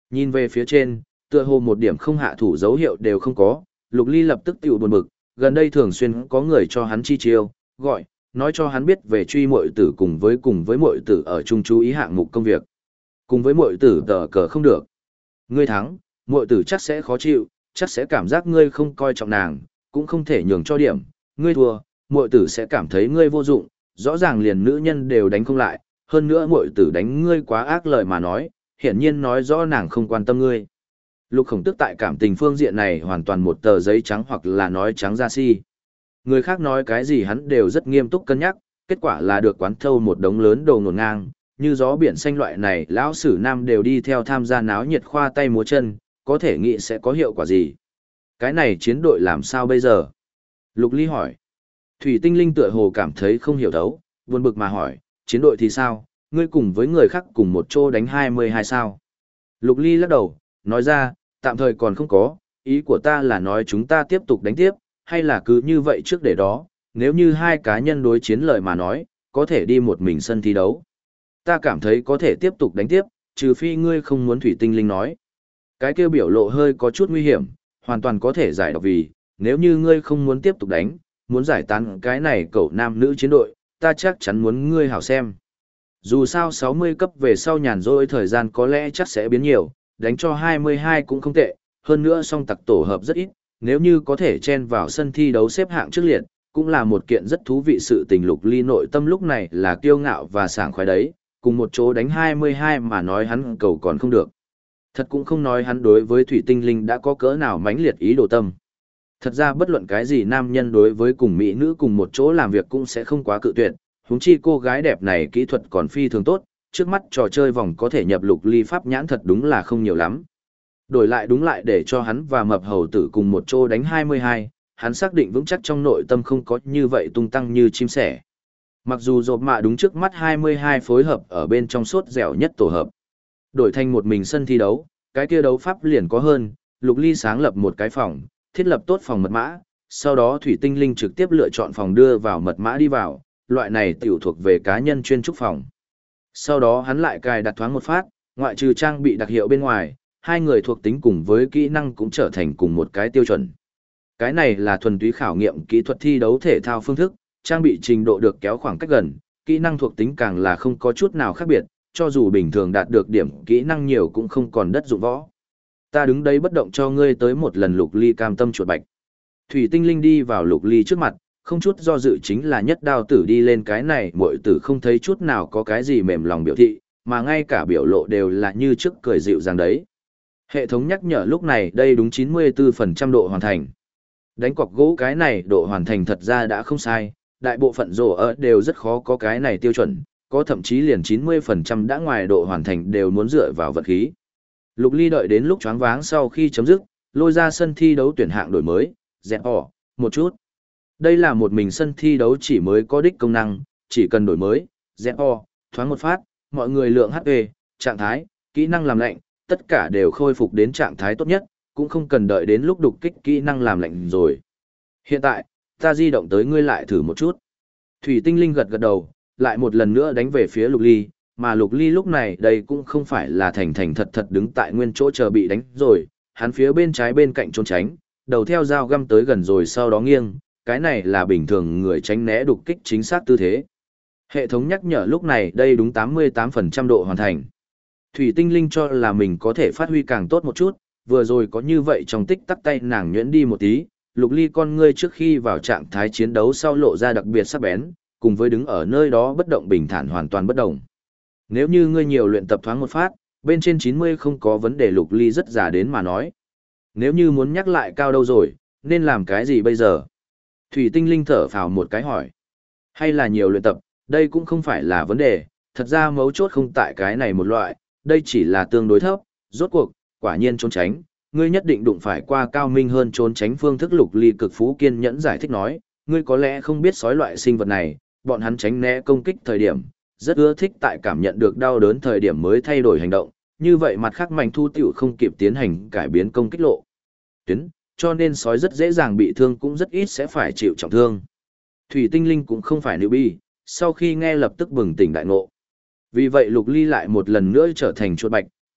Nhìn về phía trên, tựa hồ một điểm không hạ thủ dấu hiệu đều không có, Lục Ly lập tức tiểu buồn bực, gần đây thường xuyên có người cho hắn chi chiêu, gọi, nói cho hắn biết về truy muội tử cùng với muội tử ở chung chú ý hạng mục công việc. Cùng với muội tử tờ cờ không được. Ngươi thắng, muội tử chắc sẽ khó chịu, chắc sẽ cảm giác ngươi không coi trọng nàng, cũng không thể nhường cho điểm, ngươi thua, muội tử sẽ cảm thấy ngươi vô dụng, rõ ràng liền nữ nhân đều đánh không lại, hơn nữa muội tử đánh ngươi quá ác lời mà nói, hiển nhiên nói rõ nàng không quan tâm ngươi. Lục Khổng Tước tại cảm tình phương diện này hoàn toàn một tờ giấy trắng hoặc là nói trắng ra si. Người khác nói cái gì hắn đều rất nghiêm túc cân nhắc, kết quả là được quán thâu một đống lớn đồ ngổn ngang, như gió biển xanh loại này lão sử nam đều đi theo tham gia náo nhiệt khoa tay múa chân, có thể nghĩ sẽ có hiệu quả gì. Cái này chiến đội làm sao bây giờ? Lục Ly hỏi. Thủy Tinh Linh tựa hồ cảm thấy không hiểu thấu, buồn bực mà hỏi, chiến đội thì sao, ngươi cùng với người khác cùng một chỗ đánh 22 sao? Lục Ly lắc đầu, nói ra, tạm thời còn không có, ý của ta là nói chúng ta tiếp tục đánh tiếp, hay là cứ như vậy trước để đó, nếu như hai cá nhân đối chiến lời mà nói, có thể đi một mình sân thi đấu. Ta cảm thấy có thể tiếp tục đánh tiếp, trừ phi ngươi không muốn Thủy Tinh Linh nói. Cái kêu biểu lộ hơi có chút nguy hiểm, hoàn toàn có thể giải độc vì, nếu như ngươi không muốn tiếp tục đánh, muốn giải tán cái này cậu nam nữ chiến đội, ta chắc chắn muốn ngươi hảo xem. Dù sao 60 cấp về sau nhàn rỗi thời gian có lẽ chắc sẽ biến nhiều, đánh cho 22 cũng không tệ, hơn nữa song tặc tổ hợp rất ít, nếu như có thể chen vào sân thi đấu xếp hạng trước liệt, cũng là một kiện rất thú vị sự tình. Lục Ly nội tâm lúc này là kiêu ngạo và sảng khoái đấy, cùng một chỗ đánh 22 mà nói hắn cầu còn không được. Thật cũng không nói hắn đối với Thủy Tinh Linh đã có cỡ nào mãnh liệt ý đồ tâm. Thật ra bất luận cái gì nam nhân đối với cùng mỹ nữ cùng một chỗ làm việc cũng sẽ không quá cự tuyệt, huống chi cô gái đẹp này kỹ thuật còn phi thường tốt, trước mắt trò chơi vòng có thể nhập Lục Ly pháp nhãn thật đúng là không nhiều lắm. Đổi lại đúng lại để cho hắn và mập hầu tử cùng một chỗ đánh 22, hắn xác định vững chắc trong nội tâm không có như vậy tung tăng như chim sẻ. Mặc dù rộp mạ đúng trước mắt 22 phối hợp ở bên trong sốt dẻo nhất tổ hợp. Đổi thành một mình sân thi đấu, cái kia đấu pháp liền có hơn, Lục Ly sáng lập một cái phòng, thiết lập tốt phòng mật mã, sau đó Thủy Tinh Linh trực tiếp lựa chọn phòng đưa vào mật mã đi vào, loại này tiểu thuộc về cá nhân chuyên trúc phòng. Sau đó hắn lại cài đặt thoáng một phát, ngoại trừ trang bị đặc hiệu bên ngoài, hai người thuộc tính cùng với kỹ năng cũng trở thành cùng một cái tiêu chuẩn. Cái này là thuần túy khảo nghiệm kỹ thuật thi đấu thể thao phương thức, trang bị trình độ được kéo khoảng cách gần, kỹ năng thuộc tính càng là không có chút nào khác biệt, cho dù bình thường đạt được điểm kỹ năng nhiều cũng không còn đất dụng võ. Ta đứng đây bất động cho ngươi tới một lần. Lục Ly cam tâm chuột bạch. Thủy Tinh Linh đi vào Lục Ly trước mặt, không chút do dự chính là nhất đao tử đi lên. Cái này muội tử không thấy chút nào có cái gì mềm lòng biểu thị, mà ngay cả biểu lộ đều là như trước cười dịu dàng đấy. Hệ thống nhắc nhở lúc này đây đúng 94% độ hoàn thành. Đánh cọc gỗ cái này độ hoàn thành thật ra đã không sai, đại bộ phận rổ ở đều rất khó có cái này tiêu chuẩn, có thậm chí liền 90% đã ngoài độ hoàn thành đều muốn dựa vào vật khí. Lục Ly đợi đến lúc choáng váng sau khi chấm dứt, lôi ra sân thi đấu tuyển hạng đổi mới, dẹp bỏ, một chút. Đây là một mình sân thi đấu chỉ mới có đích công năng, chỉ cần đổi mới, dẹp bỏ, thoáng một phát, mọi người lượng HP, trạng thái, kỹ năng làm lạnh, tất cả đều khôi phục đến trạng thái tốt nhất, cũng không cần đợi đến lúc đục kích kỹ năng làm lạnh rồi. Hiện tại, ta di động tới ngươi lại thử một chút. Thủy Tinh Linh gật gật đầu, lại một lần nữa đánh về phía Lục Ly, mà Lục Ly lúc này đây cũng không phải là thành thành thật thật đứng tại nguyên chỗ chờ bị đánh rồi, hắn phía bên trái bên cạnh trốn tránh, đầu theo dao găm tới gần rồi sau đó nghiêng, cái này là bình thường người tránh né đục kích chính xác tư thế. Hệ thống nhắc nhở lúc này đây đúng 88% độ hoàn thành. Thủy Tinh Linh cho là mình có thể phát huy càng tốt một chút, vừa rồi có như vậy trong tích tắc tay nàng nhuyễn đi một tí, Lục Ly con ngươi trước khi vào trạng thái chiến đấu sau lộ ra đặc biệt sắc bén, cùng với đứng ở nơi đó bất động bình thản hoàn toàn bất động. Nếu như ngươi nhiều luyện tập thoáng một phát, bên trên 90 không có vấn đề. Lục Ly rất giả đến mà nói. Nếu như muốn nhắc lại cao đâu rồi, nên làm cái gì bây giờ? Thủy Tinh Linh thở phào một cái hỏi. Hay là nhiều luyện tập, đây cũng không phải là vấn đề, thật ra mấu chốt không tại cái này một loại, đây chỉ là tương đối thấp, rốt cuộc, quả nhiên trốn tránh, ngươi nhất định đụng phải qua cao minh hơn trốn tránh phương thức. Lục Ly cực phú kiên nhẫn giải thích nói, ngươi có lẽ không biết sói loại sinh vật này, bọn hắn tránh né công kích thời điểm, rất ưa thích tại cảm nhận được đau đớn thời điểm mới thay đổi hành động, như vậy mặt khác mảnh thu tiểu không kịp tiến hành cải biến công kích lộ tuyến, cho nên sói rất dễ dàng bị thương cũng rất ít sẽ phải chịu trọng thương. Thủy Tinh Linh cũng không phải newbie, sau khi nghe lập tức bừng tỉnh đại ngộ. Vì vậy Lục Ly lại một lần nữa trở thành chuột bạch,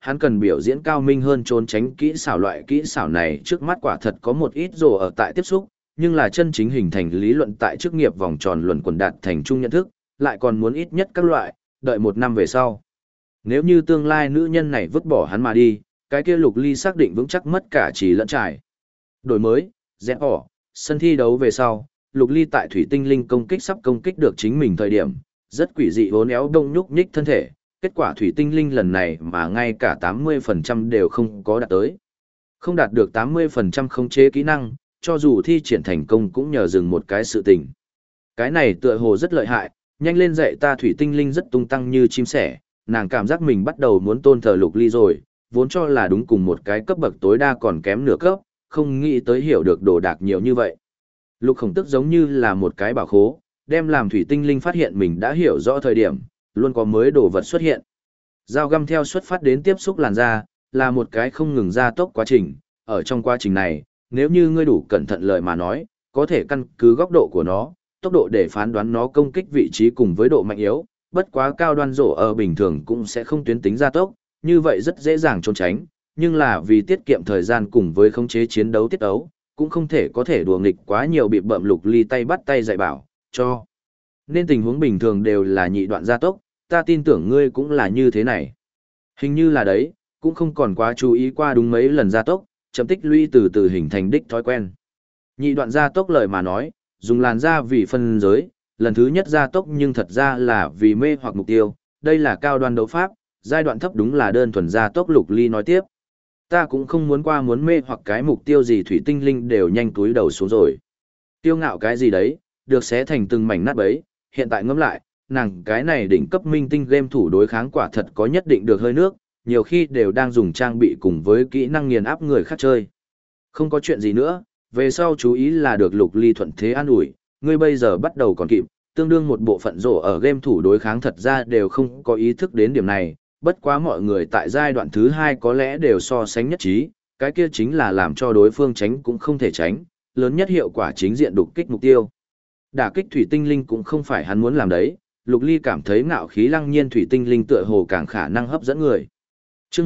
hắn cần biểu diễn cao minh hơn trốn tránh kỹ xảo, loại kỹ xảo này trước mắt quả thật có một ít rồ ở tại tiếp xúc, nhưng là chân chính hình thành lý luận tại chức nghiệp vòng tròn luẩn quẩn đạt thành chung nhận thức, lại còn muốn ít nhất các loại, đợi 1 năm về sau. Nếu như tương lai nữ nhân này vứt bỏ hắn mà đi, cái kia Lục Ly xác định vững chắc mất cả trí lẫn trải. Đổi mới, dẹp bỏ, sân thi đấu về sau, Lục Ly tại thủy tinh linh công kích sắp công kích được chính mình thời điểm, rất quỷ dị vốn éo đông nhúc nhích thân thể, kết quả thủy tinh linh lần này mà ngay cả 80% đều không có đạt tới. Không đạt được 80% khống chế kỹ năng, cho dù thi triển thành công cũng nhờ dừng một cái sự tình. Cái này tựa hồ rất lợi hại, nhanh lên dạy ta. Thủy tinh linh rất tung tăng như chim sẻ, nàng cảm giác mình bắt đầu muốn tôn thờ Lục Ly rồi, vốn cho là đúng cùng một cái cấp bậc tối đa còn kém nửa cấp, không nghĩ tới hiểu được đồ đạc nhiều như vậy. Lục Khổng Tức giống như là một cái bảo khố, đem làm thủy tinh linh phát hiện mình đã hiểu rõ thời điểm, luôn có mới đồ vật xuất hiện. Dao găm theo xuất phát đến tiếp xúc làn da, là một cái không ngừng gia tốc quá trình, ở trong quá trình này, nếu như ngươi đủ cẩn thận lời mà nói, có thể căn cứ góc độ của nó, tốc độ để phán đoán nó công kích vị trí cùng với độ mạnh yếu, bất quá cao đoan rổ ở bình thường cũng sẽ không tuyến tính gia tốc, như vậy rất dễ dàng trốn tránh, nhưng là vì tiết kiệm thời gian cùng với khống chế chiến đấu tiết ấu, cũng không thể có thể đùa nghịch quá nhiều, bị bậm Lục Ly tay bắt tay dạy bảo, cho. Nên tình huống bình thường đều là nhị đoạn gia tốc, ta tin tưởng ngươi cũng là như thế này. Hình như là đấy, cũng không còn quá chú ý qua đúng mấy lần gia tốc, chậm tích lũy từ từ hình thành đích thói quen. Nhị đoạn gia tốc lời mà nói, dùng làn da vì phân giới, lần thứ nhất gia tốc nhưng thật ra là vì mê hoặc mục tiêu, đây là cao đoan đấu pháp, giai đoạn thấp đúng là đơn thuần gia tốc. Lục Ly nói tiếp. Ta cũng không muốn qua muốn mê hoặc cái mục tiêu gì, thủy tinh linh đều nhanh túi đầu xuống rồi. Tiêu ngạo cái gì đấy, được xé thành từng mảnh nát bấy, hiện tại ngẫm lại, nàng cái này đỉnh cấp minh tinh game thủ đối kháng quả thật có nhất định được hơi nước, nhiều khi đều đang dùng trang bị cùng với kỹ năng nghiền áp người khác chơi. Không có chuyện gì nữa, về sau chú ý là được. Lục Ly thuận thế an ủi, ngươi bây giờ bắt đầu còn kịp, tương đương một bộ phận rổ ở game thủ đối kháng thật ra đều không có ý thức đến điểm này, bất quá mọi người tại giai đoạn thứ 2 có lẽ đều so sánh nhất trí, cái kia chính là làm cho đối phương tránh cũng không thể tránh, lớn nhất hiệu quả chính diện đục kích mục tiêu. Đả kích thủy tinh linh cũng không phải hắn muốn làm đấy, Lục Ly cảm thấy ngạo khí lăng nhiên thủy tinh linh tựa hồ càng khả năng hấp dẫn người. Chương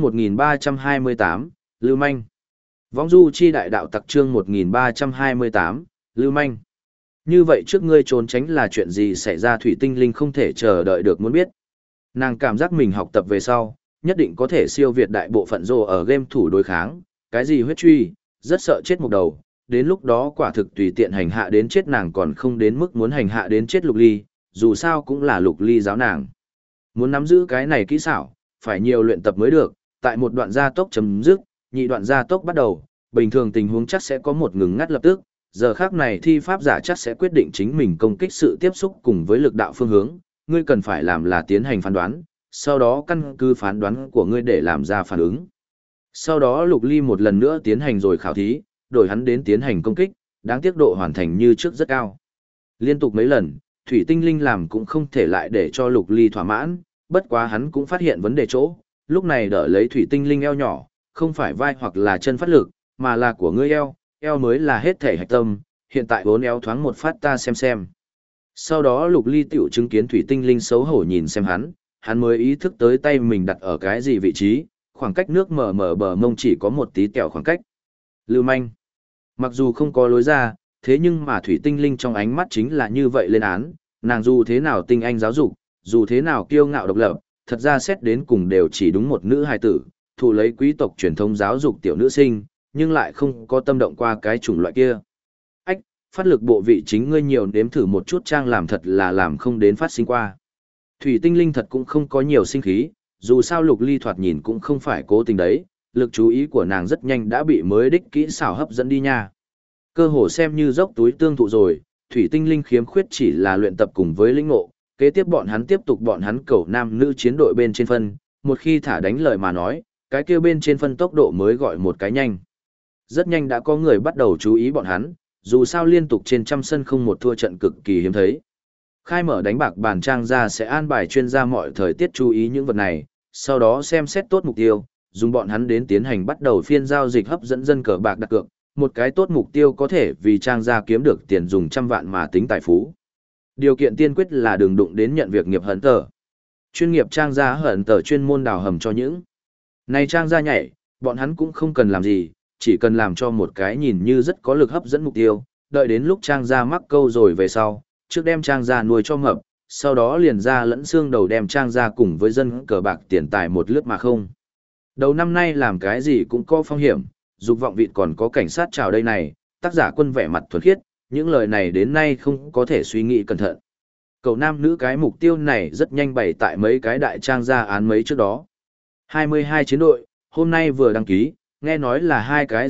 1328, Lưu Manh. Võng du chi đại đạo tặc. Chương 1328, Lưu Manh. Như vậy trước ngươi trốn tránh là chuyện gì xảy ra? Thủy tinh linh không thể chờ đợi được muốn biết. Nàng cảm giác mình học tập về sau, nhất định có thể siêu việt đại bộ phận rồ ở game thủ đối kháng, cái gì huyết truy, rất sợ chết một đầu, đến lúc đó quả thực tùy tiện hành hạ đến chết, nàng còn không đến mức muốn hành hạ đến chết Lục Ly, dù sao cũng là Lục Ly giáo nàng. Muốn nắm giữ cái này kỹ xảo, phải nhiều luyện tập mới được, tại một đoạn gia tốc chấm dứt, nhị đoạn gia tốc bắt đầu, bình thường tình huống chắc sẽ có một ngừng ngắt lập tức, giờ khác này thi pháp giả chắc sẽ quyết định chính mình công kích sự tiếp xúc cùng với lực đạo phương hướng, ngươi cần phải làm là tiến hành phán đoán, sau đó căn cứ phán đoán của ngươi để làm ra phản ứng. Sau đó Lục Ly một lần nữa tiến hành rồi khảo thí, đổi hắn đến tiến hành công kích, đáng tiếc độ hoàn thành như trước rất cao. Liên tục mấy lần, thủy tinh linh làm cũng không thể lại để cho Lục Ly thỏa mãn, bất quá hắn cũng phát hiện vấn đề chỗ, lúc này đỡ lấy thủy tinh linh eo nhỏ, không phải vai hoặc là chân phát lực, mà là của ngươi eo mới là hết thể hạch tâm, hiện tại vốn eo thoáng một phát ta xem. Sau đó Lục Ly tiểu chứng kiến thủy tinh linh xấu hổ nhìn xem hắn mới ý thức tới tay mình đặt ở cái gì vị trí, khoảng cách nước mở bờ mông chỉ có một tí tẹo khoảng cách. Lưu manh. Mặc dù không có lối ra, thế nhưng mà thủy tinh linh trong ánh mắt chính là như vậy lên án, nàng dù thế nào tinh anh giáo dục, dù thế nào kiêu ngạo độc lập, thật ra xét đến cùng đều chỉ đúng một nữ hài tử, thụ lấy quý tộc truyền thống giáo dục tiểu nữ sinh, nhưng lại không có tâm động qua cái chủng loại kia. Ách, phát lực bộ vị chính ngươi nhiều nếm thử một chút, trang làm thật là làm không đến phát sinh qua. Thủy tinh linh thật cũng không có nhiều sinh khí, dù sao Lục Ly thoạt nhìn cũng không phải cố tình đấy, lực chú ý của nàng rất nhanh đã bị mới đích kỹ xảo hấp dẫn đi nha. Cơ hồ xem như dốc túi tương thụ rồi, thủy tinh linh khiếm khuyết chỉ là luyện tập cùng với lĩnh ngộ, kế tiếp bọn hắn cầu nam nữ chiến đội bên trên phân, một khi thả đánh lời mà nói, cái kia bên trên phân tốc độ mới gọi một cái nhanh. Rất nhanh đã có người bắt đầu chú ý bọn hắn, dù sao liên tục trên trăm sân không một thua trận cực kỳ hiếm thấy. Khai mở đánh bạc bàn trang ra sẽ an bài chuyên gia mọi thời tiết chú ý những vật này, sau đó xem xét tốt mục tiêu, dùng bọn hắn đến tiến hành bắt đầu phiên giao dịch hấp dẫn dân cờ bạc đặt cược. Một cái tốt mục tiêu có thể vì trang gia kiếm được tiền dùng trăm vạn mà tính tài phú. Điều kiện tiên quyết là đừng đụng đến nhận việc nghiệp hận tờ. Chuyên nghiệp trang gia hận tờ chuyên môn đào hầm cho những Này trang ra nhảy, bọn hắn cũng không cần làm gì, chỉ cần làm cho một cái nhìn như rất có lực hấp dẫn mục tiêu, đợi đến lúc trang ra mắc câu rồi về sau, trước đem trang ra nuôi cho mập, sau đó liền ra lẫn xương đầu đem trang ra cùng với dân cờ bạc tiền tài một lướt mà không. Đầu năm nay làm cái gì cũng có phong hiểm, dục vọng vịt còn có cảnh sát chào đây này, tác giả Quân vẻ mặt thuần khiết, những lời này đến nay không có thể suy nghĩ cẩn thận. Cậu nam nữ cái mục tiêu này rất nhanh bày tại mấy cái đại trang ra án mấy trước đó. 22 chiến đội, hôm nay vừa đăng ký, nghe nói là hai cái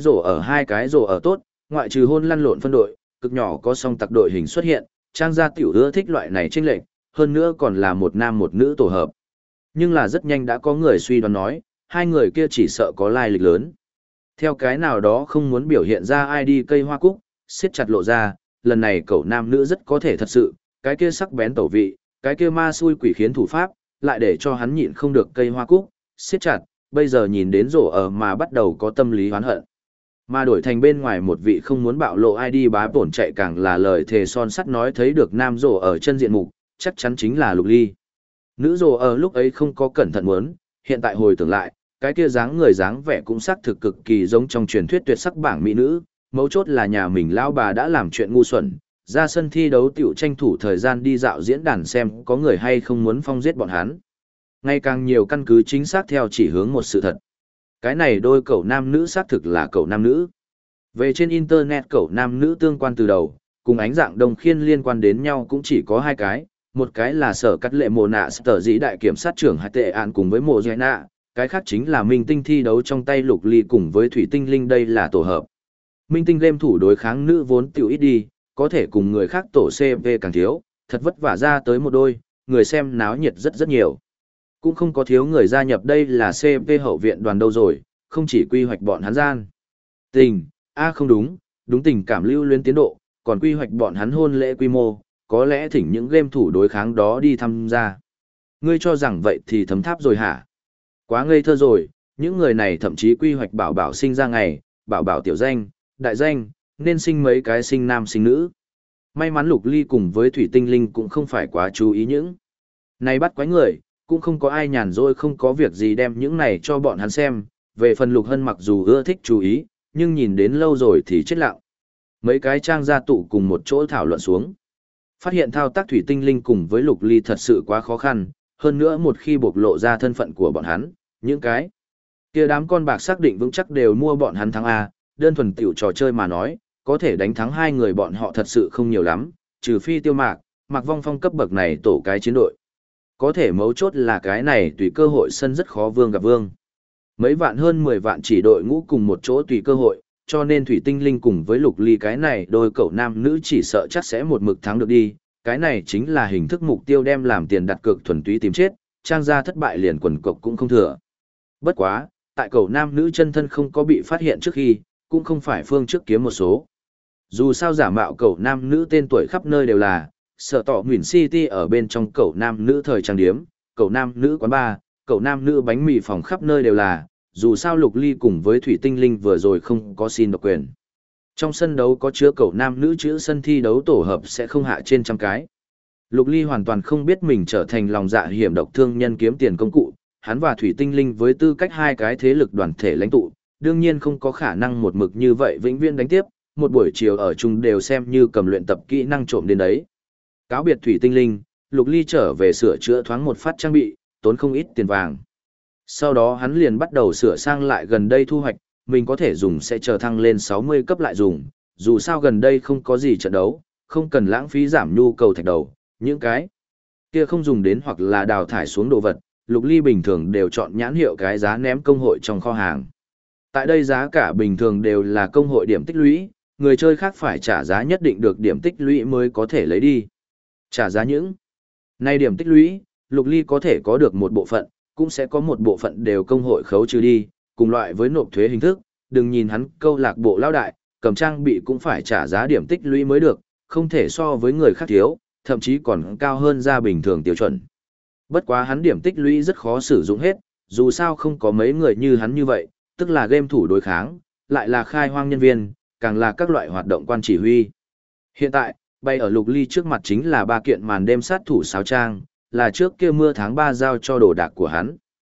rổ ở tốt, ngoại trừ hôn lăn lộn phân đội, cực nhỏ có song tặc đội hình xuất hiện, trang gia tiểu ưa thích loại này chênh lệch, hơn nữa còn là một nam một nữ tổ hợp. Nhưng là rất nhanh đã có người suy đoán nói, hai người kia chỉ sợ có lai lịch lớn. Theo cái nào đó không muốn biểu hiện ra ai đi cây hoa cúc, siết chặt lộ ra, lần này cậu nam nữ rất có thể thật sự, cái kia sắc bén tẩu vị, cái kia ma xui quỷ khiến thủ pháp, lại để cho hắn nhịn không được cây hoa cúc, siết chặt, bây giờ nhìn đến rổ ở mà bắt đầu có tâm lý hoán hận. Mà đổi thành bên ngoài một vị không muốn bạo lộ ai đi bá bổn chạy càng là lời thề son sắt nói thấy được nam rổ ở chân diện mục, chắc chắn chính là Lục Ly. Nữ rổ ở lúc ấy không có cẩn thận muốn, hiện tại hồi tưởng lại, cái kia dáng người dáng vẻ cũng xác thực cực kỳ giống trong truyền thuyết tuyệt sắc bảng mỹ nữ, mấu chốt là nhà mình lão bà đã làm chuyện ngu xuẩn, ra sân thi đấu tiểu tranh thủ thời gian đi dạo diễn đàn xem có người hay không muốn phong giết bọn hắn. Ngày càng nhiều căn cứ chính xác theo chỉ hướng một sự thật. Cái này đôi cậu nam nữ xác thực là cậu nam nữ. Về trên internet cậu nam nữ tương quan từ đầu, cùng ánh dạng đồng khiên liên quan đến nhau cũng chỉ có hai cái, một cái là sở cắt lệ mồ nạ sở dĩ đại kiểm sát trưởng hạt tệ án cùng với mồ dạy nạ, cái khác chính là minh tinh thi đấu trong tay Lục Ly cùng với thủy tinh linh đây là tổ hợp. Minh tinh game thủ đối kháng nữ vốn tiểu ít đi, có thể cùng người khác tổ CV càng thiếu, thật vất vả ra tới một đôi, người xem náo nhiệt rất rất nhiều. Cũng không có thiếu người gia nhập đây là CV hậu viện đoàn đâu rồi, không chỉ quy hoạch bọn hắn gian. Tình, không đúng, đúng tình cảm lưu luyến tiến độ, còn quy hoạch bọn hắn hôn lễ quy mô, có lẽ thỉnh những game thủ đối kháng đó đi tham gia. Ngươi cho rằng vậy thì thấm tháp rồi hả? Quá ngây thơ rồi, những người này thậm chí quy hoạch bảo bảo sinh ra ngày, bảo bảo tiểu danh, đại danh, nên sinh mấy cái sinh nam sinh nữ. May mắn Lục Ly cùng với Thủy Tinh Linh cũng không phải quá chú ý những. Này bắt quái người, cũng không có ai nhàn rỗi không có việc gì đem những này cho bọn hắn xem, về phần Lục Hân mặc dù ưa thích chú ý, nhưng nhìn đến lâu rồi thì chết lặng. Mấy cái trang gia tụ cùng một chỗ thảo luận xuống. Phát hiện thao tác Thủy Tinh Linh cùng với Lục Ly thật sự quá khó khăn, hơn nữa một khi bộc lộ ra thân phận của bọn hắn, những cái kia đám con bạc xác định vững chắc đều mua bọn hắn thắng A, đơn thuần tiểu trò chơi mà nói, có thể đánh thắng hai người bọn họ thật sự không nhiều lắm, trừ phi Tiêu Mạc, Mạc Vong Phong cấp bậc này tổ cái chiến đội. Có thể mấu chốt là cái này tùy cơ hội sân rất khó vương gặp vương. Mấy vạn hơn 10 vạn chỉ đội ngũ cùng một chỗ tùy cơ hội, cho nên Thủy Tinh Linh cùng với Lục Ly cái này đôi cậu nam nữ chỉ sợ chắc sẽ một mực thắng được đi, cái này chính là hình thức mục tiêu đem làm tiền đặt cược thuần túy tìm chết, trang gia thất bại liền quần cộc cũng không thừa. Bất quá, tại cậu nam nữ chân thân không có bị phát hiện trước khi, cũng không phải phương trước kiếm một số. Dù sao giả mạo cậu nam nữ tên tuổi khắp nơi đều là, sở tỏ Nguyễn City ở bên trong cậu nam nữ thời trang điếm, cậu nam nữ quán bar, cậu nam nữ bánh mì phòng khắp nơi đều là, dù sao Lục Ly cùng với Thủy Tinh Linh vừa rồi không có xin độc quyền. Trong sân đấu có chứa cậu nam nữ chữ sân thi đấu tổ hợp sẽ không hạ trên trăm cái. Lục Ly hoàn toàn không biết mình trở thành lòng dạ hiểm độc thương nhân kiếm tiền công cụ, hắn và Thủy Tinh Linh với tư cách hai cái thế lực đoàn thể lãnh tụ, đương nhiên không có khả năng một mực như vậy vĩnh viễn đánh tiếp, một buổi chiều ở chung đều xem như cầm luyện tập kỹ năng trộm đến đấy. Cáo biệt Thủy Tinh Linh, Lục Ly trở về sửa chữa thoáng một phát trang bị, tốn không ít tiền vàng. Sau đó hắn liền bắt đầu sửa sang lại gần đây thu hoạch, mình có thể dùng sẽ chờ thăng lên 60 cấp lại dùng, dù sao gần đây không có gì trận đấu, không cần lãng phí giảm nhu cầu thạch đầu, những cái kia không dùng đến hoặc là đào thải xuống đồ vật, Lục Ly bình thường đều chọn nhãn hiệu cái giá ném công hội trong kho hàng. Tại đây giá cả bình thường đều là công hội điểm tích lũy, người chơi khác phải trả giá nhất định được điểm tích lũy mới có thể lấy đi. Trả giá những này điểm tích lũy, Lục Ly có thể có được một bộ phận, cũng sẽ có một bộ phận đều công hội khấu trừ đi, cùng loại với nộp thuế hình thức, đừng nhìn hắn câu lạc bộ lao đại, cầm trang bị cũng phải trả giá điểm tích lũy mới được, không thể so với người khác thiếu, thậm chí còn cao hơn ra bình thường tiêu chuẩn. Bất quá hắn điểm tích lũy rất khó sử dụng hết, dù sao không có mấy người như hắn như vậy, tức là game thủ đối kháng, lại là khai hoang nhân viên, càng là các loại hoạt động quan chỉ huy. Hiện tại, bay ở Lục Ly trước mặt chính là 3 kiện màn đêm sát thủ sáo trang, là trước kia mưa tháng 3 giao cho đồ đạc của hắn.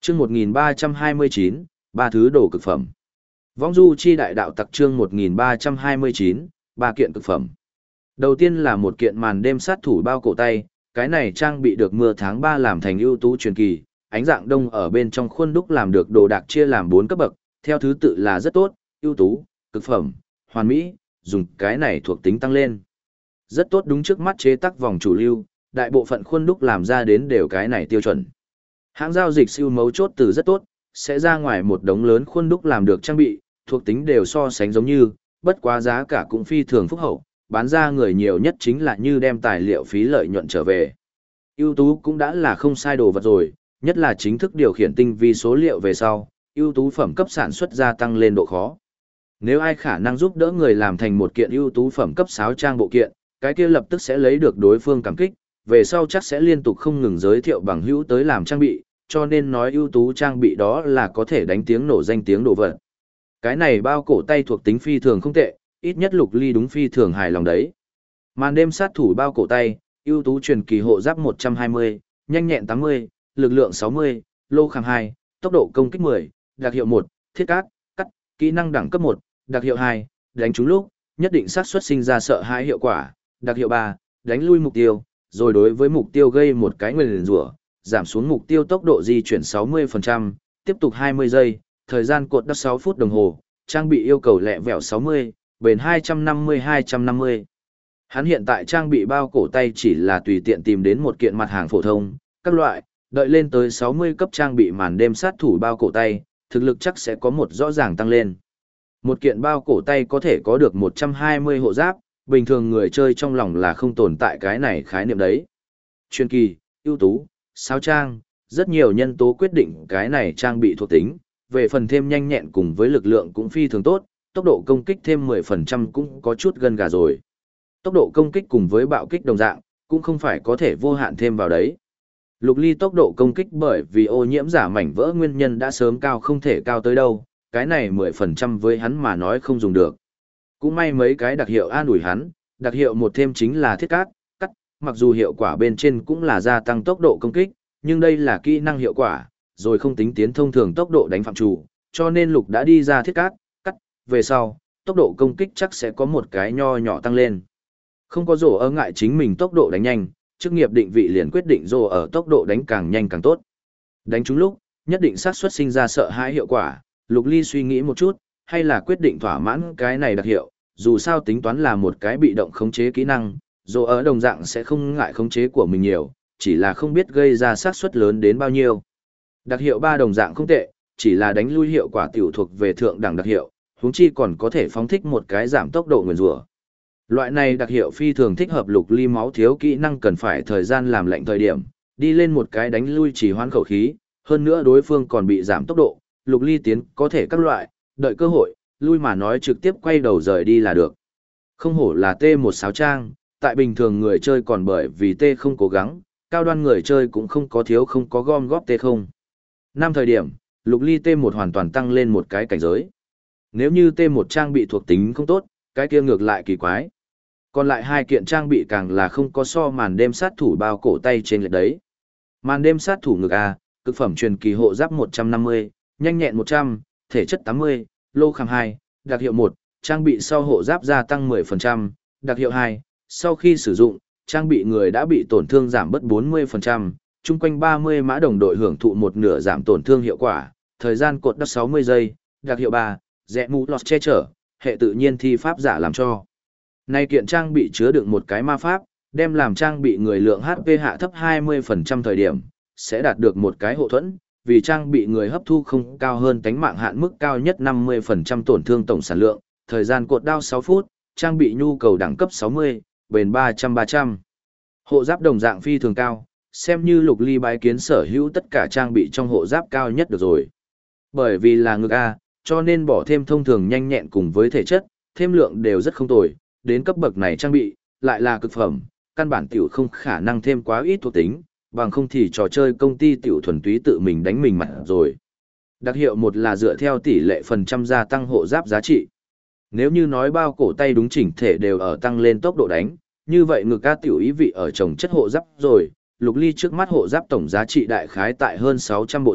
Chương 1329, ba thứ đồ cực phẩm. Vong du chi đại đạo tặc chương 1329, ba kiện cực phẩm. Đầu tiên là một kiện màn đêm sát thủ bao cổ tay, cái này trang bị được mưa tháng 3 làm thành ưu tú truyền kỳ, ánh dạng đông ở bên trong khuôn đúc làm được đồ đạc chia làm 4 cấp bậc, theo thứ tự là rất tốt, ưu tú, cực phẩm, hoàn mỹ, dùng cái này thuộc tính tăng lên. Rất tốt đúng trước mắt chế tác vòng chủ lưu, đại bộ phận khuôn đúc làm ra đến đều cái này tiêu chuẩn. Hãng giao dịch siêu mấu chốt từ rất tốt, sẽ ra ngoài một đống lớn khuôn đúc làm được trang bị, thuộc tính đều so sánh giống như, bất quá giá cả cũng phi thường phúc hậu, bán ra người nhiều nhất chính là như đem tài liệu phí lợi nhuận trở về. Ưu tú cũng đã là không sai đồ vật rồi, nhất là chính thức điều khiển tinh vi số liệu về sau, ưu tú phẩm cấp sản xuất gia tăng lên độ khó. Nếu ai khả năng giúp đỡ người làm thành một kiện ưu tú phẩm cấp 6 trang bộ kiện, cái kia lập tức sẽ lấy được đối phương cảm kích, về sau chắc sẽ liên tục không ngừng giới thiệu bằng hữu tới làm trang bị, cho nên nói ưu tú trang bị đó là có thể đánh tiếng nổ danh tiếng đồ vật. Cái này bao cổ tay thuộc tính phi thường không tệ, ít nhất Lục Ly đúng phi thường hài lòng đấy. Màn đêm sát thủ bao cổ tay, ưu tú truyền kỳ hộ giáp 120, nhanh nhẹn 80, lực lượng 60, lô kháng 2, tốc độ công kích 10, đặc hiệu 1, thiết cát, cắt, kỹ năng đẳng cấp 1, đặc hiệu 2, đánh trúng lúc, nhất định xác suất sinh ra sợ hãi hiệu quả, đặc hiệu 3, đánh lui mục tiêu, rồi đối với mục tiêu gây một cái nguyền rủa, giảm xuống mục tiêu tốc độ di chuyển 60%, tiếp tục 20 giây, thời gian cột đất 6 phút đồng hồ, trang bị yêu cầu lẹ vẹo 60, bền 250-250. Hắn hiện tại trang bị bao cổ tay chỉ là tùy tiện tìm đến một kiện mặt hàng phổ thông, các loại, đợi lên tới 60 cấp trang bị màn đêm sát thủ bao cổ tay, thực lực chắc sẽ có một rõ ràng tăng lên. Một kiện bao cổ tay có thể có được 120 hộ giáp, bình thường người chơi trong lòng là không tồn tại cái này khái niệm đấy. Truyền kỳ, ưu tú, sao trang, rất nhiều nhân tố quyết định cái này trang bị thuộc tính, về phần thêm nhanh nhẹn cùng với lực lượng cũng phi thường tốt, tốc độ công kích thêm 10% cũng có chút gần gà rồi. Tốc độ công kích cùng với bạo kích đồng dạng, cũng không phải có thể vô hạn thêm vào đấy. Lục Ly tốc độ công kích bởi vì ô nhiễm giả mảnh vỡ nguyên nhân đã sớm cao không thể cao tới đâu, cái này 10% với hắn mà nói không dùng được. Cũng may mấy cái đặc hiệu an ủi hắn, đặc hiệu một thêm chính là thiết cát, cắt, mặc dù hiệu quả bên trên cũng là gia tăng tốc độ công kích, nhưng đây là kỹ năng hiệu quả, rồi không tính tiến thông thường tốc độ đánh phạm chủ, cho nên Lục đã đi ra thiết cát, cắt, về sau, tốc độ công kích chắc sẽ có một cái nho nhỏ tăng lên. Không có rổ ở ngại chính mình tốc độ đánh nhanh, chức nghiệp định vị liền quyết định rổ ở tốc độ đánh càng nhanh càng tốt. Đánh trúng lúc, nhất định xác suất sinh ra sợ hãi hiệu quả, Lục Ly suy nghĩ một chút, hay là quyết định thỏa mãn cái này đặc hiệu, dù sao tính toán là một cái bị động khống chế kỹ năng, rổ ở đồng dạng sẽ không ngại khống chế của mình nhiều, chỉ là không biết gây ra xác suất lớn đến bao nhiêu. Đặc hiệu 3 đồng dạng không tệ, chỉ là đánh lui hiệu quả tiểu thuộc về thượng đẳng đặc hiệu, huống chi còn có thể phóng thích một cái giảm tốc độ nguyền rủa. Loại này đặc hiệu phi thường thích hợp Lục Ly máu thiếu kỹ năng cần phải thời gian làm lệnh thời điểm, đi lên một cái đánh lui chỉ hoãn khẩu khí, hơn nữa đối phương còn bị giảm tốc độ, Lục Ly tiến có thể các loại, đợi cơ hội, lui mà nói trực tiếp quay đầu rời đi là được. Không hổ là T16 trang, tại bình thường người chơi còn bởi vì T không cố gắng, cao đoan người chơi cũng không có thiếu không có gom góp T0. Năm thời điểm, Lục Ly T1 hoàn toàn tăng lên một cái cảnh giới. Nếu như T1 trang bị thuộc tính không tốt, cái kia ngược lại kỳ quái. Còn lại hai kiện trang bị càng là không có so màn đêm sát thủ bao cổ tay trên lệch đấy. Màn đêm sát thủ ngực A, cực phẩm truyền kỳ hộ giáp 150, nhanh nhẹn 100, thể chất 80, lô kháng 2, đặc hiệu 1, trang bị sau hộ giáp gia tăng 10%, đặc hiệu 2, sau khi sử dụng, trang bị người đã bị tổn thương giảm bớt 40%, chung quanh 30 mã đồng đội hưởng thụ một nửa giảm tổn thương hiệu quả, thời gian cột đất 60 giây, đặc hiệu 3, rẽ mũ lọt che chở, hệ tự nhiên thi pháp giả làm cho. Này kiện trang bị chứa đựng một cái ma pháp, đem làm trang bị người lượng HP hạ thấp 20% thời điểm, sẽ đạt được một cái hộ thuẫn, vì trang bị người hấp thu không cao hơn tánh mạng hạn mức cao nhất 50% tổn thương tổng sản lượng, thời gian cột đao 6 phút, trang bị nhu cầu đẳng cấp 60, bền 300-300. Hộ giáp đồng dạng phi thường cao, xem như Lục Ly bái kiến sở hữu tất cả trang bị trong hộ giáp cao nhất được rồi. Bởi vì là ngực A, cho nên bỏ thêm thông thường nhanh nhẹn cùng với thể chất, thêm lượng đều rất không tồi, đến cấp bậc này trang bị, lại là cực phẩm, căn bản tiểu không khả năng thêm quá ít thuộc tính, bằng không thì trò chơi công ty tiểu thuần túy tự mình đánh mình mặt rồi. Đặc hiệu một là dựa theo tỷ lệ phần trăm gia tăng hộ giáp giá trị. Nếu như nói bao cổ tay đúng chỉnh thể đều ở tăng lên tốc độ đánh, như vậy ngực ca tiểu ý vị ở trồng chất hộ giáp rồi, Lục Ly trước mắt hộ giáp tổng giá trị đại khái tại hơn 600 bộ dạng,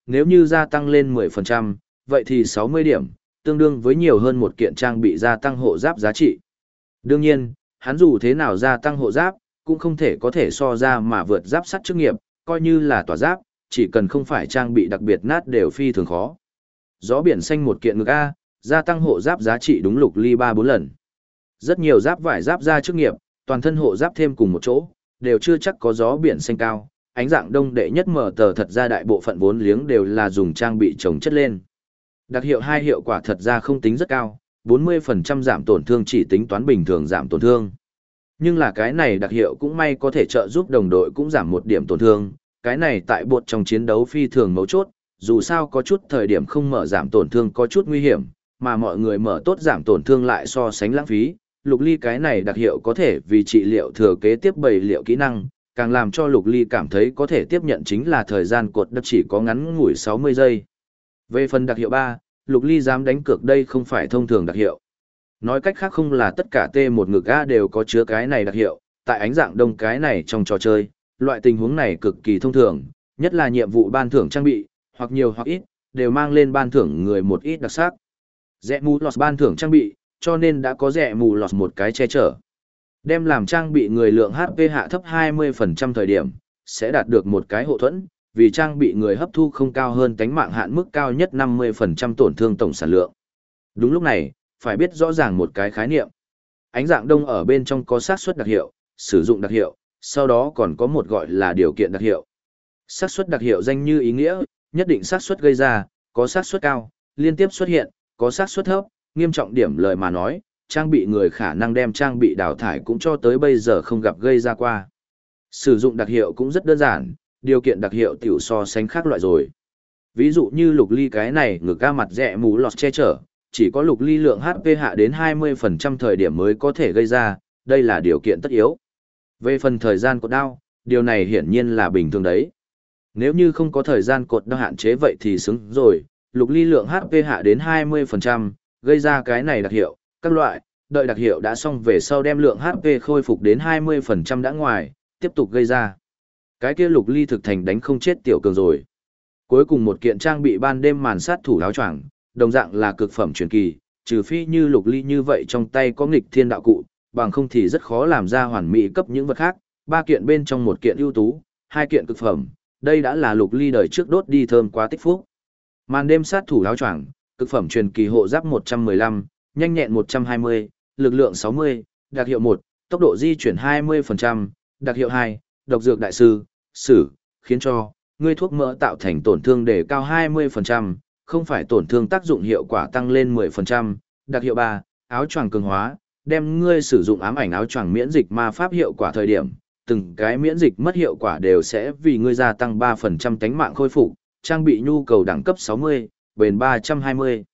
nếu như gia tăng lên 10%, vậy thì 60 điểm, tương đương với nhiều hơn một kiện trang bị gia tăng hộ giáp giá trị. Đương nhiên, hắn dù thế nào gia tăng hộ giáp, cũng không thể có thể so ra mà vượt giáp sắt chức nghiệp, coi như là tỏa giáp, chỉ cần không phải trang bị đặc biệt nát đều phi thường khó. Gió biển xanh một kiện ngực A, gia tăng hộ giáp giá trị đúng Lục Ly 3-4 lần. Rất nhiều giáp vải giáp ra chức nghiệp, toàn thân hộ giáp thêm cùng một chỗ, đều chưa chắc có gió biển xanh cao. Ánh dạng đông đệ nhất mở tờ thật ra đại bộ phận vốn liếng đều là dùng trang bị trồng chất lên. Đặc hiệu 2 hiệu quả thật ra không tính rất cao, 40% giảm tổn thương chỉ tính toán bình thường giảm tổn thương. Nhưng là cái này đặc hiệu cũng may có thể trợ giúp đồng đội cũng giảm một điểm tổn thương, cái này tại bột trong chiến đấu phi thường mấu chốt, dù sao có chút thời điểm không mở giảm tổn thương có chút nguy hiểm, mà mọi người mở tốt giảm tổn thương lại so sánh lãng phí. Lục Ly cái này đặc hiệu có thể vì trị liệu thừa kế tiếp bày liệu kỹ năng, càng làm cho Lục Ly cảm thấy có thể tiếp nhận chính là thời gian cột đất chỉ có ngắn ngủi 60 giây. Về phần đặc hiệu 3, Lục Ly dám đánh cược đây không phải thông thường đặc hiệu. Nói cách khác không là tất cả T1 ngực A đều có chứa cái này đặc hiệu, tại ánh dạng đông cái này trong trò chơi, loại tình huống này cực kỳ thông thường, nhất là nhiệm vụ ban thưởng trang bị, hoặc nhiều hoặc ít, đều mang lên ban thưởng người một ít đặc sắc. Rẽ mù lọt ban thưởng trang bị, cho nên đã có rẽ mù lọt một cái che chở. Đem làm trang bị người lượng HP hạ thấp 20% thời điểm, sẽ đạt được một cái hộ thuẫn, vì trang bị người hấp thu không cao hơn tánh mạng hạn mức cao nhất 50% tổn thương tổng sản lượng. Đúng lúc này, phải biết rõ ràng một cái khái niệm. Ánh dạng đông ở bên trong có xác suất đặc hiệu, sử dụng đặc hiệu, sau đó còn có một gọi là điều kiện đặc hiệu. Xác suất đặc hiệu danh như ý nghĩa, nhất định xác suất gây ra, có xác suất cao, liên tiếp xuất hiện, có xác suất thấp, nghiêm trọng điểm lời mà nói, trang bị người khả năng đem trang bị đào thải cũng cho tới bây giờ không gặp gây ra qua. Sử dụng đặc hiệu cũng rất đơn giản, điều kiện đặc hiệu tiểu so sánh khác loại rồi. Ví dụ như Lục Ly cái này ngược ca mặt rẽ mù lọt che chở, chỉ có Lục Ly lượng HP hạ đến 20% thời điểm mới có thể gây ra, đây là điều kiện tất yếu. Về phần thời gian cột đao, điều này hiển nhiên là bình thường đấy. Nếu như không có thời gian cột đao hạn chế vậy thì xứng rồi, Lục Ly lượng HP hạ đến 20%, gây ra cái này đặc hiệu, các loại, đợi đặc hiệu đã xong về sau đem lượng HP khôi phục đến 20% đã ngoài, tiếp tục gây ra. Cái kia Lục Ly thực thành đánh không chết tiểu cường rồi. Cuối cùng một kiện trang bị ban đêm màn sát thủ áo choàng, đồng dạng là cực phẩm truyền kỳ, trừ phi như Lục Ly như vậy trong tay có nghịch thiên đạo cụ, bằng không thì rất khó làm ra hoàn mỹ cấp những vật khác. 3 kiện bên trong một kiện ưu tú, 2 kiện cực phẩm, đây đã là Lục Ly đời trước đốt đi thơm quá tích phúc. Màn đêm sát thủ áo choàng, cực phẩm truyền kỳ hộ giáp 115, nhanh nhẹn 120, lực lượng 60, đặc hiệu 1, tốc độ di chuyển 20%, đặc hiệu 2, độc dược đại sư, sử, khiến cho ngươi thuốc mỡ tạo thành tổn thương đề cao 20%, không phải tổn thương tác dụng hiệu quả tăng lên 10%, đặc hiệu 3, áo choàng cường hóa, đem ngươi sử dụng ám ảnh áo choàng miễn dịch ma pháp hiệu quả thời điểm, từng cái miễn dịch mất hiệu quả đều sẽ vì ngươi gia tăng 3% tánh mạng khôi phục, trang bị nhu cầu đẳng cấp 60, bền 320.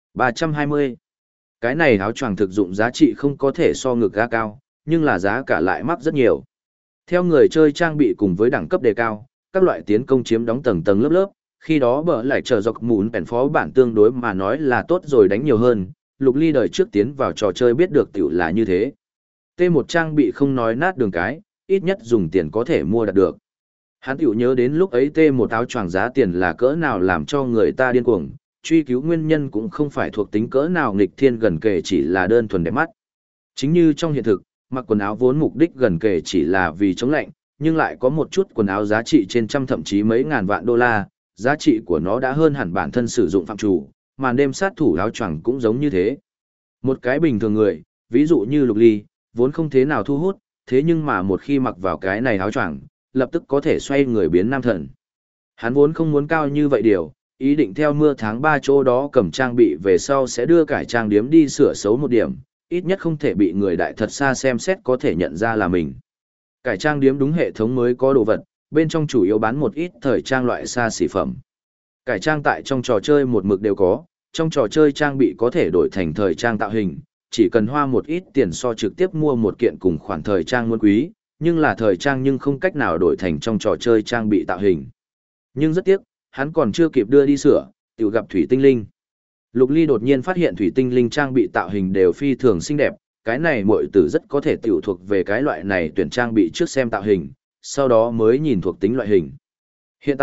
320. Cái này áo choàng thực dụng giá trị không có thể so ngược ga cao, nhưng là giá cả lại mắc rất nhiều. Theo người chơi trang bị cùng với đẳng cấp đề cao, các loại tiến công chiếm đóng tầng tầng lớp lớp, khi đó bở lại chờ dọc mún bèn phó bản tương đối mà nói là tốt rồi đánh nhiều hơn, Lục Ly đời trước tiến vào trò chơi biết được tiểu là như thế. T1 trang bị không nói nát đường cái, ít nhất dùng tiền có thể mua đạt được. Hắn tiểu nhớ đến lúc ấy T1 áo choàng giá tiền là cỡ nào làm cho người ta điên cuồng, truy cứu nguyên nhân cũng không phải thuộc tính cỡ nào nghịch thiên gần kề chỉ là đơn thuần đẹp mắt. Chính như trong hiện thực, mặc quần áo vốn mục đích gần kề chỉ là vì chống lạnh, nhưng lại có một chút quần áo giá trị trên trăm thậm chí mấy ngàn vạn đô la, giá trị của nó đã hơn hẳn bản thân sử dụng phạm chủ, màn đêm sát thủ áo choàng cũng giống như thế. Một cái bình thường người, ví dụ như Lục Ly, vốn không thế nào thu hút, thế nhưng mà một khi mặc vào cái này áo choàng, lập tức có thể xoay người biến nam thần. Hắn vốn không muốn cao như vậy điều, ý định theo mưa tháng 3 chỗ đó cầm trang bị về sau sẽ đưa cải trang điếm đi sửa xấu một điểm, ít nhất không thể bị người đại thật xa xem xét có thể nhận ra là mình. Cải trang điếm đúng hệ thống mới có đồ vật, bên trong chủ yếu bán một ít thời trang loại xa xỉ phẩm. Cải trang tại trong trò chơi một mực đều có, trong trò chơi trang bị có thể đổi thành thời trang tạo hình, chỉ cần hoa một ít tiền so trực tiếp mua một kiện cùng khoản thời trang muôn quý, nhưng là thời trang nhưng không cách nào đổi thành trong trò chơi trang bị tạo hình. Nhưng rất tiếc, hắn còn chưa kịp đưa đi sửa, tiểu gặp thủy tinh linh. Lục Ly đột nhiên phát hiện thủy tinh linh trang bị tạo hình đều phi thường xinh đẹp, cái này muội tử rất có thể tiểu thuộc về cái loại này tuyển trang bị trước xem tạo hình, sau đó mới nhìn thuộc tính loại hình. Hiện tại,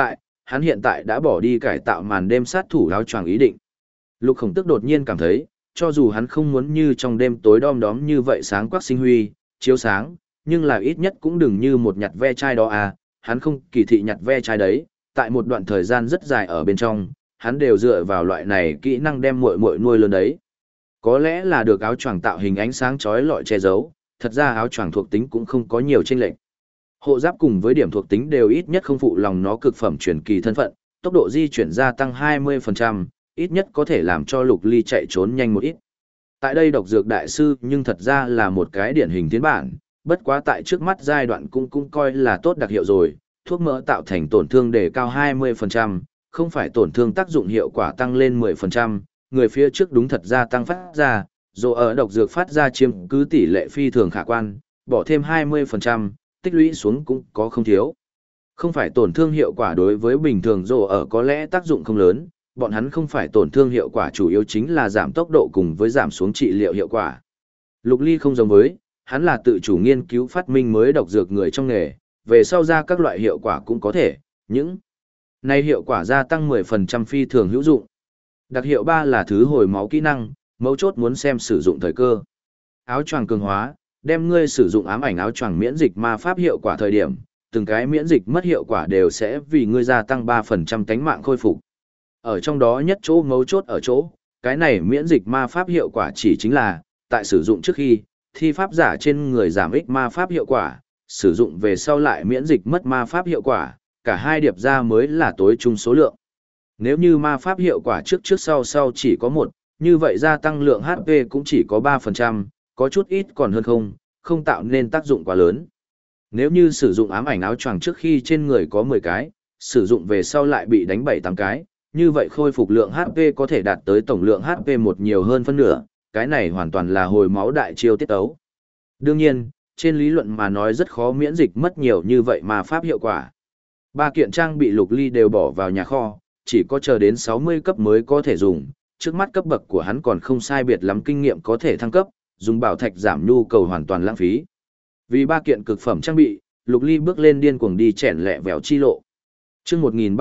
hắn hiện tại đã bỏ đi cải tạo màn đêm sát thủ áo choàng ý định. Lục Khổng Tước đột nhiên cảm thấy, cho dù hắn không muốn như trong đêm tối đom đóm như vậy sáng quắc sinh huy, chiếu sáng, nhưng là ít nhất cũng đừng như một nhặt ve chai đó à, hắn không kỳ thị nhặt ve chai đấy, tại một đoạn thời gian rất dài ở bên trong, hắn đều dựa vào loại này kỹ năng đem muội muội nuôi lớn đấy. Có lẽ là được áo choàng tạo hình ánh sáng chói lọi che giấu, thật ra áo choàng thuộc tính cũng không có nhiều chênh lệch. Hộ giáp cùng với điểm thuộc tính đều ít nhất không phụ lòng nó cực phẩm truyền kỳ thân phận, tốc độ di chuyển gia tăng 20%, ít nhất có thể làm cho Lục Ly chạy trốn nhanh một ít. Tại đây độc dược đại sư nhưng thật ra là một cái điển hình tiến bản, bất quá tại trước mắt giai đoạn cũng coi là tốt đặc hiệu rồi, thuốc mỡ tạo thành tổn thương đề cao 20%, không phải tổn thương tác dụng hiệu quả tăng lên 10%, người phía trước đúng thật ra tăng phát ra, dù ở độc dược phát ra chiếm cứ tỷ lệ phi thường khả quan, bỏ thêm 20%, tích lũy xuống cũng có không thiếu. Không phải tổn thương hiệu quả đối với bình thường dù ở có lẽ tác dụng không lớn, bọn hắn không phải tổn thương hiệu quả chủ yếu chính là giảm tốc độ cùng với giảm xuống trị liệu hiệu quả. Lục Ly không giống với, hắn là tự chủ nghiên cứu phát minh mới độc dược người trong nghề, về sau ra các loại hiệu quả cũng có thể, những này hiệu quả gia tăng 10% phi thường hữu dụng. Đặc hiệu 3 là thứ hồi máu kỹ năng, mấu chốt muốn xem sử dụng thời cơ. Áo choàng cường hóa, đem ngươi sử dụng ám ảnh áo choàng miễn dịch ma pháp hiệu quả thời điểm, từng cái miễn dịch mất hiệu quả đều sẽ vì ngươi gia tăng 3% tánh mạng khôi phục. Ở trong đó nhất chỗ mấu chốt ở chỗ, cái này miễn dịch ma pháp hiệu quả chỉ chính là, tại sử dụng trước khi, thi pháp giả trên người giảm ích ma pháp hiệu quả, sử dụng về sau lại miễn dịch mất ma pháp hiệu quả, cả hai điệp ra mới là tối trung số lượng. Nếu như ma pháp hiệu quả trước trước sau sau chỉ có 1, như vậy gia tăng lượng HP cũng chỉ có 3%, có chút ít còn hơn không tạo nên tác dụng quá lớn. Nếu như sử dụng ám ảnh áo choàng trước khi trên người có 10 cái, sử dụng về sau lại bị đánh 7-8 cái, như vậy khôi phục lượng HP có thể đạt tới tổng lượng HP một nhiều hơn phân nửa, cái này hoàn toàn là hồi máu đại chiêu tiết tấu. Đương nhiên, trên lý luận mà nói rất khó miễn dịch mất nhiều như vậy mà pháp hiệu quả. 3 kiện trang bị Lục Ly đều bỏ vào nhà kho, chỉ có chờ đến 60 cấp mới có thể dùng, trước mắt cấp bậc của hắn còn không sai biệt lắm kinh nghiệm có thể thăng cấp, dùng bảo thạch giảm nhu cầu hoàn toàn lãng phí. Vì 3 kiện cực phẩm trang bị, Lục Ly bước lên điên cuồng đi chèn lẹ vèo chi lộ. Chương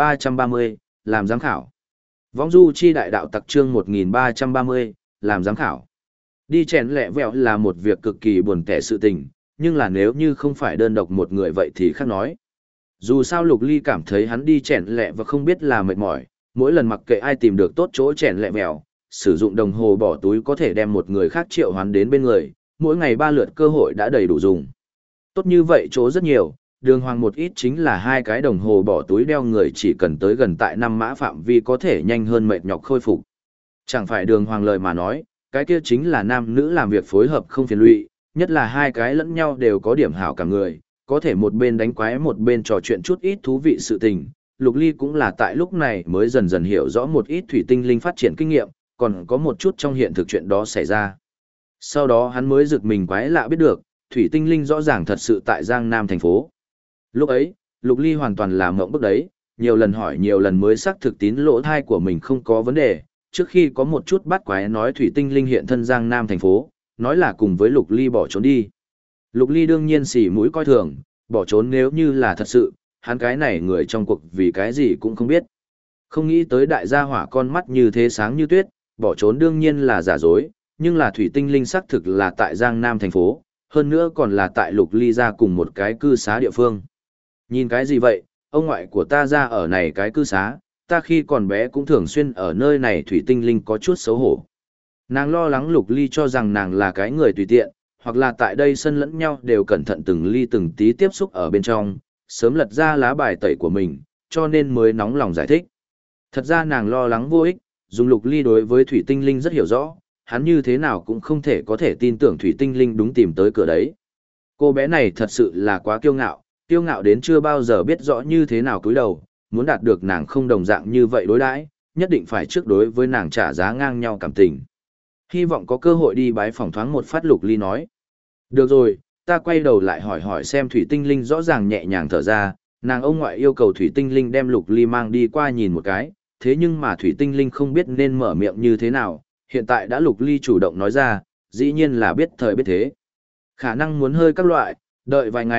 1330, làm giám khảo. Vong du chi đại đạo tặc chương 1330, làm giám khảo. Đi chèn lẹ vèo là một việc cực kỳ buồn tẻ sự tình, nhưng là nếu như không phải đơn độc một người vậy thì khác nói. Dù sao Lục Ly cảm thấy hắn đi chèn lẹ và không biết là mệt mỏi, mỗi lần mặc kệ ai tìm được tốt chỗ chèn lẹ vèo, sử dụng đồng hồ bỏ túi có thể đem một người khác triệu hoán đến bên người, mỗi ngày 3 lượt cơ hội đã đầy đủ dùng. Tốt như vậy chỗ rất nhiều, đường hoàng một ít chính là 2 cái đồng hồ bỏ túi đeo người chỉ cần tới gần tại 5 mã phạm vi có thể nhanh hơn mệt nhọc khôi phục. Chẳng phải đường hoàng lời mà nói, cái kia chính là nam nữ làm việc phối hợp không phiền lụy, nhất là 2 cái lẫn nhau đều có điểm hảo cả người, có thể một bên đánh quái một bên trò chuyện chút ít thú vị sự tình. Lục Ly cũng là tại lúc này mới dần dần hiểu rõ một ít thủy tinh linh phát triển kinh nghiệm, còn có một chút trong hiện thực chuyện đó xảy ra. Sau đó hắn mới rực mình quái lạ biết được, thủy tinh linh rõ ràng thật sự tại Giang Nam thành phố. Lúc ấy, Lục Ly hoàn toàn là mộng bức đấy, nhiều lần hỏi nhiều lần mới xác thực tín lỗ thai của mình không có vấn đề, trước khi có một chút bắt quái nói thủy tinh linh hiện thân Giang Nam thành phố, nói là cùng với Lục Ly bỏ trốn đi. Lục Ly đương nhiên xỉ mũi coi thường, bỏ trốn nếu như là thật sự, hắn cái này người trong cuộc vì cái gì cũng không biết. Không nghĩ tới đại gia hỏa con mắt như thế sáng như tuyết, bỏ trốn đương nhiên là giả dối, nhưng là thủy tinh linh xác thực là tại Giang Nam thành phố, hơn nữa còn là tại Lục Ly ra cùng một cái cư xá địa phương. Nhìn cái gì vậy, ông ngoại của ta ra ở này cái cư xá, ta khi còn bé cũng thường xuyên ở nơi này thủy tinh linh có chút xấu hổ. Nàng lo lắng Lục Ly cho rằng nàng là cái người tùy tiện, hoặc là tại đây sân lẫn nhau đều cẩn thận từng ly từng tí tiếp xúc ở bên trong, sớm lật ra lá bài tẩy của mình, cho nên mới nóng lòng giải thích. Thật ra nàng lo lắng vô ích, dùng Lục Ly đối với thủy tinh linh rất hiểu rõ, hắn như thế nào cũng không thể có thể tin tưởng thủy tinh linh đúng tìm tới cửa đấy. Cô bé này thật sự là quá kiêu ngạo đến chưa bao giờ biết rõ như thế nào cúi đầu, muốn đạt được nàng không đồng dạng như vậy đối đãi, nhất định phải trước đối với nàng trả giá ngang nhau cảm tình. Hy vọng có cơ hội đi bái phỏng thoáng một phát. Lục Ly nói. Được rồi, ta quay đầu lại hỏi xem thủy tinh linh rõ ràng nhẹ nhàng thở ra, nàng ông ngoại yêu cầu thủy tinh linh đem Lục Ly mang đi qua nhìn một cái, thế nhưng mà thủy tinh linh không biết nên mở miệng như thế nào, hiện tại đã Lục Ly chủ động nói ra, dĩ nhiên là biết thời biết thế. Khả năng muốn hơi các loại, đợi vài ngày,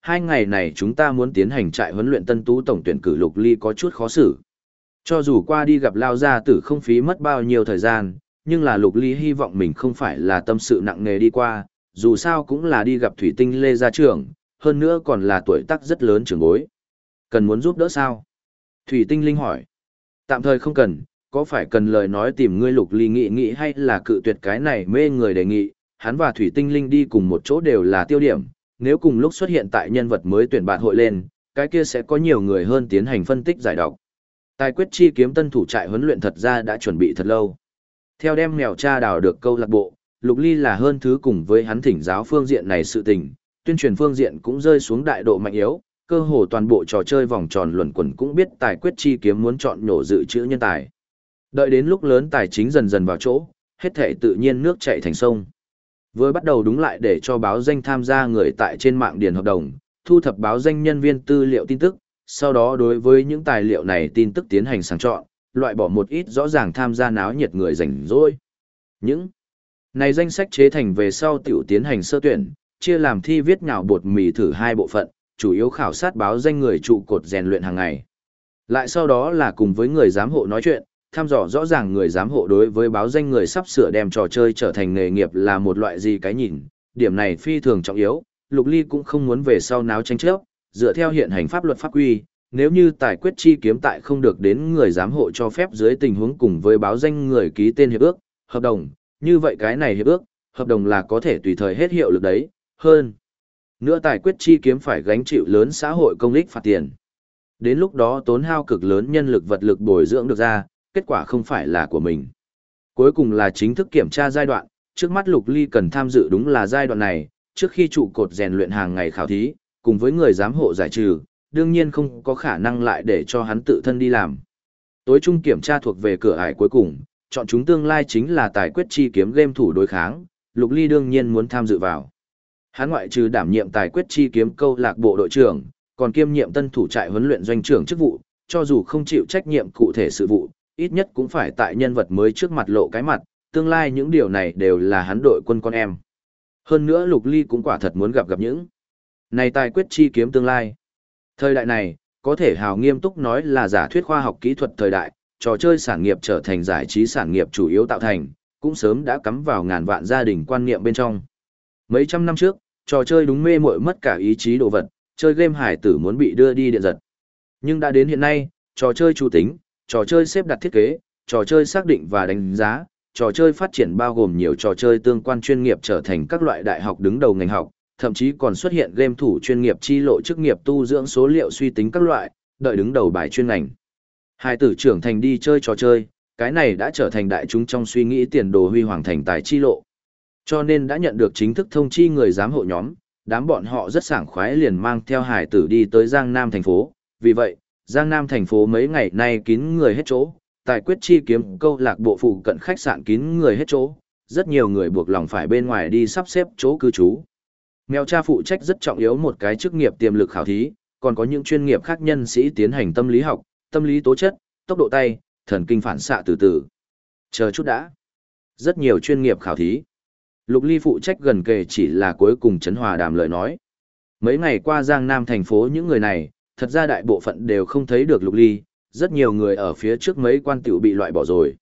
hai ngày này chúng ta muốn tiến hành trại huấn luyện tân tú tổng tuyển cử Lục Ly có chút khó xử. Cho dù qua đi gặp Lao Gia Tử không phí mất bao nhiêu thời gian, nhưng là Lục Ly hy vọng mình không phải là tâm sự nặng nề đi qua, dù sao cũng là đi gặp Thủy Tinh Lê gia trưởng, hơn nữa còn là tuổi tác rất lớn trưởng bối. Cần muốn giúp đỡ sao? Thủy Tinh Linh hỏi. Tạm thời không cần, có phải cần lời nói tìm ngươi Lục Ly nghĩ hay là cự tuyệt cái này mê người đề nghị, hắn và Thủy Tinh Linh đi cùng một chỗ đều là tiêu điểm, nếu cùng lúc xuất hiện tại nhân vật mới tuyển bạn hội lên, cái kia sẽ có nhiều người hơn tiến hành phân tích giải đọc. Tài quyết chi kiếm tân thủ trại huấn luyện thật ra đã chuẩn bị thật lâu. Theo đem mèo cha đào được câu lạc bộ, Lục Ly là hơn thứ cùng với hắn thỉnh giáo phương diện này sự tình, tuyên truyền phương diện cũng rơi xuống đại độ mạnh yếu, cơ hồ toàn bộ trò chơi vòng tròn luẩn quẩn cũng biết tài quyết chi kiếm muốn chọn nhổ dự trữ nhân tài. Đợi đến lúc lớn tài chính dần dần vào chỗ, hết thể tự nhiên nước chảy thành sông. Vừa bắt đầu đúng lại để cho báo danh tham gia người tại trên mạng điền hợp đồng, thu thập báo danh nhân viên tư liệu tin tức, sau đó đối với những tài liệu này tin tức tiến hành sàng chọn, loại bỏ một ít rõ ràng tham gia náo nhiệt người rảnh rỗi. Những này danh sách chế thành về sau tiểu tiến hành sơ tuyển, chia làm thi viết nhào bột mì thử hai bộ phận, chủ yếu khảo sát báo danh người trụ cột rèn luyện hàng ngày. Lại sau đó là cùng với người giám hộ nói chuyện, thăm dò rõ ràng người giám hộ đối với báo danh người sắp sửa đem trò chơi trở thành nghề nghiệp là một loại gì cái nhìn, điểm này phi thường trọng yếu, Lục Ly cũng không muốn về sau náo tranh chấp, dựa theo hiện hành pháp luật pháp quy, nếu như tài quyết chi kiếm tại không được đến người giám hộ cho phép dưới tình huống cùng với báo danh người ký tên hiệp ước, hợp đồng, như vậy cái này hiệp ước, hợp đồng là có thể tùy thời hết hiệu lực đấy, hơn. Nữa tài quyết chi kiếm phải gánh chịu lớn xã hội công ích phạt tiền. Đến lúc đó tốn hao cực lớn nhân lực vật lực bồi dưỡng được ra, kết quả không phải là của mình. Cuối cùng là chính thức kiểm tra giai đoạn, trước mắt Lục Ly cần tham dự đúng là giai đoạn này, trước khi trụ cột rèn luyện hàng ngày khảo thí, cùng với người giám hộ giải trừ, đương nhiên không có khả năng lại để cho hắn tự thân đi làm. Tối trung kiểm tra thuộc về cửa ải cuối cùng, chọn chúng tương lai chính là tài quyết chi kiếm game thủ đối kháng, Lục Ly đương nhiên muốn tham dự vào. Hắn ngoại trừ đảm nhiệm tài quyết chi kiếm câu lạc bộ đội trưởng, còn kiêm nhiệm tân thủ trại huấn luyện doanh trưởng chức vụ, cho dù không chịu trách nhiệm cụ thể sự vụ, ít nhất cũng phải tại nhân vật mới trước mặt lộ cái mặt, tương lai những điều này đều là hắn đội quân con em. Hơn nữa Lục Ly cũng quả thật muốn gặp những này tài quyết chi kiếm tương lai. Thời đại này, có thể hào nghiêm túc nói là giả thuyết khoa học kỹ thuật thời đại, trò chơi sản nghiệp trở thành giải trí sản nghiệp chủ yếu tạo thành, cũng sớm đã cắm vào ngàn vạn gia đình quan niệm bên trong. Mấy trăm năm trước, trò chơi đúng mê muội mất cả ý chí đồ vật, chơi game hải tử muốn bị đưa đi điện giật. Nhưng đã đến hiện nay, trò chơi chủ tính, trò chơi xếp đặt thiết kế, trò chơi xác định và đánh giá, trò chơi phát triển bao gồm nhiều trò chơi tương quan chuyên nghiệp trở thành các loại đại học đứng đầu ngành học, thậm chí còn xuất hiện game thủ chuyên nghiệp chi lộ chức nghiệp tu dưỡng số liệu suy tính các loại, đợi đứng đầu bài chuyên ngành. Hai tử trưởng thành đi chơi trò chơi, cái này đã trở thành đại chúng trong suy nghĩ tiền đồ huy hoàng thành tài chi lộ. Cho nên đã nhận được chính thức thông chi người giám hộ nhóm, đám bọn họ rất sảng khoái liền mang theo hải tử đi tới Giang Nam thành phố. Vì vậy, Giang Nam thành phố mấy ngày nay kín người hết chỗ, tài quyết chi kiếm câu lạc bộ phụ cận khách sạn kín người hết chỗ, rất nhiều người buộc lòng phải bên ngoài đi sắp xếp chỗ cư trú. Mèo cha phụ trách rất trọng yếu một cái chức nghiệp tiềm lực khảo thí, còn có những chuyên nghiệp khác nhân sĩ tiến hành tâm lý học, tâm lý tố chất, tốc độ tay, thần kinh phản xạ từ từ. Chờ chút đã. Rất nhiều chuyên nghiệp khảo thí. Lục Ly phụ trách gần kề chỉ là cuối cùng Trấn Hòa Đàm lời nói. Mấy ngày qua Giang Nam thành phố những người này, thật ra đại bộ phận đều không thấy được Lục Ly, rất nhiều người ở phía trước mấy quan tiểu bị loại bỏ rồi.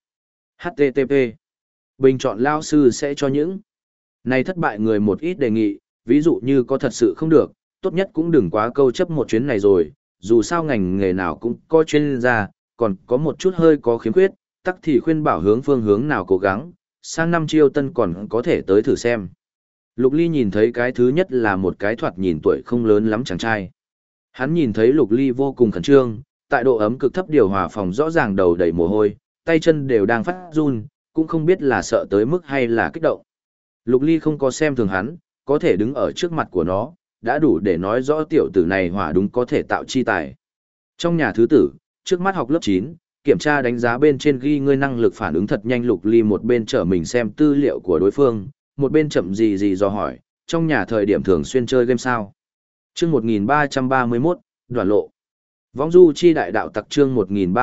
HTTP. Bình chọn lao sư sẽ cho những này thất bại người một ít đề nghị, ví dụ như có thật sự không được, tốt nhất cũng đừng quá câu chấp một chuyến này rồi, dù sao ngành nghề nào cũng có chuyên gia, còn có một chút hơi có khiếm khuyết, tắc thì khuyên bảo hướng phương hướng nào cố gắng, sang năm chiêu tân còn có thể tới thử xem. Lục Ly nhìn thấy cái thứ nhất là một cái thoạt nhìn tuổi không lớn lắm chàng trai. Hắn nhìn thấy Lục Ly vô cùng khẩn trương, tại độ ấm cực thấp điều hòa phòng rõ ràng đầu đầy mồ hôi, tay chân đều đang phát run, cũng không biết là sợ tới mức hay là kích động. Lục Ly không có xem thường hắn, có thể đứng ở trước mặt của nó, đã đủ để nói rõ tiểu tử này hỏa đúng có thể tạo chi tài. Trong nhà thứ tử, trước mắt học lớp 9, kiểm tra đánh giá bên trên ghi ngươi năng lực phản ứng thật nhanh. Lục Ly một bên trở mình xem tư liệu của đối phương, một bên chậm gì dò hỏi, trong nhà thời điểm thường xuyên chơi game sao. Chương 1331, đoạn lộ. Võng du chi đại đạo tặc chương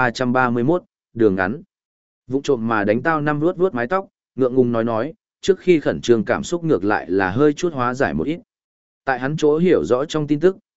1331, đường ngắn. Vụng trộm mà đánh tao năm vuốt mái tóc, ngượng ngùng nói, trước khi khẩn trương cảm xúc ngược lại là hơi chút hóa giải một ít. Tại hắn chỗ hiểu rõ trong tin tức,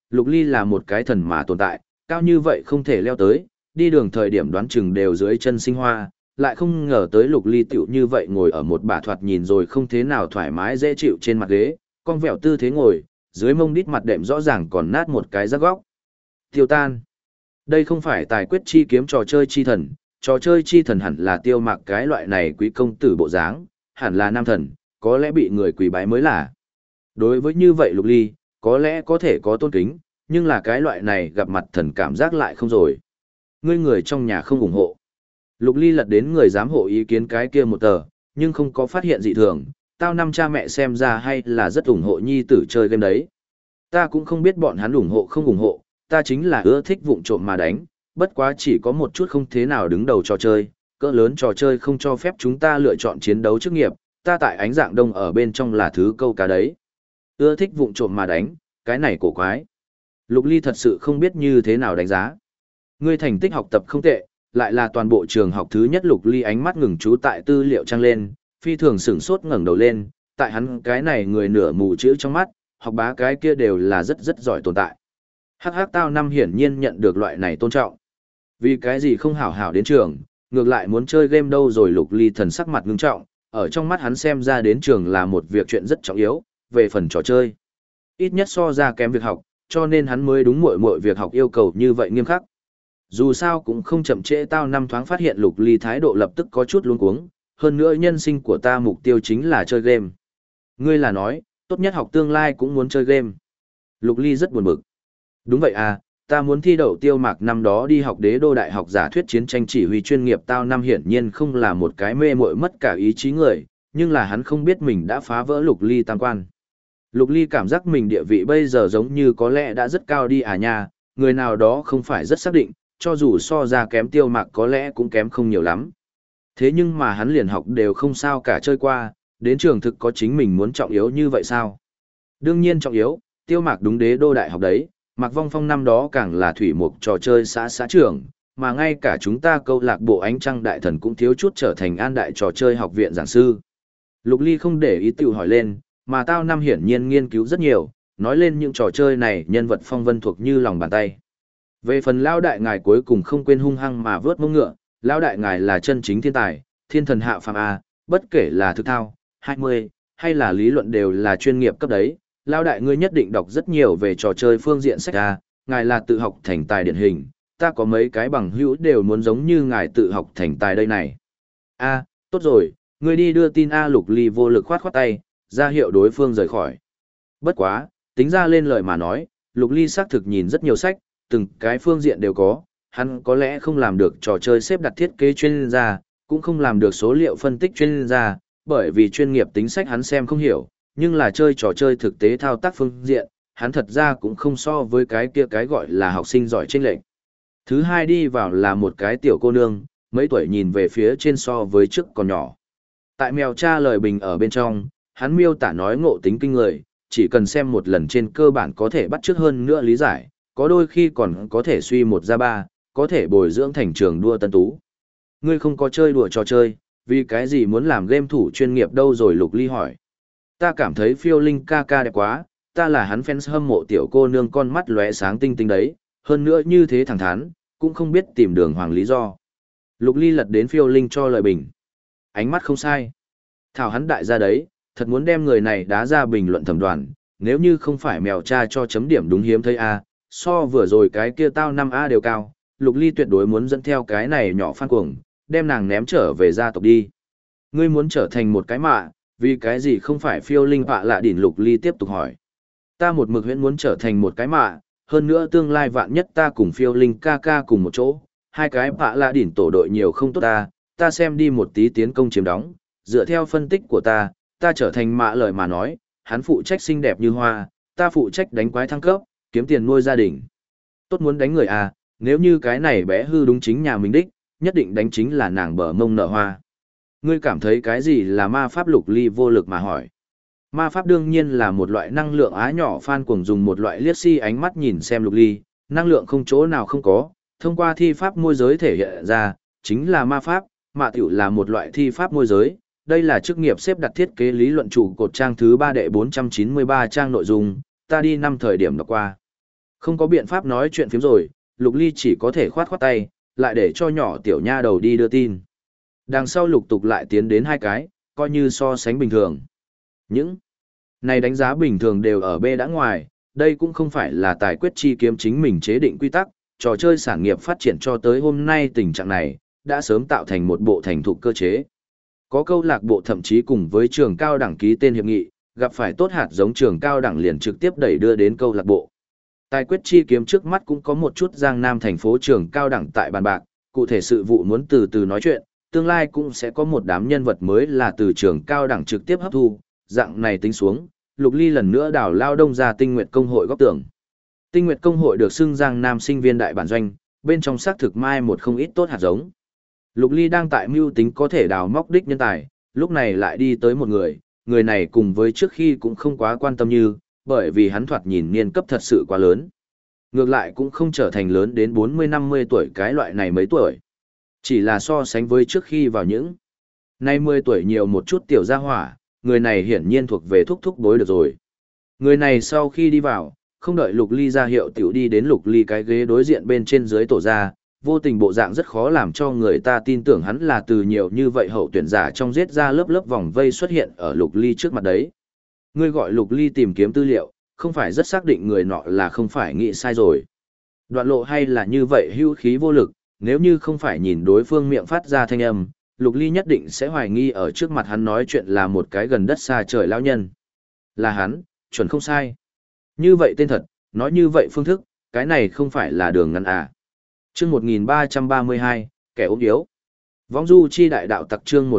Lục Ly là một cái thần mà tồn tại, cao như vậy không thể leo tới, đi đường thời điểm đoán chừng đều dưới chân sinh hoa, lại không ngờ tới Lục Ly tiểu như vậy ngồi ở một bả thoạt nhìn rồi không thế nào thoải mái dễ chịu trên mặt ghế, con vẹo tư thế ngồi, dưới mông đít mặt đệm rõ ràng còn nát một cái rắc góc. Tiêu tan. Đây không phải tài quyết chi kiếm trò chơi chi thần, trò chơi chi thần hẳn là Tiêu Mạc cái loại này quý công tử bộ dáng, hẳn là nam thần, có lẽ bị người quỳ bái mới là. Đối với như vậy Lục Ly, có lẽ có thể có tôn kính, nhưng là cái loại này gặp mặt thần cảm giác lại không rồi. Ngươi người trong nhà không ủng hộ. Lục Ly lật đến người giám hộ ý kiến cái kia một tờ, nhưng không có phát hiện dị thường, tao năm cha mẹ xem ra hay là rất ủng hộ nhi tử chơi game đấy. Ta cũng không biết bọn hắn ủng hộ không ủng hộ, ta chính là ưa thích vụng trộm mà đánh, bất quá chỉ có một chút không thế nào đứng đầu trò chơi, cỡ lớn trò chơi không cho phép chúng ta lựa chọn chiến đấu chức nghiệp, ta tại ánh dạng đông ở bên trong là thứ câu cá đấy. Ưa thích vụng trộm mà đánh, cái này cổ quái. Lục Ly thật sự không biết như thế nào đánh giá. Ngươi thành tích học tập không tệ, lại là toàn bộ trường học thứ nhất. Lục Ly ánh mắt ngừng trú tại tư liệu trang lên, phi thường sửng sốt ngẩng đầu lên, tại hắn cái này người nửa mù chữ trong mắt, học bá cái kia đều là rất giỏi tồn tại. Hắc hắc tao năm hiển nhiên nhận được loại này tôn trọng. Vì cái gì không hảo hảo đến trường, ngược lại muốn chơi game đâu rồi. Lục Ly thần sắc mặt ngưng trọng, ở trong mắt hắn xem ra đến trường là một việc chuyện rất trọng yếu, về phần trò chơi. Ít nhất so ra kém việc học, cho nên hắn mới đúng muội việc học yêu cầu như vậy nghiêm khắc. Dù sao cũng không chậm trễ tao năm thoáng phát hiện Lục Ly thái độ lập tức có chút luống cuống, hơn nữa nhân sinh của ta mục tiêu chính là chơi game. Ngươi là nói, tốt nhất học tương lai cũng muốn chơi game. Lục Ly rất buồn bực. Đúng vậy à, ta muốn thi đậu Tiêu Mạc năm đó đi học Đế Đô Đại học giả thuyết chiến tranh chỉ huy chuyên nghiệp. Tao năm hiển nhiên không là một cái mê muội mất cả ý chí người, nhưng là hắn không biết mình đã phá vỡ Lục Ly tam quan. Lục Ly cảm giác mình địa vị bây giờ giống như có lẽ đã rất cao đi à nha, người nào đó không phải rất xác định, cho dù so ra kém Tiêu Mạc có lẽ cũng kém không nhiều lắm. Thế nhưng mà hắn liền học đều không sao cả chơi qua, đến trường thực có chính mình muốn trọng yếu như vậy sao? Đương nhiên trọng yếu, Tiêu Mạc đúng Đế Đô Đại học đấy, Mạc Vong Phong năm đó càng là thủy mục trò chơi xã trưởng, mà ngay cả chúng ta câu lạc bộ Ánh Trăng Đại Thần cũng thiếu chút trở thành An Đại trò chơi học viện giảng sư. Lục Ly không để ý tiểu hỏi lên, mà tao năm hiển nhiên nghiên cứu rất nhiều, nói lên những trò chơi này nhân vật phong vân thuộc như lòng bàn tay. Về phần Lão Đại ngài cuối cùng không quên hung hăng mà vớt mông ngựa, Lão Đại ngài là chân chính thiên tài, thiên thần hạ phàm A, bất kể là thực thao, 20, hay là lý luận đều là chuyên nghiệp cấp đấy. Lão Đại ngươi nhất định đọc rất nhiều về trò chơi phương diện sách A, ngài là tự học thành tài điển hình, ta có mấy cái bằng hữu đều muốn giống như ngài tự học thành tài đây này. A, tốt rồi, ngươi đi đưa tin A. Lục Ly vô lực khoát tay, ra hiệu đối phương rời khỏi. Bất quá, tính ra lên lời mà nói, Lục Ly xác thực nhìn rất nhiều sách, từng cái phương diện đều có, hắn có lẽ không làm được trò chơi xếp đặt thiết kế chuyên gia, cũng không làm được số liệu phân tích chuyên gia, bởi vì chuyên nghiệp tính sách hắn xem không hiểu, nhưng là chơi trò chơi thực tế thao tác phương diện, hắn thật ra cũng không so với cái kia cái gọi là học sinh giỏi chênh lệch. Thứ hai đi vào là một cái tiểu cô nương, mấy tuổi nhìn về phía trên so với trước còn nhỏ. Tại mèo cha lời bình ở bên trong, hắn miêu tả nói ngộ tính kinh người, chỉ cần xem một lần trên cơ bản có thể bắt chước hơn nữa lý giải, có đôi khi còn có thể suy một ra ba, có thể bồi dưỡng thành trường đua tân tú. Ngươi không có chơi đùa trò chơi, vì cái gì muốn làm game thủ chuyên nghiệp đâu rồi? Lục Ly hỏi. Ta cảm thấy Phiêu Linh ca ca đẹp quá, ta là hắn fans hâm mộ tiểu cô nương con mắt lóe sáng tinh tinh đấy, hơn nữa như thế thẳng thắn, cũng không biết tìm đường hoàng lý do. Lục Ly lật đến Phiêu Linh cho lời bình. Ánh mắt không sai. Thảo hắn đại gia đấy, thật muốn đem người này đá ra bình luận thẩm đoàn, nếu như không phải mèo cha cho chấm điểm đúng hiếm thấy A, so vừa rồi cái kia tao 5A đều cao, Lục Ly tuyệt đối muốn dẫn theo cái này nhỏ phan cuồng, đem nàng ném trở về gia tộc đi. Ngươi muốn trở thành một cái mạ, vì cái gì không phải Phiêu Linh họa lạ đỉnh? Lục Ly tiếp tục hỏi. Ta một mực huyễn muốn trở thành một cái mạ, hơn nữa tương lai vạn nhất ta cùng Phiêu Linh ca ca cùng một chỗ, hai cái họa lạ đỉnh tổ đội nhiều không tốt ta xem đi một tí tiến công chiếm đóng, dựa theo phân tích của ta trở thành mạ lời mà nói, hắn phụ trách xinh đẹp như hoa, ta phụ trách đánh quái thăng cấp, kiếm tiền nuôi gia đình. Tốt muốn đánh người à, nếu như cái này bé hư đúng chính nhà mình đích, nhất định đánh chính là nàng bờ mông nở hoa. Ngươi cảm thấy cái gì là ma pháp? Lục Ly vô lực mà hỏi. Ma pháp đương nhiên là một loại năng lượng á nhỏ. Phan cuồng dùng một loại liếc si ánh mắt nhìn xem Lục Ly, năng lượng không chỗ nào không có, thông qua thi pháp môi giới thể hiện ra, chính là ma pháp, mạ tiểu là một loại thi pháp môi giới. Đây là chức nghiệp xếp đặt thiết kế lý luận trụ cột trang thứ 3 đệ 493 trang nội dung, ta đi năm thời điểm đọc qua. Không có biện pháp nói chuyện phiếm rồi, Lục Ly chỉ có thể khoát khoát tay, lại để cho nhỏ tiểu nha đầu đi đưa tin. Đằng sau lục tục lại tiến đến hai cái, coi như so sánh bình thường. Những này đánh giá bình thường đều ở B đã ngoài, đây cũng không phải là tài quyết chi kiếm chính mình chế định quy tắc, trò chơi sản nghiệp phát triển cho tới hôm nay tình trạng này, đã sớm tạo thành một bộ thành thục cơ chế. Có câu lạc bộ thậm chí cùng với trường cao đẳng ký tên hiệp nghị, gặp phải tốt hạt giống trường cao đẳng liền trực tiếp đẩy đưa đến câu lạc bộ. Tài quyết chi kiếm trước mắt cũng có một chút Giang Nam thành phố trường cao đẳng tại bàn bạc, cụ thể sự vụ muốn từ từ nói chuyện, tương lai cũng sẽ có một đám nhân vật mới là từ trường cao đẳng trực tiếp hấp thu, dạng này tính xuống, Lục Ly lần nữa đào lao đông ra Tinh Nguyệt công hội góc tưởng. Tinh Nguyệt công hội được xưng Giang Nam sinh viên đại bản doanh, bên trong xác thực mai một không ít tốt hạt giống. Lục Ly đang tại mưu tính có thể đào móc đích nhân tài, lúc này lại đi tới một người này cùng với trước khi cũng không quá quan tâm như, bởi vì hắn thoạt nhìn niên cấp thật sự quá lớn. Ngược lại cũng không trở thành lớn đến 40-50 tuổi cái loại này mấy tuổi. Chỉ là so sánh với trước khi vào những nay 10 tuổi nhiều một chút tiểu gia hỏa, người này hiển nhiên thuộc về thúc thúc bối được rồi. Người này sau khi đi vào, không đợi Lục Ly ra hiệu tiểu đi đến Lục Ly cái ghế đối diện bên trên dưới tổ ra, vô tình bộ dạng rất khó làm cho người ta tin tưởng hắn là từ nhiều như vậy hậu tuyển giả trong giết ra lớp lớp vòng vây xuất hiện ở Lục Ly trước mặt đấy. Ngươi gọi Lục Ly tìm kiếm tư liệu, không phải rất xác định người nọ là không phải nghĩ sai rồi. Đoạn lộ hay là như vậy hưu khí vô lực, nếu như không phải nhìn đối phương miệng phát ra thanh âm, Lục Ly nhất định sẽ hoài nghi ở trước mặt hắn nói chuyện là một cái gần đất xa trời lão nhân. Là hắn, chuẩn không sai. Như vậy tên thật, nói như vậy phương thức, cái này không phải là đường ngắn à. Chương 1332, kẻ ốm yếu. Vong du chi đại đạo tặc chương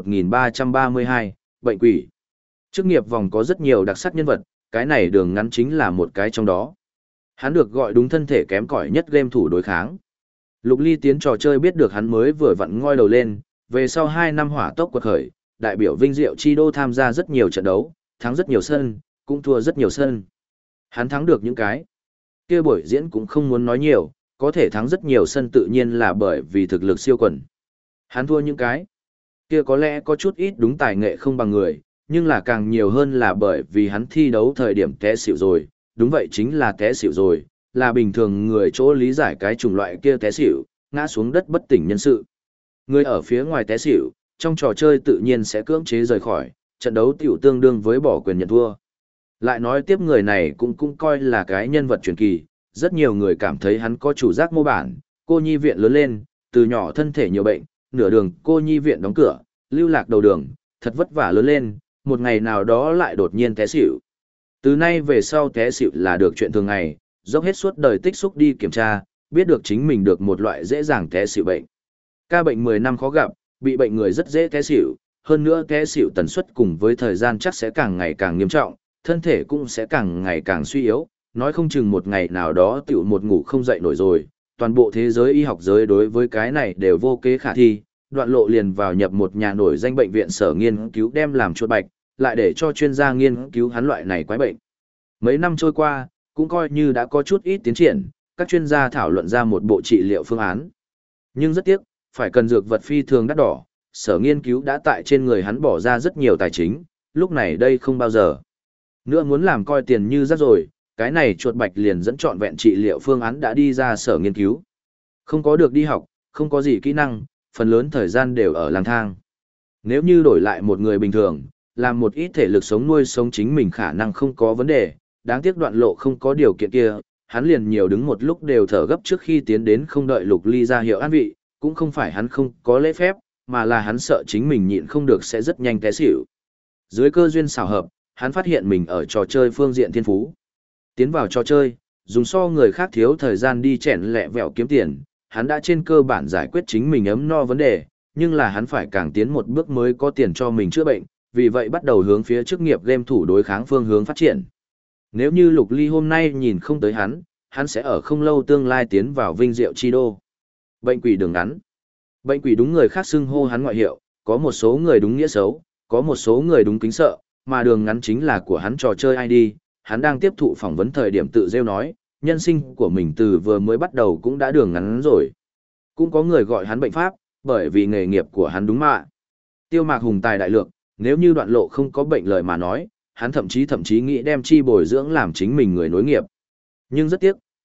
1332, bệnh quỷ. Chức nghiệp vòng có rất nhiều đặc sắc nhân vật, cái này đường ngắn chính là một cái trong đó. Hắn được gọi đúng thân thể kém cỏi nhất game thủ đối kháng. Lục Ly tiến trò chơi biết được hắn mới vừa vặn ngoi đầu lên, về sau 2 năm hỏa tốc quật khởi, đại biểu Vinh Diệu Chi Đô tham gia rất nhiều trận đấu, thắng rất nhiều sân, cũng thua rất nhiều sân. Hắn thắng được những cái kia buổi diễn cũng không muốn nói nhiều, có thể thắng rất nhiều sân tự nhiên là bởi vì thực lực siêu quần. Hắn thua những cái kia có lẽ có chút ít đúng tài nghệ không bằng người, nhưng là càng nhiều hơn là bởi vì hắn thi đấu thời điểm té xỉu rồi, đúng vậy chính là té xỉu rồi, là bình thường người chỗ lý giải cái chủng loại kia té xỉu, ngã xuống đất bất tỉnh nhân sự. Người ở phía ngoài té xỉu, trong trò chơi tự nhiên sẽ cưỡng chế rời khỏi, trận đấu tiểu tương đương với bỏ quyền nhận thua. Lại nói tiếp người này cũng coi là cái nhân vật truyền kỳ, rất nhiều người cảm thấy hắn có chủ giác mô bản, cô nhi viện lớn lên, từ nhỏ thân thể nhiều bệnh, nửa đường cô nhi viện đóng cửa, lưu lạc đầu đường, thật vất vả lớn lên, một ngày nào đó lại đột nhiên té xỉu. Từ nay về sau té xỉu là được chuyện thường ngày, dốc hết suốt đời tích xúc đi kiểm tra, biết được chính mình được một loại dễ dàng té xỉu bệnh. Ca bệnh 10 năm khó gặp, bị bệnh người rất dễ té xỉu, hơn nữa té xỉu tần suất cùng với thời gian chắc sẽ càng ngày càng nghiêm trọng, thân thể cũng sẽ càng ngày càng suy yếu, nói không chừng một ngày nào đó tiểu một ngủ không dậy nổi rồi. Toàn bộ thế giới y học giới đối với cái này đều vô kế khả thi, Đoạn lộ liền vào nhập một nhà nổi danh bệnh viện sở nghiên cứu đem làm chuột bạch, lại để cho chuyên gia nghiên cứu hắn loại này quái bệnh. Mấy năm trôi qua, cũng coi như đã có chút ít tiến triển, các chuyên gia thảo luận ra một bộ trị liệu phương án. Nhưng rất tiếc, phải cần dược vật phi thường đắt đỏ, sở nghiên cứu đã tại trên người hắn bỏ ra rất nhiều tài chính, lúc này đây không bao giờ nữa muốn làm coi tiền như rác rồi, cái này chuột bạch liền dẫn trọn vẹn trị liệu phương án đã đi ra sở nghiên cứu. Không có được đi học, không có gì kỹ năng, phần lớn thời gian đều ở lang thang. Nếu như đổi lại một người bình thường, làm một ít thể lực sống nuôi sống chính mình khả năng không có vấn đề, đáng tiếc Đoạn lộ không có điều kiện kia, hắn liền nhiều đứng một lúc đều thở gấp trước khi tiến đến không đợi Lục Ly ra hiệu an vị, cũng không phải hắn không có lễ phép, mà là hắn sợ chính mình nhịn không được sẽ rất nhanh té xỉu. Dưới cơ duyên xảo hợp, hắn phát hiện mình ở trò chơi phương diện thiên phú. Tiến vào trò chơi, dùng so người khác thiếu thời gian đi chèn lẹ vẹo kiếm tiền, hắn đã trên cơ bản giải quyết chính mình ấm no vấn đề, nhưng là hắn phải càng tiến một bước mới có tiền cho mình chữa bệnh, vì vậy bắt đầu hướng phía chức nghiệp game thủ đối kháng phương hướng phát triển. Nếu như Lục Ly hôm nay nhìn không tới hắn sẽ ở không lâu tương lai tiến vào Vinh Diệu Chi Đô. Bệnh quỷ đường ngắn. Bệnh quỷ đúng người khác xưng hô hắn ngoại hiệu, có một số người đúng nghĩa xấu, có một số người đúng kính sợ, mà đường ngắn chính là của hắn trò chơi ID. Hắn đang tiếp thụ phỏng vấn thời điểm tự rêu nói, nhân sinh của mình từ vừa mới bắt đầu cũng đã đường ngắn rồi. Cũng có người gọi hắn bệnh pháp, bởi vì nghề nghiệp của hắn đúng mạ. Tiêu Mạc hùng tài đại lược, nếu như Đoạn lộ không có bệnh lời mà nói, hắn thậm chí nghĩ đem chi bồi dưỡng làm chính mình người nối nghiệp. Nhưng rất tiếc,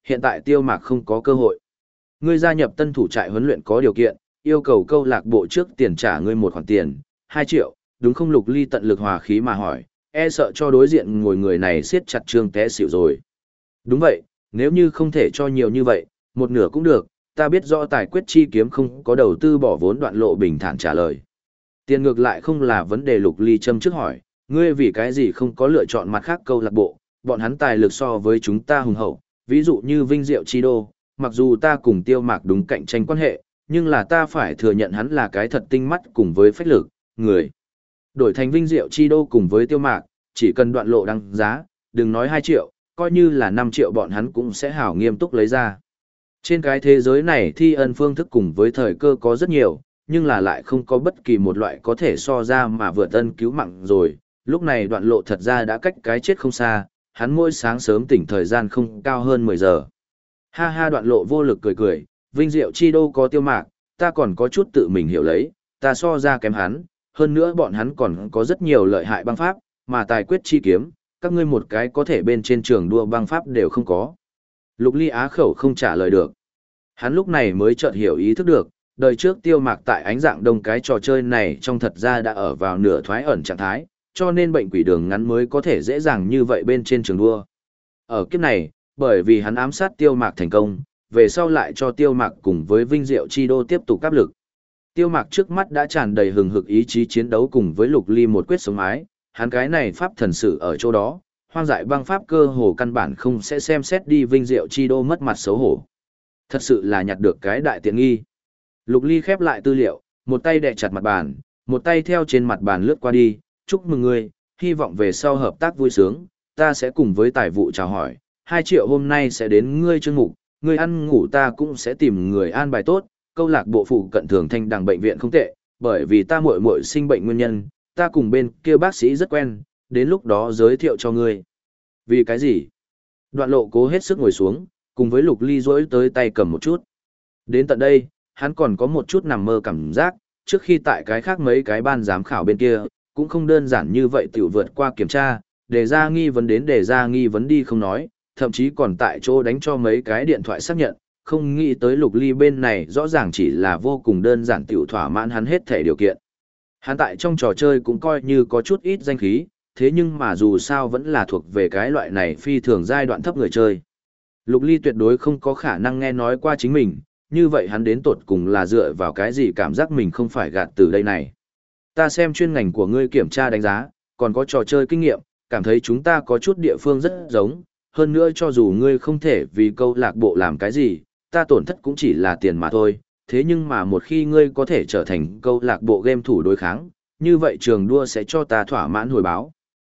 hiện tại Tiêu Mạc không có cơ hội. Ngươi gia nhập tân thủ trại huấn luyện có điều kiện, yêu cầu câu lạc bộ trước tiền trả ngươi một khoản tiền, 2 triệu, đúng không? Lục Ly tận lực hòa khí mà hỏi, e sợ cho đối diện ngồi người này siết chặt Trương té xỉu rồi. Đúng vậy, nếu như không thể cho nhiều như vậy, một nửa cũng được, ta biết rõ tài quyết chi kiếm không có đầu tư bỏ vốn. Đoạn Lộ bình thản trả lời. Tiền ngược lại không là vấn đề. Lục Ly châm trước hỏi, ngươi vì cái gì không có lựa chọn mặt khác câu lạc bộ, bọn hắn tài lực so với chúng ta hùng hậu, ví dụ như Vinh Diệu Chi Đô, mặc dù ta cùng Tiêu Mạc đúng cạnh tranh quan hệ, nhưng là ta phải thừa nhận hắn là cái thật tinh mắt cùng với phách lực, người. Đổi thành Vinh Diệu Chi Đô cùng với Tiêu Mạc, chỉ cần Đoạn Lộ đăng giá, đừng nói 2 triệu, coi như là 5 triệu bọn hắn cũng sẽ hảo nghiêm túc lấy ra. Trên cái thế giới này thi ân phương thức cùng với thời cơ có rất nhiều, nhưng là lại không có bất kỳ một loại có thể so ra mà vượt ân cứu mạng rồi. Lúc này Đoạn Lộ thật ra đã cách cái chết không xa, hắn mỗi sáng sớm tỉnh thời gian không cao hơn 10 giờ. Ha ha, Đoạn Lộ vô lực cười cười, Vinh Diệu Chi Đô có Tiêu Mạc, ta còn có chút tự mình hiểu lấy, ta so ra kém hắn, hơn nữa bọn hắn còn có rất nhiều lợi hại băng pháp, mà tài quyết chi kiếm, các ngươi một cái có thể bên trên trường đua băng pháp đều không có. Lục Ly á khẩu không trả lời được. Hắn lúc này mới chợt hiểu ý thức được, đời trước Tiêu Mạc tại ánh dạng đông cái trò chơi này trong thật ra đã ở vào nửa thoái ẩn trạng thái, cho nên bệnh quỷ đường ngắn mới có thể dễ dàng như vậy bên trên trường đua. Ở kiếp này, bởi vì hắn ám sát Tiêu Mạc thành công, về sau lại cho Tiêu Mạc cùng với Vinh Diệu Chi Đô tiếp tục áp lực. Tiêu Mạc trước mắt đã tràn đầy hừng hực ý chí chiến đấu cùng với Lục Ly một quyết sống ái, hắn cái này pháp thần sự ở chỗ đó, hoang dại băng pháp cơ hồ căn bản không sẽ xem xét đi Vinh Diệu Chi Đô mất mặt xấu hổ. Thật sự là nhặt được cái đại tiện nghi. Lục Ly khép lại tư liệu, một tay đè chặt mặt bàn, một tay theo trên mặt bàn lướt qua đi, chúc mừng ngươi, hy vọng về sau hợp tác vui sướng, ta sẽ cùng với tài vụ chào hỏi, 2 triệu hôm nay sẽ đến ngươi chương mục, ngươi ăn ngủ ta cũng sẽ tìm người an bài tốt, câu lạc bộ phụ cận Thường Thanh Đằng bệnh viện không tệ, bởi vì ta muội muội sinh bệnh nguyên nhân, ta cùng bên kia bác sĩ rất quen, đến lúc đó giới thiệu cho ngươi. Vì cái gì? Đoạn Lộ cố hết sức ngồi xuống, cùng với Lục Ly rỗi tới tay cầm một chút. Đến tận đây, hắn còn có một chút nằm mơ cảm giác, trước khi tại cái khác mấy cái ban giám khảo bên kia, cũng không đơn giản như vậy tiểu vượt qua kiểm tra, đề ra nghi vấn đến đề ra nghi vấn đi không nói, thậm chí còn tại chỗ đánh cho mấy cái điện thoại xác nhận, không nghĩ tới Lục Ly bên này rõ ràng chỉ là vô cùng đơn giản tiểu thỏa mãn hắn hết thể điều kiện. Hắn tại trong trò chơi cũng coi như có chút ít danh khí, thế nhưng mà dù sao vẫn là thuộc về cái loại này phi thường giai đoạn thấp người chơi. Lục Ly tuyệt đối không có khả năng nghe nói qua chính mình, như vậy hắn đến tột cùng là dựa vào cái gì cảm giác mình không phải gạt từ đây này. Ta xem chuyên ngành của ngươi kiểm tra đánh giá, còn có trò chơi kinh nghiệm, cảm thấy chúng ta có chút địa phương rất giống, hơn nữa cho dù ngươi không thể vì câu lạc bộ làm cái gì, ta tổn thất cũng chỉ là tiền mà thôi, thế nhưng mà một khi ngươi có thể trở thành câu lạc bộ game thủ đối kháng, như vậy trường đua sẽ cho ta thỏa mãn hồi báo.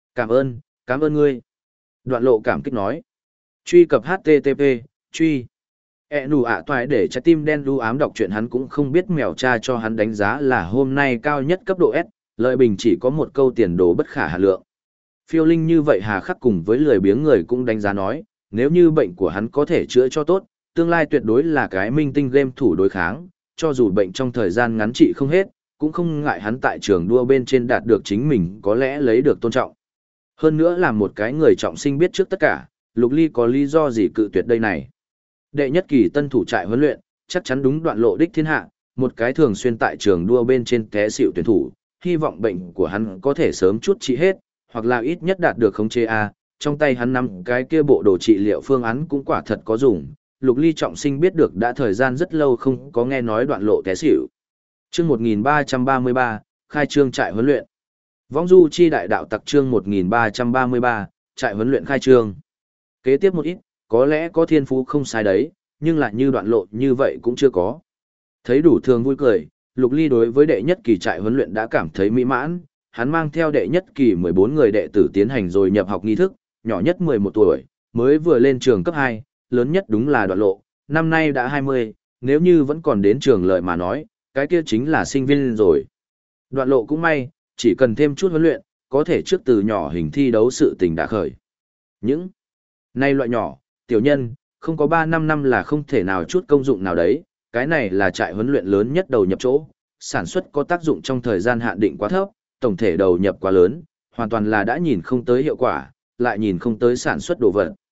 Cảm ơn ngươi. Đoạn Lộ cảm kích nói. Truy cập HTTP, truy. Nụ ạ toại để trái tim đen đu ám đọc truyện hắn cũng không biết mèo cha cho hắn đánh giá là hôm nay cao nhất cấp độ S, lợi bình chỉ có một câu tiền đồ bất khả hà lượng. Phiêu linh như vậy hà khắc cùng với lười biếng người cũng đánh giá nói, nếu như bệnh của hắn có thể chữa cho tốt, tương lai tuyệt đối là cái minh tinh game thủ đối kháng, cho dù bệnh trong thời gian ngắn trị không hết, cũng không ngại hắn tại trường đua bên trên đạt được chính mình có lẽ lấy được tôn trọng. Hơn nữa là một cái người trọng sinh biết trước tất cả, Lục Ly có lý do gì cự tuyệt đây này. Đệ nhất kỳ tân thủ trại huấn luyện, chắc chắn đúng Đoạn Lộ đích thiên hạ, một cái thường xuyên tại trường đua bên trên té xỉu tuyển thủ, hy vọng bệnh của hắn có thể sớm chút trị hết, hoặc là ít nhất đạt được khống chế A, trong tay hắn nắm cái kia bộ đồ trị liệu phương án cũng quả thật có dùng. Lục Ly trọng sinh biết được đã thời gian rất lâu không có nghe nói Đoạn Lộ té xỉu. Chương 1333, khai trương trại huấn luyện. Vong du chi đại đạo tặc chương 1333, trại huấn luyện khai trương. Kế tiếp một ít, có lẽ có thiên phú không sai đấy, nhưng lại như Đoạn Lộ như vậy cũng chưa có. Thấy đủ thường vui cười, Lục Ly đối với đệ nhất kỳ trại huấn luyện đã cảm thấy mỹ mãn, hắn mang theo đệ nhất kỳ 14 người đệ tử tiến hành rồi nhập học nghi thức, nhỏ nhất 11 tuổi, mới vừa lên trường cấp 2, lớn nhất đúng là Đoạn Lộ, năm nay đã 20, nếu như vẫn còn đến trường lợi mà nói, cái kia chính là sinh viên rồi. Đoạn Lộ cũng may, chỉ cần thêm chút huấn luyện, có thể trước từ nhỏ hình thi đấu sự tình đã khởi. Những nay loại nhỏ, tiểu nhân, không có 3-5 năm là không thể nào chút công dụng nào đấy, cái này là trại huấn luyện lớn nhất đầu nhập chỗ, sản xuất có tác dụng trong thời gian hạn định quá thấp, tổng thể đầu nhập quá lớn, hoàn toàn là đã nhìn không tới hiệu quả, lại nhìn không tới sản xuất đồ vật.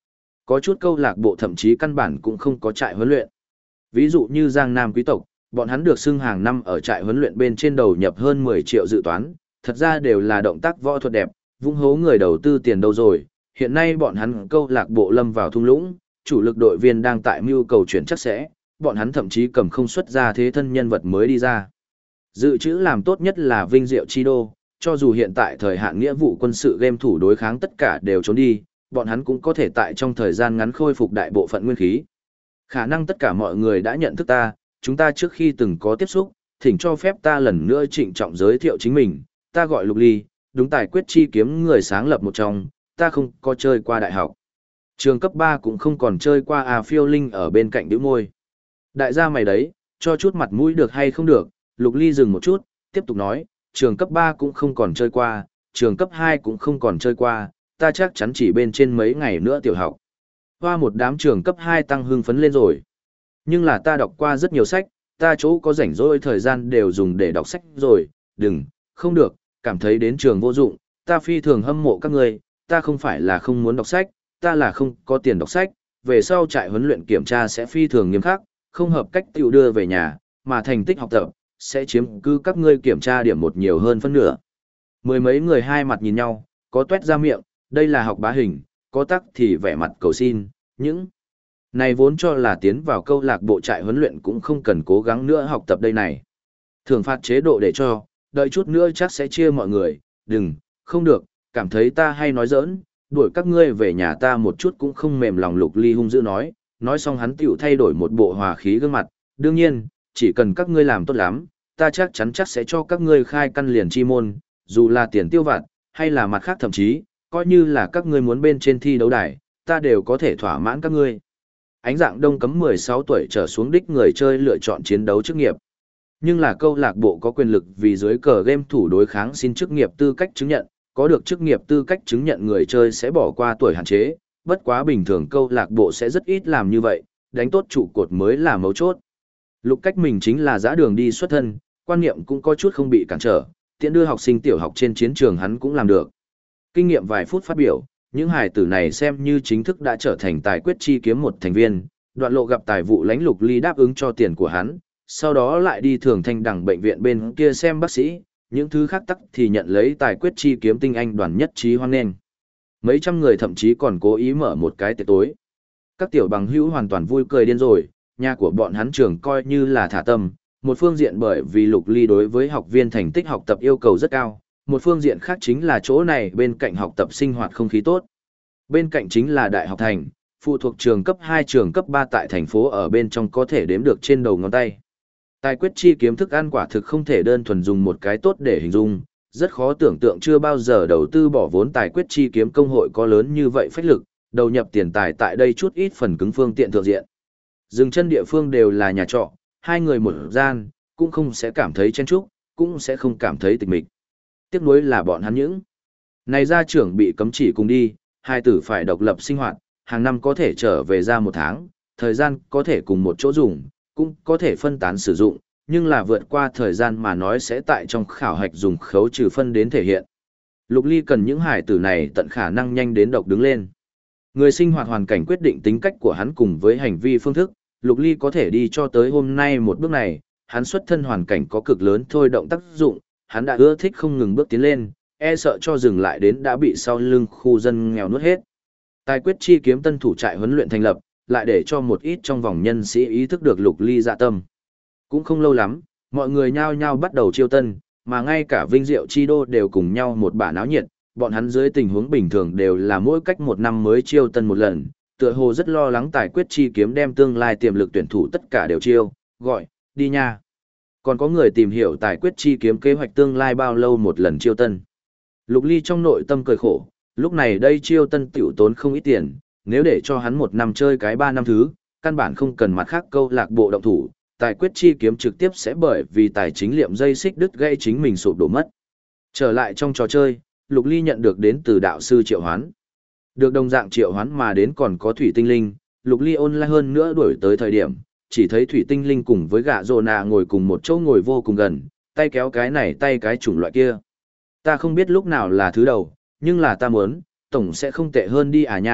Có chút câu lạc bộ thậm chí căn bản cũng không có trại huấn luyện. Ví dụ như Giang Nam quý tộc, bọn hắn được xưng hàng năm ở trại huấn luyện bên trên đầu nhập hơn 10 triệu dự toán, thật ra đều là động tác võ thuật đẹp, vung hố người đầu tư tiền đâu rồi. Hiện nay bọn hắn câu lạc bộ lâm vào thung lũng, chủ lực đội viên đang tại mưu cầu chuyển chắc sẽ, bọn hắn thậm chí cầm không xuất ra thế thân nhân vật mới đi ra. Dự trữ làm tốt nhất là Vinh Diệu Chi Đô, cho dù hiện tại thời hạn nghĩa vụ quân sự game thủ đối kháng tất cả đều trốn đi, bọn hắn cũng có thể tại trong thời gian ngắn khôi phục đại bộ phận nguyên khí. Khả năng tất cả mọi người đã nhận thức ta, chúng ta trước khi từng có tiếp xúc, thỉnh cho phép ta lần nữa trịnh trọng giới thiệu chính mình, ta gọi Lục Ly, đúng tài quyết chi kiếm người sáng lập một trong, ta không có chơi qua đại học. Trường cấp 3 cũng không còn chơi qua phiêu linh ở bên cạnh đứa môi. Đại gia mày đấy, cho chút mặt mũi được hay không được, Lục Ly dừng một chút, tiếp tục nói, trường cấp 3 cũng không còn chơi qua, trường cấp 2 cũng không còn chơi qua, ta chắc chắn chỉ bên trên mấy ngày nữa tiểu học. Hoa một đám trường cấp 2 tăng hưng phấn lên rồi. Nhưng là ta đọc qua rất nhiều sách, ta chỗ có rảnh rỗi thời gian đều dùng để đọc sách rồi, đừng, không được, cảm thấy đến trường vô dụng, ta phi thường hâm mộ các người, ta không phải là không muốn đọc sách, ta là không có tiền đọc sách, về sau trại huấn luyện kiểm tra sẽ phi thường nghiêm khắc, không hợp cách tiểu đưa về nhà, mà thành tích học tập sẽ chiếm cứ các ngươi kiểm tra điểm một nhiều hơn phân nửa. Mười mấy người hai mặt nhìn nhau, có tuét ra miệng, đây là học bá hình, có tắc thì vẻ mặt cầu xin, những này vốn cho là tiến vào câu lạc bộ trại huấn luyện cũng không cần cố gắng nữa học tập đây này. Thưởng phạt chế độ để cho, đợi chút nữa chắc sẽ chia mọi người, đừng, không được, cảm thấy ta hay nói giỡn, đuổi các ngươi về nhà ta một chút cũng không mềm lòng. Lục Ly hung dữ nói xong hắn tiểu thay đổi một bộ hòa khí gương mặt, đương nhiên, chỉ cần các ngươi làm tốt lắm, ta chắc chắn sẽ cho các ngươi khai căn liền chi môn, dù là tiền tiêu vặt, hay là mặt khác thậm chí, coi như là các ngươi muốn bên trên thi đấu đài, ta đều có thể thỏa mãn các ngươi. Ánh dạng đông cấm 16 tuổi trở xuống đích người chơi lựa chọn chiến đấu chức nghiệp. Nhưng là câu lạc bộ có quyền lực vì dưới cờ game thủ đối kháng xin chức nghiệp tư cách chứng nhận, có được chức nghiệp tư cách chứng nhận người chơi sẽ bỏ qua tuổi hạn chế, bất quá bình thường câu lạc bộ sẽ rất ít làm như vậy, đánh tốt trụ cột mới là mấu chốt. Lục Cách mình chính là dã đường đi xuất thân, quan niệm cũng có chút không bị cản trở, tiện đưa học sinh tiểu học trên chiến trường hắn cũng làm được. Kinh nghiệm vài phút phát biểu, những hài tử này xem như chính thức đã trở thành tài quyết chi kiếm một thành viên, Đoạn Lộ gặp tài vụ lãnh Lục Ly đáp ứng cho tiền của hắn, sau đó lại đi thường thanh đẳng bệnh viện bên kia xem bác sĩ, những thứ khác tắc thì nhận lấy tài quyết chi kiếm tinh anh đoàn nhất trí hoan nghênh. Mấy trăm người thậm chí còn cố ý mở một cái tiệc tối. Các tiểu bằng hữu hoàn toàn vui cười điên rồi, nhà của bọn hắn trường coi như là thả tâm, một phương diện bởi vì Lục Ly đối với học viên thành tích học tập yêu cầu rất cao, một phương diện khác chính là chỗ này bên cạnh học tập sinh hoạt không khí tốt. Bên cạnh chính là Đại học Thành, phụ thuộc trường cấp 2 trường cấp 3 tại thành phố ở bên trong có thể đếm được trên đầu ngón tay. Tài quyết chi kiếm thức ăn quả thực không thể đơn thuần dùng một cái tốt để hình dung, rất khó tưởng tượng chưa bao giờ đầu tư bỏ vốn tài quyết chi kiếm công hội có lớn như vậy phách lực, đầu nhập tiền tài tại đây chút ít phần cứng phương tiện thượng diện. Dừng chân địa phương đều là nhà trọ, hai người một gian, cũng không sẽ cảm thấy chen chúc, cũng sẽ không cảm thấy tịch mịch. Tiếc nuối là bọn hắn những này gia trưởng bị cấm chỉ cùng đi, hai tử phải độc lập sinh hoạt, hàng năm có thể trở về ra một tháng, thời gian có thể cùng một chỗ dùng, cũng có thể phân tán sử dụng, nhưng là vượt qua thời gian mà nói sẽ tại trong khảo hạch dùng khấu trừ phân đến thể hiện. Lục Ly cần những hải tử này tận khả năng nhanh đến độc đứng lên. Người sinh hoạt hoàn cảnh quyết định tính cách của hắn cùng với hành vi phương thức, Lục Ly có thể đi cho tới hôm nay một bước này, hắn xuất thân hoàn cảnh có cực lớn thôi động tác dụng, hắn đã ưa thích không ngừng bước tiến lên, e sợ cho dừng lại đến đã bị sau lưng khu dân nghèo nuốt hết. Tài quyết chi kiếm tân thủ trại huấn luyện thành lập, lại để cho một ít trong vòng nhân sĩ ý thức được Lục Ly dạ tâm. Cũng không lâu lắm, mọi người nhao nhao bắt đầu chiêu tân, mà ngay cả Vinh Diệu Chi Đô đều cùng nhau một bả náo nhiệt, bọn hắn dưới tình huống bình thường đều là mỗi cách một năm mới chiêu tân một lần, tựa hồ rất lo lắng tài quyết chi kiếm đem tương lai tiềm lực tuyển thủ tất cả đều chiêu, gọi, đi nha. Còn có người tìm hiểu tài quyết chi kiếm kế hoạch tương lai bao lâu một lần chiêu tân. Lục Ly trong nội tâm cười khổ, lúc này đây chiêu tân tiểu tốn không ít tiền, nếu để cho hắn một năm chơi cái 3 năm thứ, căn bản không cần mặt khác câu lạc bộ động thủ, tài quyết chi kiếm trực tiếp sẽ bởi vì tài chính liệm dây xích đứt gây chính mình sụp đổ mất. Trở lại trong trò chơi, Lục Ly nhận được đến từ đạo sư triệu hoán. Được đồng dạng triệu hoán mà đến còn có thủy tinh linh, Lục Ly online hơn nữa đuổi tới thời điểm, chỉ thấy thủy tinh linh cùng với gạ rồ nạ ngồi cùng một chỗ ngồi vô cùng gần, tay kéo cái này tay cái chủng loại kia. Ta không biết lúc nào là thứ đầu, nhưng là ta muốn, tổng sẽ không tệ hơn đi à nha,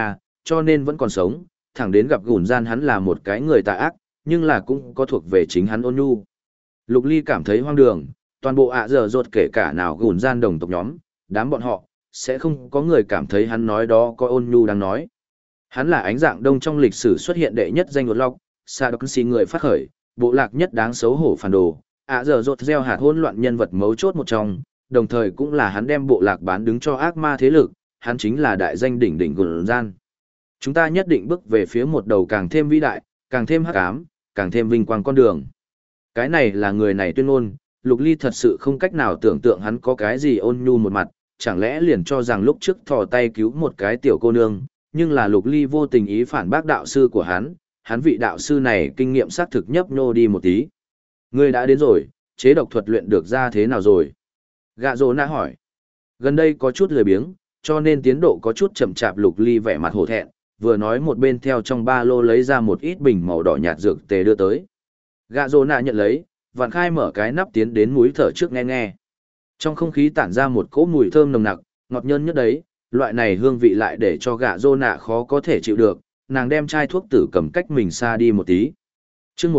cho nên vẫn còn sống, thẳng đến gặp gùn gian hắn là một cái người tà ác, nhưng là cũng có thuộc về chính hắn ôn nhu. Lục Ly cảm thấy hoang đường, toàn bộ ạ dở dột kể cả nào gùn gian đồng tộc nhóm, đám bọn họ, sẽ không có người cảm thấy hắn nói đó có ôn nhu đang nói. Hắn là ánh dạng đông trong lịch sử xuất hiện đệ nhất danh đột lọc, xa đọc xì người phát khởi, bộ lạc nhất đáng xấu hổ phản đồ, ạ dở dột gieo hạt hỗn loạn nhân vật mấu chốt một trong, đồng thời cũng là hắn đem bộ lạc bán đứng cho ác ma thế lực, hắn chính là đại danh đỉnh đỉnh gùn gian. Chúng ta nhất định bước về phía một đầu càng thêm vĩ đại, càng thêm hắc ám, càng thêm vinh quang con đường. Cái này là người này tuyên ngôn, Lục Ly thật sự không cách nào tưởng tượng hắn có cái gì ôn nhu một mặt, chẳng lẽ liền cho rằng lúc trước thò tay cứu một cái tiểu cô nương, nhưng là Lục Ly vô tình ý phản bác đạo sư của hắn vị đạo sư này kinh nghiệm xác thực nhấp nhô đi một tí. Ngươi đã đến rồi, chế độc thuật luyện được ra thế nào rồi? Gạ Rồ Na hỏi. Gần đây có chút lười biếng, cho nên tiến độ có chút chậm chạp. Lục Ly vẻ mặt hổ thẹn, vừa nói một bên theo trong ba lô lấy ra một ít bình màu đỏ nhạt dược tề đưa tới. Gạ Rồ Na nhận lấy, vặn khai mở cái nắp tiến đến mũi thở trước nghe nghe. Trong không khí tản ra một cỗ mùi thơm nồng nặc, ngọt nhơn nhất đấy, loại này hương vị lại để cho Gạ Rồ Na khó có thể chịu được, nàng đem chai thuốc tử cầm cách mình xa đi một tí. Chương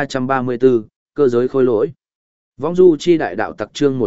1334, cơ giới khôi lỗi. Vong du chi đại đạo tặc chương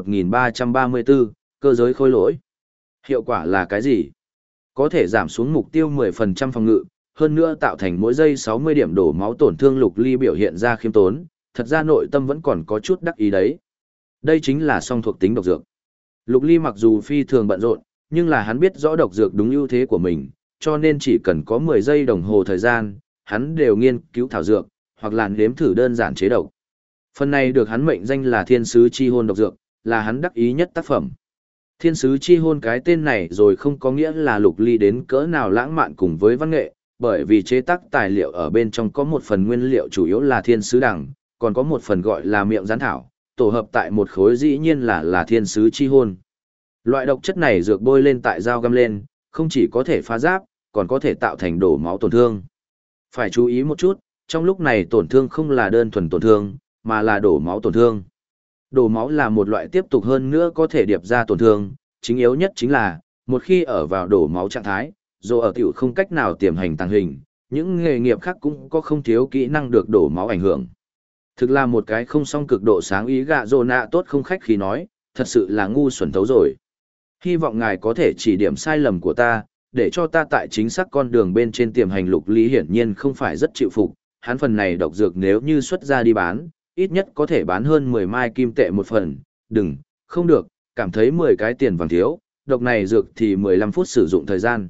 1334, cơ giới khôi lỗi. Hiệu quả là cái gì? Có thể giảm xuống mục tiêu 10% phòng ngự, hơn nữa tạo thành mỗi giây 60 điểm đổ máu tổn thương. Lục Ly biểu hiện ra khiêm tốn, thật ra nội tâm vẫn còn có chút đắc ý đấy. Đây chính là song thuộc tính độc dược. Lục Ly mặc dù phi thường bận rộn, nhưng là hắn biết rõ độc dược đúng ưu thế của mình, cho nên chỉ cần có 10 giây đồng hồ thời gian, hắn đều nghiên cứu thảo dược, hoặc là nếm thử đơn giản chế độc. Phần này được hắn mệnh danh là Thiên sứ chi hôn độc dược, là hắn đắc ý nhất tác phẩm. Thiên sứ chi hôn cái tên này rồi không có nghĩa là Lục Ly đến cỡ nào lãng mạn cùng với văn nghệ, bởi vì chế tác tài liệu ở bên trong có một phần nguyên liệu chủ yếu là thiên sứ đằng, còn có một phần gọi là miệng rắn thảo, tổ hợp tại một khối dĩ nhiên là thiên sứ chi hôn. Loại độc chất này dược bôi lên tại dao găm lên, không chỉ có thể phá giáp, còn có thể tạo thành đổ máu tổn thương. Phải chú ý một chút, trong lúc này tổn thương không là đơn thuần tổn thương, mà là đổ máu tổn thương. Đổ máu là một loại tiếp tục hơn nữa có thể điệp ra tổn thương, chính yếu nhất chính là, một khi ở vào đổ máu trạng thái, dù ở tiểu không cách nào tiềm hành tàng hình, những nghề nghiệp khác cũng có không thiếu kỹ năng được đổ máu ảnh hưởng. Thực là một cái không song cực độ sáng ý. Gạ Rồ Na tốt không khách khí nói, thật sự là ngu xuẩn thấu rồi. Hy vọng ngài có thể chỉ điểm sai lầm của ta, để cho ta tại chính xác con đường bên trên tiềm hành. Lục Lý hiển nhiên không phải rất chịu phục, hắn phần này độc dược nếu như xuất ra đi bán, ít nhất có thể bán hơn 10 mai kim tệ một phần, đừng, không được, cảm thấy 10 cái tiền vàng thiếu, độc này dược thì 15 phút sử dụng thời gian.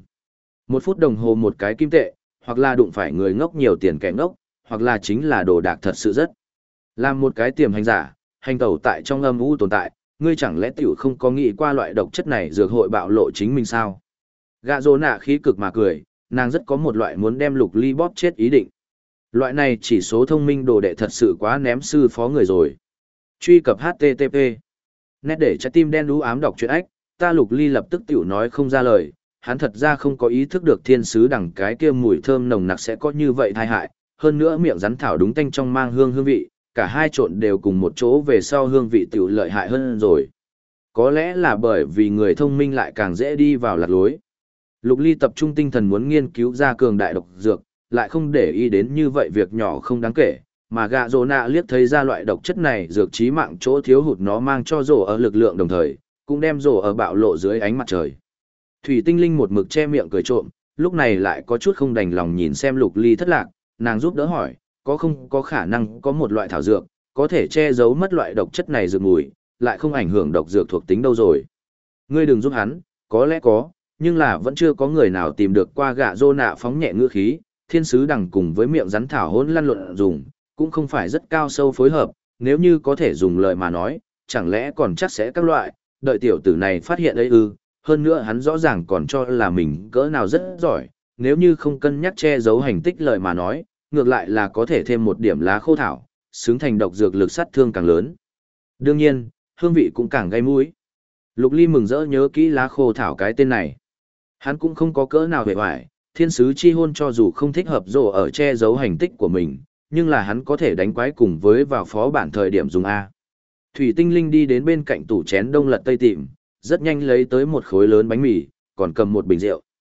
1 phút đồng hồ một cái kim tệ, hoặc là đụng phải người ngốc nhiều tiền kẻ ngốc, hoặc là chính là đồ đạc thật sự rất. Làm một cái tiềm hành giả, hành tẩu tại trong âm u tồn tại, ngươi chẳng lẽ tiểu không có nghĩ qua loại độc chất này dược hội bạo lộ chính mình sao? Gạ Rồ Na khí cực mà cười, nàng rất có một loại muốn đem Lục Ly bóp chết ý định. Loại này chỉ số thông minh đồ đệ thật sự quá ném sư phó người rồi. Truy cập HTTP. Nét để trái tim đen đú ám đọc truyện ách, ta Lục Ly lập tức tiểu nói không ra lời, hắn thật ra không có ý thức được thiên sứ đằng cái kia mùi thơm nồng nặc sẽ có như vậy tai hại, hơn nữa miệng rắn thảo đúng tanh trong mang hương vị, cả hai trộn đều cùng một chỗ về sau hương vị tiểu lợi hại hơn rồi. Có lẽ là bởi vì người thông minh lại càng dễ đi vào lạc lối. Lục Ly tập trung tinh thần muốn nghiên cứu ra cường đại độc dược, lại không để ý đến như vậy việc nhỏ không đáng kể, mà Gạ Rồ Na liếc thấy ra loại độc chất này dược chí mạng chỗ thiếu hụt nó mang cho rổ ở lực lượng, đồng thời cũng đem rổ ở bạo lộ dưới ánh mặt trời. Thủy Tinh Linh một mực che miệng cười trộm, lúc này lại có chút không đành lòng nhìn xem Lục Ly thất lạc, nàng giúp đỡ hỏi, có không có khả năng có một loại thảo dược, có thể che giấu mất loại độc chất này dược mùi, lại không ảnh hưởng độc dược thuộc tính đâu rồi. Ngươi đừng giúp hắn, có lẽ có, nhưng là vẫn chưa có người nào tìm được qua. Gạ Rồ Na phóng nhẹ ngữ khí, thiên sứ đằng cùng với miệng rắn thảo hỗn lăn lộn dùng, cũng không phải rất cao sâu phối hợp, nếu như có thể dùng lời mà nói, chẳng lẽ còn chắc sẽ các loại, đợi tiểu tử này phát hiện ấy ư, hơn nữa hắn rõ ràng còn cho là mình cỡ nào rất giỏi, nếu như không cân nhắc che giấu hành tích lời mà nói, ngược lại là có thể thêm một điểm lá khô thảo, xứng thành độc dược lực sát thương càng lớn. Đương nhiên, hương vị cũng càng gây mũi. Lục Ly mừng rỡ nhớ kỹ lá khô thảo cái tên này. Hắn cũng không có cỡ nào hề hoài, thiên sứ chi hôn cho dù không thích hợp rổ ở che giấu hành tích của mình, nhưng là hắn có thể đánh quái cùng với vào phó bản thời điểm dùng A. Thủy Tinh Linh đi đến bên cạnh tủ chén đông lật tây tìm, rất nhanh lấy tới một khối lớn bánh mì, còn cầm một bình rượu.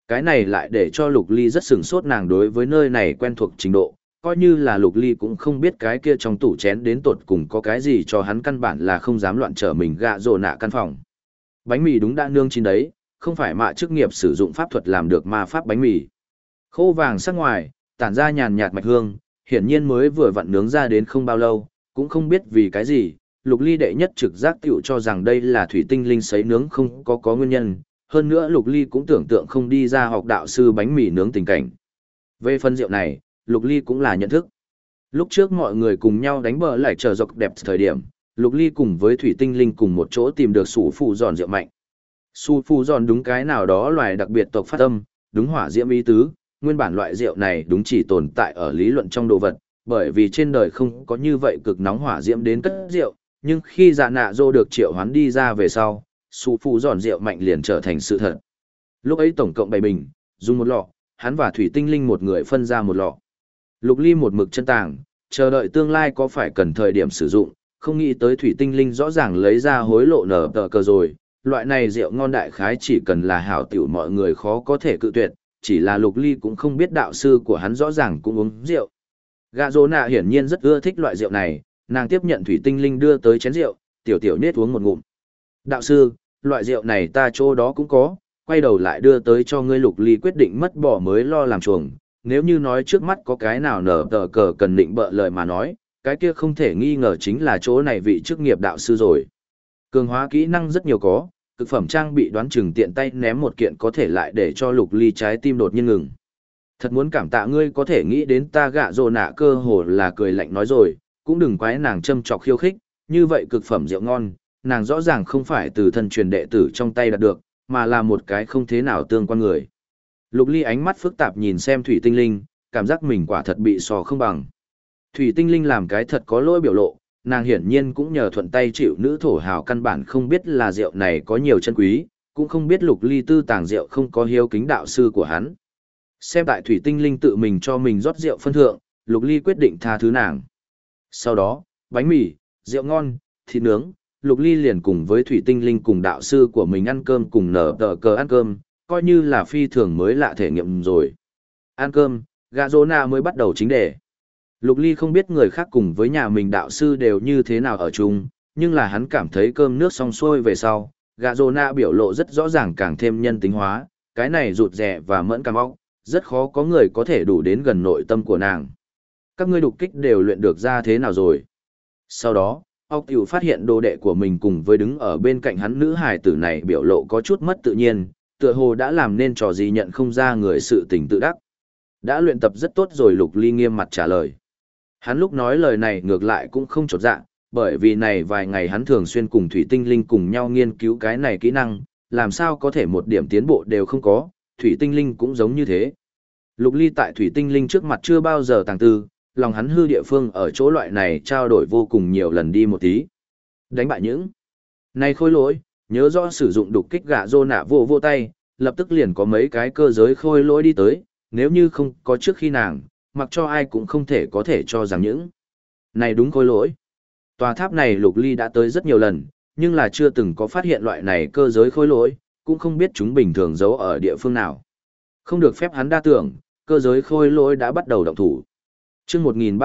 Cái này lại để cho Lục Ly rất sửng sốt, nàng đối với nơi này quen thuộc trình độ, coi như là Lục Ly cũng không biết cái kia trong tủ chén đến tột cùng có cái gì cho hắn, căn bản là không dám loạn trở mình gạ rồ nạ căn phòng. Bánh mì đúng đã nương chín đấy, không phải mạ chức nghiệp sử dụng pháp thuật làm được ma pháp bánh mì. Khô vàng sắc ngoài, tản ra nhàn nhạt mạch hương, hiển nhiên mới vừa vặn nướng ra đến không bao lâu, cũng không biết vì cái gì, Lục Ly đệ nhất trực giác tiểu cho rằng đây là thủy tinh linh sấy nướng không có nguyên nhân, hơn nữa Lục Ly cũng tưởng tượng không đi ra học đạo sư bánh mì nướng tình cảnh. Về phần rượu này, Lục Ly cũng là nhận thức. Lúc trước mọi người cùng nhau đánh bờ lại chờ dọc đẹp thời điểm, Lục Ly cùng với thủy tinh linh cùng một chỗ tìm được sủ phù giòn rượu mạnh. Sủ phù giòn đúng cái nào đó loài đặc biệt tộc phát âm, đúng hỏa diễm ý tứ, nguyên bản loại rượu này đúng chỉ tồn tại ở lý luận trong đồ vật, bởi vì trên đời không có như vậy cực nóng hỏa diễm đến cất rượu, nhưng khi dạ nạ dô được triệu hoán đi ra về sau, sủ phù giòn rượu mạnh liền trở thành sự thật. Lúc ấy tổng cộng 7 bình, dùng một lọ, hắn và thủy tinh linh một người phân ra một lọ. Lục Ly một mực chân tàng, chờ đợi tương lai có phải cần thời điểm sử dụng, không nghĩ tới thủy tinh linh rõ ràng lấy ra hối lộ nở tờ cờ rồi. Loại này rượu ngon đại khái chỉ cần là hảo tiểu mọi người khó có thể cự tuyệt, chỉ là Lục Ly cũng không biết đạo sư của hắn rõ ràng cũng uống rượu. Gạ rồ nạ hiển nhiên rất ưa thích loại rượu này, nàng tiếp nhận thủy tinh linh đưa tới chén rượu, tiểu tiểu nết uống một ngụm. Đạo sư, loại rượu này ta chỗ đó cũng có, quay đầu lại đưa tới cho ngươi. Lục Ly quyết định mất bỏ mới lo làm chuồng, nếu như nói trước mắt có cái nào nở tờ cờ cần định bợ lời mà nói, cái kia không thể nghi ngờ chính là chỗ này vị chức nghiệp đạo sư rồi. Cường hóa kỹ năng rất nhiều có, thực phẩm trang bị đoán chừng tiện tay ném một kiện có thể lại để cho Lục Ly trái tim đột nhiên ngừng. Thật muốn cảm tạ ngươi có thể nghĩ đến ta. Gạ rồ nạ cơ hồ là cười lạnh nói rồi, cũng đừng quái nàng châm chọc khiêu khích, như vậy cực phẩm rượu ngon, nàng rõ ràng không phải từ thân truyền đệ tử trong tay đạt được, mà là một cái không thế nào tương quan người. Lục Ly ánh mắt phức tạp nhìn xem thủy tinh linh, cảm giác mình quả thật bị sò không bằng. Thủy tinh linh làm cái thật có lỗi biểu lộ, nàng hiển nhiên cũng nhờ thuận tay chịu nữ thổ hào, căn bản không biết là rượu này có nhiều chân quý, cũng không biết Lục Ly tư tàng rượu không có hiếu kính đạo sư của hắn. Xem tại thủy tinh linh tự mình cho mình rót rượu phân thượng, Lục Ly quyết định tha thứ nàng. Sau đó, bánh mì, rượu ngon, thịt nướng, Lục Ly liền cùng với thủy tinh linh cùng đạo sư của mình ăn cơm, cùng nở tờ cờ ăn cơm, coi như là phi thường mới lạ thể nghiệm rồi. Ăn cơm, gạ rồ nạ mới bắt đầu chính đề. Lục Ly không biết người khác cùng với nhà mình đạo sư đều như thế nào ở chung, nhưng là hắn cảm thấy cơm nước xong xuôi về sau, gạ rồ nạ biểu lộ rất rõ ràng càng thêm nhân tính hóa, cái này rụt rè và mẫn cảm óc, rất khó có người có thể đủ đến gần nội tâm của nàng. Các ngươi đục kích đều luyện được ra thế nào rồi? Sau đó, óc tiểu phát hiện đồ đệ của mình cùng với đứng ở bên cạnh hắn nữ hài tử này biểu lộ có chút mất tự nhiên, tựa hồ đã làm nên trò gì nhận không ra người, sự tình tự đắc. Đã luyện tập rất tốt rồi. Lục Ly nghiêm mặt trả lời. Hắn lúc nói lời này ngược lại cũng không chột dạ, bởi vì này vài ngày hắn thường xuyên cùng thủy tinh linh cùng nhau nghiên cứu cái này kỹ năng, làm sao có thể một điểm tiến bộ đều không có, thủy tinh linh cũng giống như thế. Lục Ly tại thủy tinh linh trước mặt chưa bao giờ tàng tư, lòng hắn hư địa phương ở chỗ loại này trao đổi vô cùng nhiều lần đi một tí. Đánh bại những này khôi lỗi, nhớ rõ sử dụng đục kích. Gạ rồ nạ vô tay, lập tức liền có mấy cái cơ giới khôi lỗi đi tới, nếu như không có trước khi nàng, mặc cho ai cũng không thể có thể cho rằng những này đúng khôi lỗi. Tòa tháp này Lục Ly đã tới rất nhiều lần, nhưng là chưa từng có phát hiện loại này cơ giới khôi lỗi, cũng không biết chúng bình thường giấu ở địa phương nào. Không được phép hắn đa tưởng, cơ giới khôi lỗi đã bắt đầu động thủ. Chương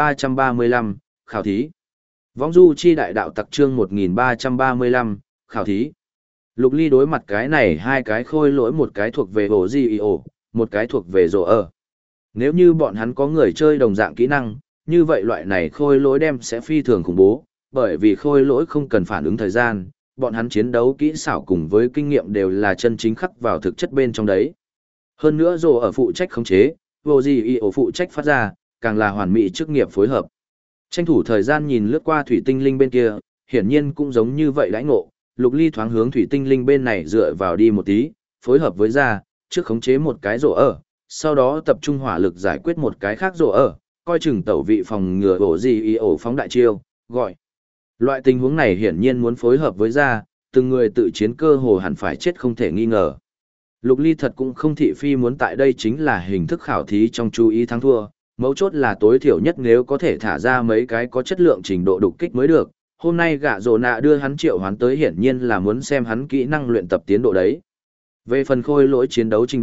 1335, khảo thí. Vong du chi đại đạo tặc, chương 1335, khảo thí. Lục Ly đối mặt cái này hai cái khôi lỗi, một cái thuộc về Hồ Di Ồ, một cái thuộc về Rồ Ở. Nếu như bọn hắn có người chơi đồng dạng kỹ năng, như vậy loại này khôi lỗi đem sẽ phi thường khủng bố, bởi vì khôi lỗi không cần phản ứng thời gian, bọn hắn chiến đấu kỹ xảo cùng với kinh nghiệm đều là chân chính khắc vào thực chất bên trong đấy. Hơn nữa Rồ Ở phụ trách khống chế, Hồ Di Ồ phụ trách phát ra, càng là hoàn mỹ chức nghiệp phối hợp. Tranh thủ thời gian nhìn lướt qua thủy tinh linh bên kia, hiển nhiên cũng giống như vậy đãi ngộ. Lục Ly thoáng hướng thủy tinh linh bên này dựa vào đi một tí, phối hợp với ra, trước khống chế một cái Rồ Ở, sau đó tập trung hỏa lực giải quyết một cái khác Rồ Ở, coi chừng tẩu vị phòng ngừa Hồ Di Ồ phóng đại chiêu, gọi. Loại tình huống này hiển nhiên muốn phối hợp với ra, từng người tự chiến cơ hồ hẳn phải chết không thể nghi ngờ. Lục Ly thật cũng không thị phi muốn tại đây chính là hình thức khảo thí trong chú ý thắng thua, mấu chốt là tối thiểu nhất nếu có thể thả ra mấy cái có chất lượng trình độ đục kích mới được. Hôm nay gạ rồ nạ đưa hắn triệu hoán tới hiển nhiên là muốn xem hắn kỹ năng luyện tập tiến độ đấy. Về phần khôi lỗi chiến đấu trình độ,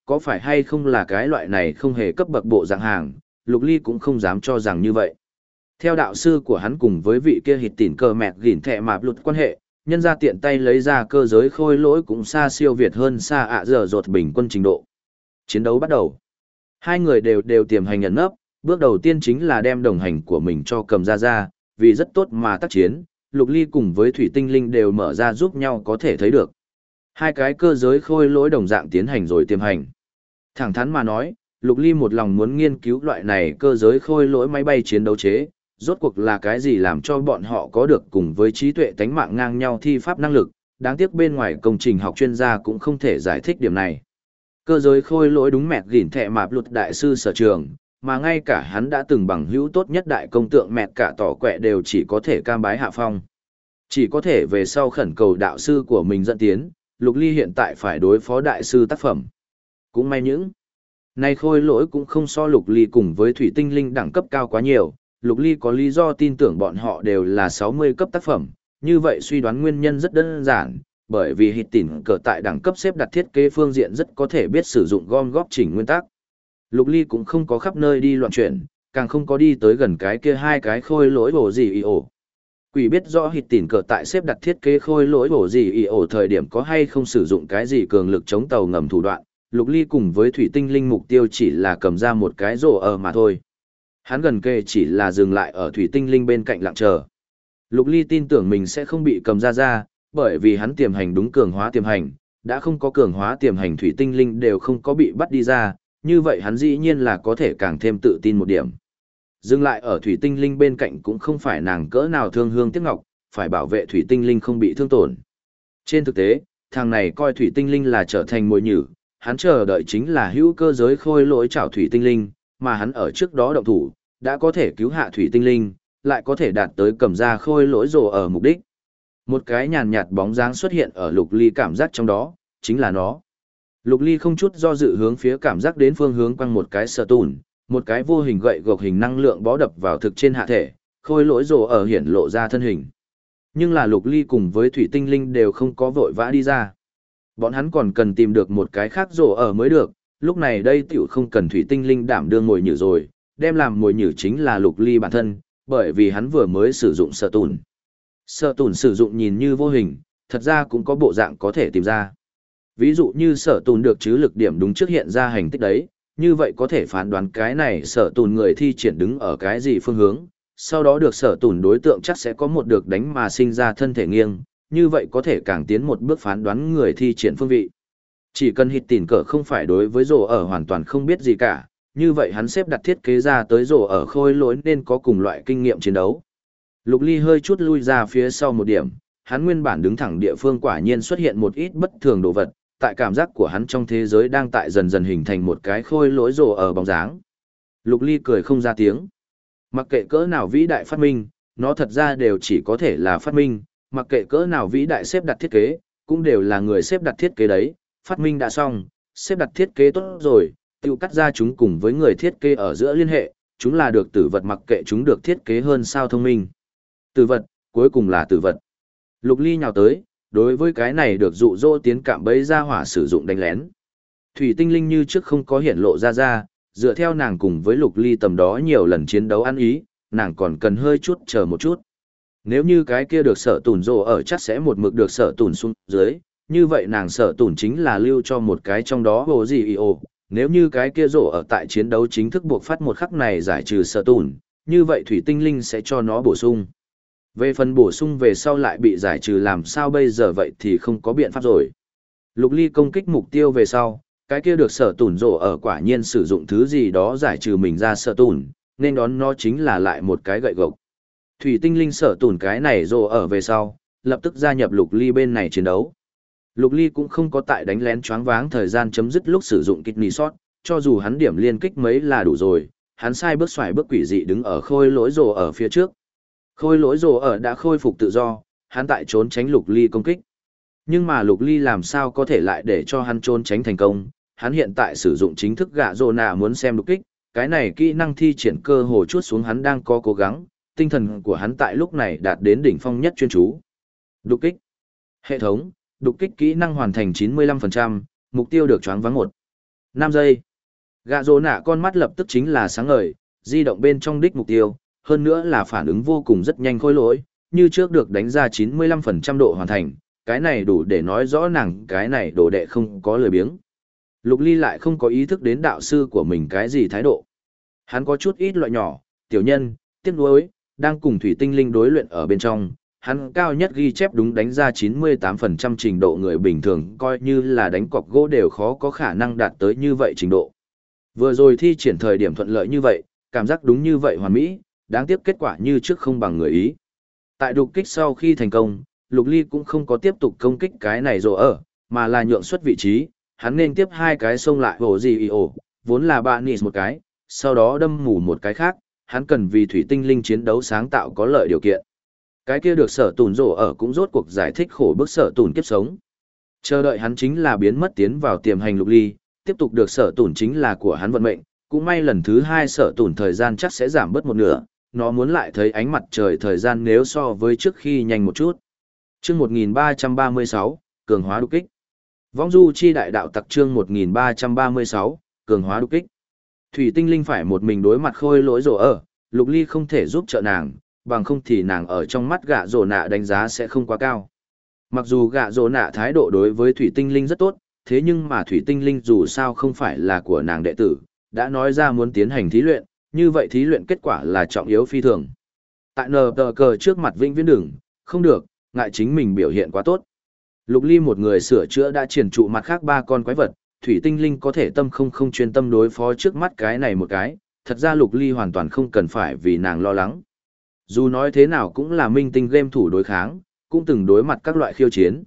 có phải hay không là cái loại này không hề cấp bậc bộ dạng hàng, Lục Ly cũng không dám cho rằng như vậy. Theo đạo sư của hắn cùng với vị kia hịt tỉn cờ mẹt gỉn thẹ mạp lụt quan hệ, nhân ra tiện tay lấy ra cơ giới khôi lỗi cũng xa siêu việt hơn xa ạ giờ rột bình quân trình độ. Chiến đấu bắt đầu. Hai người đều tiềm hành nhận nấp, bước đầu tiên chính là đem đồng hành của mình cho cầm ra, vì rất tốt mà tác chiến, Lục Ly cùng với Thủy Tinh Linh đều mở ra giúp nhau có thể thấy được. Hai cái cơ giới khôi lỗi đồng dạng tiến hành rồi tiềm hành. Thẳng thắn mà nói, Lục Ly một lòng muốn nghiên cứu loại này cơ giới khôi lỗi máy bay chiến đấu chế, rốt cuộc là cái gì làm cho bọn họ có được cùng với trí tuệ tánh mạng ngang nhau thi pháp năng lực, đáng tiếc bên ngoài công trình học chuyên gia cũng không thể giải thích điểm này. Cơ giới khôi lỗi đúng mẹt gỉn thẹ mạp lụt đại sư sở trường, mà ngay cả hắn đã từng bằng hữu tốt nhất đại công tượng mẹt cả tỏ quẹ đều chỉ có thể cam bái hạ phong. Chỉ có thể về sau khẩn cầu đạo sư của mình dẫn tiến, Lục Ly hiện tại phải đối phó đại sư tác phẩm. Cũng may những nay khôi lỗi cũng không so Lục Ly cùng với Thủy Tinh Linh đẳng cấp cao quá nhiều, Lục Ly có lý do tin tưởng bọn họ đều là 60 cấp tác phẩm, như vậy suy đoán nguyên nhân rất đơn giản, bởi vì hịt tỉn cờ tại đẳng cấp xếp đặt thiết kế phương diện rất có thể biết sử dụng gom góp chỉnh nguyên tắc. Lục Ly cũng không có khắp nơi đi loạn chuyển, càng không có đi tới gần cái kia hai cái khôi lỗi bổ gì y ổ. Quỷ biết rõ hịt tỉn cờ tại xếp đặt thiết kế khôi lỗi bổ gì y ổ thời điểm có hay không sử dụng cái gì cường lực chống tàu ngầm thủ đoạn, Lục Ly cùng với Thủy Tinh Linh mục tiêu chỉ là cầm ra một cái rổ ở mà thôi. Hắn gần kề chỉ là dừng lại ở Thủy Tinh Linh bên cạnh lặng chờ. Lục Ly tin tưởng mình sẽ không bị cầm ra, bởi vì hắn tiềm hành đúng cường hóa tiềm hành, đã không có cường hóa tiềm hành Thủy Tinh Linh đều không có bị bắt đi ra, như vậy hắn dĩ nhiên là có thể càng thêm tự tin một điểm. Dừng lại ở Thủy Tinh Linh bên cạnh cũng không phải nàng cỡ nào thương hương tiếc ngọc, phải bảo vệ Thủy Tinh Linh không bị thương tổn. Trên thực tế, thằng này coi Thủy Tinh Linh là trở thành mồi nhử, hắn chờ đợi chính là hữu cơ giới khôi lỗi chảo Thủy Tinh Linh, mà hắn ở trước đó động thủ, đã có thể cứu hạ Thủy Tinh Linh, lại có thể đạt tới cầm ra khôi lỗi rồ ở mục đích. Một cái nhàn nhạt bóng dáng xuất hiện ở Lục Ly cảm giác trong đó, chính là nó. Lục Ly không chút do dự hướng phía cảm giác đến phương hướng quăng một cái sờ tùn, một cái vô hình gậy gộc hình năng lượng bó đập vào thực trên hạ thể, khôi lỗi rồ ở hiển lộ ra thân hình. Nhưng là Lục Ly cùng với Thủy Tinh Linh đều không có vội vã đi ra. Bọn hắn còn cần tìm được một cái khác rồ ở mới được, lúc này đây tiểu không cần Thủy Tinh Linh đảm đương mồi nhử rồi, đem làm mồi nhử chính là Lục Ly bản thân, bởi vì hắn vừa mới sử dụng sờ tùn. Sờ tùn sử dụng nhìn như vô hình, thật ra cũng có bộ dạng có thể tìm ra. Ví dụ như sở tùn được chứ lực điểm đúng trước hiện ra hành tích đấy, như vậy có thể phán đoán cái này sở tùn người thi triển đứng ở cái gì phương hướng, sau đó được sở tùn đối tượng chắc sẽ có một được đánh mà sinh ra thân thể nghiêng, như vậy có thể càng tiến một bước phán đoán người thi triển phương vị. Chỉ cần hít tỉn cỡ không phải đối với rổ ở hoàn toàn không biết gì cả, như vậy hắn xếp đặt thiết kế ra tới rổ ở khôi lỗi nên có cùng loại kinh nghiệm chiến đấu. Lục Ly hơi chút lui ra phía sau một điểm, hắn nguyên bản đứng thẳng địa phương quả nhiên xuất hiện một ít bất thường đồ vật, tại cảm giác của hắn trong thế giới đang tại dần dần hình thành một cái khôi lỗi rổ ở bóng dáng. Lục Ly cười không ra tiếng. Mặc kệ cỡ nào vĩ đại phát minh, nó thật ra đều chỉ có thể là phát minh, mặc kệ cỡ nào vĩ đại xếp đặt thiết kế, cũng đều là người xếp đặt thiết kế đấy, phát minh đã xong, xếp đặt thiết kế tốt rồi, tiêu cắt ra chúng cùng với người thiết kế ở giữa liên hệ, chúng là được tử vật mặc kệ chúng được thiết kế hơn sao thông minh. Tử vật, cuối cùng là tử vật. Lục Ly nhào tới, đối với cái này được dụ dỗ tiến cạm bẫy ra hỏa sử dụng đánh lén. Thủy Tinh Linh như trước không có hiện lộ ra, dựa theo nàng cùng với Lục Ly tầm đó nhiều lần chiến đấu ăn ý, nàng còn cần hơi chút chờ một chút. Nếu như cái kia được sở tùn rồ ở chắc sẽ một mực được sở tùn xuống dưới, như vậy nàng sở tùn chính là lưu cho một cái trong đó hồ gì ồ. Nếu như cái kia rồ ở tại chiến đấu chính thức buộc phát một khắc này giải trừ sở tùn, như vậy Thủy Tinh Linh sẽ cho nó bổ sung. Về phần bổ sung về sau lại bị giải trừ làm sao bây giờ vậy thì không có biện pháp rồi. Lục Ly công kích mục tiêu về sau, cái kia được sở tùn rồ ở quả nhiên sử dụng thứ gì đó giải trừ mình ra sở tùn, nên đón nó chính là lại một cái gậy gộc. Thủy Tinh Linh sở tùn cái này rồ ở về sau, lập tức gia nhập Lục Ly bên này chiến đấu. Lục Ly cũng không có tại đánh lén choáng váng thời gian chấm dứt lúc sử dụng kidney shot, cho dù hắn điểm liên kích mấy là đủ rồi, hắn sai bước xoài bước quỷ dị đứng ở khôi lỗi rồ ở phía trước. Khôi lỗi rồ ở đã khôi phục tự do, hắn tại trốn tránh Lục Ly công kích. Nhưng mà Lục Ly làm sao có thể lại để cho hắn trốn tránh thành công, hắn hiện tại sử dụng chính thức gạ rồ nạ muốn xem đục kích, cái này kỹ năng thi triển cơ hồ chuốt xuống hắn đang có cố gắng, tinh thần của hắn tại lúc này đạt đến đỉnh phong nhất chuyên chú. Đục kích. Hệ thống, đục kích kỹ năng hoàn thành 95%, mục tiêu được choáng váng 1. 5 giây. Gạ rồ nạ con mắt lập tức chính là sáng ngời, di động bên trong đích mục tiêu, hơn nữa là phản ứng vô cùng rất nhanh khôi lỗi, như trước được đánh ra 95% độ hoàn thành, cái này đủ để nói rõ nàng cái này đồ đệ không có lười biếng. Lục Ly lại không có ý thức đến đạo sư của mình cái gì thái độ. Hắn có chút ít loại nhỏ, tiểu nhân, tiếc nuối, đang cùng thủy tinh linh đối luyện ở bên trong, hắn cao nhất ghi chép đúng đánh ra 98% trình độ người bình thường coi như là đánh cọc gỗ đều khó có khả năng đạt tới như vậy trình độ. Vừa rồi thi triển thời điểm thuận lợi như vậy, cảm giác đúng như vậy hoàn mỹ, đáng tiếc kết quả như trước không bằng người ý. Tại đục kích sau khi thành công, Lục Ly cũng không có tiếp tục công kích cái này rồ ở, mà là nhượng xuất vị trí, hắn nên tiếp hai cái xông lại hồ gì ý ổ, vốn là bạn nịt một cái, sau đó đâm mù một cái khác, hắn cần vì thủy tinh linh chiến đấu sáng tạo có lợi điều kiện. Cái kia được sở tùn rồ ở cũng rốt cuộc giải thích khổ bức sở tùn kiếp sống. Chờ đợi hắn chính là biến mất tiến vào tiềm hành Lục Ly, tiếp tục được sở tùn chính là của hắn vận mệnh, cũng may lần thứ hai sở tùn thời gian chắc sẽ giảm bớt một nửa, nó muốn lại thấy ánh mặt trời thời gian nếu so với trước khi nhanh một chút. Chương 1336, cường hóa đục kích. Vong du chi đại đạo tặc chương 1336, cường hóa đục kích. Thủy tinh linh phải một mình đối mặt khôi lỗi rồ ở, Lục Ly không thể giúp trợ nàng, bằng không thì nàng ở trong mắt gạ rồ nạ đánh giá sẽ không quá cao. Mặc dù gạ rồ nạ thái độ đối với thủy tinh linh rất tốt, thế nhưng mà thủy tinh linh dù sao không phải là của nàng đệ tử, đã nói ra muốn tiến hành thí luyện, như vậy thí luyện kết quả là trọng yếu phi thường. Tại nờ tờ cờ trước mặt vĩnh viễn đừng, không được, ngại chính mình biểu hiện quá tốt. Lục Ly một người sửa chữa đã triển trụ mặt khác ba con quái vật, thủy tinh linh có thể tâm không chuyên tâm đối phó trước mắt cái này một cái, thật ra Lục Ly hoàn toàn không cần phải vì nàng lo lắng. Dù nói thế nào cũng là minh tinh game thủ đối kháng, cũng từng đối mặt các loại khiêu chiến.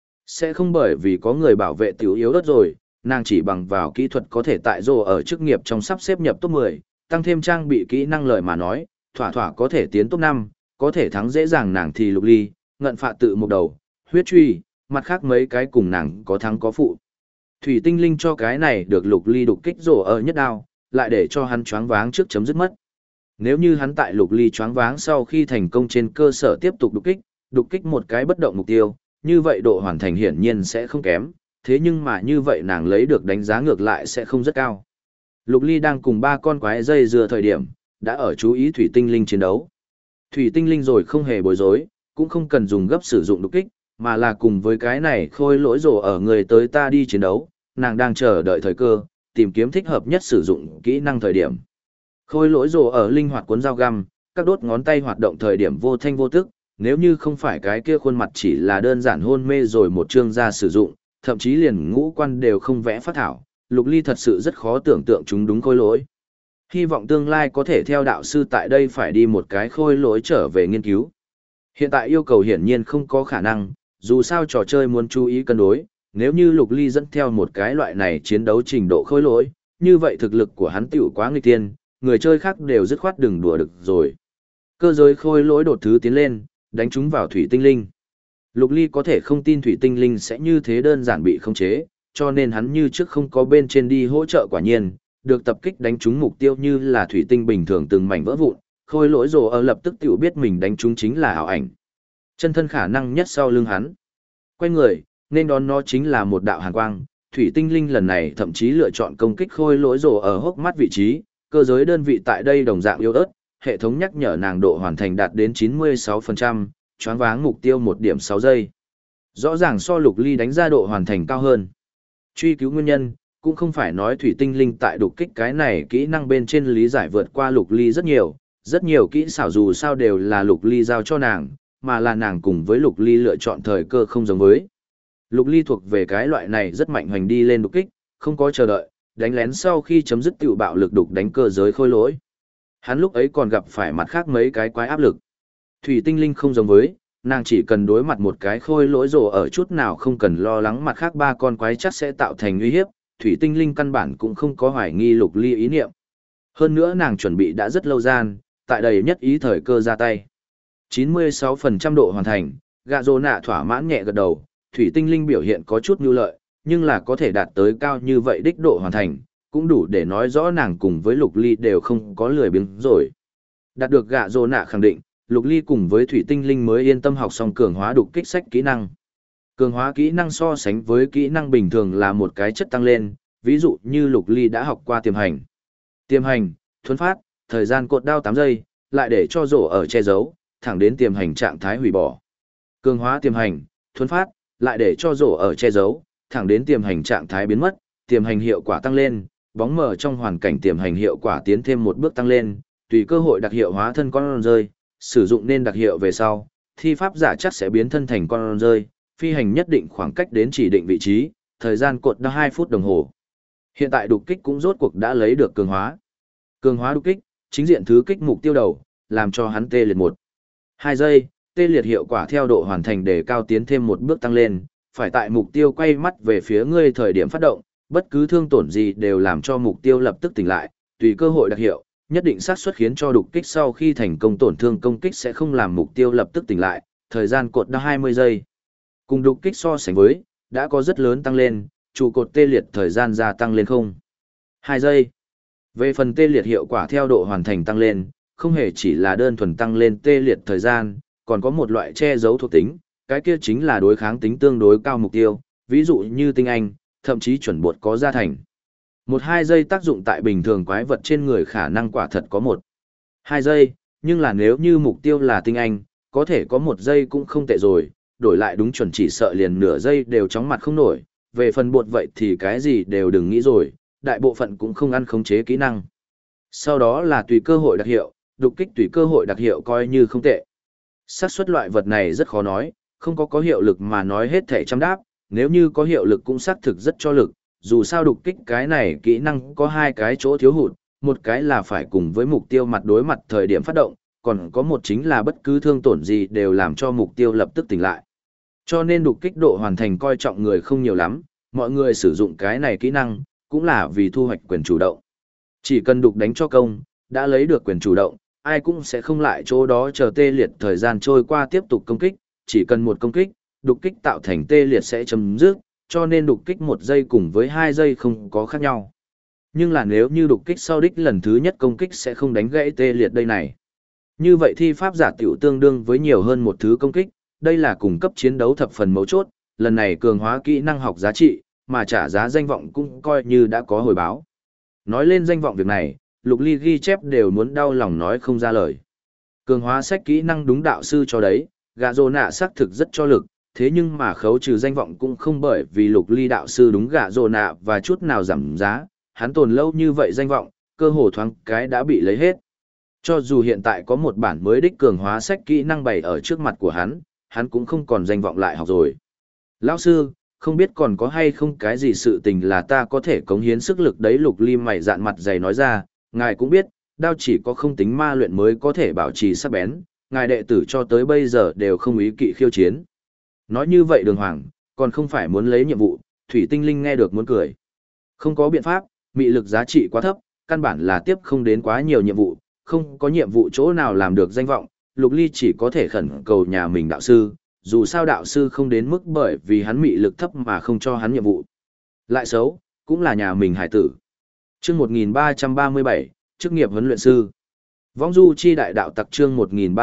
Sẽ không bởi vì có người bảo vệ tiểu yếu ớt rồi, nàng chỉ bằng vào kỹ thuật có thể tại rồ ở chức nghiệp trong sắp xếp nhập top 10, tăng thêm trang bị kỹ năng lời mà nói, thỏa thỏa có thể tiến top 5, có thể thắng dễ dàng nàng thì Lục Ly, ngận phạ tự một đầu, huyết truy, mặt khác mấy cái cùng nàng có thắng có phụ. Thủy tinh linh cho cái này được Lục Ly đục kích rồ ở nhất đao, lại để cho hắn choáng váng trước chấm dứt mất. Nếu như hắn tại Lục Ly choáng váng sau khi thành công trên cơ sở tiếp tục đục kích một cái bất động mục tiêu, như vậy độ hoàn thành hiển nhiên sẽ không kém, thế nhưng mà như vậy nàng lấy được đánh giá ngược lại sẽ không rất cao. Lục Ly đang cùng ba con quái dây dưa thời điểm, đã ở chú ý thủy tinh linh chiến đấu. Thủy tinh linh rồi không hề bối rối, cũng không cần dùng gấp sử dụng đục kích, mà là cùng với cái này khôi lỗi rồ ở người tới ta đi chiến đấu, nàng đang chờ đợi thời cơ, tìm kiếm thích hợp nhất sử dụng kỹ năng thời điểm. Khôi lỗi rồ ở linh hoạt cuốn dao găm, các đốt ngón tay hoạt động thời điểm vô thanh vô tức, nếu như không phải cái kia khuôn mặt chỉ là đơn giản hôn mê rồi một chương ra sử dụng, thậm chí liền ngũ quan đều không vẽ phát thảo, Lục Ly thật sự rất khó tưởng tượng chúng đúng khôi lỗi. Hy vọng tương lai có thể theo đạo sư tại đây phải đi một cái khôi lỗi trở về nghiên cứu. Hiện tại yêu cầu hiển nhiên không có khả năng, dù sao trò chơi muốn chú ý cân đối, nếu như Lục Ly dẫn theo một cái loại này chiến đấu trình độ khôi lỗi, như vậy thực lực của hắn tiểu quá nghịch tiên, người chơi khác đều dứt khoát đừng đùa được rồi. Cơ giới khôi lỗi đột thứ tiến lên, đánh chúng vào thủy tinh linh. Lục Ly có thể không tin thủy tinh linh sẽ như thế đơn giản bị khống chế, cho nên hắn như trước không có bên trên đi hỗ trợ quả nhiên, được tập kích đánh trúng mục tiêu như là thủy tinh bình thường từng mảnh vỡ vụn, khôi lỗi rồ ở lập tức tiểu biết mình đánh trúng chính là ảo ảnh. Chân thân khả năng nhất sau lưng hắn. Quay người, nên đón nó chính là một đạo hàn quang, thủy tinh linh lần này thậm chí lựa chọn công kích khôi lỗi rồ ở hốc mắt vị trí, cơ giới đơn vị tại đây đồng dạng yếu ớt, hệ thống nhắc nhở nàng độ hoàn thành đạt đến 96%, choáng váng mục tiêu 1.6 giây. Rõ ràng so Lục Ly đánh ra độ hoàn thành cao hơn. Truy cứu nguyên nhân, cũng không phải nói thủy tinh linh tại đục kích cái này kỹ năng bên trên lý giải vượt qua Lục Ly rất nhiều kỹ xảo dù sao đều là Lục Ly giao cho nàng, mà là nàng cùng với Lục Ly lựa chọn thời cơ không giống với. Lục Ly thuộc về cái loại này rất mạnh hoành đi lên đục kích, không có chờ đợi, đánh lén sau khi chấm dứt tiểu bạo lực đục đánh cơ giới khôi lỗi. Hắn lúc ấy còn gặp phải mặt khác mấy cái quái áp lực. Thủy tinh linh không giống với, nàng chỉ cần đối mặt một cái khôi lỗi rồ ở chút nào không cần lo lắng mặt khác ba con quái chắc sẽ tạo thành uy hiếp, thủy tinh linh căn bản cũng không có hoài nghi Lục Ly ý niệm. Hơn nữa nàng chuẩn bị đã rất lâu gian, tại đây nhất ý thời cơ ra tay. 96% độ hoàn thành, gạ rồ nạ thỏa mãn nhẹ gật đầu, thủy tinh linh biểu hiện có chút nhu lợi, nhưng là có thể đạt tới cao như vậy đích độ hoàn thành, cũng đủ để nói rõ nàng cùng với Lục Ly đều không có lười biếng rồi. Đạt được gạ rồ nạ khẳng định, Lục Ly cùng với thủy tinh linh mới yên tâm học xong cường hóa đục kích sách kỹ năng. Cường hóa kỹ năng so sánh với kỹ năng bình thường là một cái chất tăng lên, ví dụ như Lục Ly đã học qua tiềm hành. Tiềm hành, thuấn phát, thời gian cột đao 8 giây, lại để cho rổ ở che giấu, thẳng đến tiềm hành trạng thái hủy bỏ. Cường hóa tiềm hành, thuấn phát, lại để cho rổ ở che giấu, thẳng đến tiềm hành trạng thái biến mất, tiềm hành hiệu quả tăng lên, bóng mờ trong hoàn cảnh tiềm hành hiệu quả tiến thêm một bước tăng lên, tùy cơ hội đặc hiệu hóa thân con rơi, sử dụng nên đặc hiệu về sau, thi pháp giả chắc sẽ biến thân thành con rơi, phi hành nhất định khoảng cách đến chỉ định vị trí, thời gian cột đao 2 phút đồng hồ. Hiện tại đục kích cũng rốt cuộc đã lấy được cường hóa. Cường hóa đục kích, chính diện thứ kích mục tiêu đầu, làm cho hắn tê liệt 1-2 giây, tê liệt hiệu quả theo độ hoàn thành để cao tiến thêm một bước tăng lên, phải tại mục tiêu quay mắt về phía ngươi thời điểm phát động, bất cứ thương tổn gì đều làm cho mục tiêu lập tức tỉnh lại, tùy cơ hội đặc hiệu, nhất định xác suất khiến cho đục kích sau khi thành công tổn thương công kích sẽ không làm mục tiêu lập tức tỉnh lại, thời gian cột đao 20 giây. Cùng đục kích so sánh với, đã có rất lớn tăng lên, trụ cột tê liệt thời gian gia tăng lên 0,2 giây. Về phần tê liệt hiệu quả theo độ hoàn thành tăng lên, không hề chỉ là đơn thuần tăng lên tê liệt thời gian, còn có một loại che giấu thuộc tính, cái kia chính là đối kháng tính tương đối cao mục tiêu, ví dụ như tinh anh, thậm chí chuẩn bột có gia thành. 1-2 giây tác dụng tại bình thường quái vật trên người khả năng quả thật có 1-2 giây, nhưng là nếu như mục tiêu là tinh anh, có thể có 1 giây cũng không tệ rồi, đổi lại đúng chuẩn chỉ sợ liền nửa giây đều chóng mặt không nổi, về phần bột vậy thì cái gì đều đừng nghĩ rồi, đại bộ phận cũng không ăn khống chế kỹ năng. Sau đó là tùy cơ hội đặc hiệu, đục kích tùy cơ hội đặc hiệu coi như không tệ. Xác suất loại vật này rất khó nói, không có hiệu lực mà nói hết thể trăm đáp, nếu như có hiệu lực cũng xác thực rất cho lực, dù sao đục kích cái này kỹ năng có 2 cái chỗ thiếu hụt, một cái là phải cùng với mục tiêu mặt đối mặt thời điểm phát động, còn có một chính là bất cứ thương tổn gì đều làm cho mục tiêu lập tức tỉnh lại. Cho nên đục kích độ hoàn thành coi trọng người không nhiều lắm, mọi người sử dụng cái này kỹ năng, cũng là vì thu hoạch quyền chủ động. Chỉ cần đục đánh cho công, đã lấy được quyền chủ động, ai cũng sẽ không lại chỗ đó chờ tê liệt thời gian trôi qua tiếp tục công kích, chỉ cần một công kích, đục kích tạo thành tê liệt sẽ chấm dứt, cho nên đục kích 1 giây cùng với 2 giây không có khác nhau. Nhưng là nếu như đục kích sau đích lần thứ nhất công kích sẽ không đánh gãy tê liệt đây này. Như vậy thi pháp giả tiểu tương đương với nhiều hơn một thứ công kích, đây là cung cấp chiến đấu thập phần mấu chốt, lần này cường hóa kỹ năng học giá trị, mà trả giá danh vọng cũng coi như đã có hồi báo. Nói lên danh vọng việc này, Lục Ly ghi chép đều muốn đau lòng nói không ra lời. Cường hóa sách kỹ năng đúng đạo sư cho đấy, gạ rồ nạ xác thực rất cho lực, thế nhưng mà khấu trừ danh vọng cũng không bởi vì Lục Ly đạo sư đúng gạ rồ nạ và chút nào giảm giá, hắn tồn lâu như vậy danh vọng, cơ hồ thoáng cái đã bị lấy hết. Cho dù hiện tại có một bản mới đích cường hóa sách kỹ năng bày ở trước mặt của hắn cũng không còn danh vọng lại học rồi. Lão sư, không biết còn có hay không cái gì sự tình là ta có thể cống hiến sức lực đấy. Lục Ly mày dạn mặt dày nói ra, ngài cũng biết, đao chỉ có không tính ma luyện mới có thể bảo trì sắc bén, ngài đệ tử cho tới bây giờ đều không ý kỵ khiêu chiến. Nói như vậy đường hoàng, còn không phải muốn lấy nhiệm vụ, Thủy Tinh Linh nghe được muốn cười. Không có biện pháp, mị lực giá trị quá thấp, căn bản là tiếp không đến quá nhiều nhiệm vụ, không có nhiệm vụ chỗ nào làm được danh vọng, Lục Ly chỉ có thể khẩn cầu nhà mình đạo sư, dù sao đạo sư không đến mức bởi vì hắn mị lực thấp mà không cho hắn nhiệm vụ. Lại xấu, cũng là nhà mình hải tử. Chương 1337, chức nghiệp huấn luyện sư. Vong du chi đại đạo tặc chương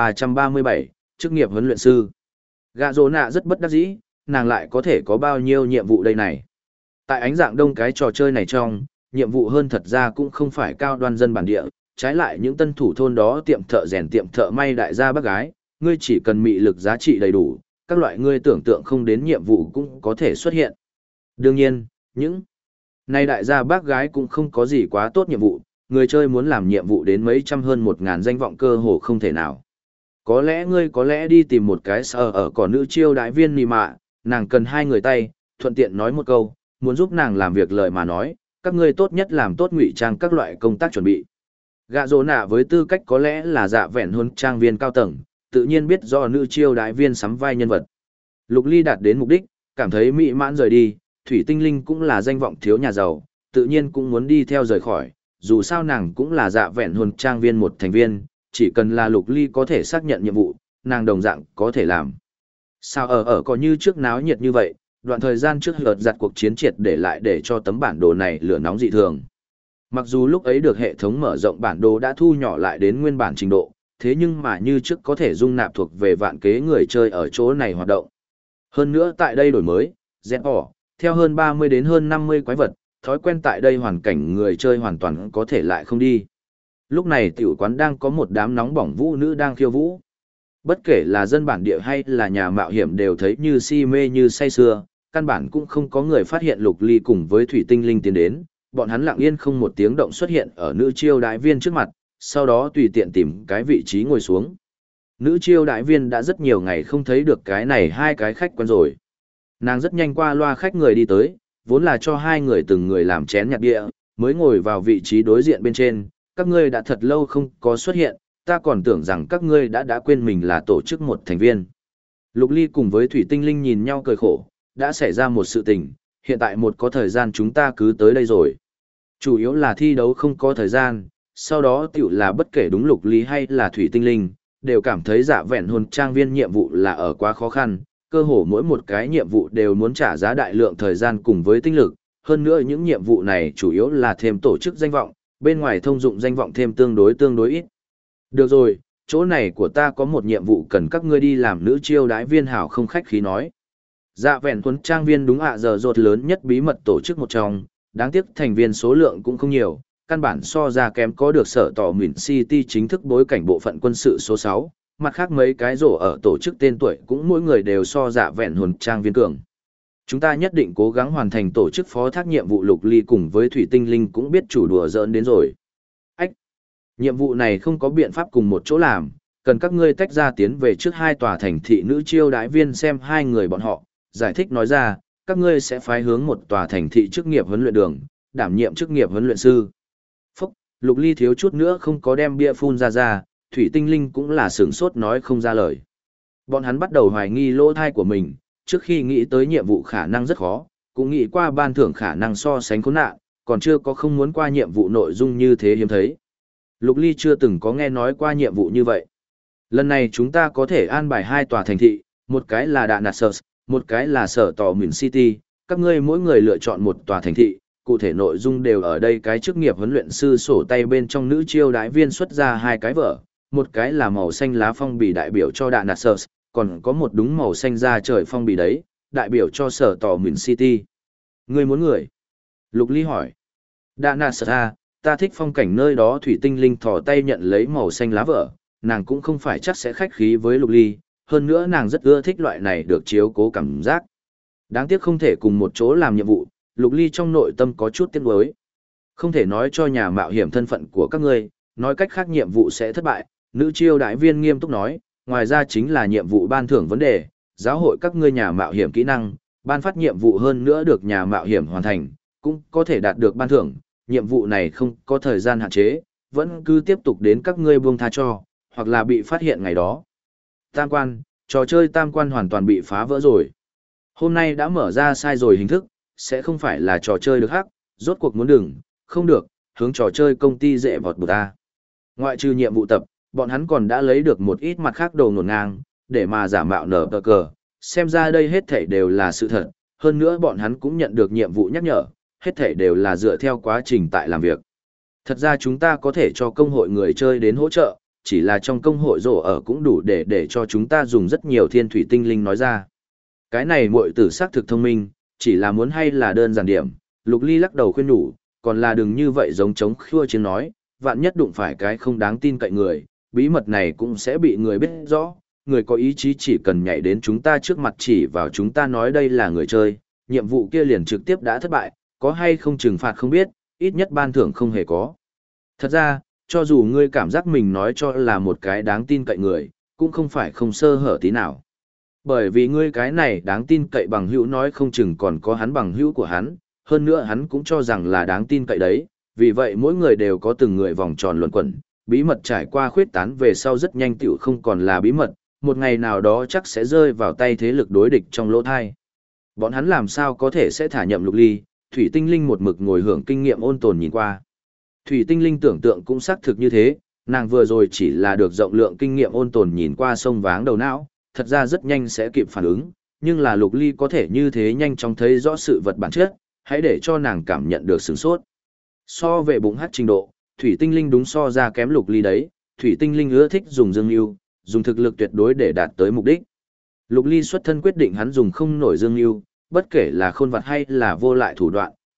1337, chức nghiệp huấn luyện sư. Gạ rồ nạ rất bất đắc dĩ, nàng lại có thể có bao nhiêu nhiệm vụ đây này. Tại ánh dạng đông cái trò chơi này trong, nhiệm vụ hơn thật ra cũng không phải cao đoan dân bản địa, trái lại những tân thủ thôn đó tiệm thợ rèn tiệm thợ may đại gia bác gái, ngươi chỉ cần mị lực giá trị đầy đủ, các loại ngươi tưởng tượng không đến nhiệm vụ cũng có thể xuất hiện. Đương nhiên, những này đại gia bác gái cũng không có gì quá tốt nhiệm vụ, người chơi muốn làm nhiệm vụ đến mấy trăm hơn 1.000 danh vọng cơ hồ không thể nào. Có lẽ ngươi có lẽ đi tìm một cái sở ở cỏ nữ chiêu đại viên nì mạ, nàng cần 2 người tay, thuận tiện nói một câu, muốn giúp nàng làm việc lời mà nói, các ngươi tốt nhất làm tốt ngụy trang các loại công tác chuẩn bị. Gạ rồ nạ với tư cách có lẽ là dạ vẹn huấn trang viên cao tầng, tự nhiên biết do nữ chiêu đại viên sắm vai nhân vật. Lục Ly đạt đến mục đích, cảm thấy mỹ mãn rời đi, Thủy Tinh Linh cũng là danh vọng thiếu nhà giàu, tự nhiên cũng muốn đi theo rời khỏi, dù sao nàng cũng là dạ vẹn huấn trang viên một thành viên, chỉ cần là Lục Ly có thể xác nhận nhiệm vụ, nàng đồng dạng có thể làm. Sao ở có như trước náo nhiệt như vậy, đoạn thời gian trước hợt giặt cuộc chiến triệt để lại để cho tấm bản đồ này lửa nóng dị thường. Mặc dù lúc ấy được hệ thống mở rộng bản đồ đã thu nhỏ lại đến nguyên bản trình độ, thế nhưng mà như trước có thể dung nạp thuộc về vạn kế người chơi ở chỗ này hoạt động. Hơn nữa tại đây đổi mới, dẹp bỏ, theo hơn 30 đến hơn 50 quái vật, thói quen tại đây hoàn cảnh người chơi hoàn toàn có thể lại không đi. Lúc này tiểu quán đang có một đám nóng bỏng vũ nữ đang khiêu vũ. Bất kể là dân bản địa hay là nhà mạo hiểm đều thấy như si mê như say sưa, căn bản cũng không có người phát hiện Lục Ly cùng với Thủy Tinh Linh tiến đến, bọn hắn lặng yên không một tiếng động xuất hiện ở nữ chiêu đại viên trước mặt, sau đó tùy tiện tìm cái vị trí ngồi xuống. Nữ chiêu đại viên đã rất nhiều ngày không thấy được cái này hai cái khách quen rồi. Nàng rất nhanh qua loa khách người đi tới, vốn là cho hai người từng người làm chén nhạc địa, mới ngồi vào vị trí đối diện bên trên, các ngươi đã thật lâu không có xuất hiện, ta còn tưởng rằng các ngươi đã quên mình là tổ chức một thành viên. Lục Ly cùng với Thủy Tinh Linh nhìn nhau cười khổ, đã xảy ra một sự tình, hiện tại một có thời gian chúng ta cứ tới đây rồi. Chủ yếu là thi đấu không có thời gian, sau đó tiểu là bất kể đúng Lục Ly hay là Thủy Tinh Linh, đều cảm thấy dạ vẹn hồn trang viên nhiệm vụ là ở quá khó khăn, cơ hồ mỗi một cái nhiệm vụ đều muốn trả giá đại lượng thời gian cùng với tinh lực, hơn nữa những nhiệm vụ này chủ yếu là thêm tổ chức danh vọng, bên ngoài thông dụng danh vọng thêm tương đối ít. Được rồi, chỗ này của ta có một nhiệm vụ cần các ngươi đi làm nữ chiêu đái viên hảo không khách khí nói. Dạ vẹn tuấn trang viên đúng giờ rột lớn nhất bí mật tổ chức một trong, đáng tiếc thành viên số lượng cũng không nhiều, căn bản so ra kém có được sở tỏ Mìn City chính thức bối cảnh bộ phận quân sự số 6, mặt khác mấy cái rổ ở tổ chức tên tuổi cũng mỗi người đều so dạ vẹn hồn trang viên cường. Chúng ta nhất định cố gắng hoàn thành tổ chức phó thác nhiệm vụ. Lục Ly cùng với Thủy Tinh Linh cũng biết chủ đùa giỡn đến rồi. Ách! Nhiệm vụ này không có biện pháp cùng một chỗ làm, cần các ngươi tách ra tiến về trước hai tòa thành thị nữ chiêu đái viên xem hai người bọn họ, giải thích nói ra, các ngươi sẽ phái hướng một tòa thành thị chức nghiệp huấn luyện đường, đảm nhiệm chức nghiệp huấn luyện sư. Phúc! Lục Ly thiếu chút nữa không có đem bia phun ra, Thủy Tinh Linh cũng là sửng sốt nói không ra lời. Bọn hắn bắt đầu hoài nghi lỗ thai của mình, trước khi nghĩ tới nhiệm vụ khả năng rất khó, cũng nghĩ qua ban thưởng khả năng so sánh khốn nạn, còn chưa có không muốn qua nhiệm vụ nội dung như thế hiếm thấy. Lục Ly chưa từng có nghe nói qua nhiệm vụ như vậy. Lần này chúng ta có thể an bài hai tòa thành thị, một cái là Đạ Nạt Sở, một cái là Sở Tỏ Mìn City, các ngươi mỗi người lựa chọn một tòa thành thị, cụ thể nội dung đều ở đây cái chức nghiệp huấn luyện sư sổ tay bên trong. Nữ chiêu đái viên xuất ra hai cái vở, một cái là màu xanh lá phong bì đại biểu cho Đạ Nạt Sở, còn có một đúng màu xanh da trời phong bì đấy, đại biểu cho Sở Tỏ Mìn City. Ngươi muốn người? Lục Ly hỏi. Đạ Nạt Sở, ta thích phong cảnh nơi đó. Thủy Tinh Linh thò tay nhận lấy màu xanh lá vở, nàng cũng không phải chắc sẽ khách khí với Lục Ly, hơn nữa nàng rất ưa thích loại này được chiếu cố cảm giác. Đáng tiếc không thể cùng một chỗ làm nhiệm vụ, Lục Ly trong nội tâm có chút tiếc nuối. Không thể nói cho nhà mạo hiểm thân phận của các ngươi, nói cách khác nhiệm vụ sẽ thất bại. Nữ chiêu đại viên nghiêm túc nói, ngoài ra chính là nhiệm vụ ban thưởng vấn đề, giáo hội các ngươi nhà mạo hiểm kỹ năng, ban phát nhiệm vụ hơn nữa được nhà mạo hiểm hoàn thành, cũng có thể đạt được ban thưởng. Nhiệm vụ này không có thời gian hạn chế, vẫn cứ tiếp tục đến các ngươi buông tha cho, hoặc là bị phát hiện ngày đó. Tam quan, trò chơi tam quan hoàn toàn bị phá vỡ rồi. Hôm nay đã mở ra sai rồi hình thức, sẽ không phải là trò chơi được hắc, rốt cuộc muốn đừng, không được, hướng trò chơi công ty dễ vọt bụt ta. Ngoại trừ nhiệm vụ tập, bọn hắn còn đã lấy được một ít mặt khác đồ ngổn ngang, để mà giả mạo nở tờ cờ, xem ra đây hết thảy đều là sự thật, hơn nữa bọn hắn cũng nhận được nhiệm vụ nhắc nhở, hết thảy đều là dựa theo quá trình tại làm việc. Thật ra chúng ta có thể cho công hội người chơi đến hỗ trợ, chỉ là trong công hội rổ ở cũng đủ để cho chúng ta dùng rất nhiều. Thiên Thủy Tinh Linh nói ra. Cái này muội tử xác thực thông minh, chỉ là muốn hay là đơn giản điểm. Lục Ly lắc đầu khuyên nhủ, còn là đừng như vậy giống chống khua chiến nói, vạn nhất đụng phải cái không đáng tin cậy người, bí mật này cũng sẽ bị người biết rõ. Người có ý chí chỉ cần nhảy đến chúng ta trước mặt chỉ vào chúng ta nói đây là người chơi, nhiệm vụ kia liền trực tiếp đã thất bại, có hay không trừng phạt không biết, ít nhất ban thưởng không hề có. Thật ra, cho dù ngươi cảm giác mình nói cho là một cái đáng tin cậy người, cũng không phải không sơ hở tí nào. Bởi vì ngươi cái này đáng tin cậy bằng hữu nói không chừng còn có hắn bằng hữu của hắn, hơn nữa hắn cũng cho rằng là đáng tin cậy đấy, vì vậy mỗi người đều có từng người vòng tròn luẩn quẩn, bí mật trải qua khuyết tán về sau rất nhanh tiểu không còn là bí mật, một ngày nào đó chắc sẽ rơi vào tay thế lực đối địch trong lỗ thai. Bọn hắn làm sao có thể sẽ thả nhậm Lục Ly? Thủy Tinh Linh một mực ngồi hưởng kinh nghiệm ôn tồn nhìn qua. Thủy Tinh Linh tưởng tượng cũng xác thực như thế, nàng vừa rồi chỉ là được rộng lượng kinh nghiệm ôn tồn nhìn qua sông váng đầu não, thật ra rất nhanh sẽ kịp phản ứng, nhưng là Lục Ly có thể như thế nhanh chóng thấy rõ sự vật bản chất, hãy để cho nàng cảm nhận được sửng sốt. So về bụng hát trình độ, Thủy Tinh Linh đúng so ra kém Lục Ly đấy, Thủy Tinh Linh ưa thích dùng dương lưu, dùng thực lực tuyệt đối để đạt tới mục đích. Lục Ly xuất thân quyết định hắn dùng không nổi dương lưu, bất kể là khôn vặt hay là vô lại thủ đoạn,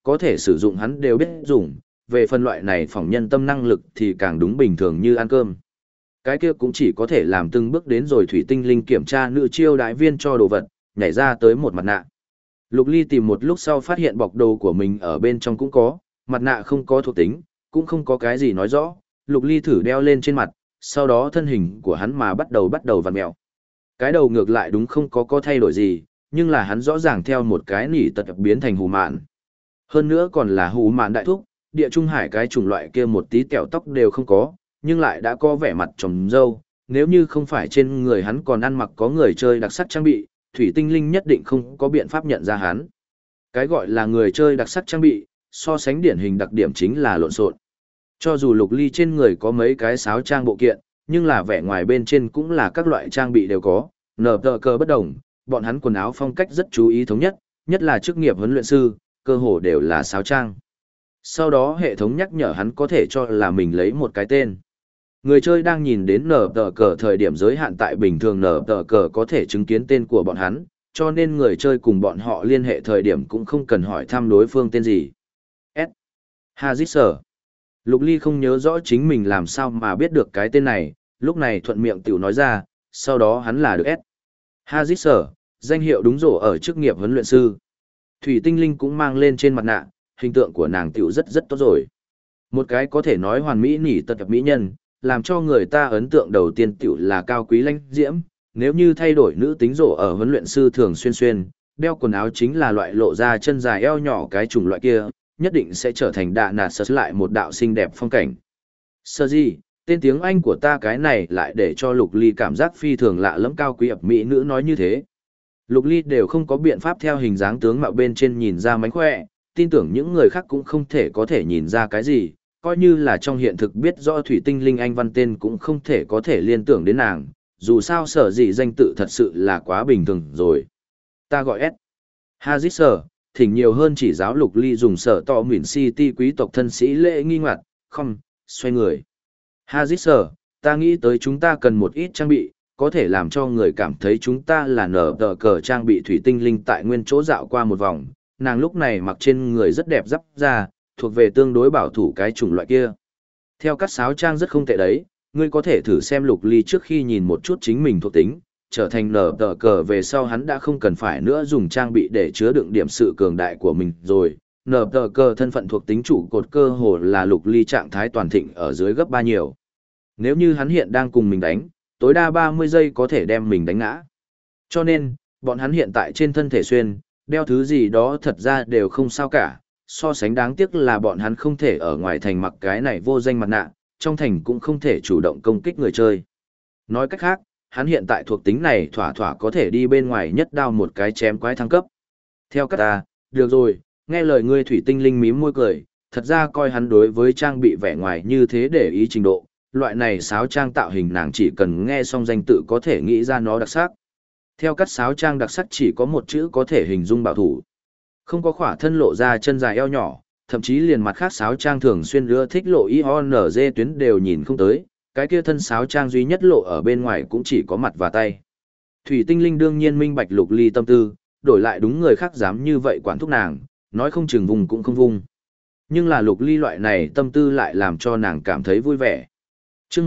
có thể sử dụng hắn đều biết dùng, về phần loại này phỏng nhân tâm năng lực thì càng đúng bình thường như ăn cơm. Cái kia cũng chỉ có thể làm từng bước đến rồi thủy tinh linh kiểm tra nữ chiêu đại viên cho đồ vật, nhảy ra tới một mặt nạ. Lục Ly tìm một lúc sau phát hiện bọc đồ của mình ở bên trong cũng có, mặt nạ không có thuộc tính, cũng không có cái gì nói rõ. Lục Ly thử đeo lên trên mặt, sau đó thân hình của hắn mà bắt đầu vặn mèo. Cái đầu ngược lại đúng không có thay đổi gì, nhưng là hắn rõ ràng theo một cái nỉ tật biến thành hù mạn. Hơn nữa còn là hù mạn đại thúc, địa trung hải cái chủng loại kia một tí kẹo tóc đều không có, nhưng lại đã có vẻ mặt trồng râu. Nếu như không phải trên người hắn còn ăn mặc có người chơi đặc sắc trang bị, thủy tinh linh nhất định không có biện pháp nhận ra hắn. Cái gọi là người chơi đặc sắc trang bị, so sánh điển hình đặc điểm chính là lộn xộn. Cho dù Lục Ly trên người có mấy cái sáo trang bộ kiện, nhưng là vẻ ngoài bên trên cũng là các loại trang bị đều có, nở tờ cờ bất đồng, bọn hắn quần áo phong cách rất chú ý thống nhất, nhất là chức nghiệp huấn luyện sư, cơ hồ đều là sáo trang. Sau đó hệ thống nhắc nhở hắn có thể cho là mình lấy một cái tên. Người chơi đang nhìn đến nở tờ cờ thời điểm giới hạn tại bình thường nở tờ cờ có thể chứng kiến tên của bọn hắn, cho nên người chơi cùng bọn họ liên hệ thời điểm cũng không cần hỏi thăm đối phương tên gì. S. Hazisser. Lục Ly không nhớ rõ chính mình làm sao mà biết được cái tên này, lúc này thuận miệng tiểu nói ra, sau đó hắn là được S. Hazisser, danh hiệu đúng rổ ở chức nghiệp huấn luyện sư. Thủy tinh linh cũng mang lên trên mặt nạ, hình tượng của nàng tiểu rất tốt rồi. Một cái có thể nói hoàn mỹ nỉ tật mỹ nhân, làm cho người ta ấn tượng đầu tiên tiểu là cao quý lãnh diễm, nếu như thay đổi nữ tính rổ ở huấn luyện sư thường xuyên, đeo quần áo chính là loại lộ ra chân dài eo nhỏ cái chủng loại kia, nhất định sẽ trở thành đạ nạt sơ lại một đạo xinh đẹp phong cảnh. Sơ gì, tên tiếng Anh của ta cái này lại để cho Lục Ly cảm giác phi thường lạ lẫm cao quý ập mỹ nữ nói như thế. Lục Ly đều không có biện pháp theo hình dáng tướng mạo bên trên nhìn ra mánh khỏe, tin tưởng những người khác cũng không thể có thể nhìn ra cái gì, coi như là trong hiện thực biết rõ thủy tinh linh anh văn tên cũng không thể có thể liên tưởng đến nàng, dù sao sở gì danh tự thật sự là quá bình thường rồi. Ta gọi S. Hazisser, thỉnh nhiều hơn chỉ giáo Lục Ly dùng sở to mỉn city quý tộc thân sĩ lễ nghi ngoặt, không, xoay người. Hazisser, ta nghĩ tới chúng ta cần một ít trang bị, có thể làm cho người cảm thấy chúng ta là nở tờ cờ trang bị thủy tinh linh tại nguyên chỗ dạo qua một vòng, nàng lúc này mặc trên người rất đẹp dắp ra, thuộc về tương đối bảo thủ cái chủng loại kia. Theo các sáo trang rất không tệ đấy, ngươi có thể thử xem Lục Ly trước khi nhìn một chút chính mình thuộc tính, trở thành nở tờ cờ về sau hắn đã không cần phải nữa dùng trang bị để chứa đựng điểm sự cường đại của mình rồi. Nở tờ cờ thân phận thuộc tính chủ cột cơ hồ là Lục Ly trạng thái toàn thịnh ở dưới gấp 3 nhiều. Nếu như hắn hiện đang cùng mình đánh, tối đa 30 giây có thể đem mình đánh ngã. Cho nên, bọn hắn hiện tại trên thân thể xuyên, đeo thứ gì đó thật ra đều không sao cả, so sánh đáng tiếc là bọn hắn không thể ở ngoài thành mặc cái này vô danh mặt nạ, trong thành cũng không thể chủ động công kích người chơi. Nói cách khác, hắn hiện tại thuộc tính này thỏa thỏa có thể đi bên ngoài nhất đao một cái chém quái thăng cấp. Theo các ta, được rồi, nghe lời ngươi thủy tinh linh mím môi cười, thật ra coi hắn đối với trang bị vẻ ngoài như thế để ý trình độ, loại này sáo trang tạo hình nàng chỉ cần nghe xong danh tự có thể nghĩ ra nó đặc sắc. Theo các sáo trang đặc sắc chỉ có một chữ có thể hình dung bảo thủ. Không có khỏa thân lộ ra chân dài eo nhỏ, thậm chí liền mặt khác sáo trang thường xuyên ưa thích lộ IONZ tuyến đều nhìn không tới, cái kia thân sáo trang duy nhất lộ ở bên ngoài cũng chỉ có mặt và tay. Thủy tinh linh đương nhiên minh bạch Lục Ly tâm tư, đổi lại đúng người khác dám như vậy quản thúc nàng, nói không chừng vùng cũng không vung. Nhưng là Lục Ly loại này tâm tư lại làm cho nàng cảm thấy vui vẻ. Chương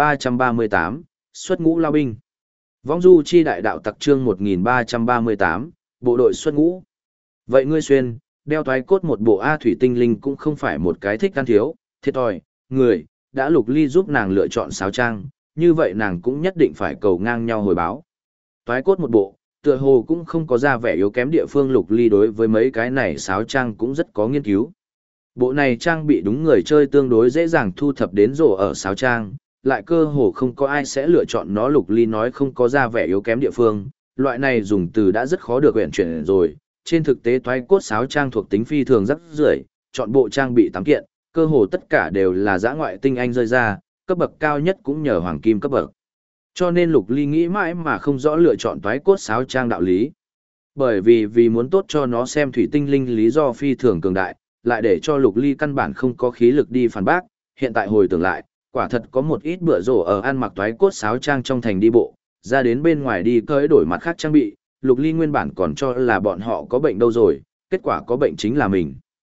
1338, xuất ngũ lao binh. Vong du chi đại đạo tặc chương 1338, bộ đội xuất ngũ. Vậy ngươi xuyên, đeo toái cốt một bộ A thủy tinh linh cũng không phải một cái thích ăn thiếu, thiệt thòi, người, đã Lục Ly giúp nàng lựa chọn sáo trang, như vậy nàng cũng nhất định phải cầu ngang nhau hồi báo. Toái cốt một bộ, tựa hồ cũng không có ra vẻ yếu kém địa phương Lục Ly đối với mấy cái này sáo trang cũng rất có nghiên cứu. Bộ này trang bị đúng người chơi tương đối dễ dàng thu thập đến rổ ở sáo trang, lại cơ hồ không có ai sẽ lựa chọn nó. Lục Ly nói không có ra vẻ yếu kém địa phương, loại này dùng từ đã rất khó được uyển chuyển rồi. Trên thực tế toái cốt sáo trang thuộc tính phi thường rất rưởi, chọn bộ trang bị 8 kiện, cơ hồ tất cả đều là dã ngoại tinh anh rơi ra, cấp bậc cao nhất cũng nhờ hoàng kim cấp bậc. Cho nên Lục Ly nghĩ mãi mà không rõ lựa chọn toái cốt sáo trang đạo lý. Bởi vì muốn tốt cho nó xem thủy tinh linh lý do phi thường cường đại, lại để cho Lục Ly căn bản không có khí lực đi phản bác, hiện tại hồi tưởng lại, quả thật có một ít bữa rổ ở ăn mặc toái cốt sáo trang trong thành đi bộ, ra đến bên ngoài đi cởi đổi mặt khác trang bị, Lục Ly nguyên bản còn cho là bọn họ có bệnh đâu rồi, kết quả có bệnh chính là mình.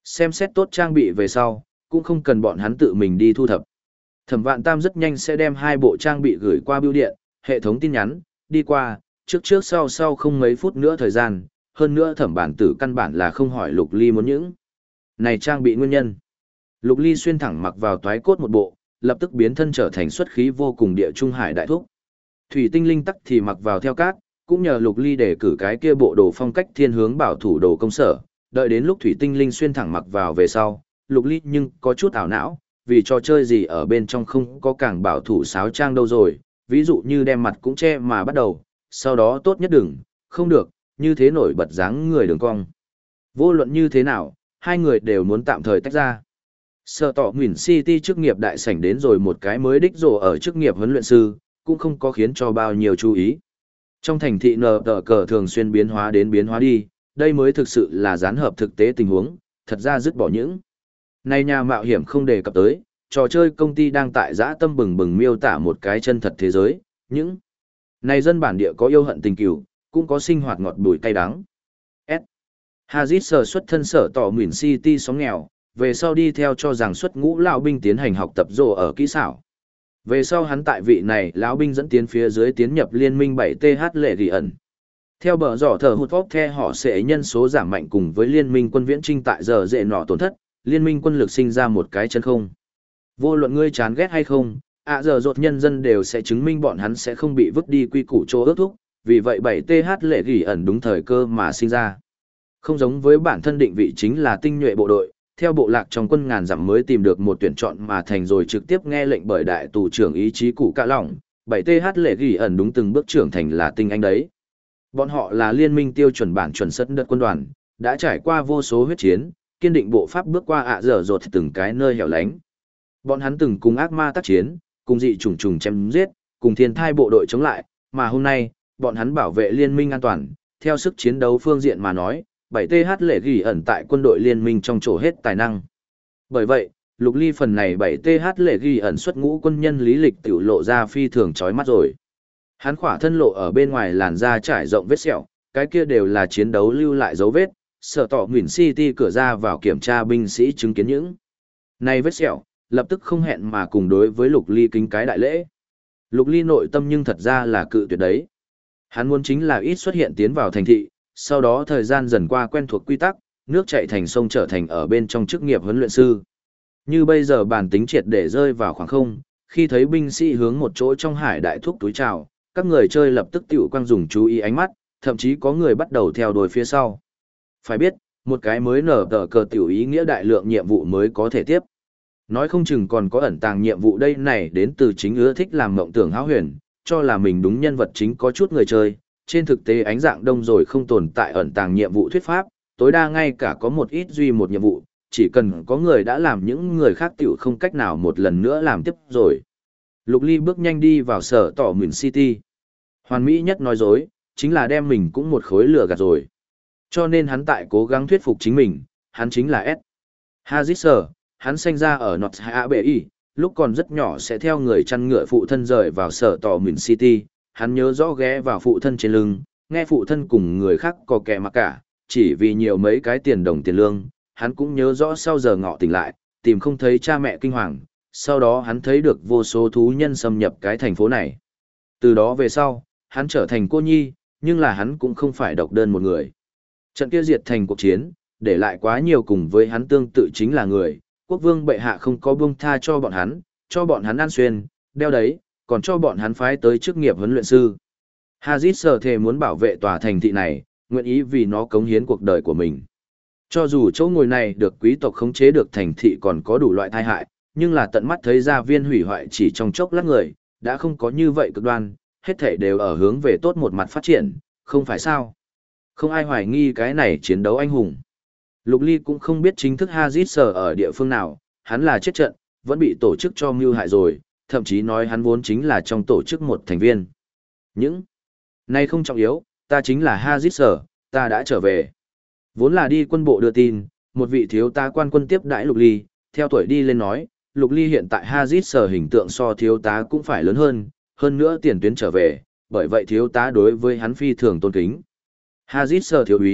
Xem xét tốt trang bị về sau, cũng không cần bọn hắn tự mình đi thu thập. Thẩm Vạn Tam rất nhanh sẽ đem 2 bộ trang bị gửi qua bưu điện, hệ thống tin nhắn, đi qua, trước sau không mấy phút nữa thời gian, hơn nữa Thẩm Bản Tử căn bản là không hỏi Lục Ly muốn những này trang bị nguyên nhân. Lục Ly xuyên thẳng mặc vào toái cốt một bộ, lập tức biến thân trở thành xuất khí vô cùng địa trung hải đại thúc. Thủy Tinh Linh tắc thì mặc vào theo cát, cũng nhờ Lục Ly để cử cái kia bộ đồ phong cách thiên hướng bảo thủ đồ công sở, đợi đến lúc Thủy Tinh Linh xuyên thẳng mặc vào về sau, Lục Ly nhưng có chút ảo não, vì trò chơi gì ở bên trong không có càng bảo thủ sáo trang đâu rồi, ví dụ như đem mặt cũng che mà bắt đầu, sau đó tốt nhất đừng, không được, như thế nổi bật dáng người đường cong. Vô luận như thế nào, hai người đều muốn tạm thời tách ra. Sở tỏ Nguyễn City chức nghiệp đại sảnh đến rồi một cái mới đích rồ ở chức nghiệp huấn luyện sư, cũng không có khiến cho bao nhiêu chú ý. Trong thành thị nờ tờ cờ thường xuyên biến hóa đến biến hóa đi, đây mới thực sự là gián hợp thực tế tình huống, thật ra dứt bỏ những. Này nhà mạo hiểm không đề cập tới, trò chơi công ty đang tại dã tâm bừng bừng miêu tả một cái chân thật thế giới, những. Này dân bản địa có yêu hận tình cừu, cũng có sinh hoạt ngọt bùi cay đắng. S. Hazit sở xuất thân sở tỏ Nguyễn City xóm nghèo, về sau đi theo cho rằng xuất ngũ lão binh tiến hành học tập rồ ở kỹ xảo. Về sau hắn tại vị này lão binh dẫn tiến phía dưới tiến nhập liên minh 7TH lệ ghi ẩn. Theo bờ dò thờ hụt vóc the họ sẽ nhân số giảm mạnh cùng với liên minh quân viễn trinh tại giờ dễ nọ tổn thất, liên minh quân lực sinh ra một cái chân không. Vô luận ngươi chán ghét hay không, giờ rột nhân dân đều sẽ chứng minh bọn hắn sẽ không bị vứt đi quy củ chỗ ước thúc, vì vậy 7TH lệ ghi ẩn đúng thời cơ mà sinh ra. Không giống với bản thân định vị chính là tinh nhuệ bộ đội, theo bộ lạc trong quân ngàn dặm mới tìm được một tuyển chọn mà thành rồi trực tiếp nghe lệnh bởi đại tù trưởng ý chí cụ cả lỏng, 7TH lệ ghi ẩn đúng từng bước trưởng thành là tinh anh đấy. Bọn họ là liên minh tiêu chuẩn bản chuẩn sân đất quân đoàn, đã trải qua vô số huyết chiến, kiên định bộ pháp bước qua giờ rột từng cái nơi hẻo lánh. Bọn hắn từng cùng ác ma tác chiến, cùng dị trùng trùng chém giết, cùng thiên thai bộ đội chống lại, mà hôm nay, bọn hắn bảo vệ liên minh an toàn, theo sức chiến đấu phương diện mà nói, 7TH lệ ghi ẩn tại quân đội liên minh trong chỗ hết tài năng. Bởi vậy, Lục Ly phần này 7TH lệ ghi ẩn xuất ngũ quân nhân lý lịch tiểu lộ ra phi thường chói mắt rồi. Hắn khỏa thân lộ ở bên ngoài làn da trải rộng vết sẹo, cái kia đều là chiến đấu lưu lại dấu vết, sở tỏ Nguyễn City cửa ra vào kiểm tra binh sĩ chứng kiến những. Này vết sẹo, lập tức không hẹn mà cùng đối với Lục Ly kính cái đại lễ. Lục Ly nội tâm nhưng thật ra là cự tuyệt đấy. Hắn muốn chính là ít xuất hiện tiến vào thành thị, sau đó thời gian dần qua quen thuộc quy tắc, nước chảy thành sông trở thành ở bên trong chức nghiệp huấn luyện sư. Như bây giờ bản tính triệt để rơi vào khoảng không, khi thấy binh sĩ hướng một chỗ trong hải đại thúc túi trào, các người chơi lập tức tiểu quang dùng chú ý ánh mắt, thậm chí có người bắt đầu theo đuổi phía sau. Phải biết, một cái mới nở tờ cờ tiểu ý nghĩa đại lượng nhiệm vụ mới có thể tiếp. Nói không chừng còn có ẩn tàng nhiệm vụ đây này đến từ chính ưa thích làm mộng tưởng hão huyền, cho là mình đúng nhân vật chính có chút người chơi. Trên thực tế ánh dạng đông rồi không tồn tại ẩn tàng nhiệm vụ thuyết pháp, tối đa ngay cả có một ít duy một nhiệm vụ, chỉ cần có người đã làm những người khác tiểu không cách nào một lần nữa làm tiếp rồi. Lục Ly bước nhanh đi vào sở tỏ Nguyễn City. Hoàn mỹ nhất nói dối, chính là đem mình cũng một khối lửa gạt rồi. Cho nên hắn tại cố gắng thuyết phục chính mình, hắn chính là S. Hazit, hắn sinh ra ở North Hawaii, lúc còn rất nhỏ sẽ theo người chăn ngựa phụ thân rời vào sở tỏ Nguyễn City, hắn nhớ rõ ghé vào phụ thân trên lưng, nghe phụ thân cùng người khác có kẻ mặc cả, chỉ vì nhiều mấy cái tiền đồng tiền lương, hắn cũng nhớ rõ sau giờ ngọ tỉnh lại, tìm không thấy cha mẹ kinh hoàng, sau đó hắn thấy được vô số thú nhân xâm nhập cái thành phố này. Từ đó về sau, hắn trở thành cô nhi, nhưng là hắn cũng không phải độc đơn một người. Trận kia diệt thành cuộc chiến, để lại quá nhiều cùng với hắn tương tự chính là người, quốc vương bệ hạ không có buông tha cho bọn hắn ăn xuyên, đeo đấy, còn cho bọn hắn phái tới chức nghiệp huấn luyện sư. Hazit sở thề muốn bảo vệ tòa thành thị này, nguyện ý vì nó cống hiến cuộc đời của mình. Cho dù chỗ ngồi này được quý tộc khống chế được thành thị còn có đủ loại tai hại, nhưng là tận mắt thấy gia viên hủy hoại chỉ trong chốc lát người, đã không có như vậy cực đoan, hết thảy đều ở hướng về tốt một mặt phát triển, không phải sao? Không ai hoài nghi cái này chiến đấu anh hùng. Lục Ly cũng không biết chính thức Hazit sở ở địa phương nào, hắn là chết trận, vẫn bị tổ chức cho mưu hại rồi, thậm chí nói hắn vốn chính là trong tổ chức một thành viên. Những này không trọng yếu, ta chính là Hazit sở, ta đã trở về. Vốn là đi quân bộ đưa tin, một vị thiếu tá quan quân tiếp đãi Lục Ly, theo tuổi đi lên nói, Lục Ly hiện tại Hazit sở hình tượng so thiếu tá cũng phải lớn hơn nữa tiền tuyến trở về, bởi vậy thiếu tá đối với hắn phi thường tôn kính. Hazit sở thiếu úy,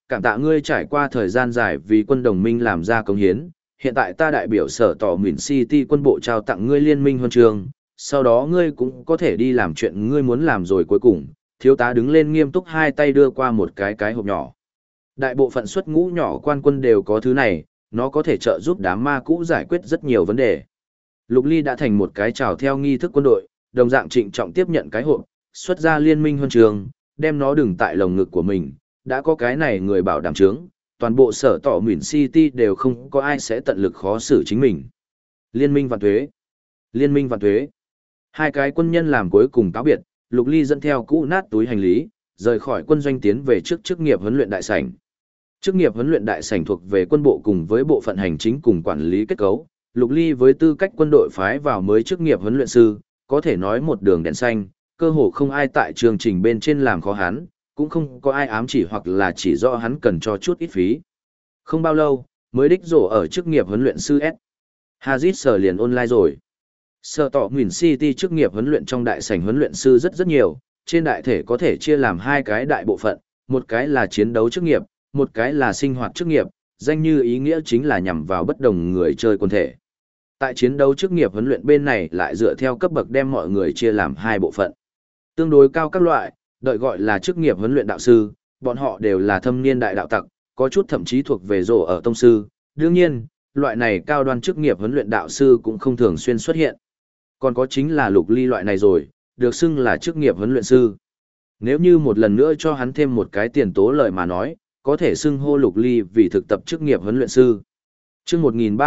cảm tạ ngươi trải qua thời gian dài vì quân đồng minh làm ra công hiến, hiện tại ta đại biểu sở tỏ Mìn City quân bộ trao tặng ngươi liên minh huân chương, sau đó ngươi cũng có thể đi làm chuyện ngươi muốn làm rồi cuối cùng, thiếu tá đứng lên nghiêm túc hai tay đưa qua một cái hộp nhỏ. Đại bộ phận xuất ngũ nhỏ quan quân đều có thứ này, nó có thể trợ giúp đám ma cũ giải quyết rất nhiều vấn đề. Lục Ly đã thành một cái chào theo nghi thức quân đội, đồng dạng trịnh trọng tiếp nhận cái hộp, xuất ra liên minh huân trường, đem nó đừng tại lồng ngực của mình, đã có cái này người bảo đảm chứng, toàn bộ sở tỏ Mìn City đều không có ai sẽ tận lực khó xử chính mình. Liên minh vạn thuế. Liên minh vạn thuế. Hai cái quân nhân làm cuối cùng cáo biệt, Lục Ly dẫn theo cũ nát túi hành lý, rời khỏi quân doanh tiến về trước chức nghiệp huấn luyện đại sảnh. Chức nghiệp huấn luyện đại sảnh thuộc về quân bộ cùng với bộ phận hành chính cùng quản lý kết cấu. Lục Ly với tư cách quân đội phái vào mới chức nghiệp huấn luyện sư, có thể nói một đường đèn xanh, cơ hồ không ai tại chương trình bên trên làm khó hắn, cũng không có ai ám chỉ hoặc là chỉ rõ hắn cần cho chút ít phí. Không bao lâu, mới đích rổ ở chức nghiệp huấn luyện sư S. Hazit sở liền online rồi. Sở tỏ Nguyễn City chức nghiệp huấn luyện trong đại sảnh huấn luyện sư rất nhiều, trên đại thể có thể chia làm hai cái đại bộ phận, một cái là chiến đấu chức nghiệp, một cái là sinh hoạt chức nghiệp, danh như ý nghĩa chính là nhằm vào bất đồng người chơi quân thể. Tại chiến đấu chức nghiệp huấn luyện bên này lại dựa theo cấp bậc đem mọi người chia làm hai bộ phận. Tương đối cao các loại, đợi gọi là chức nghiệp huấn luyện đạo sư, bọn họ đều là thâm niên đại đạo tặc, có chút thậm chí thuộc về rổ ở tông sư. Đương nhiên, loại này cao đoan chức nghiệp huấn luyện đạo sư cũng không thường xuyên xuất hiện. Còn có chính là Lục Ly loại này rồi, được xưng là chức nghiệp huấn luyện sư. Nếu như một lần nữa cho hắn thêm một cái tiền tố lời mà nói, có thể xưng hô Lục Ly vì thực tập chức nghiệp huấn luyện sư. Chương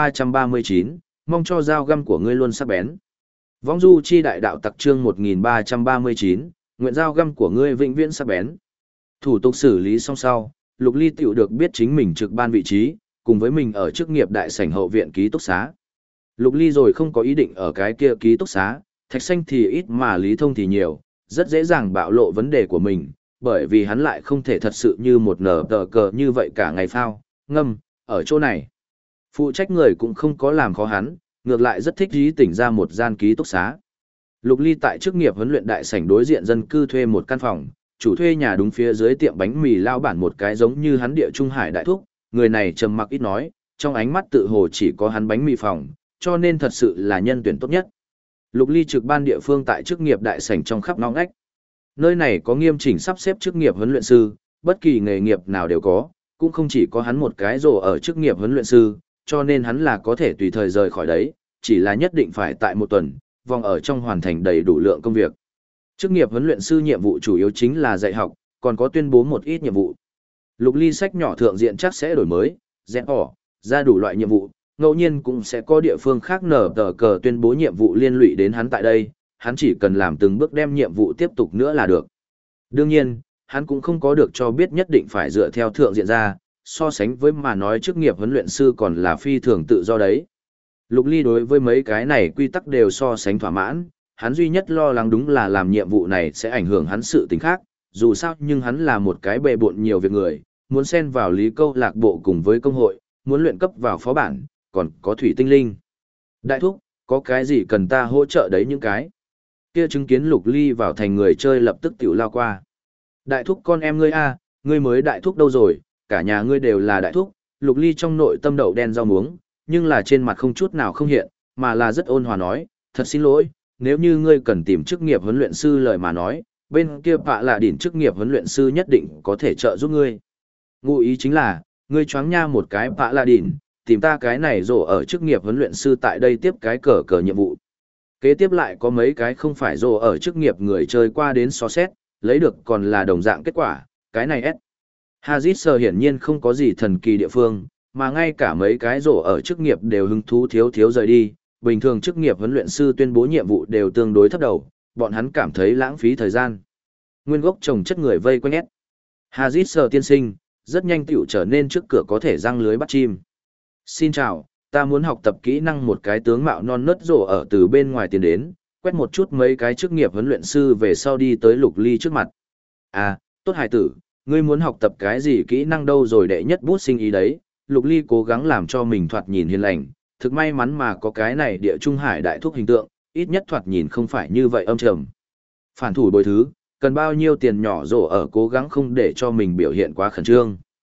1339, mong cho dao găm của ngươi luôn sắc bén. Vong du chi đại đạo tặc chương 1339, nguyện dao găm của ngươi vĩnh viễn sắc bén. Thủ tục xử lý xong sau, Lục Ly tiểu được biết chính mình trực ban vị trí, cùng với mình ở chức nghiệp đại sảnh hậu viện ký túc xá. Lục Ly rồi không có ý định ở cái kia ký túc xá, thạch xanh thì ít mà lý thông thì nhiều, rất dễ dàng bạo lộ vấn đề của mình, bởi vì hắn lại không thể thật sự như một nở tờ cờ như vậy cả ngày phao, ngâm, ở chỗ này. Phụ trách người cũng không có làm khó hắn, ngược lại rất thích ý tỉnh ra một gian ký túc xá. Lục Ly tại chức nghiệp huấn luyện đại sảnh đối diện dân cư thuê một căn phòng, chủ thuê nhà đúng phía dưới tiệm bánh mì lao bản một cái giống như hắn địa trung hải đại thúc, người này trầm mặc ít nói, trong ánh mắt tự hồ chỉ có hắn bánh mì phòng, cho nên thật sự là nhân tuyển tốt nhất. Lục Ly trực ban địa phương tại chức nghiệp đại sảnh trong khắp ngõ ngách. Nơi này có nghiêm chỉnh sắp xếp chức nghiệp huấn luyện sư, bất kỳ nghề nghiệp nào đều có, cũng không chỉ có hắn một cái rổ ở chức nghiệp huấn luyện sư, cho nên hắn là có thể tùy thời rời khỏi đấy, chỉ là nhất định phải tại một tuần, vòng ở trong hoàn thành đầy đủ lượng công việc. Chức nghiệp huấn luyện sư nhiệm vụ chủ yếu chính là dạy học, còn có tuyên bố một ít nhiệm vụ. Lục Ly sách nhỏ thượng diện chắc sẽ đổi mới, dẹp bỏ, ra đủ loại nhiệm vụ, ngẫu nhiên cũng sẽ có địa phương khác nở tờ cờ tuyên bố nhiệm vụ liên lụy đến hắn tại đây, hắn chỉ cần làm từng bước đem nhiệm vụ tiếp tục nữa là được. Đương nhiên, hắn cũng không có được cho biết nhất định phải dựa theo thượng diện ra, so sánh với mà nói chức nghiệp huấn luyện sư còn là phi thường tự do đấy. Lục Ly đối với mấy cái này quy tắc đều so sánh thỏa mãn, hắn duy nhất lo lắng đúng là làm nhiệm vụ này sẽ ảnh hưởng hắn sự tình khác, dù sao nhưng hắn là một cái bề bộn nhiều việc người, muốn xen vào lý câu lạc bộ cùng với công hội, muốn luyện cấp vào phó bản, còn có thủy tinh linh. Đại thúc, có cái gì cần ta hỗ trợ đấy những cái? Kia chứng kiến Lục Ly vào thành người chơi lập tức tiểu lao qua. Đại thúc con em ngươi a, ngươi mới đại thúc đâu rồi, cả nhà ngươi đều là đại thúc. Lục Ly trong nội tâm đậu đen rau muống, nhưng là trên mặt không chút nào không hiện, mà là rất ôn hòa nói, thật xin lỗi, nếu như ngươi cần tìm chức nghiệp huấn luyện sư lời mà nói, bên kia bạ là đỉnh chức nghiệp huấn luyện sư nhất định có thể trợ giúp ngươi. Ngụ ý chính là, ngươi choáng nha một cái bạ là đỉnh, tìm ta cái này rổ ở chức nghiệp huấn luyện sư tại đây tiếp cái cờ nhiệm vụ. Kế tiếp lại có mấy cái không phải rổ ở chức nghiệp người chơi qua đến so xét, lấy được còn là đồng dạng kết quả, cái này S. Hazit hiển nhiên không có gì thần kỳ địa phương, mà ngay cả mấy cái rổ ở chức nghiệp đều hứng thú thiếu rời đi, bình thường chức nghiệp huấn luyện sư tuyên bố nhiệm vụ đều tương đối thấp đầu, bọn hắn cảm thấy lãng phí thời gian. Nguyên gốc trồng chất người vây quanh S. Hazit tiên sinh, rất nhanh tiểu trở nên trước cửa có thể răng lưới bắt chim. Xin chào, ta muốn học tập kỹ năng một cái tướng mạo non nớt rổ ở từ bên ngoài tiến đến, quét một chút mấy cái chức nghiệp huấn luyện sư về sau đi tới Lục Ly trước mặt. À, tốt hài tử, ngươi muốn học tập cái gì kỹ năng đâu rồi đệ nhất bút sinh ý đấy. Lục Ly cố gắng làm cho mình thoạt nhìn hiền lành, thực may mắn mà có cái này địa trung hải đại thúc hình tượng, ít nhất thoạt nhìn không phải như vậy âm trầm. Phản thủ bồi thứ, cần bao nhiêu tiền nhỏ rổ ở cố gắng không để cho mình biểu hiện quá khẩn trương.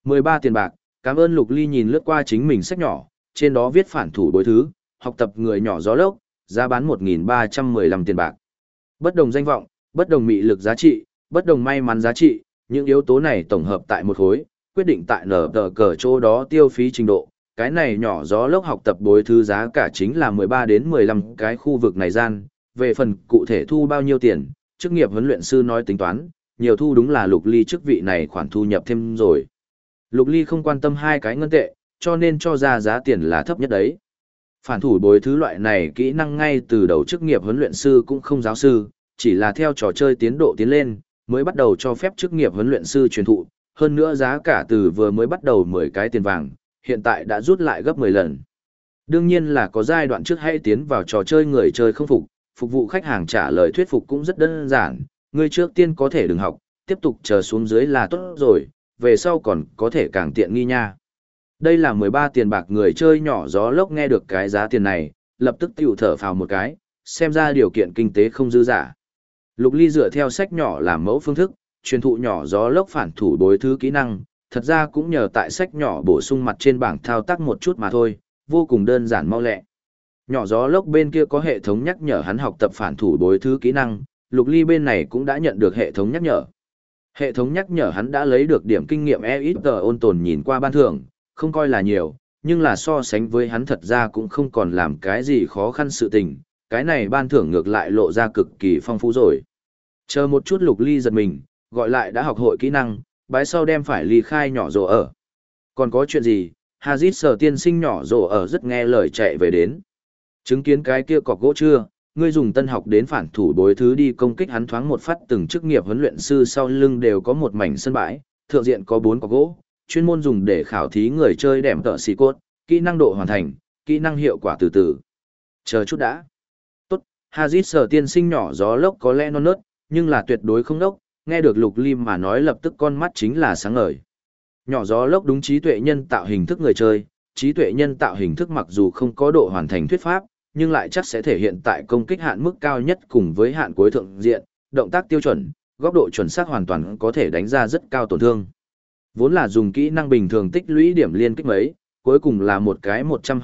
13 tiền bạc, cảm ơn Lục Ly nhìn lướt qua chính mình sách nhỏ, trên đó viết phản thủ bối thứ, học tập người nhỏ gió lốc, giá bán 1.315 tiền bạc. Bất đồng danh vọng, bất đồng mị lực giá trị, bất đồng may mắn giá trị, những yếu tố này tổng hợp tại một khối, quyết định tại nở tờ cờ chỗ đó tiêu phí trình độ. Cái này nhỏ gió lốc học tập bối thứ giá cả chính là 13 đến 15 cái khu vực này gian, về phần cụ thể thu bao nhiêu tiền, chức nghiệp huấn luyện sư nói tính toán, nhiều thu đúng là Lục Ly chức vị này khoản thu nhập thêm rồi. Lục Ly không quan tâm hai cái ngân tệ, cho nên cho ra giá tiền là thấp nhất đấy. Phản thủ bối thứ loại này kỹ năng ngay từ đầu chức nghiệp huấn luyện sư cũng không giáo sư, chỉ là theo trò chơi tiến độ tiến lên, mới bắt đầu cho phép chức nghiệp huấn luyện sư truyền thụ, hơn nữa giá cả từ vừa mới bắt đầu 10 cái tiền vàng, hiện tại đã rút lại gấp 10 lần. Đương nhiên là có giai đoạn trước hay tiến vào trò chơi người chơi không phục, phục vụ khách hàng trả lời thuyết phục cũng rất đơn giản, người trước tiên có thể đừng học, tiếp tục chờ xuống dưới là tốt rồi, về sau còn có thể càng tiện nghi nha. Đây là 13 tiền bạc, người chơi nhỏ gió lốc nghe được cái giá tiền này, lập tức tiểu thở phào một cái, xem ra điều kiện kinh tế không dư giả. Lục Ly dựa theo sách nhỏ làm mẫu phương thức, truyền thụ nhỏ gió lốc phản thủ bối thứ kỹ năng, thật ra cũng nhờ tại sách nhỏ bổ sung mặt trên bảng thao tác một chút mà thôi, vô cùng đơn giản mau lẹ. Nhỏ gió lốc bên kia có hệ thống nhắc nhở hắn học tập phản thủ bối thứ kỹ năng, Lục Ly bên này cũng đã nhận được hệ thống nhắc nhở. Hệ thống nhắc nhở hắn đã lấy được điểm kinh nghiệm EXP ôn tồn, nhìn qua ban thưởng, không coi là nhiều, nhưng là so sánh với hắn thật ra cũng không còn làm cái gì khó khăn sự tình, cái này ban thưởng ngược lại lộ ra cực kỳ phong phú rồi. Chờ một chút, Lục Ly giật mình, gọi lại đã học hội kỹ năng, bái sau đem phải ly khai nhỏ rồ ở. Còn có chuyện gì? Hazit Sở tiên sinh nhỏ rồ ở rất nghe lời chạy về đến. Chứng kiến cái kia cọc gỗ chưa? Ngươi dùng tân học đến phản thủ bối thứ đi công kích hắn, thoáng một phát từng chức nghiệp huấn luyện sư sau lưng đều có một mảnh sân bãi, thượng diện có 4 cọc gỗ, chuyên môn dùng để khảo thí người chơi đẻm tợ xì cốt, kỹ năng độ hoàn thành, kỹ năng hiệu quả từ từ. Chờ chút đã. Tốt, Hazit Sở tiên sinh nhỏ gió lốc có lẽ non nớt, nhưng là tuyệt đối không đốc, nghe được Lục Ly mà nói lập tức con mắt chính là sáng ngời. Nhỏ gió lốc đúng trí tuệ nhân tạo hình thức người chơi, trí tuệ nhân tạo hình thức mặc dù không có độ hoàn thành thuyết pháp, nhưng lại chắc sẽ thể hiện tại công kích hạn mức cao nhất cùng với hạn cuối thượng diện, động tác tiêu chuẩn, góc độ chuẩn xác hoàn toàn có thể đánh ra rất cao tổn thương. Vốn là dùng kỹ năng bình thường tích lũy điểm liên kích mấy, cuối cùng là một cái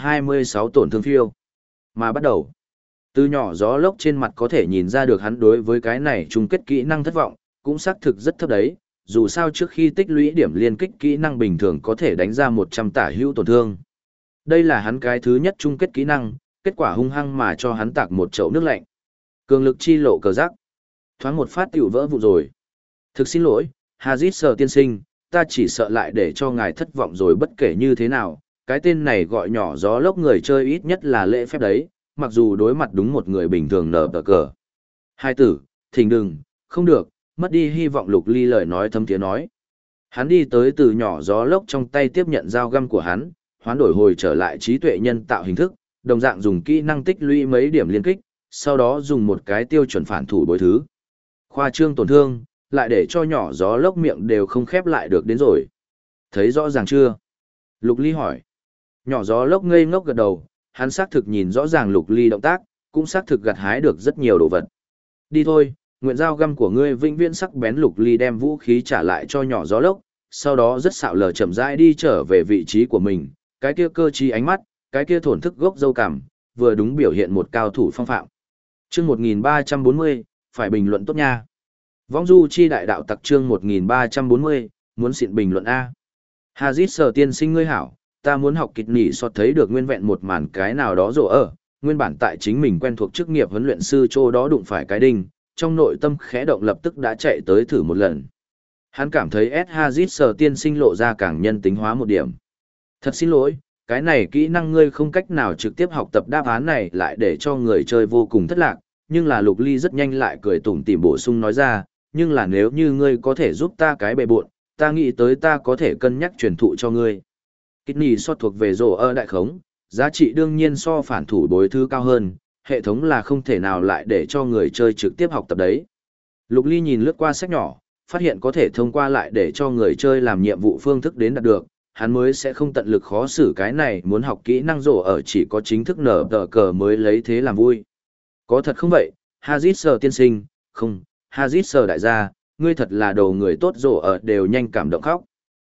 126 tổn thương phiêu. Mà bắt đầu, từ nhỏ gió lốc trên mặt có thể nhìn ra được hắn đối với cái này chung kết kỹ năng thất vọng, cũng xác thực rất thấp đấy, dù sao trước khi tích lũy điểm liên kích kỹ năng bình thường có thể đánh ra 100 tả hữu tổn thương. Đây là hắn cái thứ nhất chung kết kỹ năng, kết quả hung hăng mà cho hắn tạc một chậu nước lạnh. Cường lực chi lộ cờ giác. Thoáng một phát tiểu vỡ vụ rồi. Thực xin lỗi, Hazit Sở tiên sinh, ta chỉ sợ lại để cho ngài thất vọng rồi, bất kể như thế nào, cái tên này gọi nhỏ gió lốc người chơi ít nhất là lễ phép đấy, mặc dù đối mặt đúng một người bình thường nở tờ cờ. Hai tử, thỉnh đừng, không được, mất đi hy vọng. Lục Ly lời nói thâm tiếng nói. Hắn đi tới từ nhỏ gió lốc trong tay tiếp nhận dao găm của hắn, hoán đổi hồi trở lại trí tuệ nhân tạo hình thức, đồng dạng dùng kỹ năng tích lũy mấy điểm liên kích, sau đó dùng một cái tiêu chuẩn phản thủ bối thứ. Khoa trương tổn thương, lại để cho nhỏ gió lốc miệng đều không khép lại được đến rồi. Thấy rõ ràng chưa? Lục Ly hỏi. Nhỏ gió lốc ngây ngốc gật đầu, hắn xác thực nhìn rõ ràng Lục Ly động tác, cũng xác thực gặt hái được rất nhiều đồ vật. Đi thôi, nguyện dao găm của ngươi vĩnh viễn sắc bén. Lục Ly đem vũ khí trả lại cho nhỏ gió lốc, sau đó rất xạo lờ chậm rãi đi trở về vị trí của mình, cái kia cơ trí ánh mắt, cái kia thổn thức gốc dâu cằm, vừa đúng biểu hiện một cao thủ phong phạm. Chương 1340, phải bình luận tốt nha. Vong du chi đại đạo tặc, chương 1340, muốn xịn bình luận A. Hazit Sở tiên sinh ngươi hảo, ta muốn học kịch nỉ sọt thấy được nguyên vẹn một màn cái nào đó rổ ở, nguyên bản tại chính mình quen thuộc chức nghiệp huấn luyện sư chỗ đó đụng phải cái đinh, trong nội tâm khẽ động lập tức đã chạy tới thử một lần. Hắn cảm thấy Hazit Sở tiên sinh lộ ra càng nhân tính hóa một điểm. Thật xin lỗi, cái này kỹ năng ngươi không cách nào trực tiếp học tập, đáp án này lại để cho người chơi vô cùng thất lạc, nhưng là Lục Ly rất nhanh lại cười tủm tỉm bổ sung nói ra, nhưng là nếu như ngươi có thể giúp ta cái bề bộn, ta nghĩ tới ta có thể cân nhắc truyền thụ cho ngươi. Kidney shot thuộc về rổ ở đại khống, giá trị đương nhiên so phản thủ bối thứ cao hơn, hệ thống là không thể nào lại để cho người chơi trực tiếp học tập đấy. Lục Ly nhìn lướt qua sách nhỏ, phát hiện có thể thông qua lại để cho người chơi làm nhiệm vụ phương thức đến đạt được, hắn mới sẽ không tận lực khó xử cái này muốn học kỹ năng rổ ở chỉ có chính thức nở tờ cờ mới lấy thế làm vui. Có thật không vậy, Hazit Sở tiên sinh, không, Hazit Sở đại gia, ngươi thật là đồ người tốt, rổ ở đều nhanh cảm động khóc.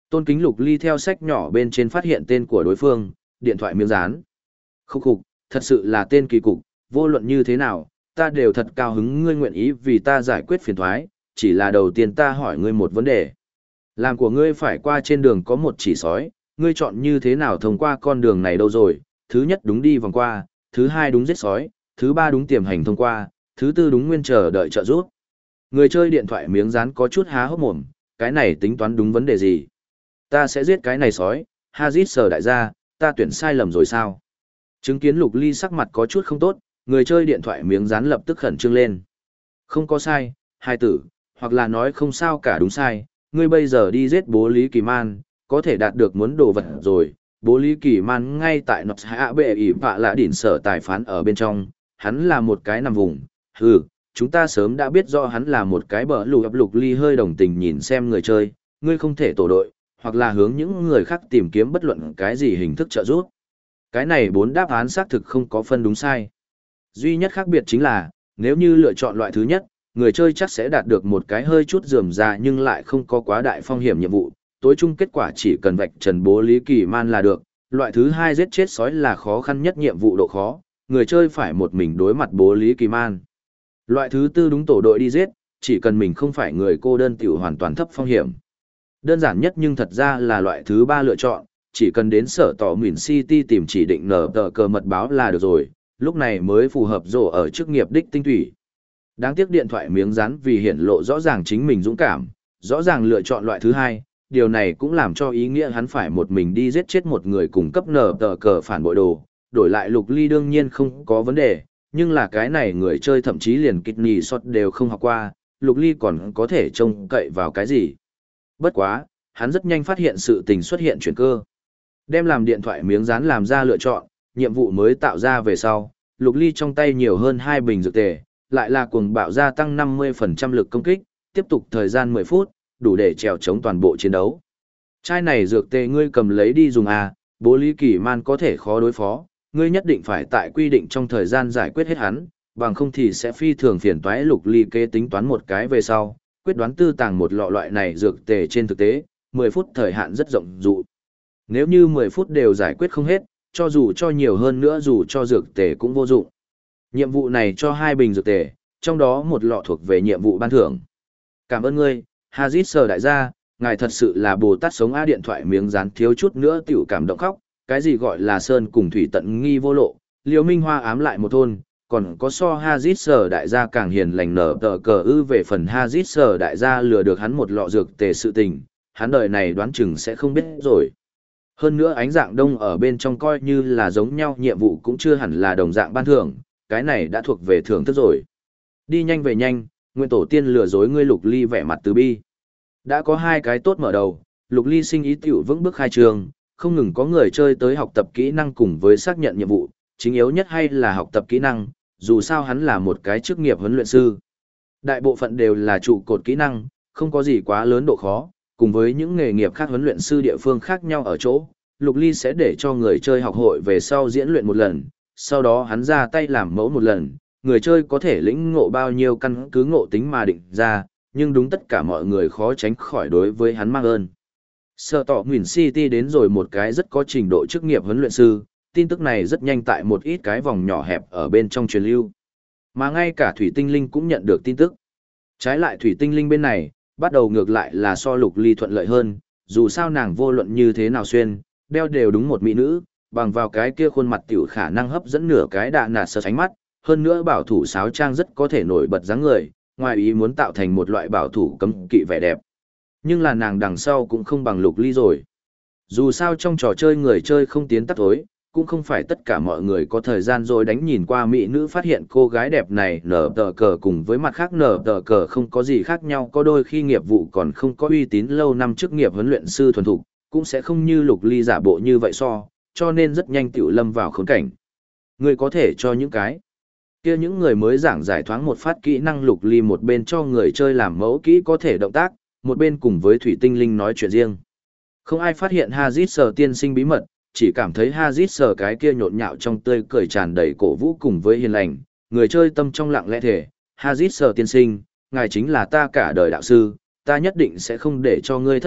Tôn Kính Lục Ly theo sách nhỏ bên trên phát hiện tên của đối phương, điện thoại miếng dán. Khúc khục, thật sự là tên kỳ cục, vô luận như thế nào, ta đều thật cao hứng ngươi nguyện ý vì ta giải quyết phiền thoái, chỉ là đầu tiên ta hỏi ngươi một vấn đề. Làm của ngươi phải qua trên đường có một chỉ sói, ngươi chọn như thế nào thông qua con đường này đâu rồi, thứ nhất đúng đi vòng qua, thứ hai đúng giết sói, thứ ba đúng tiềm hành thông qua, thứ tư đúng nguyên chờ đợi trợ giúp. Người chơi điện thoại miếng dán có chút há hốc mồm, cái này tính toán đúng vấn đề gì? Ta sẽ giết cái này sói, Hazit sờ đại gia, ta tuyển sai lầm rồi sao? Chứng kiến Lục Ly sắc mặt có chút không tốt, người chơi điện thoại miếng dán lập tức khẩn trương lên. Không có sai, hai tử, hoặc là nói không sao cả đúng sai, ngươi bây giờ đi giết bố Lý Kỳ Man, có thể đạt được muốn đồ vật rồi. Bố Lý Kỳ Man ngay tại nọt hạ bệ ỉ vạ lạ đỉnh sở tài phán ở bên trong, hắn là một cái nằm vùng, chúng ta sớm đã biết rõ hắn là một cái bờ Lục Ly hơi đồng tình nhìn xem người chơi, ngươi không thể tổ đội, hoặc là hướng những người khác tìm kiếm bất luận cái gì hình thức trợ giúp. Cái này 4 đáp án xác thực không có phân đúng sai. Duy nhất khác biệt chính là, nếu như lựa chọn loại thứ nhất, người chơi chắc sẽ đạt được một cái hơi chút rườm rà nhưng lại không có quá đại phong hiểm nhiệm vụ, tối chung kết quả chỉ cần vạch trần bố Lý Kỳ Man là được. Loại thứ hai giết chết sói là khó khăn nhất nhiệm vụ độ khó, người chơi phải một mình đối mặt bố Lý Kỳ Man. Loại thứ tư đúng tổ đội đi giết, chỉ cần mình không phải người cô đơn tiểu hoàn toàn thấp phong hiểm. Đơn giản nhất nhưng thật ra là loại thứ ba lựa chọn, chỉ cần đến sở tỏ Mìn City tìm chỉ định nở tờ cờ mật báo là được rồi, lúc này mới phù hợp rổ ở chức nghiệp đích tinh thủy. Đáng tiếc điện thoại miếng rắn vì hiển lộ rõ ràng chính mình dũng cảm, rõ ràng lựa chọn loại thứ hai, điều này cũng làm cho ý nghĩa hắn phải một mình đi giết chết một người cùng cấp nở tờ cờ phản bội đồ, đổi lại Lục Ly đương nhiên không có vấn đề, nhưng là cái này người chơi thậm chí liền kidney shot đều không học qua, Lục Ly còn có thể trông cậy vào cái gì. Bất quá, hắn rất nhanh phát hiện sự tình xuất hiện chuyển cơ. Đem làm điện thoại miếng dán làm ra lựa chọn, nhiệm vụ mới tạo ra về sau, Lục Ly trong tay nhiều hơn 2 bình dược tề, lại là cuồng bạo gia tăng 50% lực công kích, tiếp tục thời gian 10 phút, đủ để trèo chống toàn bộ chiến đấu. Chai này dược tề ngươi cầm lấy đi dùng à, bố Lý Kỳ Man có thể khó đối phó, ngươi nhất định phải tại quy định trong thời gian giải quyết hết hắn, bằng không thì sẽ phi thường phiền toái. Lục Ly kế tính toán một cái về sau, quyết đoán tư tàng một lọ loại này dược tề trên thực tế, 10 phút thời hạn rất rộng dụ. Nếu như 10 phút đều giải quyết không hết, cho dù cho nhiều hơn nữa dù cho dược tề cũng vô dụng. Nhiệm vụ này cho 2 bình dược tề, trong đó một lọ thuộc về nhiệm vụ ban thưởng. Cảm ơn ngươi, Hazit Sờ đại gia, ngài thật sự là Bồ Tát sống á. Điện thoại miếng dán thiếu chút nữa tiểu cảm động khóc, cái gì gọi là sơn cùng thủy tận nghi vô lộ, Liễu Minh Hoa ám lại một thôn, còn có so Hazit Sờ đại gia càng hiền lành nở tờ cờ ư. Về phần Hazit Sờ đại gia lừa được hắn một lọ dược tề sự tình, hắn đời này đoán chừng sẽ không biết rồi. Hơn nữa ánh dạng đông ở bên trong coi như là giống nhau, nhiệm vụ cũng chưa hẳn là đồng dạng ban thưởng, cái này đã thuộc về thưởng thức rồi. Đi nhanh về nhanh, nguyên tổ tiên lừa dối ngươi. Lục Ly vẻ mặt từ bi. Đã có 2 cái tốt mở đầu, Lục Ly sinh ý tiểu vững bước khai trường, không ngừng có người chơi tới học tập kỹ năng cùng với xác nhận nhiệm vụ, chính yếu nhất hay là học tập kỹ năng, dù sao hắn là một cái chức nghiệp huấn luyện sư. Đại bộ phận đều là trụ cột kỹ năng, không có gì quá lớn độ khó, cùng với những nghề nghiệp khác huấn luyện sư địa phương khác nhau ở chỗ, Lục Ly sẽ để cho người chơi học hội về sau diễn luyện một lần, sau đó hắn ra tay làm mẫu một lần, người chơi có thể lĩnh ngộ bao nhiêu căn cứ ngộ tính mà định ra, nhưng đúng tất cả mọi người khó tránh khỏi đối với hắn mang ơn. Sở tỏ Nguyễn City đến rồi một cái rất có trình độ chức nghiệp huấn luyện sư, tin tức này rất nhanh tại một ít cái vòng nhỏ hẹp ở bên trong truyền lưu. Mà ngay cả Thủy Tinh Linh cũng nhận được tin tức. Trái lại Thủy Tinh Linh bên này, bắt đầu ngược lại là so Lục Ly thuận lợi hơn, dù sao nàng vô luận như thế nào xuyên, đeo đều đúng một mỹ nữ, bằng vào cái kia khuôn mặt tiểu khả năng hấp dẫn nửa cái đạ nạt sờ tránh mắt, hơn nữa bảo thủ sáo trang rất có thể nổi bật dáng người, ngoài ý muốn tạo thành một loại bảo thủ cấm kỵ vẻ đẹp. Nhưng là nàng đằng sau cũng không bằng Lục Ly rồi. Dù sao trong trò chơi người chơi không tiến tắt tối, cũng không phải tất cả mọi người có thời gian rồi đánh nhìn qua mỹ nữ phát hiện cô gái đẹp này nở tờ cờ cùng với mặt khác nở tờ cờ không có gì khác nhau, có đôi khi nghiệp vụ còn không có uy tín lâu năm chức nghiệp huấn luyện sư thuần thục, cũng sẽ không như Lục Ly giả bộ như vậy cho nên rất nhanh tiểu lâm vào khốn cảnh. Người có thể cho những cái kia những người mới giảng giải thoáng một phát kỹ năng. Lục Ly một bên cho người chơi làm mẫu kỹ có thể động tác, một bên cùng với Thủy Tinh Linh nói chuyện riêng. Không ai phát hiện Hazit Sờ tiên sinh bí mật, chỉ cảm thấy Hazit Sờ cái kia nhộn nhạo trong tươi cười tràn đầy cổ vũ cùng với hiền lành, người chơi tâm trong lặng lẽ thể, Hazit Sờ tiên sinh, ngài chính là ta cả đời đạo sư, ta nhất định sẽ không để cho ngươi thất vọng,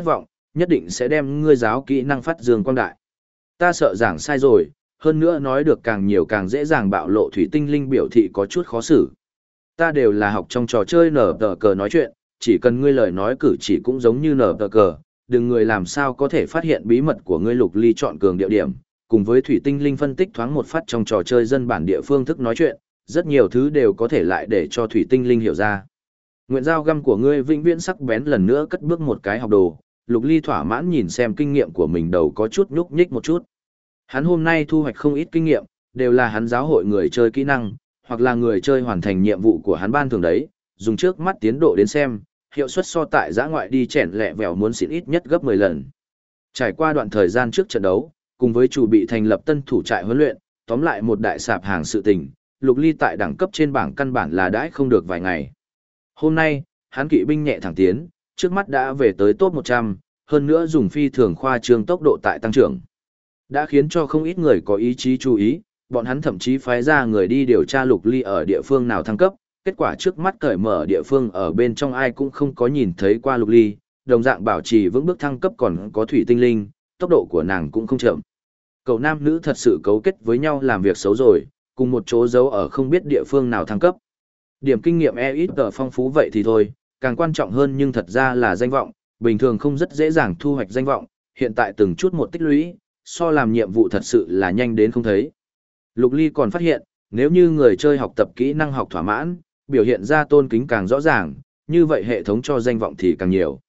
nhất định sẽ đem ngươi giáo kỹ năng phát dương quang đại. Ta sợ giảng sai rồi, hơn nữa nói được càng nhiều càng dễ dàng bạo lộ thủy tinh linh biểu thị có chút khó xử. Ta đều là học trong trò chơi nở tờ cờ nói chuyện, chỉ cần ngươi lời nói cử chỉ cũng giống như nở tờ cờ, đừng người làm sao có thể phát hiện bí mật của ngươi. Lục Ly chọn cường điệu điểm, cùng với thủy tinh linh phân tích thoáng một phát trong trò chơi dân bản địa phương thức nói chuyện, rất nhiều thứ đều có thể lại để cho thủy tinh linh hiểu ra. Nguyện dao găm của ngươi vĩnh viễn sắc bén, lần nữa cất bước một cái học đồ. Lục Ly thỏa mãn nhìn xem kinh nghiệm của mình đầu có chút nhúc nhích một chút. Hắn hôm nay thu hoạch không ít kinh nghiệm, đều là hắn giáo hội người chơi kỹ năng, hoặc là người chơi hoàn thành nhiệm vụ của hắn ban thường đấy, dùng trước mắt tiến độ đến xem, hiệu suất so tại giã ngoại đi chèn lẹ vèo muốn xịn ít nhất gấp 10 lần. Trải qua đoạn thời gian trước trận đấu, cùng với chủ bị thành lập tân thủ trại huấn luyện, tóm lại một đại sạp hàng sự tình, Lục Ly tại đẳng cấp trên bảng căn bản là đãi không được vài ngày. Hôm nay, hắn kỵ binh nhẹ thẳng tiến, trước mắt đã về tới top 100, hơn nữa dùng phi thường khoa trương tốc độ tại tăng trưởng. Đã khiến cho không ít người có ý chí chú ý, bọn hắn thậm chí phái ra người đi điều tra Lục Ly ở địa phương nào thăng cấp, kết quả trước mắt cởi mở địa phương ở bên trong ai cũng không có nhìn thấy qua Lục Ly, đồng dạng bảo trì vững bước thăng cấp còn có thủy tinh linh, tốc độ của nàng cũng không chậm. Cậu nam nữ thật sự cấu kết với nhau làm việc xấu rồi, cùng một chỗ giấu ở không biết địa phương nào thăng cấp. Điểm kinh nghiệm ít phong phú vậy thì thôi, càng quan trọng hơn nhưng thật ra là danh vọng, bình thường không rất dễ dàng thu hoạch danh vọng, hiện tại từng chút một tích lũy, so làm nhiệm vụ thật sự là nhanh đến không thấy. Lục Ly còn phát hiện, nếu như người chơi học tập kỹ năng học thỏa mãn, biểu hiện ra tôn kính càng rõ ràng, như vậy hệ thống cho danh vọng thì càng nhiều.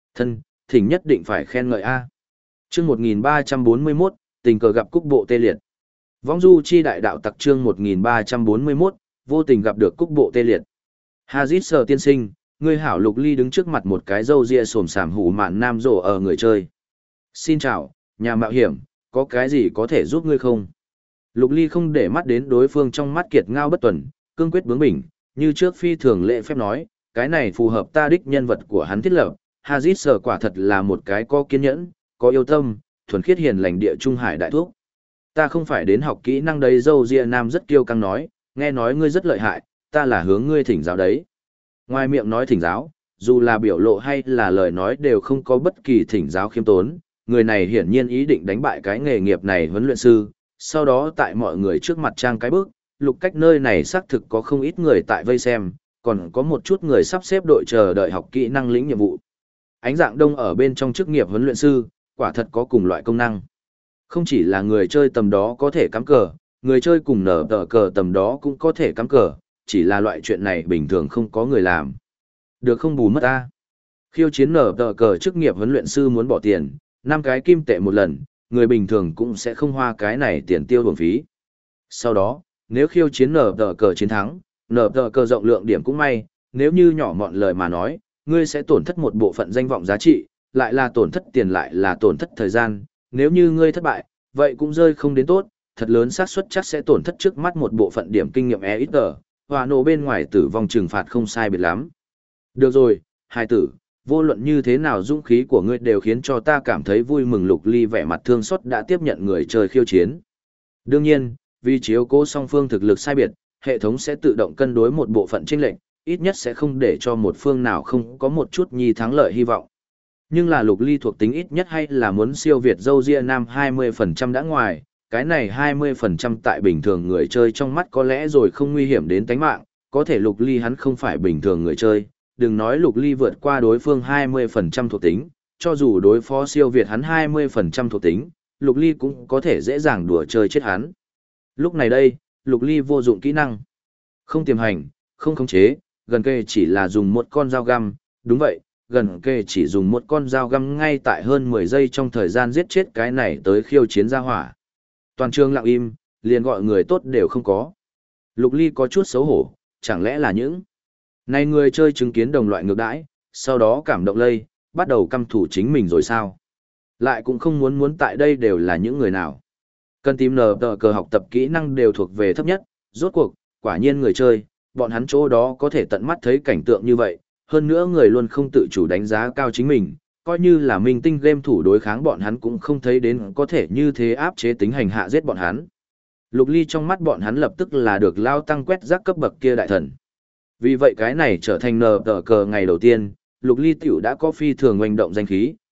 Thỉnh nhất định phải khen ngợi A. Chương 1341, tình cờ gặp cúc bộ tê liệt. Vong du chi đại đạo tặc chương 1341, vô tình gặp được cúc bộ tê liệt. Hazit Sở tiên sinh, người hảo. Lục Ly đứng trước mặt một cái râu ria xồm xàm hủ mạn nam rổ ở người chơi. Xin chào, nhà mạo hiểm, có cái gì có thể giúp ngươi không? Lục Ly không để mắt đến đối phương trong mắt kiệt ngao bất tuần, cương quyết bướng bỉnh, như trước phi thường lễ phép nói, cái này phù hợp ta đích nhân vật của hắn thiết lập. Hazit Sở quả thật là một cái có kiên nhẫn, có yêu tâm, thuần khiết hiền lành địa trung hải đại thuốc. Ta không phải đến học kỹ năng đấy. Dâu ria nam rất kiêu căng nói, nghe nói ngươi rất lợi hại, ta là hướng ngươi thỉnh giáo đấy. Ngoài miệng nói thỉnh giáo, dù là biểu lộ hay là lời nói đều không có bất kỳ thỉnh giáo khiêm tốn, người này hiển nhiên ý định đánh bại cái nghề nghiệp này huấn luyện sư, sau đó tại mọi người trước mặt trang cái bước. Lục cách nơi này xác thực có không ít người tại vây xem, còn có một chút người sắp xếp đội chờ đợi học kỹ năng lĩnh nhiệm vụ. Ánh dạng đông ở bên trong chức nghiệp huấn luyện sư, quả thật có cùng loại công năng. Không chỉ là người chơi tầm đó có thể cắm cờ, người chơi cùng nở tờ cờ tầm đó cũng có thể cắm cờ, chỉ là loại chuyện này bình thường không có người làm. Được không bù mất ta. Khiêu chiến nở tờ cờ chức nghiệp huấn luyện sư muốn bỏ tiền, 5 cái kim tệ một lần, người bình thường cũng sẽ không hoa cái này tiền tiêu bổng phí. Sau đó, nếu khiêu chiến nở tờ cờ chiến thắng, nở tờ cờ rộng lượng điểm cũng may, nếu như nhỏ mọn lời mà nói, ngươi sẽ tổn thất một bộ phận danh vọng giá trị, lại là tổn thất tiền lại là tổn thất thời gian, nếu như ngươi thất bại, vậy cũng rơi không đến tốt, thật lớn xác suất chắc sẽ tổn thất trước mắt một bộ phận điểm kinh nghiệm ít tờ, hòa nổ bên ngoài tử vong trừng phạt không sai biệt lắm. Được rồi, hai tử, vô luận như thế nào dũng khí của ngươi đều khiến cho ta cảm thấy vui mừng. Lục Ly vẻ mặt thương xót đã tiếp nhận người chơi khiêu chiến. Đương nhiên, vì chiếu cố song phương thực lực sai biệt, hệ thống sẽ tự động cân đối một bộ phận chênh lệch, ít nhất sẽ không để cho một phương nào không có một chút nhi thắng lợi hy vọng. Nhưng là Lục Ly thuộc tính ít nhất hay là muốn siêu việt dâu ria nam 20% đã ngoài, cái này 20% tại bình thường người chơi trong mắt có lẽ rồi không nguy hiểm đến tính mạng, có thể Lục Ly hắn không phải bình thường người chơi, đừng nói Lục Ly vượt qua đối phương 20% thuộc tính, cho dù đối phó siêu việt hắn 20% thuộc tính, Lục Ly cũng có thể dễ dàng đùa chơi chết hắn. Lúc này đây, Lục Ly vô dụng kỹ năng. Không tiềm hành, không khống chế, gần kề chỉ là dùng một con dao găm, đúng vậy, gần kề chỉ dùng một con dao găm ngay tại hơn 10 giây trong thời gian giết chết cái này tới khiêu chiến gia hỏa. Toàn trường lặng im, liền gọi người tốt đều không có. Lục Ly có chút xấu hổ, chẳng lẽ là những này người chơi chứng kiến đồng loại ngược đãi, sau đó cảm động lây, bắt đầu căm thủ chính mình rồi sao? Lại cũng không muốn tại đây đều là những người nào. Cần tìm nờ tờ cờ học tập kỹ năng đều thuộc về thấp nhất, rốt cuộc, quả nhiên người chơi, bọn hắn chỗ đó có thể tận mắt thấy cảnh tượng như vậy, hơn nữa người luôn không tự chủ đánh giá cao chính mình, coi như là minh tinh game thủ đối kháng bọn hắn cũng không thấy đến có thể như thế áp chế tính hành hạ giết bọn hắn. Lục Ly trong mắt bọn hắn lập tức là được lao tăng quét rác cấp bậc kia đại thần. Vì vậy cái này trở thành nờ tờ cờ ngày đầu tiên, Lục Ly tiểu đã có phi thường oanh động danh khí,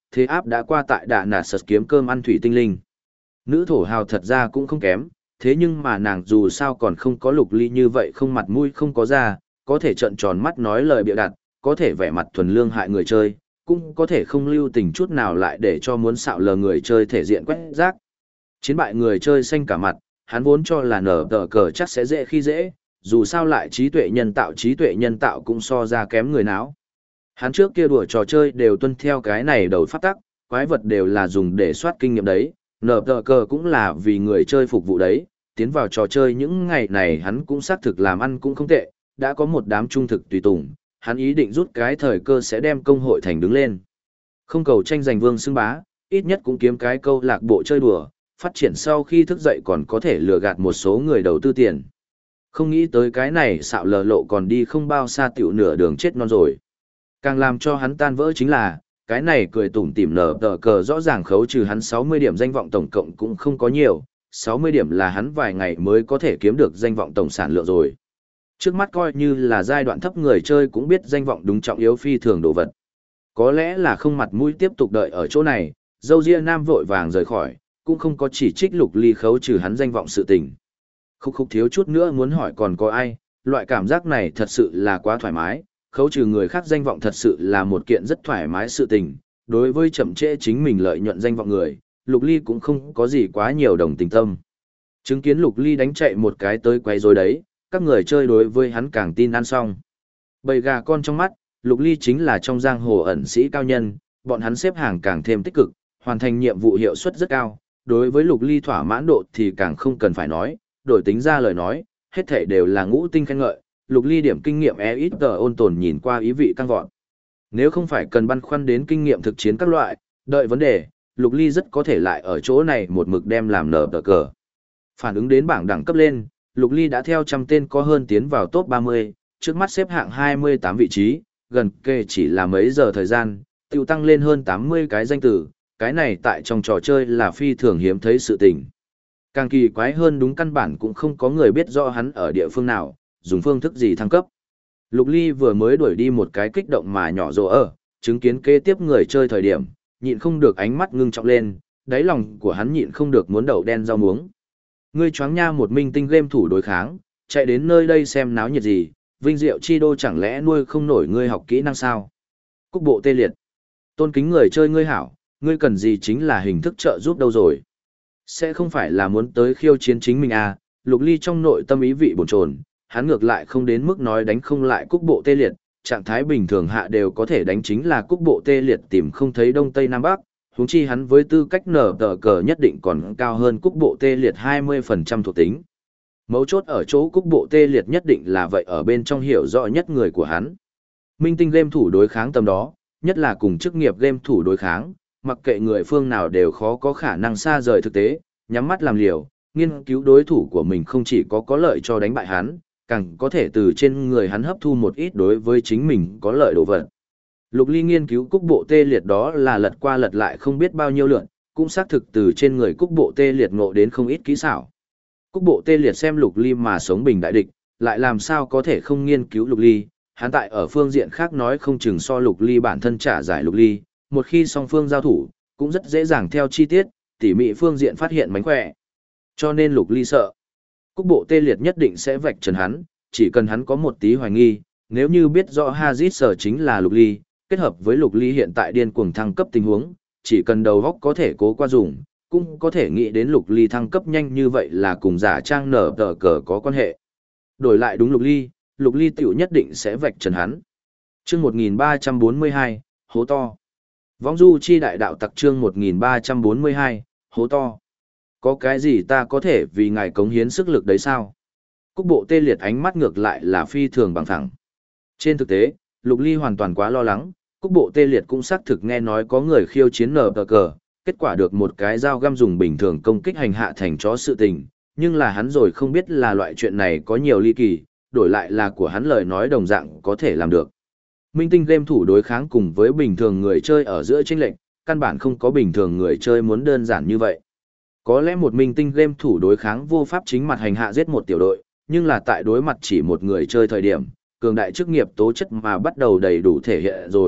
thế áp đã qua tại đạ nạt sật kiếm cơm ăn thủy tinh linh. Nữ thổ hào thật ra cũng không kém, thế nhưng mà nàng dù sao còn không có Lục Ly như vậy không mặt mũi không có da, có thể trợn tròn mắt nói lời bịa đặt, có thể vẻ mặt thuần lương hại người chơi, cũng có thể không lưu tình chút nào lại để cho muốn xạo lờ người chơi thể diện quét rác. Chiến bại người chơi xanh cả mặt, hắn vốn cho là nở tờ cờ chắc sẽ dễ khi dễ, dù sao lại trí tuệ nhân tạo cũng so ra kém người nào. Hắn trước kia đùa trò chơi đều tuân theo cái này đầu pháp tắc, quái vật đều là dùng để soát kinh nghiệm đấy, nở tờ cờ cũng là vì người chơi phục vụ đấy, tiến vào trò chơi những ngày này hắn cũng xác thực làm ăn cũng không tệ, đã có một đám trung thực tùy tùng, hắn ý định rút cái thời cơ sẽ đem công hội thành đứng lên. Không cầu tranh giành vương xưng bá, ít nhất cũng kiếm cái câu lạc bộ chơi đùa, phát triển sau khi thức dậy còn có thể lừa gạt một số người đầu tư tiền. Không nghĩ tới cái này xạo lờ lộ còn đi không bao xa tiểu nửa đường chết non rồi. Càng làm cho hắn tan vỡ chính là, cái này cười tủm tỉm nở tờ cờ rõ ràng khấu trừ hắn 60 điểm danh vọng tổng cộng cũng không có nhiều, 60 điểm là hắn vài ngày mới có thể kiếm được danh vọng tổng sản lượng rồi. Trước mắt coi như là giai đoạn thấp người chơi cũng biết danh vọng đúng trọng yếu phi thường đồ vật. Có lẽ là không mặt mũi tiếp tục đợi ở chỗ này, dâu ria nam vội vàng rời khỏi, cũng không có chỉ trích Lục Ly khấu trừ hắn danh vọng sự tình. Khúc thiếu chút nữa muốn hỏi còn có ai, loại cảm giác này thật sự là quá thoải mái, khấu trừ người khác danh vọng thật sự là một kiện rất thoải mái sự tình. Đối với chậm trễ chính mình lợi nhuận danh vọng người, Lục Ly cũng không có gì quá nhiều đồng tình tâm. Chứng kiến Lục Ly đánh chạy một cái tới quay rồi đấy, các người chơi đối với hắn càng tin ăn xong. Bầy gà con trong mắt, Lục Ly chính là trong giang hồ ẩn sĩ cao nhân, bọn hắn xếp hàng càng thêm tích cực, hoàn thành nhiệm vụ hiệu suất rất cao. Đối với Lục Ly thỏa mãn độ thì càng không cần phải nói, đổi tính ra lời nói, hết thảy đều là ngũ tinh khen ngợi, Lục Ly điểm kinh nghiệm ít ôn tồn nhìn qua ý vị căng vọt. Nếu không phải cần băn khoăn đến kinh nghiệm thực chiến các loại, đợi vấn đề, Lục Ly rất có thể lại ở chỗ này một mực đem làm nở tờ cờ. Phản ứng đến bảng đẳng cấp lên, Lục Ly đã theo trăm tên có hơn tiến vào top 30, trước mắt xếp hạng 28 vị trí, gần kề chỉ là mấy giờ thời gian, tiêu tăng lên hơn 80 cái danh tử, cái này tại trong trò chơi là phi thường hiếm thấy sự tình. Càng kỳ quái hơn đúng căn bản cũng không có người biết rõ hắn ở địa phương nào, dùng phương thức gì thăng cấp. Lục Ly vừa mới đuổi đi một cái kích động mà nhỏ rồ ở, chứng kiến kế tiếp người chơi thời điểm, nhịn không được ánh mắt ngưng trọng lên, đáy lòng của hắn nhịn không được muốn đậu đen rau muống. Ngươi choáng nha một minh tinh game thủ đối kháng, chạy đến nơi đây xem náo nhiệt gì, vinh diệu chi đô chẳng lẽ nuôi không nổi ngươi học kỹ năng sao? Cúc bộ tê liệt. Tôn kính người chơi ngươi hảo, ngươi cần gì chính là hình thức trợ giúp đâu rồi. Sẽ không phải là muốn tới khiêu chiến chính mình à, Lục Ly trong nội tâm ý vị bồn chồn, hắn ngược lại không đến mức nói đánh không lại cúc bộ tê liệt, trạng thái bình thường hạ đều có thể đánh chính là cúc bộ tê liệt tìm không thấy đông tây nam bắc, huống chi hắn với tư cách nở tờ cờ nhất định còn cao hơn cúc bộ tê liệt 20% thuộc tính. Mấu chốt ở chỗ cúc bộ tê liệt nhất định là vậy ở bên trong hiểu rõ nhất người của hắn. Minh tinh game thủ đối kháng tầm đó, nhất là cùng chức nghiệp game thủ đối kháng, mặc kệ người phương nào đều khó có khả năng xa rời thực tế, nhắm mắt làm liều, nghiên cứu đối thủ của mình không chỉ có lợi cho đánh bại hắn, càng có thể từ trên người hắn hấp thu một ít đối với chính mình có lợi đồ vật. Lục Ly nghiên cứu cúc bộ tê liệt đó là lật qua lật lại không biết bao nhiêu lượt, cũng xác thực từ trên người cúc bộ tê liệt ngộ đến không ít kỹ xảo. Cúc bộ tê liệt xem Lục Ly mà sống bình đại địch, lại làm sao có thể không nghiên cứu Lục Ly, hắn tại ở phương diện khác nói không chừng so Lục Ly bản thân trả giải Lục Ly, một khi song phương giao thủ, cũng rất dễ dàng theo chi tiết, tỉ mỉ phương diện phát hiện mánh khỏe. Cho nên Lục Ly sợ. Cúc bộ tê liệt nhất định sẽ vạch trần hắn, chỉ cần hắn có một tí hoài nghi, nếu như biết rõ Hazit sở chính là Lục Ly, kết hợp với Lục Ly hiện tại điên cuồng thăng cấp tình huống, chỉ cần đầu góc có thể cố qua dùng, cũng có thể nghĩ đến Lục Ly thăng cấp nhanh như vậy là cùng giả trang nở tờ cờ có quan hệ. Đổi lại đúng Lục Ly tiểu nhất định sẽ vạch trần hắn. Chương 1342, hố to. Vong du chi đại đạo tặc chương 1342, hố to. Có cái gì ta có thể vì ngài cống hiến sức lực đấy sao? Cúc bộ tê liệt ánh mắt ngược lại là phi thường bằng thẳng. Trên thực tế, Lục Ly hoàn toàn quá lo lắng, cúc bộ tê liệt cũng xác thực nghe nói có người khiêu chiến nở tờ cờ, kết quả được một cái dao găm dùng bình thường công kích hành hạ thành chó sự tình, nhưng là hắn rồi không biết là loại chuyện này có nhiều ly kỳ, đổi lại là của hắn lời nói đồng dạng có thể làm được. Minh tinh game thủ đối kháng cùng với bình thường người chơi ở giữa chênh lệch, căn bản không có bình thường người chơi muốn đơn giản như vậy. Có lẽ một minh tinh game thủ đối kháng vô pháp chính mặt hành hạ giết một tiểu đội, nhưng là tại đối mặt chỉ một người chơi thời điểm, cường đại chức nghiệp tố chất mà bắt đầu đầy đủ thể hiện rồi,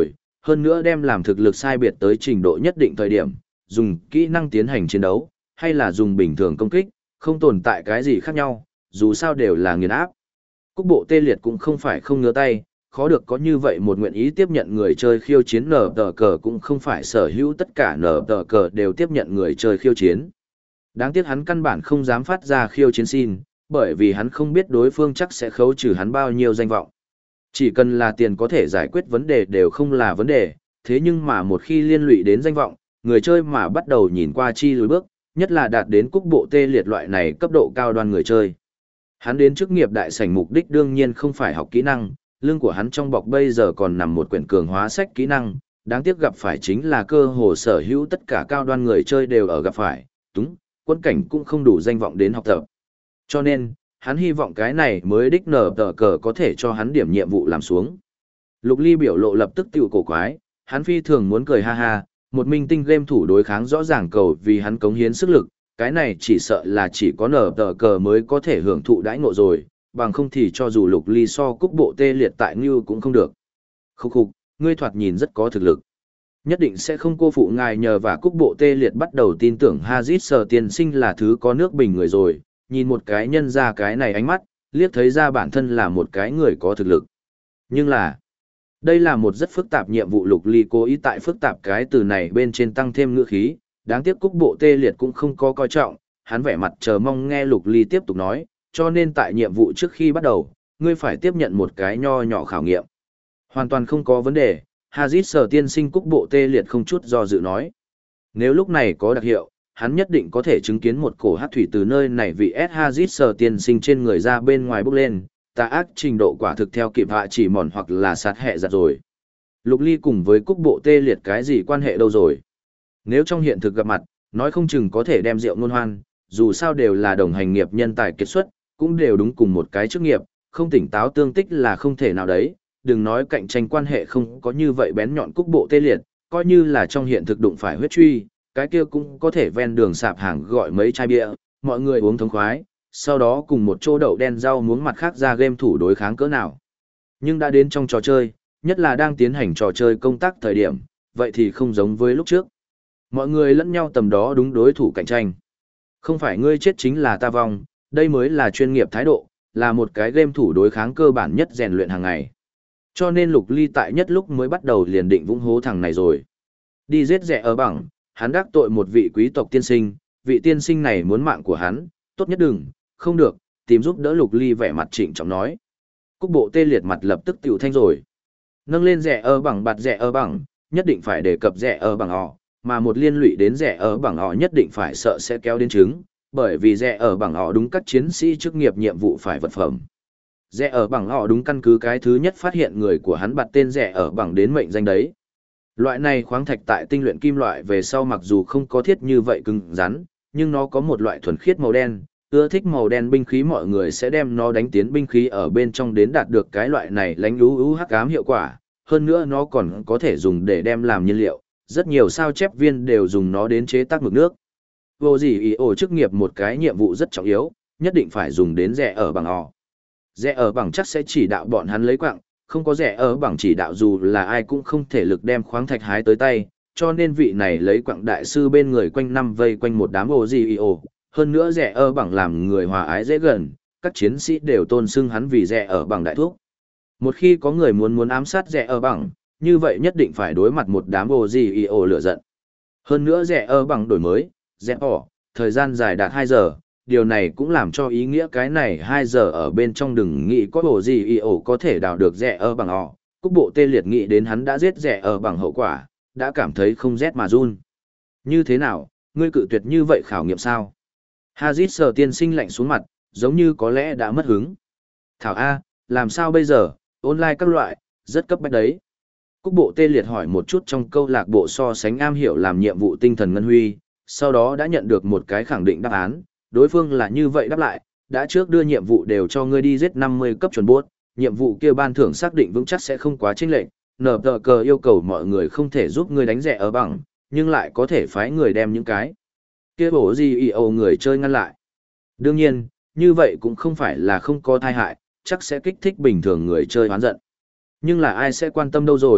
hơn nữa đem làm thực lực sai biệt tới trình độ nhất định thời điểm, dùng kỹ năng tiến hành chiến đấu, hay là dùng bình thường công kích, không tồn tại cái gì khác nhau, dù sao đều là nghiền áp. Cúc bộ tê liệt cũng không phải không ngứa tay, khó được có như vậy một nguyện ý tiếp nhận người chơi khiêu chiến nở tờ cờ cũng không phải sở hữu tất cả nở tờ cờ đều tiếp nhận người chơi khiêu chiến. Đáng tiếc hắn căn bản không dám phát ra khiêu chiến xin, bởi vì hắn không biết đối phương chắc sẽ khấu trừ hắn bao nhiêu danh vọng. Chỉ cần là tiền có thể giải quyết vấn đề đều không là vấn đề, thế nhưng mà một khi liên lụy đến danh vọng, người chơi mà bắt đầu nhìn qua chi lùi bước, nhất là đạt đến cúc bộ tê liệt loại này cấp độ cao đoan người chơi. Hắn đến chức nghiệp đại sảnh mục đích đương nhiên không phải học kỹ năng, lưng của hắn trong bọc bây giờ còn nằm một quyển cường hóa sách kỹ năng, đáng tiếc gặp phải chính là cơ hồ sở hữu tất cả cao đoan người chơi đều ở gặp phải, túng, quân cảnh cũng không đủ danh vọng đến học tập. Cho nên, hắn hy vọng cái này mới đích nở tờ cờ có thể cho hắn điểm nhiệm vụ làm xuống. Lục Ly biểu lộ lập tức tiểu cổ quái, hắn phi thường muốn cười ha ha, một minh tinh game thủ đối kháng rõ ràng cầu vì hắn cống hiến sức lực, cái này chỉ sợ là chỉ có nở tờ cờ mới có thể hưởng thụ đãi ngộ rồi, bằng không thì cho dù Lục Ly so cúc bộ tê liệt tại như cũng không được. Khúc khục, ngươi thoạt nhìn rất có thực lực. Nhất định sẽ không cô phụ ngài nhờ và cúc bộ tê liệt bắt đầu tin tưởng Hazit Sở tiên sinh là thứ có nước bình người rồi, nhìn một cái nhân ra cái này ánh mắt, liếc thấy ra bản thân là một cái người có thực lực. Nhưng là, đây là một rất phức tạp nhiệm vụ. Lục Ly cố ý tại phức tạp cái từ này bên trên tăng thêm ngữ khí, đáng tiếc cúc bộ tê liệt cũng không có coi trọng, hắn vẻ mặt chờ mong nghe Lục Ly tiếp tục nói, cho nên tại nhiệm vụ trước khi bắt đầu, ngươi phải tiếp nhận một cái nho nhỏ khảo nghiệm. Hoàn toàn không có vấn đề, Hazit Sở tiên sinh cúc bộ tê liệt không chút do dự nói. Nếu lúc này có đặc hiệu, hắn nhất định có thể chứng kiến một cổ hát thủy từ nơi này vị S Hazit Sở tiên sinh trên người ra bên ngoài bốc lên, tà ác trình độ quả thực theo kịp hạ chỉ mòn hoặc là sát hệ giặt rồi. Lục Ly cùng với cúc bộ tê liệt cái gì quan hệ đâu rồi. Nếu trong hiện thực gặp mặt, nói không chừng có thể đem rượu ngôn hoan, dù sao đều là đồng hành nghiệp nhân tài kết xuất, cũng đều đúng cùng một cái chức nghiệp, không tỉnh táo tương tích là không thể nào đấy, đừng nói cạnh tranh quan hệ không có như vậy bén nhọn cúc bộ tê liệt, coi như là trong hiện thực đụng phải huyết truy, cái kia cũng có thể ven đường sạp hàng gọi mấy chai bia, mọi người uống thống khoái, sau đó cùng một chỗ đậu đen rau muống mặt khác ra game thủ đối kháng cỡ nào. Nhưng đã đến trong trò chơi, nhất là đang tiến hành trò chơi công tác thời điểm, vậy thì không giống với lúc trước. Mọi người lẫn nhau tầm đó đúng đối thủ cạnh tranh. Không phải ngươi chết chính là ta vong, đây mới là chuyên nghiệp thái độ, là một cái game thủ đối kháng cơ bản nhất rèn luyện hàng ngày. Cho nên Lục Ly tại nhất lúc mới bắt đầu liền định vũng hố thằng này rồi. Đi giết rẻ ở bằng, hắn đắc tội một vị quý tộc tiên sinh, vị tiên sinh này muốn mạng của hắn, tốt nhất đừng, không được, tìm giúp đỡ Lục Ly vẻ mặt trịnh trọng nói. Cúc bộ tê liệt mặt lập tức tiểu thanh rồi. Nâng lên rẻ ở bằng bạt rẻ ở bằng, nhất định phải đề cập rẻ ở bằng họ, mà một liên lụy đến rẻ ở bằng họ nhất định phải sợ sẽ kéo đến chứng, bởi vì rẻ ở bằng họ đúng các chiến sĩ chức nghiệp nhiệm vụ phải vật phẩm. Rẻ ở bằng họ đúng căn cứ cái thứ nhất phát hiện người của hắn bật tên rẻ ở bằng đến mệnh danh đấy. Loại này khoáng thạch tại tinh luyện kim loại về sau mặc dù không có thiết như vậy cứng rắn, nhưng nó có một loại thuần khiết màu đen, ưa thích màu đen binh khí mọi người sẽ đem nó đánh tiến binh khí ở bên trong đến đạt được cái loại này lánh lú hắc ám hiệu quả, hơn nữa nó còn có thể dùng để đem làm nhiên liệu, rất nhiều sao chép viên đều dùng nó đến chế tác mực nước. Vô gì ý ổ chức nghiệp một cái nhiệm vụ rất trọng yếu, nhất định phải dùng đến rẻ ở bằng họ. Rẻ ở bằng chắc sẽ chỉ đạo bọn hắn lấy quặng, không có rẻ ở bằng chỉ đạo dù là ai cũng không thể lực đem khoáng thạch hái tới tay, cho nên vị này lấy quặng đại sư bên người quanh năm vây quanh một đám OGEO, hơn nữa rẻ ở bằng làm người hòa ái dễ gần, các chiến sĩ đều tôn xưng hắn vì rẻ ở bằng đại thuốc. Một khi có người muốn ám sát rẻ ở bằng, như vậy nhất định phải đối mặt một đám OGEO lửa giận. Hơn nữa rẻ ở bằng đổi mới, rẻ ỏ, thời gian dài đạt 2 giờ, điều này cũng làm cho ý nghĩa cái này 2 giờ ở bên trong đừng nghĩ có bộ gì y ổ có thể đào được rẻ ở bằng họ. Cúc bộ tê liệt nghĩ đến hắn đã giết rẻ ở bằng hậu quả, đã cảm thấy không rét mà run. Như thế nào, ngươi cự tuyệt như vậy khảo nghiệm sao? Hazit Sở tiên sinh lạnh xuống mặt, giống như có lẽ đã mất hứng. Thảo A, làm sao bây giờ, online các loại, rất cấp bách đấy. Cúc bộ tê liệt hỏi một chút trong câu lạc bộ so sánh am hiểu làm nhiệm vụ tinh thần ngân huy, sau đó đã nhận được một cái khẳng định đáp án. Đối phương là như vậy đáp lại, đã trước đưa nhiệm vụ đều cho ngươi đi giết 50 cấp chuẩn bốt, nhiệm vụ kia ban thưởng xác định vững chắc sẽ không quá chênh lệch, nở tờ cờ yêu cầu mọi người không thể giúp ngươi đánh rẻ ở bằng, nhưng lại có thể phái người đem những cái kia bổ gì ý ầu người chơi ngăn lại. Đương nhiên, như vậy cũng không phải là không có tai hại, chắc sẽ kích thích bình thường người chơi hoán giận. Nhưng là ai sẽ quan tâm đâu rồi,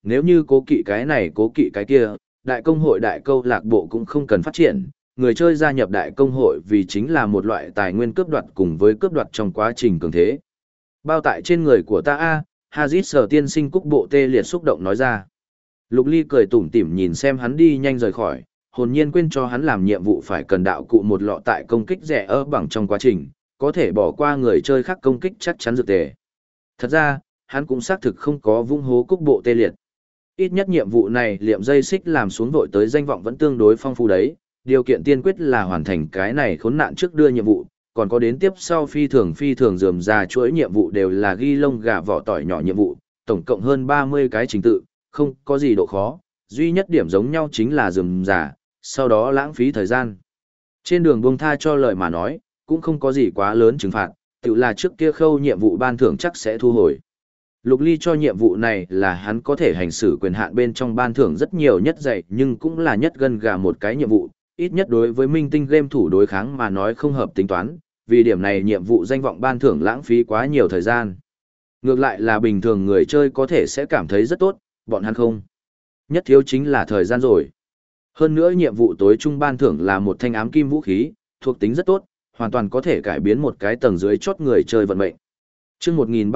Nếu như cố kỵ cái này cố kỵ cái kia, đại công hội đại câu lạc bộ cũng không cần phát triển, người chơi gia nhập đại công hội vì chính là một loại tài nguyên cướp đoạt cùng với cướp đoạt trong quá trình cường thế. Bao tại trên người của ta a, Hazit Sở tiên sinh cúc bộ tê liệt xúc động nói ra. Lục Ly cười tủm tỉm nhìn xem hắn đi nhanh rời khỏi, hồn nhiên quên cho hắn làm nhiệm vụ phải cần đạo cụ một lọ tại công kích rẻ ơ bằng trong quá trình, có thể bỏ qua người chơi khác công kích chắc chắn dược tề. Thật ra, hắn cũng xác thực không có vung hố cúc bộ tê liệt. Ít nhất nhiệm vụ này liệm dây xích làm xuống vội tới danh vọng vẫn tương đối phong phú đấy, điều kiện tiên quyết là hoàn thành cái này khốn nạn trước đưa nhiệm vụ, còn có đến tiếp sau phi thường rườm rà chuỗi nhiệm vụ đều là ghi lông gà vỏ tỏi nhỏ nhiệm vụ, tổng cộng hơn 30 cái trình tự, không có gì độ khó, duy nhất điểm giống nhau chính là rườm rà, sau đó lãng phí thời gian. Trên đường buông tha cho lời mà nói, cũng không có gì quá lớn trừng phạt, tự là trước kia khâu nhiệm vụ ban thưởng chắc sẽ thu hồi. Lục Ly cho nhiệm vụ này là hắn có thể hành xử quyền hạn bên trong ban thưởng rất nhiều nhất dạy nhưng cũng là nhất gần gà một cái nhiệm vụ, ít nhất đối với minh tinh game thủ đối kháng mà nói không hợp tính toán, vì điểm này nhiệm vụ danh vọng ban thưởng lãng phí quá nhiều thời gian. Ngược lại là bình thường người chơi có thể sẽ cảm thấy rất tốt, bọn hắn không. Nhất thiếu chính là thời gian rồi. Hơn nữa nhiệm vụ tối trung ban thưởng là một thanh ám kim vũ khí, thuộc tính rất tốt, hoàn toàn có thể cải biến một cái tầng dưới chốt người chơi vận mệnh. Chương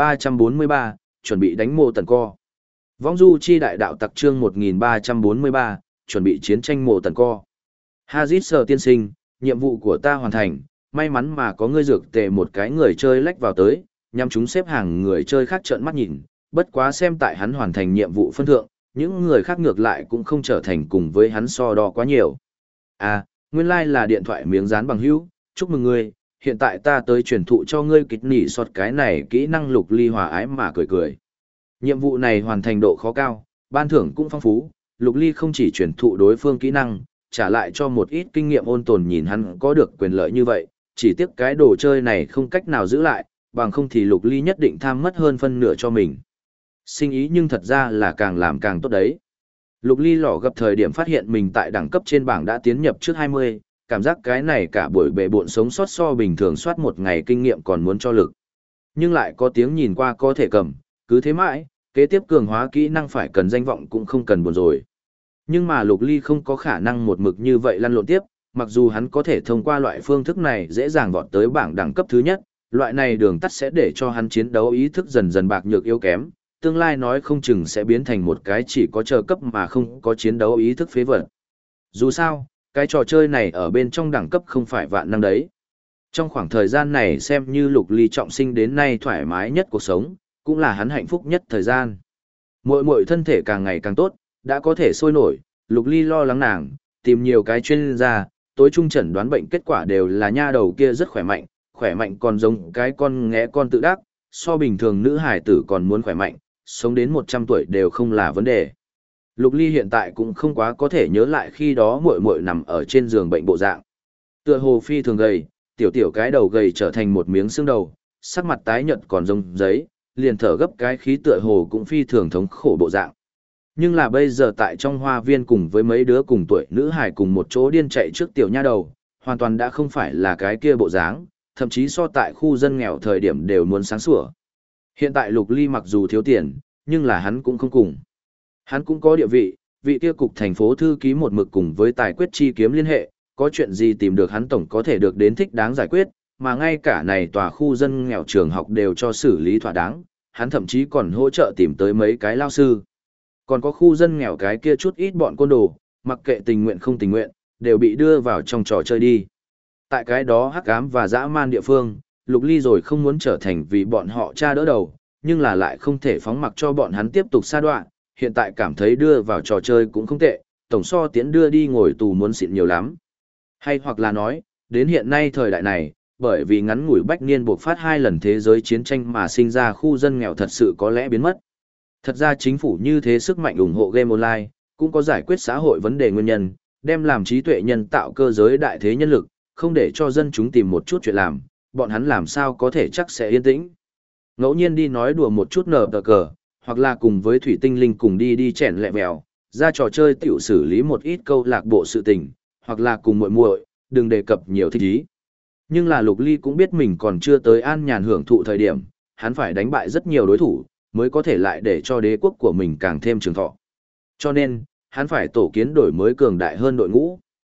1343, chuẩn bị đánh mộ tần co. Vong du chi đại đạo tặc chương 1343, chuẩn bị chiến tranh mộ tần co. Hazit Sở tiên sinh, nhiệm vụ của ta hoàn thành, may mắn mà có ngươi dược tề một cái người chơi lách vào tới, nhằm chúng xếp hàng người chơi khác trợn mắt nhìn, bất quá xem tại hắn hoàn thành nhiệm vụ phân thượng, những người khác ngược lại cũng không trở thành cùng với hắn so đo quá nhiều. À, nguyên lai là điện thoại miếng dán bằng hữu, chúc mừng ngươi, hiện tại ta tới truyền thụ cho ngươi kịch nỉ sọt cái này kỹ năng Lục Ly hòa ái mà cười cười. Nhiệm vụ này hoàn thành độ khó cao, ban thưởng cũng phong phú, Lục Ly không chỉ truyền thụ đối phương kỹ năng, trả lại cho một ít kinh nghiệm ôn tồn nhìn hắn có được quyền lợi như vậy, chỉ tiếc cái đồ chơi này không cách nào giữ lại, bằng không thì Lục Ly nhất định tham mất hơn phân nửa cho mình. Sinh ý nhưng thật ra là càng làm càng tốt đấy. Lục Ly lỏ gặp thời điểm phát hiện mình tại đẳng cấp trên bảng đã tiến nhập trước 20, cảm giác cái này cả buổi bệ bộn sống sót so bình thường soát một ngày kinh nghiệm còn muốn cho lực. Nhưng lại có tiếng nhìn qua có thể cầm, cứ thế mãi, kế tiếp cường hóa kỹ năng phải cần danh vọng cũng không cần buồn rồi. Nhưng mà Lục Ly không có khả năng một mực như vậy lăn lộn tiếp, mặc dù hắn có thể thông qua loại phương thức này dễ dàng vọt tới bảng đẳng cấp thứ nhất, loại này đường tắt sẽ để cho hắn chiến đấu ý thức dần dần bạc nhược yếu kém, tương lai nói không chừng sẽ biến thành một cái chỉ có chờ cấp mà không có chiến đấu ý thức phế vật. Dù sao, cái trò chơi này ở bên trong đẳng cấp không phải vạn năng đấy. Trong khoảng thời gian này xem như Lục Ly trọng sinh đến nay thoải mái nhất cuộc sống, cũng là hắn hạnh phúc nhất thời gian. Muội muội thân thể càng ngày càng tốt, đã có thể sôi nổi, Lục Ly lo lắng nàng, tìm nhiều cái chuyên gia, tối trung chẩn đoán bệnh kết quả đều là nha đầu kia rất khỏe mạnh còn giống cái con nghé con tự đắc, so bình thường nữ hải tử còn muốn khỏe mạnh, sống đến 100 tuổi đều không là vấn đề. Lục Ly hiện tại cũng không quá có thể nhớ lại khi đó muội muội nằm ở trên giường bệnh bộ dạng. Tựa hồ phi thường gầy, tiểu cái đầu gầy trở thành một miếng xương đầu, sắc mặt tái nhợt còn giống giấy, liền thở gấp cái khí tựa hồ cũng phi thường thống khổ bộ dạng. Nhưng là bây giờ tại trong hoa viên cùng với mấy đứa cùng tuổi nữ hài cùng một chỗ điên chạy trước tiểu nha đầu, hoàn toàn đã không phải là cái kia bộ dáng, thậm chí so tại khu dân nghèo thời điểm đều muốn sáng sủa. Hiện tại Lục Ly mặc dù thiếu tiền, nhưng là hắn cũng không cùng. Hắn cũng có địa vị kia cục thành phố thư ký một mực cùng với tài quyết chi kiếm liên hệ, có chuyện gì tìm được hắn tổng có thể được đến thích đáng giải quyết, mà ngay cả này tòa khu dân nghèo trường học đều cho xử lý thỏa đáng, hắn thậm chí còn hỗ trợ tìm tới mấy cái lao sư. Còn có khu dân nghèo cái kia chút ít bọn côn đồ, mặc kệ tình nguyện không tình nguyện, đều bị đưa vào trong trò chơi đi. Tại cái đó hắc ám và dã man địa phương, Lục Ly rồi không muốn trở thành vì bọn họ cha đỡ đầu, nhưng là lại không thể phóng mặc cho bọn hắn tiếp tục sa đoạn, hiện tại cảm thấy đưa vào trò chơi cũng không tệ, tổng so tiễn đưa đi ngồi tù muốn xịn nhiều lắm. Hay hoặc là nói, đến hiện nay thời đại này, bởi vì ngắn ngủi bách niên buộc phát 2 lần thế giới chiến tranh mà sinh ra khu dân nghèo thật sự có lẽ biến mất. Thật ra chính phủ như thế sức mạnh ủng hộ game online, cũng có giải quyết xã hội vấn đề nguyên nhân, đem làm trí tuệ nhân tạo cơ giới đại thế nhân lực, không để cho dân chúng tìm một chút chuyện làm, bọn hắn làm sao có thể chắc sẽ yên tĩnh. Ngẫu nhiên đi nói đùa một chút nở tờ cờ, hoặc là cùng với thủy tinh linh cùng đi chèn lẹ mèo, ra trò chơi tiểu xử lý một ít câu lạc bộ sự tình, hoặc là cùng muội, đừng đề cập nhiều thích ý. Nhưng là Lục Ly cũng biết mình còn chưa tới an nhàn hưởng thụ thời điểm, hắn phải đánh bại rất nhiều đối thủ, mới có thể lại để cho đế quốc của mình càng thêm trường thọ. Cho nên, hắn phải tổ kiến đổi mới cường đại hơn đội ngũ.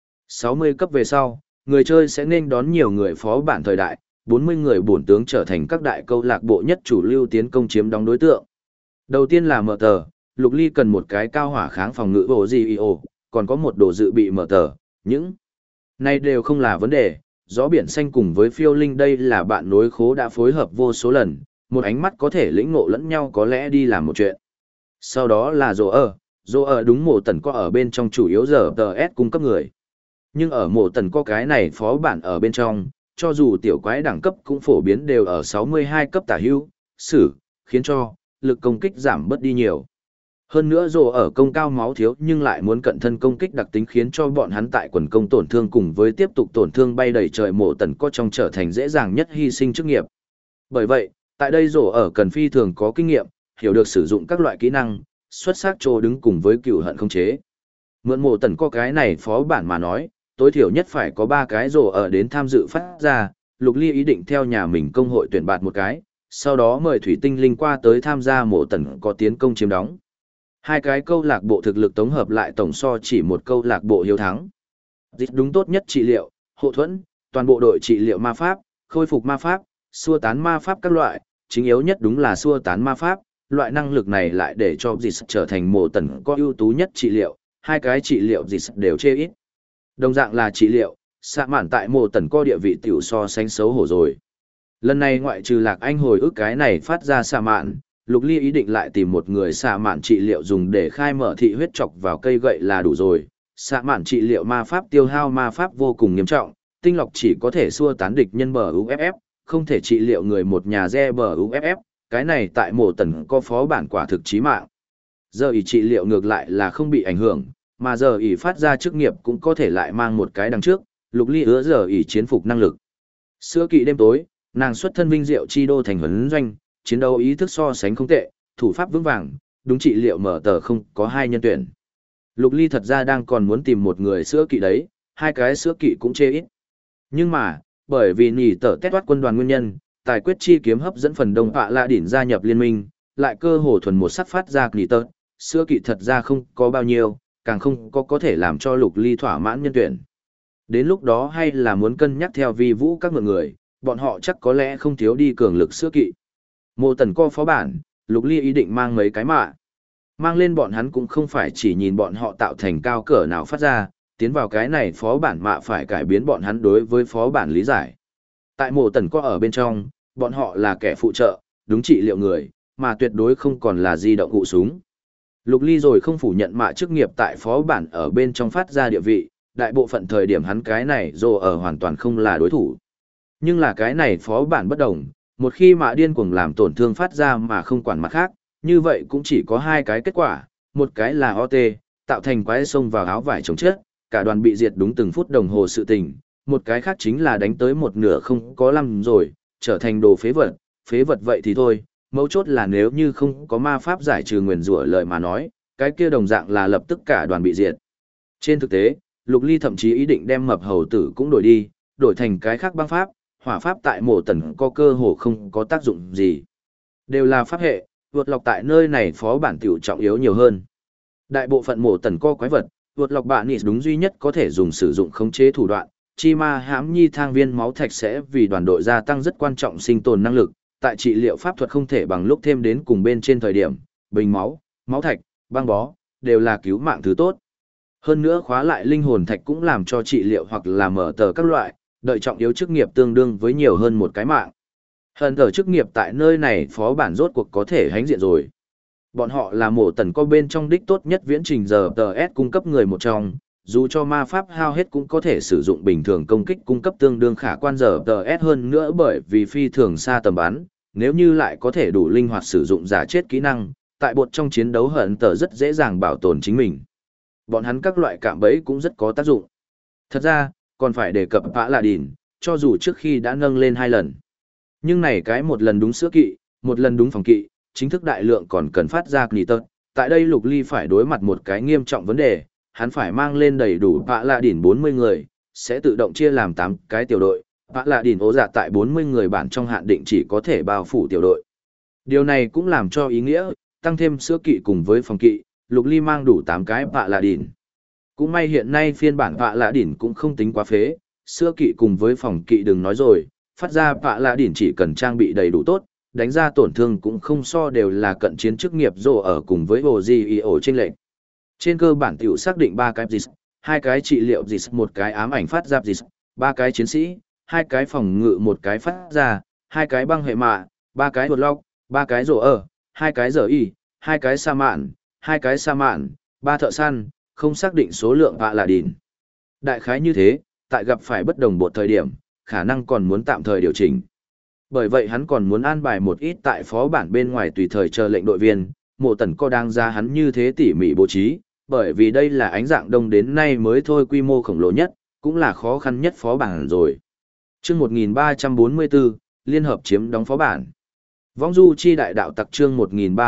60 cấp về sau, người chơi sẽ nên đón nhiều người phó bản thời đại, 40 người bổn tướng trở thành các đại câu lạc bộ nhất chủ lưu tiến công chiếm đóng đối tượng. Đầu tiên là mở tờ, Lục Ly cần một cái cao hỏa kháng phòng ngự bộ GEO, còn có một đồ dự bị mở tờ, những này đều không là vấn đề. Gió biển xanh cùng với phiêu linh đây là bạn nối khố đã phối hợp vô số lần, một ánh mắt có thể lĩnh ngộ lẫn nhau có lẽ đi làm một chuyện. Sau đó là Dỗ ở đúng mổ tần có ở bên trong chủ yếu giờ TS cung cấp người. Nhưng ở mổ tần có cái này phó bản ở bên trong, cho dù tiểu quái đẳng cấp cũng phổ biến đều ở 62 cấp tả hữu, khiến cho lực công kích giảm bớt đi nhiều. Hơn nữa dù ở công cao máu thiếu nhưng lại muốn cận thân công kích đặc tính khiến cho bọn hắn tại quần công tổn thương cùng với tiếp tục tổn thương bay đầy trời mộ tần có trong trở thành dễ dàng nhất hy sinh chức nghiệp. Bởi vậy, tại đây dù ở cần phi thường có kinh nghiệm, hiểu được sử dụng các loại kỹ năng, xuất sắc trô đứng cùng với cựu hận không chế. Mượn mộ tần có cái này phó bản mà nói, tối thiểu nhất phải có 3 cái dù ở đến tham dự phát ra, Lục Ly ý định theo nhà mình công hội tuyển bạt một cái, sau đó mời thủy tinh linh qua tới tham gia mộ tần có tiến công chiếm đóng. 2 cái câu lạc bộ thực lực tổng hợp lại tổng so chỉ một câu lạc bộ hiếu thắng. Dịch đúng tốt nhất trị liệu, hộ thuẫn, toàn bộ đội trị liệu ma pháp, khôi phục ma pháp, xua tán ma pháp các loại, chính yếu nhất đúng là xua tán ma pháp, loại năng lực này lại để cho dịch trở thành mộ tần có ưu tú nhất trị liệu, 2 cái trị liệu dịch đều chê ít. Đồng dạng là trị liệu, xạ mạn tại mộ tần có địa vị tiểu so sánh xấu hổ rồi. Lần này ngoại trừ Lạc Anh hồi ức cái này phát ra xạ mạn, Lục Ly ý định lại tìm một người xạ mạn trị liệu dùng để khai mở thị huyết chọc vào cây gậy là đủ rồi. Xạ mạn trị liệu ma pháp tiêu hao ma pháp vô cùng nghiêm trọng, tinh lọc chỉ có thể xua tán địch nhân bờ UFF, không thể trị liệu người một nhà re bờ UFF, cái này tại mộ tần có phó bản quả thực chí mạng. Giờ ý trị liệu ngược lại là không bị ảnh hưởng, mà giờ ý phát ra chức nghiệp cũng có thể lại mang một cái đằng trước, Lục Ly ứa giờ ý chiến phục năng lực. Sữa kỵ đêm tối, nàng xuất thân vinh diệu chi đô thành huấn doanh, chiến đấu ý thức so sánh không tệ, thủ pháp vững vàng, đúng trị liệu mở tờ không có 2 nhân tuyển. Lục Ly thật ra đang còn muốn tìm một người sữa kỵ đấy, 2 cái sữa kỵ cũng chê ít. Nhưng mà, bởi vì nỉ tờ tét toát quân đoàn nguyên nhân, tài quyết chi kiếm hấp dẫn phần đông họa lạ đỉnh gia nhập liên minh, lại cơ hồ thuần một sắc phát ra nỉ tờ, sữa kỵ thật ra không có bao nhiêu, càng không có thể làm cho Lục Ly thỏa mãn nhân tuyển. Đến lúc đó hay là muốn cân nhắc theo vi vũ các người, bọn họ chắc có lẽ không thiếu đi cường lực sữa kỵ. Mộ tần co phó bản, Lục Ly ý định mang mấy cái mạ. Mang lên bọn hắn cũng không phải chỉ nhìn bọn họ tạo thành cao cỡ nào phát ra, tiến vào cái này phó bản mạ phải cải biến bọn hắn đối với phó bản lý giải. Tại mộ tần co ở bên trong, bọn họ là kẻ phụ trợ, đúng trị liệu người, mà tuyệt đối không còn là di động cụ súng. Lục Ly rồi không phủ nhận mạ chức nghiệp tại phó bản ở bên trong phát ra địa vị, đại bộ phận thời điểm hắn cái này dù ở hoàn toàn không là đối thủ. Nhưng là cái này phó bản bất đồng, một khi mạ điên cuồng làm tổn thương phát ra mà không quản mặt khác, như vậy cũng chỉ có 2 cái kết quả, một cái là OT, tạo thành quái xông vào áo vải chống chết, cả đoàn bị diệt đúng từng phút đồng hồ sự tình, một cái khác chính là đánh tới một nửa không có lăm rồi, trở thành đồ phế vật vậy thì thôi, mấu chốt là nếu như không có ma pháp giải trừ nguyền rủa lời mà nói, cái kia đồng dạng là lập tức cả đoàn bị diệt. Trên thực tế, Lục Ly thậm chí ý định đem mập hầu tử cũng đổi đi, đổi thành cái khác băng pháp, hỏa pháp tại mộ tần có cơ hồ không có tác dụng gì. Đều là pháp hệ, vượt lọc tại nơi này phó bản tiểu trọng yếu nhiều hơn. Đại bộ phận mộ tần co quái vật, vượt lọc bạn nị đúng duy nhất có thể dùng sử dụng khống chế thủ đoạn, chi ma hãm nhi thang viên máu thạch sẽ vì đoàn đội gia tăng rất quan trọng sinh tồn năng lực, tại trị liệu pháp thuật không thể bằng lúc thêm đến cùng bên trên thời điểm, bình máu, máu thạch, băng bó, đều là cứu mạng thứ tốt. Hơn nữa khóa lại linh hồn thạch cũng làm cho trị liệu hoặc là mở tờ các loại, đợi trọng yếu chức nghiệp tương đương với nhiều hơn một cái mạng. Hận tờ chức nghiệp tại nơi này phó bản rốt cuộc có thể hánh diện rồi. Bọn họ là mổ tần có bên trong đích tốt nhất viễn trình giờ TS cung cấp người một trong, dù cho ma pháp hao hết cũng có thể sử dụng bình thường công kích cung cấp tương đương khả quan giờ TS hơn nữa bởi vì phi thường xa tầm bắn, nếu như lại có thể đủ linh hoạt sử dụng giả chết kỹ năng, tại bột trong chiến đấu hận tờ rất dễ dàng bảo tồn chính mình. Bọn hắn các loại cạm bẫy cũng rất có tác dụng. Thật ra, còn phải đề cập Pã Lạ Đìn, cho dù trước khi đã nâng lên 2 lần. Nhưng này cái một lần đúng sữa kỵ, một lần đúng phòng kỵ, chính thức đại lượng còn cần phát ra nỉ tật. Tại đây Lục Ly phải đối mặt một cái nghiêm trọng vấn đề, hắn phải mang lên đầy đủ Pã Lạ Đìn 40 người, sẽ tự động chia làm 8 cái tiểu đội. Pã Lạ Đìn ố dạ tại 40 người bản trong hạn định chỉ có thể bao phủ tiểu đội. Điều này cũng làm cho ý nghĩa, tăng thêm sữa kỵ cùng với phòng kỵ, Lục Ly mang đủ 8 cái vạ lạ đỉn. Cũng may hiện nay phiên bản vạ lạ đỉn cũng không tính quá phế, sữa kỵ cùng với phòng kỵ đừng nói rồi, phát ra vạ lạ đỉn chỉ cần trang bị đầy đủ tốt, đánh ra tổn thương cũng không so đều là cận chiến chức nghiệp rồ ở cùng với hồ gì ý ổ trên lệnh. Trên cơ bản tiểu xác định 3 cái dịch, 2 cái trị liệu dịch, 1 cái ám ảnh phát giáp dịch, 3 cái chiến sĩ, 2 cái phòng ngự, 1 cái phát ra, 2 cái băng hệ mạ, 3 cái đột log, 3 cái rồ ở, 2 cái giờ y, 2 cái sa mạn, 2 cái sa mạn, 3 thợ săn, không xác định số lượng vạ là đỉn. Đại khái như thế, tại gặp phải bất đồng bộ thời điểm, khả năng còn muốn tạm thời điều chỉnh. Bởi vậy hắn còn muốn an bài một ít tại phó bản bên ngoài tùy thời chờ lệnh đội viên, Mộ Tần có đang ra hắn như thế tỉ mỉ bố trí, bởi vì đây là ánh dạng đông đến nay mới thôi quy mô khổng lồ nhất, cũng là khó khăn nhất phó bản rồi. Chương 1344, Liên hợp chiếm đóng phó bản. Vong du chi đại đạo tặc chương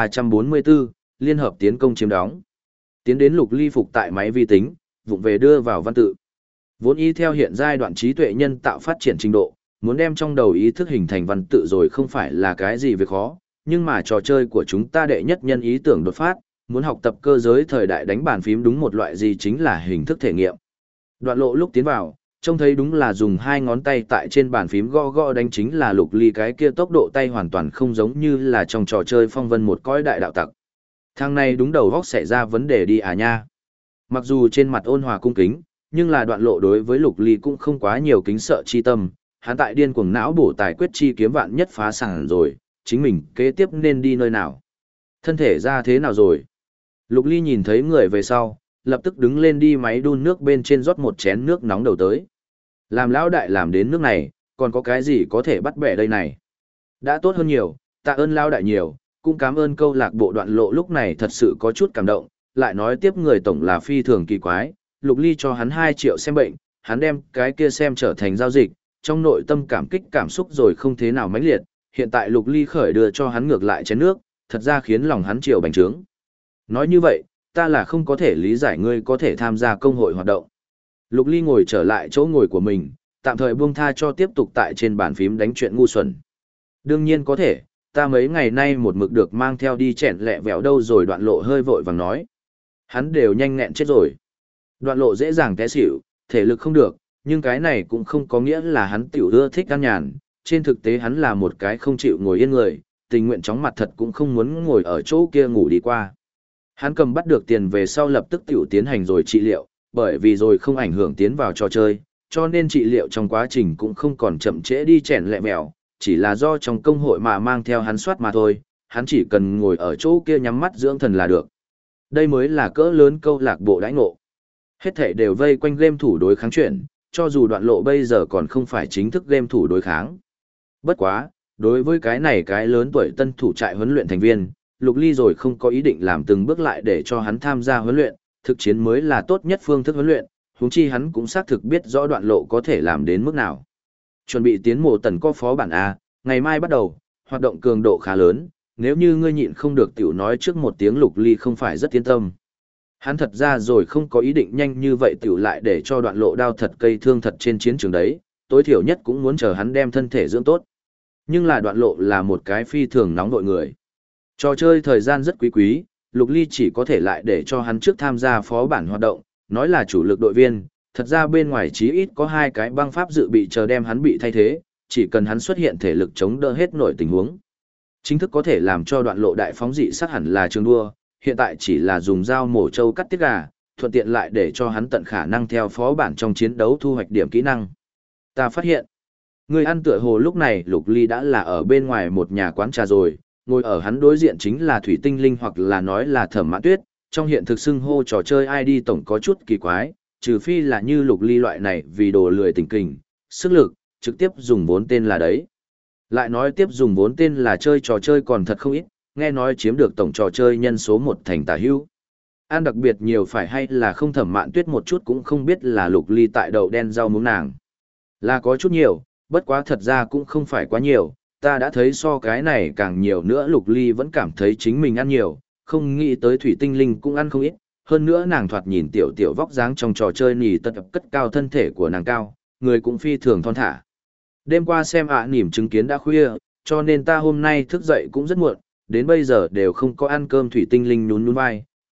1344, Liên hợp tiến công chiếm đóng. Tiến đến Lục Ly phục tại máy vi tính, vụng về đưa vào văn tự. Vốn y theo hiện giai đoạn trí tuệ nhân tạo phát triển trình độ, muốn đem trong đầu ý thức hình thành văn tự rồi không phải là cái gì việc khó, nhưng mà trò chơi của chúng ta đệ nhất nhân ý tưởng đột phát, muốn học tập cơ giới thời đại đánh bàn phím đúng một loại gì chính là hình thức thể nghiệm. Đoạn lộ lúc tiến vào, trông thấy đúng là dùng 2 ngón tay tại trên bàn phím gõ gõ đánh chính là Lục Ly, cái kia tốc độ tay hoàn toàn không giống như là trong trò chơi phong vân một cõi đại đạo tặc. Thằng này đúng đầu góc xảy ra vấn đề đi à nha. Mặc dù trên mặt ôn hòa cung kính, nhưng là Đoạn lộ đối với Lục Ly cũng không quá nhiều kính sợ chi tâm, hắn tại điên cuồng não bổ tài quyết chi kiếm vạn nhất phá sản rồi, chính mình kế tiếp nên đi nơi nào. Thân thể ra thế nào rồi? Lục Ly nhìn thấy người về sau, lập tức đứng lên đi máy đun nước bên trên rót một chén nước nóng đầu tới. Làm lão đại làm đến nước này, còn có cái gì có thể bắt bẻ đây này? Đã tốt hơn nhiều, tạ ơn lão đại nhiều, cũng cảm ơn câu lạc bộ Đoạn lộ lúc này thật sự có chút cảm động, lại nói tiếp người tổng là phi thường kỳ quái, Lục Ly cho hắn 2 triệu xem bệnh, hắn đem cái kia xem trở thành giao dịch, trong nội tâm cảm kích cảm xúc rồi không thế nào mãnh liệt, hiện tại Lục Ly khởi đưa cho hắn ngược lại chén nước, thật ra khiến lòng hắn chiều bành trướng. Nói như vậy, ta là không có thể lý giải ngươi có thể tham gia công hội hoạt động. Lục Ly ngồi trở lại chỗ ngồi của mình, tạm thời buông tha cho tiếp tục tại trên bàn phím đánh chuyện ngu xuẩn. Đương nhiên có thể, ta mấy ngày nay một mực được mang theo đi chèn lẹ vẹo đâu rồi. Đoạn lộ hơi vội vàng nói. Hắn đều nhanh nghẹn chết rồi. Đoạn lộ dễ dàng té xỉu, thể lực không được, nhưng cái này cũng không có nghĩa là hắn tiểu ưa thích ăn nhàn, trên thực tế hắn là một cái không chịu ngồi yên người, tình nguyện chóng mặt thật cũng không muốn ngồi ở chỗ kia ngủ đi qua. Hắn cầm bắt được tiền về sau lập tức tiểu tiến hành rồi trị liệu, bởi vì rồi không ảnh hưởng tiến vào trò chơi, cho nên trị liệu trong quá trình cũng không còn chậm trễ đi chèn lẹ mèo, chỉ là do trong công hội mà mang theo hắn soát mà thôi, hắn chỉ cần ngồi ở chỗ kia nhắm mắt dưỡng thần là được. Đây mới là cỡ lớn câu lạc bộ đãi ngộ. Hết thảy đều vây quanh game thủ đối kháng chuyển, cho dù Đoạn lộ bây giờ còn không phải chính thức game thủ đối kháng. Bất quá, đối với cái này cái lớn tuổi tân thủ trại huấn luyện thành viên, Lục Ly rồi không có ý định làm từng bước lại để cho hắn tham gia huấn luyện, thực chiến mới là tốt nhất phương thức huấn luyện, huống chi hắn cũng xác thực biết rõ Đoạn lộ có thể làm đến mức nào. Chuẩn bị tiến Mộ Tần có phó bản A, ngày mai bắt đầu, hoạt động cường độ khá lớn, nếu như ngươi nhịn không được tiểu nói trước một tiếng. Lục Ly không phải rất yên tâm. Hắn thật ra rồi không có ý định nhanh như vậy tiểu lại để cho Đoạn lộ đau thật cây thương thật trên chiến trường đấy, tối thiểu nhất cũng muốn chờ hắn đem thân thể dưỡng tốt. Nhưng là Đoạn lộ là một cái phi thường nóng đội người. Trò chơi thời gian rất quý quý, Lục Ly chỉ có thể lại để cho hắn trước tham gia phó bản hoạt động, nói là chủ lực đội viên, thật ra bên ngoài chí ít có 2 cái băng pháp dự bị chờ đem hắn bị thay thế, chỉ cần hắn xuất hiện thể lực chống đỡ hết nổi tình huống. Chính thức có thể làm cho Đoạn lộ đại phóng dị sát hẳn là trường đua, hiện tại chỉ là dùng dao mổ trâu cắt tiết gà, thuận tiện lại để cho hắn tận khả năng theo phó bản trong chiến đấu thu hoạch điểm kỹ năng. Ta phát hiện, người ăn tựa hồ lúc này Lục Ly đã là ở bên ngoài một nhà quán trà rồi, ngồi ở hắn đối diện chính là Thủy Tinh Linh hoặc là nói là Thẩm Mãn Tuyết, trong hiện thực xưng hô trò chơi ID tổng có chút kỳ quái, trừ phi là như Lục Ly loại này vì đồ lười tình kình, sức lực, trực tiếp dùng vốn tên là đấy. Lại nói tiếp dùng vốn tên là chơi trò chơi còn thật không ít, nghe nói chiếm được tổng trò chơi nhân số 1 thành tả hữu. Ăn đặc biệt nhiều phải hay là không. Thẩm Mạn Tuyết một chút cũng không biết là Lục Ly tại đậu đen rau muống nàng. Là có chút nhiều, bất quá thật ra cũng không phải quá nhiều, ta đã thấy so cái này càng nhiều nữa. Lục Ly vẫn cảm thấy chính mình ăn nhiều, không nghĩ tới Thủy Tinh Linh cũng ăn không ít, hơn nữa nàng thoạt nhìn tiểu tiểu vóc dáng trong trò chơi nỉ tật cất cao thân thể của nàng cao, người cũng phi thường thon thả. Đêm qua xem nỉm chứng kiến đã khuya, cho nên ta hôm nay thức dậy cũng rất muộn, đến bây giờ đều không có ăn cơm. Thủy Tinh Linh nhún nhún vai,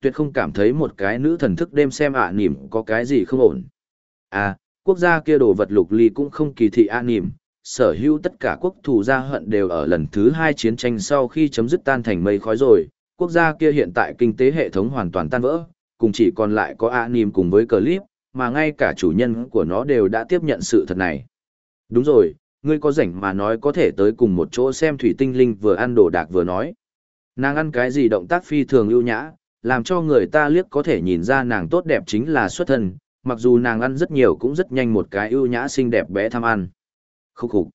tuyệt không cảm thấy một cái nữ thần thức đêm xem nỉm có cái gì không ổn. Quốc gia kia đồ vật Lục Ly cũng không kỳ thị nỉm, sở hữu tất cả quốc thù gia hận đều ở lần thứ 2 chiến tranh sau khi chấm dứt tan thành mây khói rồi, quốc gia kia hiện tại kinh tế hệ thống hoàn toàn tan vỡ, cùng chỉ còn lại có nỉm cùng với clip, mà ngay cả chủ nhân của nó đều đã tiếp nhận sự thật này. Đúng rồi, ngươi có rảnh mà nói có thể tới cùng một chỗ xem Thủy Tinh Linh vừa ăn đồ đạc vừa nói. Nàng ăn cái gì động tác phi thường ưu nhã, làm cho người ta liếc có thể nhìn ra nàng tốt đẹp chính là xuất thân, mặc dù nàng ăn rất nhiều cũng rất nhanh một cái ưu nhã xinh đẹp bé tham ăn. Khúc khục,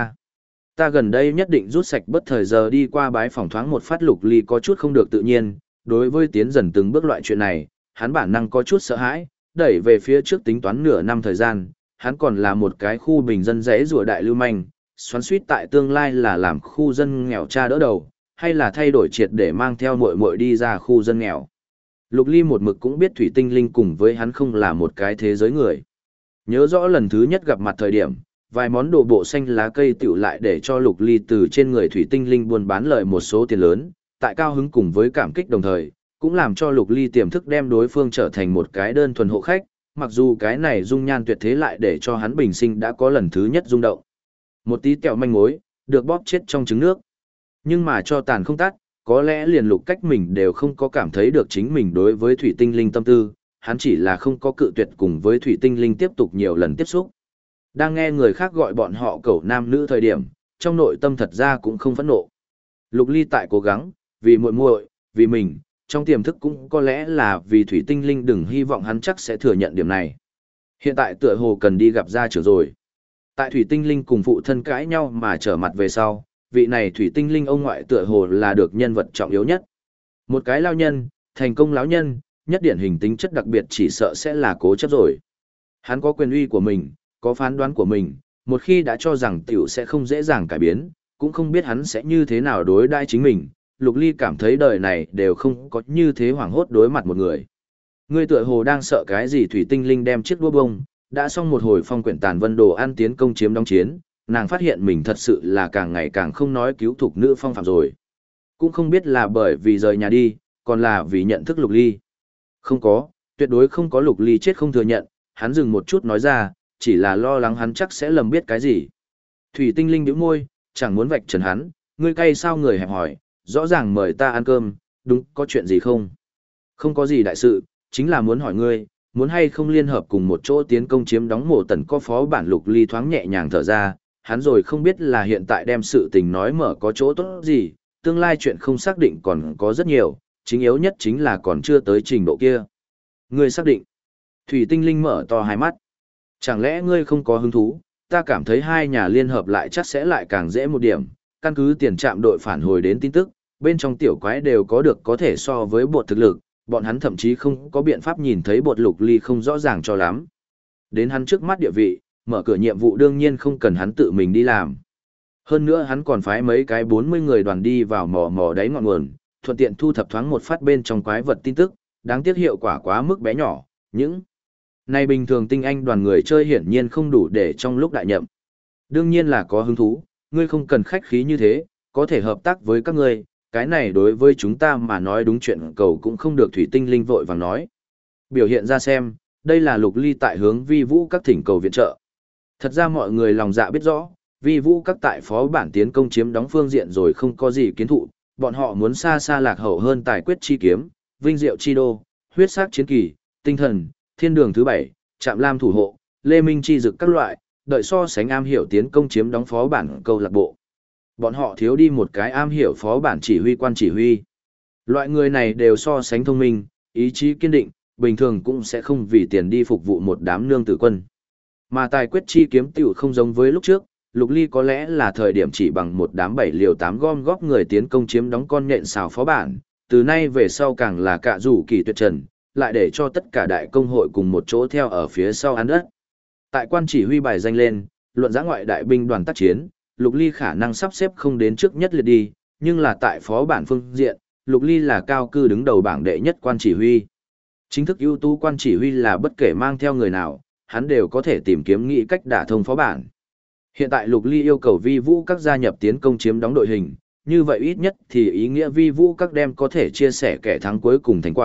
ta gần đây nhất định rút sạch bất thời giờ đi qua bái phỏng thoáng một phát. Lục Ly có chút không được tự nhiên, đối với tiến dần từng bước loại chuyện này, hắn bản năng có chút sợ hãi, đẩy về phía trước tính toán nửa năm thời gian, hắn còn là một cái khu bình dân rẽ rùa đại lưu manh, xoắn suýt tại tương lai là làm khu dân nghèo cha đỡ đầu, hay là thay đổi triệt để mang theo muội muội đi ra khu dân nghèo. Lục Ly một mực cũng biết Thủy Tinh Linh cùng với hắn không là một cái thế giới người. Nhớ rõ lần thứ nhất gặp mặt thời điểm, vài món đồ bộ xanh lá cây tiểu lại để cho Lục Ly từ trên người Thủy Tinh Linh buôn bán lời một số tiền lớn, tại cao hứng cùng với cảm kích đồng thời, cũng làm cho Lục Ly tiềm thức đem đối phương trở thành một cái đơn thuần hộ khách, mặc dù cái này dung nhan tuyệt thế lại để cho hắn bình sinh đã có lần thứ nhất rung động. Một tí kẹo manh mối, được bóp chết trong trứng nước. Nhưng mà cho tàn không tắt, có lẽ liền Lục cách mình đều không có cảm thấy được chính mình đối với Thủy Tinh Linh tâm tư, hắn chỉ là không có cự tuyệt cùng với Thủy Tinh Linh tiếp tục nhiều lần tiếp xúc. Đang nghe người khác gọi bọn họ cẩu nam nữ thời điểm, trong nội tâm thật ra cũng không phẫn nộ. Lục Ly tại cố gắng, vì muội muội, vì mình, trong tiềm thức cũng có lẽ là vì Thủy Tinh Linh đừng hy vọng hắn chắc sẽ thừa nhận điểm này. Hiện tại tựa hồ cần đi gặp gia trưởng rồi. Tại Thủy Tinh Linh cùng phụ thân cãi nhau mà trở mặt về sau, vị này Thủy Tinh Linh ông ngoại tựa hồ là được nhân vật trọng yếu nhất. Một cái lao nhân, thành công lão nhân, nhất điển hình tính chất đặc biệt chỉ sợ sẽ là cố chấp rồi. Hắn có quyền uy của mình, có phán đoán của mình, một khi đã cho rằng tiểu sẽ không dễ dàng cải biến, cũng không biết hắn sẽ như thế nào đối đãi chính mình. Lục Ly cảm thấy đời này đều không có như thế hoảng hốt đối mặt một người. Ngươi tựa hồ đang sợ cái gì? Thủy Tinh Linh đem chiếc đũa bông, đã xong một hồi phong quyển tàn vân đồ ăn tiến công chiếm đóng chiến, nàng phát hiện mình thật sự là càng ngày càng không nói cứu thục nữ phong phạm rồi. Cũng không biết là bởi vì rời nhà đi, còn là vì nhận thức Lục Ly. Không có, tuyệt đối không có. Lục Ly chết không thừa nhận, hắn dừng một chút nói ra, chỉ là lo lắng hắn chắc sẽ lầm biết cái gì. Thủy Tinh Linh nhíu môi, chẳng muốn vạch trần hắn, ngươi cay sao người hẹp hỏi, rõ ràng mời ta ăn cơm, đúng, có chuyện gì không? Không có gì đại sự, chính là muốn hỏi ngươi, muốn hay không liên hợp cùng một chỗ tiến công chiếm đóng Mộ Tần có phó bản. Lục Ly thoáng nhẹ nhàng thở ra, hắn rồi không biết là hiện tại đem sự tình nói mở có chỗ tốt gì, tương lai chuyện không xác định còn có rất nhiều, chính yếu nhất chính là còn chưa tới trình độ kia. Ngươi xác định? Thủy Tinh Linh mở to hai mắt. Chẳng lẽ ngươi không có hứng thú? Ta cảm thấy hai nhà liên hợp lại chắc sẽ lại càng dễ một điểm, căn cứ tiền trạm đội phản hồi đến tin tức, bên trong tiểu quái đều có được có thể so với bột thực lực, bọn hắn thậm chí không có biện pháp nhìn thấy bột. Lục Ly không rõ ràng cho lắm. Đến hắn trước mắt địa vị, mở cửa nhiệm vụ đương nhiên không cần hắn tự mình đi làm. Hơn nữa hắn còn phái mấy cái 40 người đoàn đi vào mò đáy ngọn nguồn, thuận tiện thu thập thoáng một phát bên trong quái vật tin tức, đáng tiếc hiệu quả quá mức bé nhỏ, những này bình thường tinh anh đoàn người chơi hiển nhiên không đủ để trong lúc đại nhậm. Đương nhiên là có hứng thú, ngươi không cần khách khí như thế, có thể hợp tác với các ngươi, cái này đối với chúng ta mà nói đúng chuyện cầu cũng không được. Thủy Tinh Linh vội vàng nói. Biểu hiện ra xem, đây là Lục Ly tại hướng Vi Vũ các thỉnh cầu viện trợ. Thật ra mọi người lòng dạ biết rõ, Vi Vũ các tại phó bản tiến công chiếm đóng phương diện rồi không có gì kiến thụ, bọn họ muốn xa xa lạc hậu hơn tài quyết chi kiếm, vinh diệu chi đô, huyết sắc chiến kỳ, tinh thần, thiên đường thứ 7, trạm lam thủ hộ, lê minh chi dực các loại, đợi so sánh am hiểu tiến công chiếm đóng phó bản câu lạc bộ. Bọn họ thiếu đi một cái am hiểu phó bản chỉ huy quan chỉ huy. Loại người này đều so sánh thông minh, ý chí kiên định, bình thường cũng sẽ không vì tiền đi phục vụ một đám nương tử quân. Mà tài quyết chi kiếm tiểu không giống với lúc trước, Lục Ly có lẽ là thời điểm chỉ bằng một đám 7 liều 8 gom góp người tiến công chiếm đóng con nhện xào phó bản, từ nay về sau càng là cạ rủ kỳ tuyệt trần, lại để cho tất cả đại công hội cùng một chỗ theo ở phía sau ăn đất. Tại quan chỉ huy bài danh lên, luận giã ngoại đại binh đoàn tác chiến, Lục Ly khả năng sắp xếp không đến trước nhất liệt đi, nhưng là tại phó bản phương diện, Lục Ly là cao cư đứng đầu bảng đệ nhất quan chỉ huy. Chính thức ưu tú quan chỉ huy là bất kể mang theo người nào, hắn đều có thể tìm kiếm nghĩ cách đả thông phó bản. Hiện tại Lục Ly yêu cầu Vi Vũ các gia nhập tiến công chiếm đóng đội hình, như vậy ít nhất thì ý nghĩa Vi Vũ các đem có thể chia sẻ kẻ thắng cuối cùng thành quả,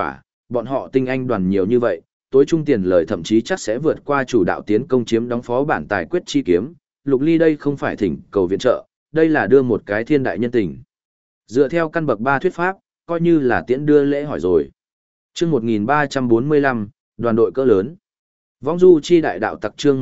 bọn họ tinh anh đoàn nhiều như vậy, tối trung tiền lời thậm chí chắc sẽ vượt qua chủ đạo tiến công chiếm đóng phó bản tài quyết chi kiếm, Lục Ly đây không phải thỉnh cầu viện trợ, đây là đưa một cái thiên đại nhân tình. Dựa theo căn bậc 3 thuyết pháp, coi như là tiễn đưa lễ hỏi rồi. Chương 1345, đoàn đội cỡ lớn. Vong du chi đại đạo tặc chương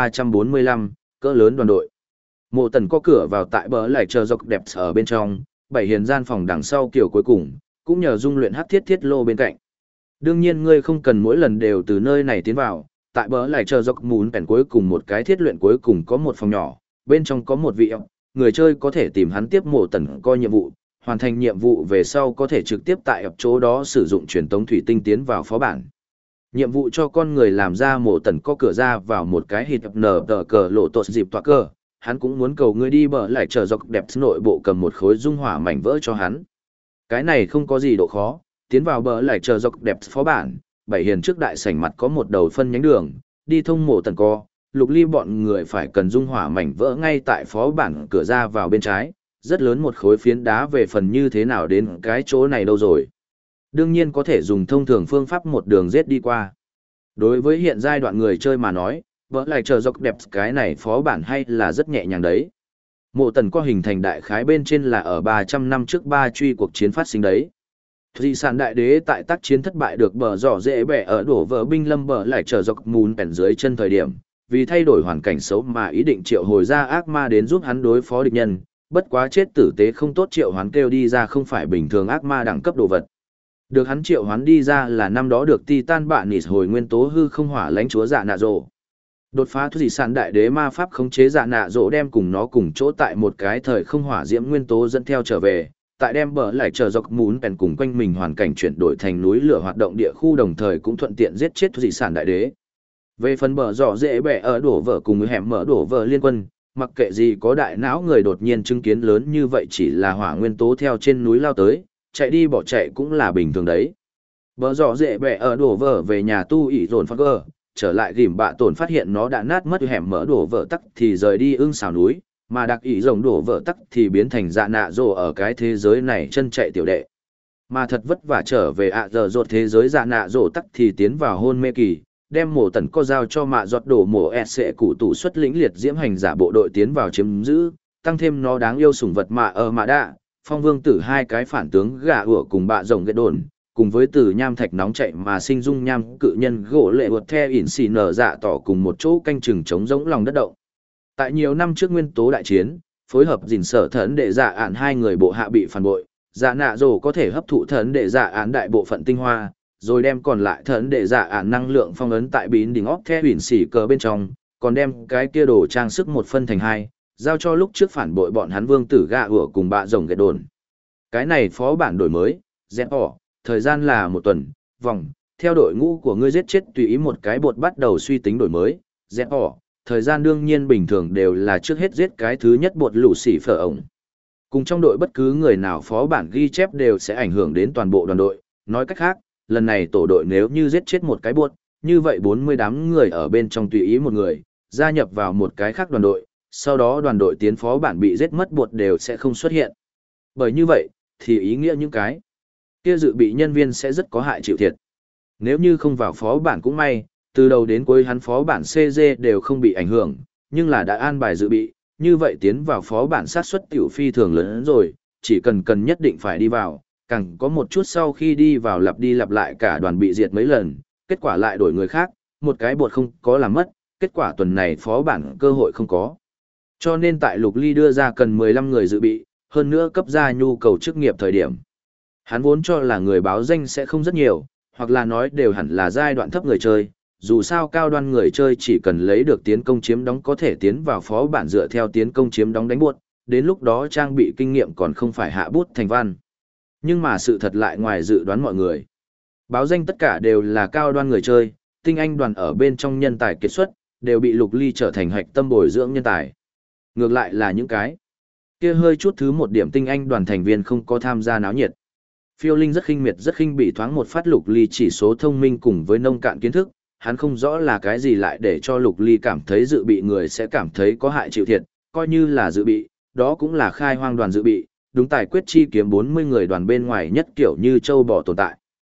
1345, cỡ lớn đoàn đội. Mộ Tần có cửa vào tại bờ lại chờ dọc đẹp ở bên trong, bảy hiền gian phòng đằng sau kiểu cuối cùng, cũng nhờ dung luyện hắc thiết thiết lô bên cạnh. Đương nhiên ngươi không cần mỗi lần đều từ nơi này tiến vào, tại bờ lại chờ dọc mún bèn cuối cùng một cái thiết luyện cuối cùng có một phòng nhỏ, bên trong có một vị người chơi có thể tìm hắn tiếp Mộ Tần coi nhiệm vụ, hoàn thành nhiệm vụ về sau có thể trực tiếp tại chỗ đó sử dụng truyền tống thủy tinh tiến vào phó bản. Nhiệm vụ cho con người làm ra Mộ Tần có cửa ra vào một cái hịt nở tờ cờ lộ tột dịp tọa cơ, hắn cũng muốn cầu ngươi đi bờ lại chờ dọc đẹp nội bộ cầm một khối dung hỏa mảnh vỡ cho hắn. Cái này không có gì độ khó, tiến vào bờ lại chờ dọc đẹp phó bản, bảy hiền trước đại sảnh mặt có một đầu phân nhánh đường, đi thông Mộ Tần co, Lục Ly bọn người phải cần dung hỏa mảnh vỡ ngay tại phó bản cửa ra vào bên trái, rất lớn một khối phiến đá về phần như thế nào đến cái chỗ này đâu rồi. Đương nhiên có thể dùng thông thường phương pháp một đường giết đi qua. Đối với hiện giai đoạn người chơi mà nói, vỡ lại chờ dọc đẹp cái này phó bản hay là rất nhẹ nhàng đấy. Mộ Tần có hình thành đại khái bên trên là ở 300 năm trước 3 truy cuộc chiến phát sinh đấy. Thủy sản đại đế tại tác chiến thất bại được bờ dọ dễ bẻ ở đổ vỡ binh lâm bờ lại chờ dọc mùn bèn dưới chân thời điểm, vì thay đổi hoàn cảnh xấu mà ý định triệu hồi ra ác ma đến giúp hắn đối phó địch nhân, bất quá chết tử tế không tốt triệu hoán kêu đi ra không phải bình thường ác ma đẳng cấp đồ vật. Được hắn triệu hoán đi ra là năm đó được Titan bạn nịt hồi nguyên tố hư không hỏa lãnh chúa dạ nạ rộ. Đột phá thủy sản đại đế ma pháp khống chế dạ nạ rộ đem cùng nó cùng chỗ tại một cái thời không hỏa diễm nguyên tố dẫn theo trở về, tại đem bờ lại chờ dọc mún bèn cùng quanh mình hoàn cảnh chuyển đổi thành núi lửa hoạt động địa khu đồng thời cũng thuận tiện giết chết thủy sản đại đế. Về phần bờ dọ dễ bẻ ở đổ vỡ cùng với hẻm mở đổ vỡ liên quân, mặc kệ gì có đại não người đột nhiên chứng kiến lớn như vậy chỉ là hỏa nguyên tố theo trên núi lao tới, chạy đi bỏ chạy cũng là bình thường đấy. Bờ dọ dễ bẻ ở đổ vỡ về nhà tu ỉ dồn phát gờ, trở lại gìm bạ tổn phát hiện nó đã nát mất hẻm mở đổ vỡ tắc thì rời đi ưng xào núi, mà đặc ỉ rồng đổ vỡ tắc thì biến thành dạ nạ rồ ở cái thế giới này chân chạy tiểu đệ. Mà thật vất vả trở về giờ rột thế giới dạ nạ rồ tắc thì tiến vào hôn mê kỳ, đem Mộ Tần có giao cho mạ giọt đổ mổ sẽ cụ tủ xuất lĩnh liệt diễm hành giả bộ đội tiến vào chiếm giữ, tăng thêm nó đáng yêu sủng vật mạ ở mạ đạ, phong vương tử hai cái phản tướng gà ủa cùng bạ rồng ghét đồn, cùng với từ nham thạch nóng chạy mà sinh dung nham cự nhân gỗ lệ vượt the ỉn xì nở dạ tỏ cùng một chỗ canh chừng chống giống lòng đất động. Tại nhiều năm trước nguyên tố đại chiến, phối hợp dình sở thấn đệ dạ ản hai người bộ hạ bị phản bội, dạ nạ rồ có thể hấp thụ thấn đệ dạ án đại bộ phận tinh hoa, rồi đem còn lại thấn đệ dạ ản năng lượng phong ấn tại bín đỉnh óc the ỉn xì cờ bên trong, còn đem cái kia đồ trang sức một phân thành hai, giao cho lúc trước phản bội bọn hắn vương tử gạ ủa cùng bạ rồng ghét đồn. Cái này phó bản đổi mới, dẹp bỏ, thời gian là 1 tuần, vòng, theo đội ngũ của ngươi giết chết tùy ý một cái bột bắt đầu suy tính đổi mới, dẹp bỏ, thời gian đương nhiên bình thường đều là trước hết giết cái thứ nhất bột lũ xỉ phở ổng. Cùng trong đội bất cứ người nào phó bản ghi chép đều sẽ ảnh hưởng đến toàn bộ đoàn đội, nói cách khác, lần này tổ đội nếu như giết chết một cái bột, như vậy 40 đám người ở bên trong tùy ý một người, gia nhập vào một cái khác đoàn đội, sau đó đoàn đội tiến phó bản bị giết mất bột đều sẽ không xuất hiện. Bởi như vậy, thì ý nghĩa những cái kia dự bị nhân viên sẽ rất có hại chịu thiệt. Nếu như không vào phó bản cũng may, từ đầu đến cuối hắn phó bản CG đều không bị ảnh hưởng, nhưng là đã an bài dự bị, như vậy tiến vào phó bản sát suất tiểu phi thường lớn rồi, chỉ cần nhất định phải đi vào, càng có một chút sau khi đi vào lặp đi lặp lại cả đoàn bị diệt mấy lần, kết quả lại đổi người khác, một cái bột không có làm mất, kết quả tuần này phó bản cơ hội không có. Cho nên tại Lục Ly đưa ra cần 15 người dự bị, hơn nữa cấp ra nhu cầu chức nghiệp thời điểm. Hắn vốn cho là người báo danh sẽ không rất nhiều, hoặc là nói đều hẳn là giai đoạn thấp người chơi, dù sao cao đoan người chơi chỉ cần lấy được tiến công chiếm đóng có thể tiến vào phó bản dựa theo tiến công chiếm đóng đánh buốt, đến lúc đó trang bị kinh nghiệm còn không phải hạ bút thành văn. Nhưng mà sự thật lại ngoài dự đoán mọi người. Báo danh tất cả đều là cao đoan người chơi, tinh anh đoàn ở bên trong nhân tài kiệt xuất, đều bị Lục Ly trở thành hạch tâm bồi dưỡng nhân tài. Ngược lại là những cái kia hơi chút thứ một điểm tinh anh đoàn thành viên không có tham gia náo nhiệt. Phiêu Linh rất khinh miệt rất khinh bị thoáng một phát Lục Ly chỉ số thông minh cùng với nông cạn kiến thức, hắn không rõ là cái gì lại để cho Lục Ly cảm thấy dự bị người sẽ cảm thấy có hại chịu thiệt, coi như là dự bị, đó cũng là khai hoang đoàn dự bị, đúng tài quyết chi kiếm 40 người đoàn bên ngoài nhất kiểu như châu bò tồn tại.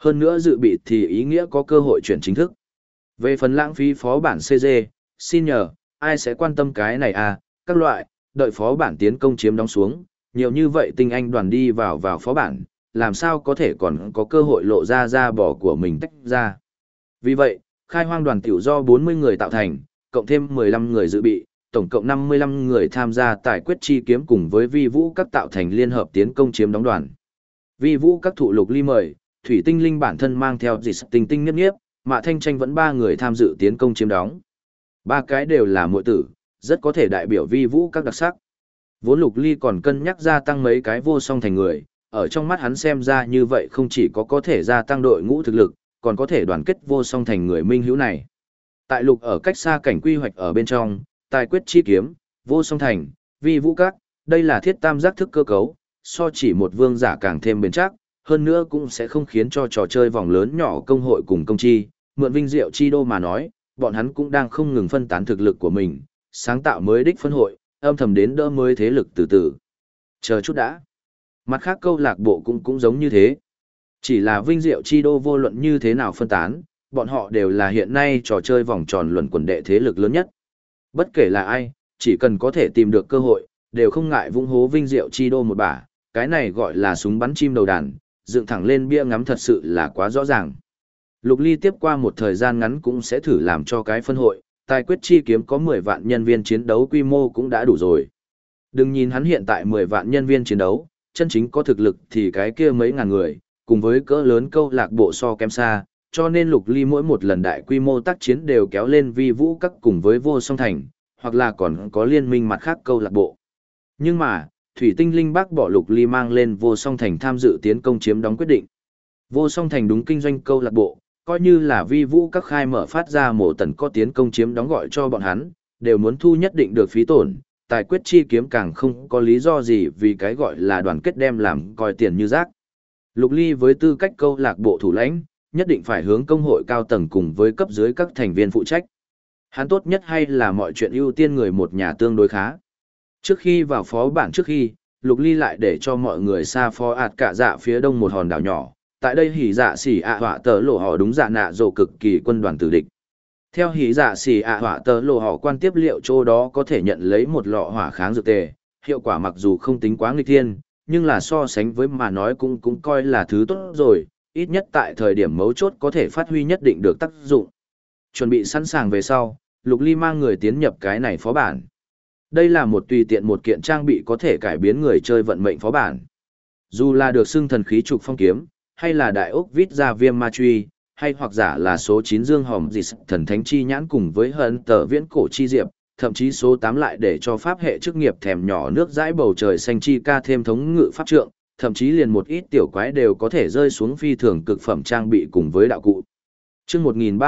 hơn nữa dự bị thì ý nghĩa có cơ hội chuyển chính thức. Về phần lãng phí phó bản CG, xin nhờ, ai sẽ quan tâm cái này à, các loại, đợi phó bản tiến công chiếm đóng xuống, nhiều như vậy tinh anh đoàn đi vào phó bản, làm sao có thể còn có cơ hội lộ ra bỏ của mình tách ra. Vì vậy, khai hoang đoàn tiểu do 40 người tạo thành, cộng thêm 15 người dự bị, tổng cộng 55 người tham gia tại quyết chi kiếm cùng với vi vũ các tạo thành liên hợp tiến công chiếm đóng đoàn. Vi vũ các thụ Lục Ly mời, Thủy Tinh Linh bản thân mang theo dịch tinh tinh nghiếp nghiếp, Mạ Thanh Tranh vẫn 3 người tham dự tiến công chiếm đóng. 3 cái đều là muội tử, rất có thể đại biểu vi vũ các đặc sắc. Vốn Lục Ly còn cân nhắc gia tăng mấy cái vô song thành người, ở trong mắt hắn xem ra như vậy không chỉ có thể gia tăng đội ngũ thực lực, còn có thể đoàn kết vô song thành người minh hữu này. Tại Lục ở cách xa cảnh quy hoạch ở bên trong, tài quyết chi kiếm, vô song thành, vi vũ các, đây là thiết tam giác thức cơ cấu, so chỉ một vương giả càng thêm bền chắc, hơn nữa cũng sẽ không khiến cho trò chơi vòng lớn nhỏ công hội cùng công chi, mượn vinh diệu chi đô mà nói, bọn hắn cũng đang không ngừng phân tán thực lực của mình, sáng tạo mới đích phân hội, âm thầm đến đỡ mới thế lực từ từ. Chờ chút đã. Mặt khác câu lạc bộ cũng giống như thế. Chỉ là vinh diệu chi đô vô luận như thế nào phân tán, bọn họ đều là hiện nay trò chơi vòng tròn luận quần đệ thế lực lớn nhất. Bất kể là ai, chỉ cần có thể tìm được cơ hội, đều không ngại vung hố vinh diệu chi đô một bả, cái này gọi là súng bắn chim đầu đàn, dựng thẳng lên bia ngắm thật sự là quá rõ ràng. Lục Ly tiếp qua một thời gian ngắn cũng sẽ thử làm cho cái phân hội, tài quyết chi kiếm có 10 vạn nhân viên chiến đấu quy mô cũng đã đủ rồi. Đừng nhìn hắn hiện tại 10 vạn nhân viên chiến đấu, chân chính có thực lực thì cái kia mấy ngàn người, cùng với cỡ lớn câu lạc bộ so kém xa, cho nên Lục Ly mỗi một lần đại quy mô tác chiến đều kéo lên vi vũ các cùng với vô song thành, hoặc là còn có liên minh mặt khác câu lạc bộ. Nhưng mà, Thủy Tinh Linh bác bỏ Lục Ly mang lên vô song thành tham dự tiến công chiếm đóng quyết định. Vô song thành đúng kinh doanh câu lạc bộ, coi như là vi vũ các khai mở phát ra mổ tần có tiến công chiếm đóng gọi cho bọn hắn, đều muốn thu nhất định được phí tổn, tài quyết chi kiếm càng không có lý do gì vì cái gọi là đoàn kết đem làm coi tiền như rác. Lục Ly với tư cách câu lạc bộ thủ lãnh, nhất định phải hướng công hội cao tầng cùng với cấp dưới các thành viên phụ trách. Hắn tốt nhất hay là mọi chuyện ưu tiên người một nhà tương đối khá. Trước khi vào phó bản trước khi, Lục Ly lại để cho mọi người xa phó ạt cả dạ phía đông một hòn đảo nhỏ, tại đây hỉ dạ xỉ ạ họa tờ lộ họ đúng dạ nạ rồ cực kỳ quân đoàn tử địch. Theo hỉ dạ xỉ ạ họa tờ lộ họ quan tiếp liệu chỗ đó có thể nhận lấy một lọ hỏa kháng dược tề, hiệu quả mặc dù không tính quá nghịch thiên, nhưng là so sánh với mà nói cũng coi là thứ tốt rồi, ít nhất tại thời điểm mấu chốt có thể phát huy nhất định được tác dụng. Chuẩn bị sẵn sàng về sau, Lục Ly mang người tiến nhập cái này phó bản. Đây là một tùy tiện một kiện trang bị có thể cải biến người chơi vận mệnh phó bản. Dù là được xưng thần khí trục phong kiếm, hay là đại ốc vít ra viêm ma truy, hay hoặc giả là số 9 dương hòm dị thần thánh chi nhãn cùng với hận tờ viễn cổ chi diệp, thậm chí số 8 lại để cho pháp hệ chức nghiệp thèm nhỏ nước dãi bầu trời xanh chi ca thêm thống ngự pháp trượng, thậm chí liền một ít tiểu quái đều có thể rơi xuống phi thường cực phẩm trang bị cùng với đạo cụ. Chương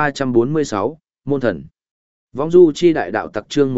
1346, Môn thần. Vong du chi đại đạo tặc chương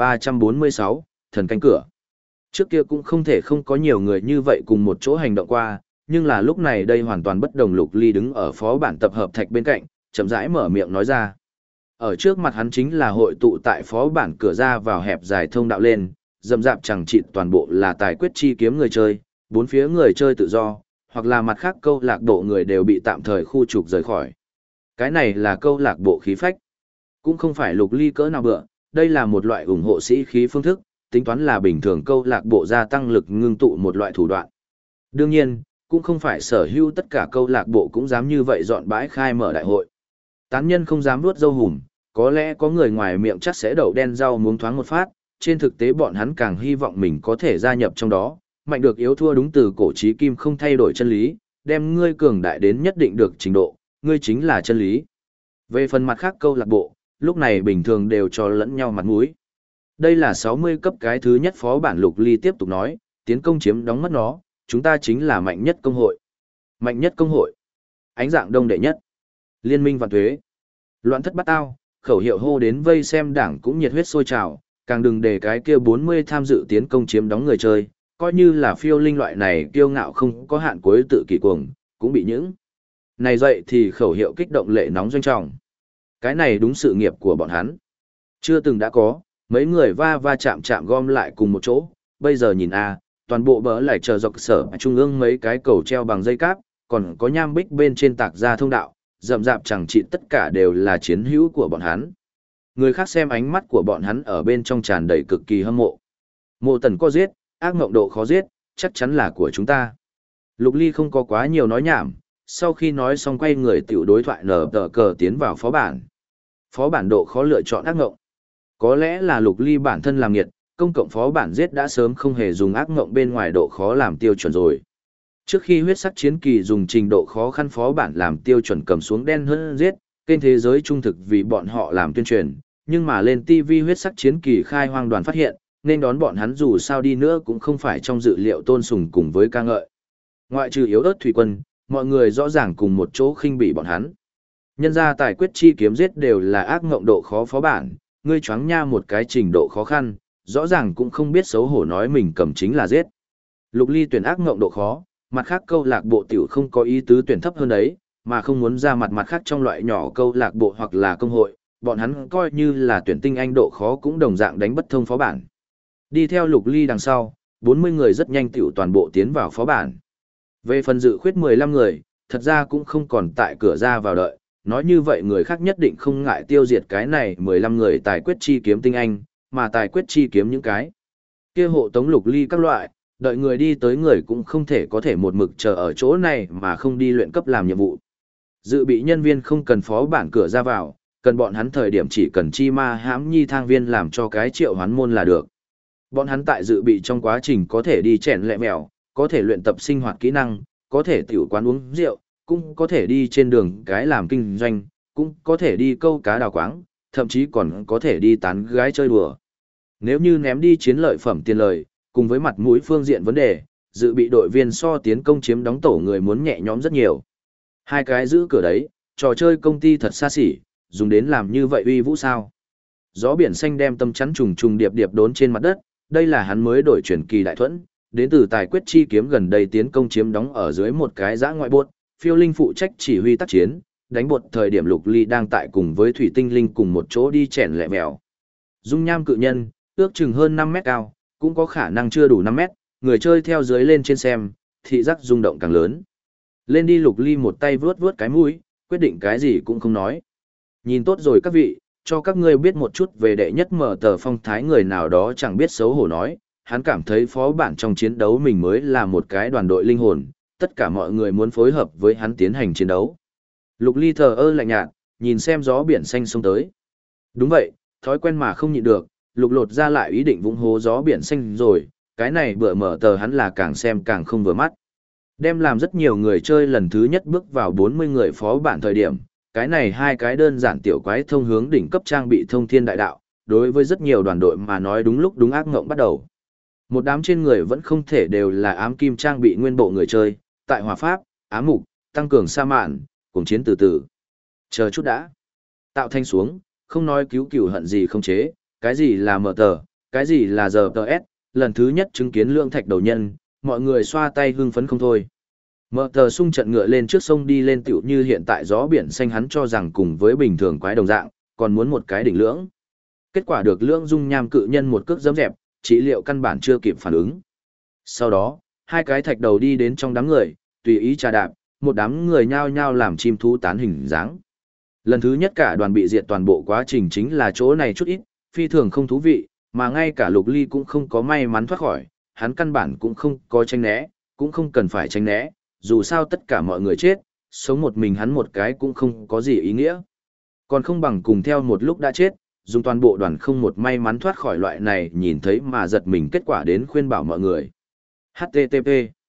1346, thần canh cửa. Trước kia cũng không thể không có nhiều người như vậy cùng một chỗ hành động qua, nhưng là lúc này đây hoàn toàn bất đồng. Lục Ly đứng ở phó bản tập hợp thạch bên cạnh, chậm rãi mở miệng nói ra. Ở trước mặt hắn chính là hội tụ tại phó bản cửa ra vào hẹp dài thông đạo lên, rậm rạp chẳng chịt toàn bộ là tài quyết chi kiếm người chơi, bốn phía người chơi tự do, hoặc là mặt khác câu lạc bộ người đều bị tạm thời khu trục rời khỏi. Cái này là câu lạc bộ khí phách. Cũng không phải Lục Ly cỡ nào bựa, đây là một loại ủng hộ sĩ khí phương thức, tính toán là bình thường câu lạc bộ gia tăng lực ngưng tụ một loại thủ đoạn. Đương nhiên, cũng không phải sở hữu tất cả câu lạc bộ cũng dám như vậy dọn bãi khai mở đại hội. Tán nhân không dám nuốt dâu hùm, có lẽ có người ngoài miệng chắc sẽ đậu đen rau muống thoáng một phát, trên thực tế bọn hắn càng hy vọng mình có thể gia nhập trong đó, mạnh được yếu thua đúng từ cổ chí kim không thay đổi chân lý, đem ngươi cường đại đến nhất định được trình độ, ngươi chính là chân lý. Về phần mặt khác câu lạc bộ, lúc này bình thường đều cho lẫn nhau mặt mũi. Đây là 60 cấp cái thứ nhất phó bản. Lục Ly tiếp tục nói, tiến công chiếm đóng mất nó, chúng ta chính là mạnh nhất công hội. Mạnh nhất công hội. Ánh dạng đông đệ nhất. Liên minh vạn thuế. Loạn thất bát ao, khẩu hiệu hô đến vây xem đảng cũng nhiệt huyết sôi trào, càng đừng để cái kia 40 tham dự tiến công chiếm đóng người chơi, coi như là phiêu linh loại này kiêu ngạo không có hạn cuối tự kỷ cuồng, cũng bị những này dậy thì khẩu hiệu kích động lệ nóng doanh trọng. Cái này đúng sự nghiệp của bọn hắn. Chưa từng đã có, mấy người va chạm gom lại cùng một chỗ, bây giờ nhìn toàn bộ bờ lại chờ dọc sở trung ương mấy cái cầu treo bằng dây cáp, còn có nham bích bên trên tạc ra thông đạo, rậm rạp chẳng trị tất cả đều là chiến hữu của bọn hắn. Người khác xem ánh mắt của bọn hắn ở bên trong tràn đầy cực kỳ hâm mộ. Mộ Tần có giết, ác ngộng độ khó giết, chắc chắn là của chúng ta. Lục Ly không có quá nhiều nói nhảm, sau khi nói xong quay người tiểu đối thoại nở tờ cờ tiến vào phó bản. Phó bản độ khó lựa chọn ác ngộng. Có lẽ là Lục Ly bản thân làm nghiệt, công cộng phó bản giết đã sớm không hề dùng ác ngộng bên ngoài độ khó làm tiêu chuẩn rồi. Trước khi huyết sắc chiến kỳ dùng trình độ khó khăn phó bản làm tiêu chuẩn cầm xuống đen hơn giết, kênh thế giới trung thực vì bọn họ làm tuyên truyền, nhưng mà lên TV huyết sắc chiến kỳ khai hoang đoàn phát hiện, nên đón bọn hắn dù sao đi nữa cũng không phải trong dự liệu tôn sùng cùng với ca ngợi. Ngoại trừ yếu ớt thủy quân, mọi người rõ ràng cùng một chỗ khinh bỉ bọn hắn. Nhân ra tài quyết chi kiếm giết đều là ác ngộng độ khó phó bản, ngươi choáng nha một cái trình độ khó khăn, rõ ràng cũng không biết xấu hổ nói mình cầm chính là giết. Lục Ly tuyển ác ngộng độ khó, mặt khác câu lạc bộ tiểu không có ý tứ tuyển thấp hơn đấy, mà không muốn ra mặt khác trong loại nhỏ câu lạc bộ hoặc là công hội, bọn hắn coi như là tuyển tinh anh độ khó cũng đồng dạng đánh bất thông phó bản. Đi theo Lục Ly đằng sau, 40 người rất nhanh tiểu toàn bộ tiến vào phó bản. Về phần dự khuyết 15 người, thật ra cũng không còn tại cửa ra vào đợi, nói như vậy người khác nhất định không ngại tiêu diệt cái này 15 người tài quyết chi kiếm tinh anh, mà tài quyết chi kiếm những cái kia hộ tống Lục Ly các loại, đợi người đi tới người cũng không thể có thể một mực chờ ở chỗ này mà không đi luyện cấp làm nhiệm vụ. Dự bị nhân viên không cần phó bản cửa ra vào, cần bọn hắn thời điểm chỉ cần chi ma hãm nhi thang viên làm cho cái triệu hoán môn là được. Bọn hắn tại dự bị trong quá trình có thể đi chèn lẹ mèo, có thể luyện tập sinh hoạt kỹ năng, có thể tiểu quán uống rượu, cũng có thể đi trên đường cái làm kinh doanh, cũng có thể đi câu cá đào quáng, thậm chí còn có thể đi tán gái chơi đùa. Nếu như ném đi chiến lợi phẩm tiền lời, cùng với mặt mũi phương diện vấn đề, dự bị đội viên so tiến công chiếm đóng tổ người muốn nhẹ nhõm rất nhiều. Hai cái giữ cửa đấy, trò chơi công ty thật xa xỉ, dùng đến làm như vậy uy vũ sao. Gió biển xanh đem tâm chắn trùng trùng điệp điệp đốn trên mặt đất, đây là hắn mới đổi chuyển kỳ đại thuẫn, đến từ tài quyết chi kiếm gần đây tiến công chiếm đóng ở dưới một cái giã ngoại buốt, phiêu linh phụ trách chỉ huy tác chiến, đánh bột thời điểm Lục Ly đang tại cùng với thủy tinh linh cùng một chỗ đi chèn lẹ mèo. Dung nham cự nhân, ước chừng hơn 5 mét cao, cũng có khả năng chưa đủ 5 mét, người chơi theo dưới lên trên xem, thị giác rung động càng lớn. Lên đi Lục Ly một tay vướt vướt cái mũi, quyết định cái gì cũng không nói. Nhìn tốt rồi các vị, cho các ngươi biết một chút về đệ nhất mở tờ phong thái người nào đó chẳng biết xấu hổ nói, hắn cảm thấy phó bản trong chiến đấu mình mới là một cái đoàn đội linh hồn, tất cả mọi người muốn phối hợp với hắn tiến hành chiến đấu. Lục Ly thờ ơ lạnh nhạt, nhìn xem gió biển xanh xông tới. Đúng vậy, thói quen mà không nhịn được, Lục lột ra lại ý định vũng hố gió biển xanh rồi, cái này bữa mở tờ hắn là càng xem càng không vừa mắt. Đem làm rất nhiều người chơi lần thứ nhất bước vào 40 người phó bản thời điểm, cái này hai cái đơn giản tiểu quái thông hướng đỉnh cấp trang bị thông thiên đại đạo, đối với rất nhiều đoàn đội mà nói đúng lúc đúng ác ngộng bắt đầu. Một đám trên người vẫn không thể đều là ám kim trang bị nguyên bộ người chơi, tại hỏa pháp, ám mục, tăng cường sa mạn, cùng chiến từ từ. Chờ chút đã. Tạo thanh xuống, không nói cứu cửu hận gì không chế, cái gì là mở tờ, cái gì là giờ tờ S, lần thứ nhất chứng kiến lượng thạch đầu nhân, mọi người xoa tay hưng phấn không thôi. Mở tờ sung trận ngựa lên trước sông đi lên tiểu như hiện tại gió biển xanh hắn cho rằng cùng với bình thường quái đồng dạng, còn muốn một cái đỉnh lưỡng. Kết quả được lưỡng dung nham cự nhân một cước giẫm dẹp, trị liệu căn bản chưa kịp phản ứng. Sau đó, hai cái thạch đầu đi đến trong đám người, tùy ý trà đạp, một đám người nhao nhao làm chim thú tán hình dáng. Lần thứ nhất cả đoàn bị diệt toàn bộ quá trình chính là chỗ này chút ít, phi thường không thú vị, mà ngay cả Lục Ly cũng không có may mắn thoát khỏi, hắn căn bản cũng không có tránh né, cũng không cần phải tránh né, dù sao tất cả mọi người chết, sống một mình hắn một cái cũng không có gì ý nghĩa. Còn không bằng cùng theo một lúc đã chết, dùng toàn bộ đoàn không một may mắn thoát khỏi loại này nhìn thấy mà giật mình kết quả đến khuyên bảo mọi người. HTTP.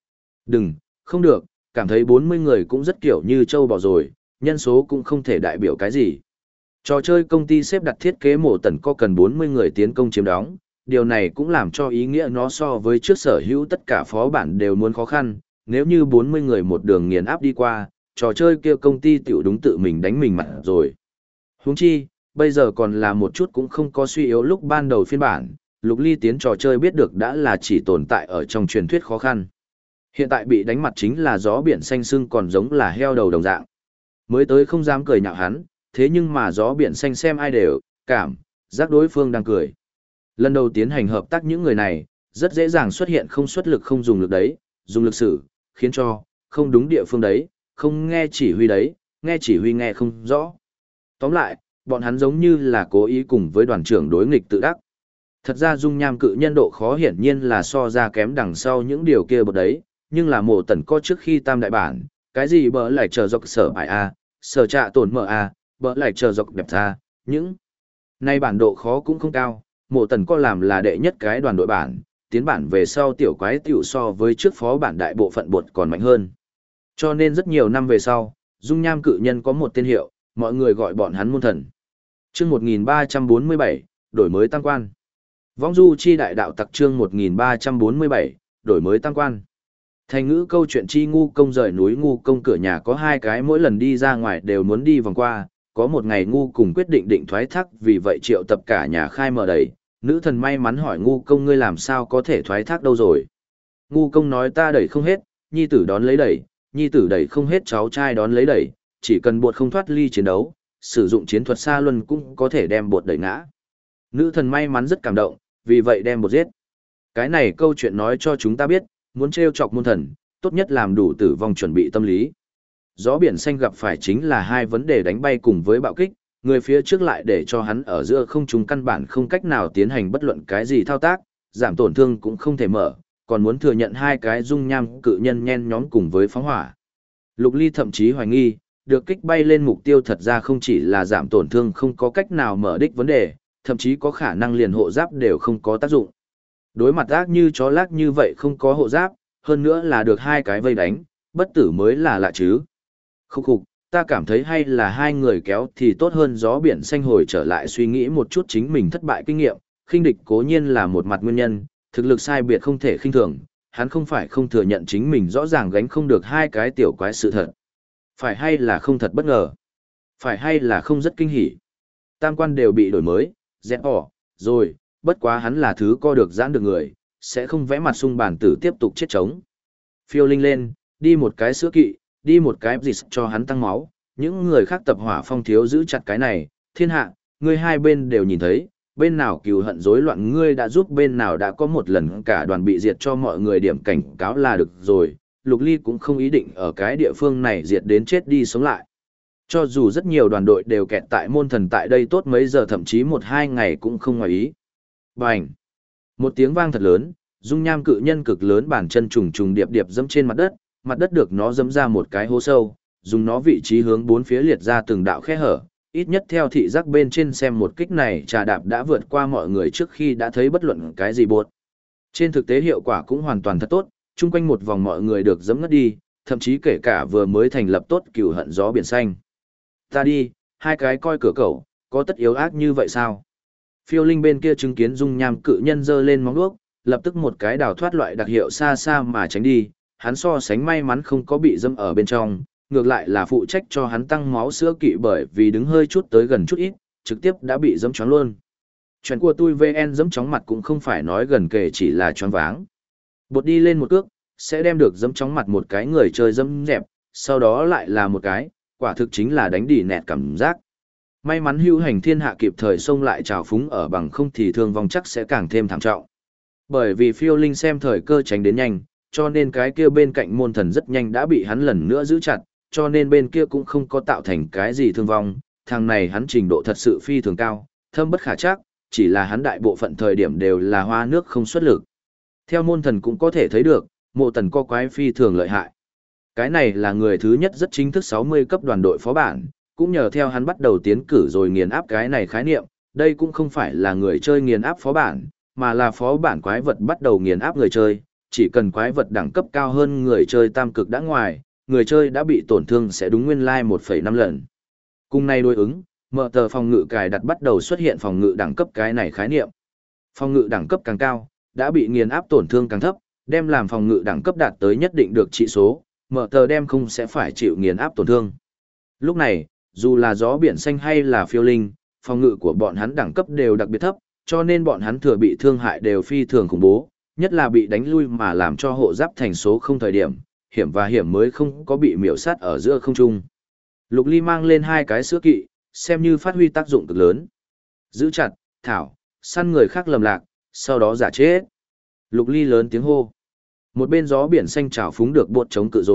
Đừng, không được, cảm thấy 40 người cũng rất kiểu như châu bò rồi, nhân số cũng không thể đại biểu cái gì. Trò chơi công ty xếp đặt thiết kế mổ tần có cần 40 người tiến công chiếm đóng, điều này cũng làm cho ý nghĩa nó so với trước sở hữu tất cả phó bản đều muốn khó khăn, nếu như 40 người một đường nghiền áp đi qua, trò chơi kia công ty tiểu đúng tự mình đánh mình mặt rồi. Huống chi, bây giờ còn là một chút cũng không có suy yếu lúc ban đầu phiên bản, Lục Ly tiến trò chơi biết được đã là chỉ tồn tại ở trong truyền thuyết khó khăn. Hiện tại bị đánh mặt chính là gió biển xanh sưng còn giống là heo đầu đồng dạng. Mới tới không dám cười nhạo hắn, thế nhưng mà gió biển xanh xem ai đều, cảm, giác đối phương đang cười. Lần đầu tiến hành hợp tác những người này, rất dễ dàng xuất hiện không xuất lực không dùng lực đấy, dùng lực sử, khiến cho, không đúng địa phương đấy, không nghe chỉ huy đấy, nghe chỉ huy nghe không rõ. Tóm lại, bọn hắn giống như là cố ý cùng với đoàn trưởng đối nghịch tự đắc. Thật ra dung nham cự nhân độ khó hiển nhiên là so ra kém đằng sau những điều kia bật đấy, nhưng là mộ tần co trước khi tam đại bản, cái gì bỡ lại chờ dọc sở bài A, sở trạ tổn mở A, bỡ lại chờ dọc đẹp ra, những nay bản độ khó cũng không cao, mộ tần co làm là đệ nhất cái đoàn đội bản, tiến bản về sau tiểu quái tiểu so với trước phó bản đại bộ phận bột còn mạnh hơn. Cho nên rất nhiều năm về sau, dung nham cự nhân có một tên hiệu, mọi người gọi bọn hắn môn thần. Chương 1347, đổi mới tăng quan. Vong du chi đại đạo tặc chương 1347, đổi mới tăng quan. Thành ngữ câu chuyện chi ngu công rời núi ngu công cửa nhà có hai cái mỗi lần đi ra ngoài đều muốn đi vòng qua, có một ngày ngu cùng quyết định định thoái thác vì vậy triệu tập cả nhà khai mở đầy, nữ thần may mắn hỏi ngu công ngươi làm sao có thể thoái thác đâu rồi. Ngu công nói ta đẩy không hết, nhi tử đón lấy đẩy, nhi tử đẩy không hết cháu trai đón lấy đẩy, chỉ cần bột không thoát ly chiến đấu, sử dụng chiến thuật xa luân cũng có thể đem bột đẩy ngã. Nữ thần may mắn rất cảm động, vì vậy đem bột giết. Cái này câu chuyện nói cho chúng ta biết, muốn trêu chọc môn thần, tốt nhất làm đủ tử vong chuẩn bị tâm lý. Gió biển xanh gặp phải chính là hai vấn đề đánh bay cùng với bạo kích, người phía trước lại để cho hắn ở giữa không trung căn bản không cách nào tiến hành bất luận cái gì thao tác, giảm tổn thương cũng không thể mở, còn muốn thừa nhận hai cái dung nham cự nhân nhen nhóm cùng với phóng hỏa. Lục Ly thậm chí hoài nghi, được kích bay lên mục tiêu thật ra không chỉ là giảm tổn thương không có cách nào mở đích vấn đề, thậm chí có khả năng liền hộ giáp đều không có tác dụng. Đối mặt ác như chó lác như vậy không có hộ giáp, hơn nữa là được hai cái vây đánh, bất tử mới là lạ chứ. Khúc khục, ta cảm thấy hay là hai người kéo thì tốt hơn. Gió biển xanh hồi trở lại suy nghĩ một chút chính mình thất bại kinh nghiệm, khinh địch cố nhiên là một mặt nguyên nhân, thực lực sai biệt không thể khinh thường, hắn không phải không thừa nhận chính mình rõ ràng gánh không được hai cái tiểu quái sự thật. Phải hay là không thật bất ngờ? Phải hay là không rất kinh hỉ? Tam quan đều bị đổi mới, dẹp bỏ, rồi, bất quá hắn là thứ co được giãn được người, sẽ không vẽ mặt sung bản tử tiếp tục chết trống. Phiêu linh lên, đi một cái sữa kỵ, đi một cái dịch cho hắn tăng máu, những người khác tập hỏa phong thiếu giữ chặt cái này, thiên hạ, ngươi hai bên đều nhìn thấy, bên nào cừu hận rối loạn ngươi đã giúp bên nào đã có một lần cả đoàn bị diệt cho mọi người điểm cảnh cáo là được rồi, Lục Ly cũng không ý định ở cái địa phương này diệt đến chết đi sống lại. Cho dù rất nhiều đoàn đội đều kẹt tại môn thần tại đây tốt mấy giờ thậm chí 1-2 ngày cũng không ngoài ý. Bành! Một tiếng vang thật lớn, dung nham cự nhân cực lớn bàn chân trùng trùng điệp điệp dẫm trên mặt đất được nó dẫm ra một cái hố sâu, dùng nó vị trí hướng bốn phía liệt ra từng đạo khe hở, ít nhất theo thị giác bên trên xem một kích này trà đạp đã vượt qua mọi người trước khi đã thấy bất luận cái gì bột. Trên thực tế hiệu quả cũng hoàn toàn thật tốt, chung quanh một vòng mọi người được dẫm ngất đi, thậm chí kể cả vừa mới thành lập tốt cừu hận gió biển xanh. Ta đi, hai cái coi cửa cẩu, có tất yếu ác như vậy sao? Phiêu linh bên kia chứng kiến dung nham cự nhân giơ lên móng đuốc, lập tức một cái đào thoát loại đặc hiệu xa xa mà tránh đi, hắn so sánh may mắn không có bị dâm ở bên trong, ngược lại là phụ trách cho hắn tăng máu sữa kỵ bởi vì đứng hơi chút tới gần chút ít, trực tiếp đã bị dẫm choáng luôn. Chuyện của tôi VN dẫm chóng mặt cũng không phải nói gần kề chỉ là choáng váng. Bột đi lên một cước, sẽ đem được dẫm chóng mặt một cái người chơi dẫm dẹp, sau đó lại là một cái, quả thực chính là đánh đỉ nẹt cảm giác. May mắn hữu hành thiên hạ kịp thời xông lại trào phúng ở bằng không thì thương vong chắc sẽ càng thêm thảm trọng. Bởi vì phiêu linh xem thời cơ tránh đến nhanh, cho nên cái kia bên cạnh môn thần rất nhanh đã bị hắn lần nữa giữ chặt, cho nên bên kia cũng không có tạo thành cái gì thương vong, thằng này hắn trình độ thật sự phi thường cao, thâm bất khả trắc, chỉ là hắn đại bộ phận thời điểm đều là hoa nước không xuất lực. Theo môn thần cũng có thể thấy được, mộ tần co quái phi thường lợi hại. Cái này là người thứ nhất rất chính thức 60 cấp đoàn đội phó bản, cũng nhờ theo hắn bắt đầu tiến cử rồi nghiền áp cái này khái niệm, đây cũng không phải là người chơi nghiền áp phó bản, mà là phó bản quái vật bắt đầu nghiền áp người chơi, chỉ cần quái vật đẳng cấp cao hơn người chơi tam cực đã ngoài, người chơi đã bị tổn thương sẽ đúng nguyên lai 1,5 lần. Cùng này đối ứng, mở tờ phòng ngự cài đặt bắt đầu xuất hiện phòng ngự đẳng cấp cái này khái niệm. Phòng ngự đẳng cấp càng cao, đã bị nghiền áp tổn thương càng thấp, đem làm phòng ngự đẳng cấp đạt tới nhất định được trị số, mở tờ đem không sẽ phải chịu nghiền áp tổn thương. Lúc này, dù là gió biển xanh hay là phiêu linh, phòng ngự của bọn hắn đẳng cấp đều đặc biệt thấp, cho nên bọn hắn thừa bị thương hại đều phi thường khủng bố, nhất là bị đánh lui mà làm cho hộ giáp thành số không thời điểm, hiểm và hiểm mới không có bị miểu sát ở giữa không trung. Lục Ly mang lên hai cái sữa kỵ, xem như phát huy tác dụng cực lớn. Giữ chặt, thảo, săn người khác lầm lạc, sau đó giả chết. Lục Ly lớn tiếng hô. Một bên gió biển xanh trào phúng được bột chống cự rồi,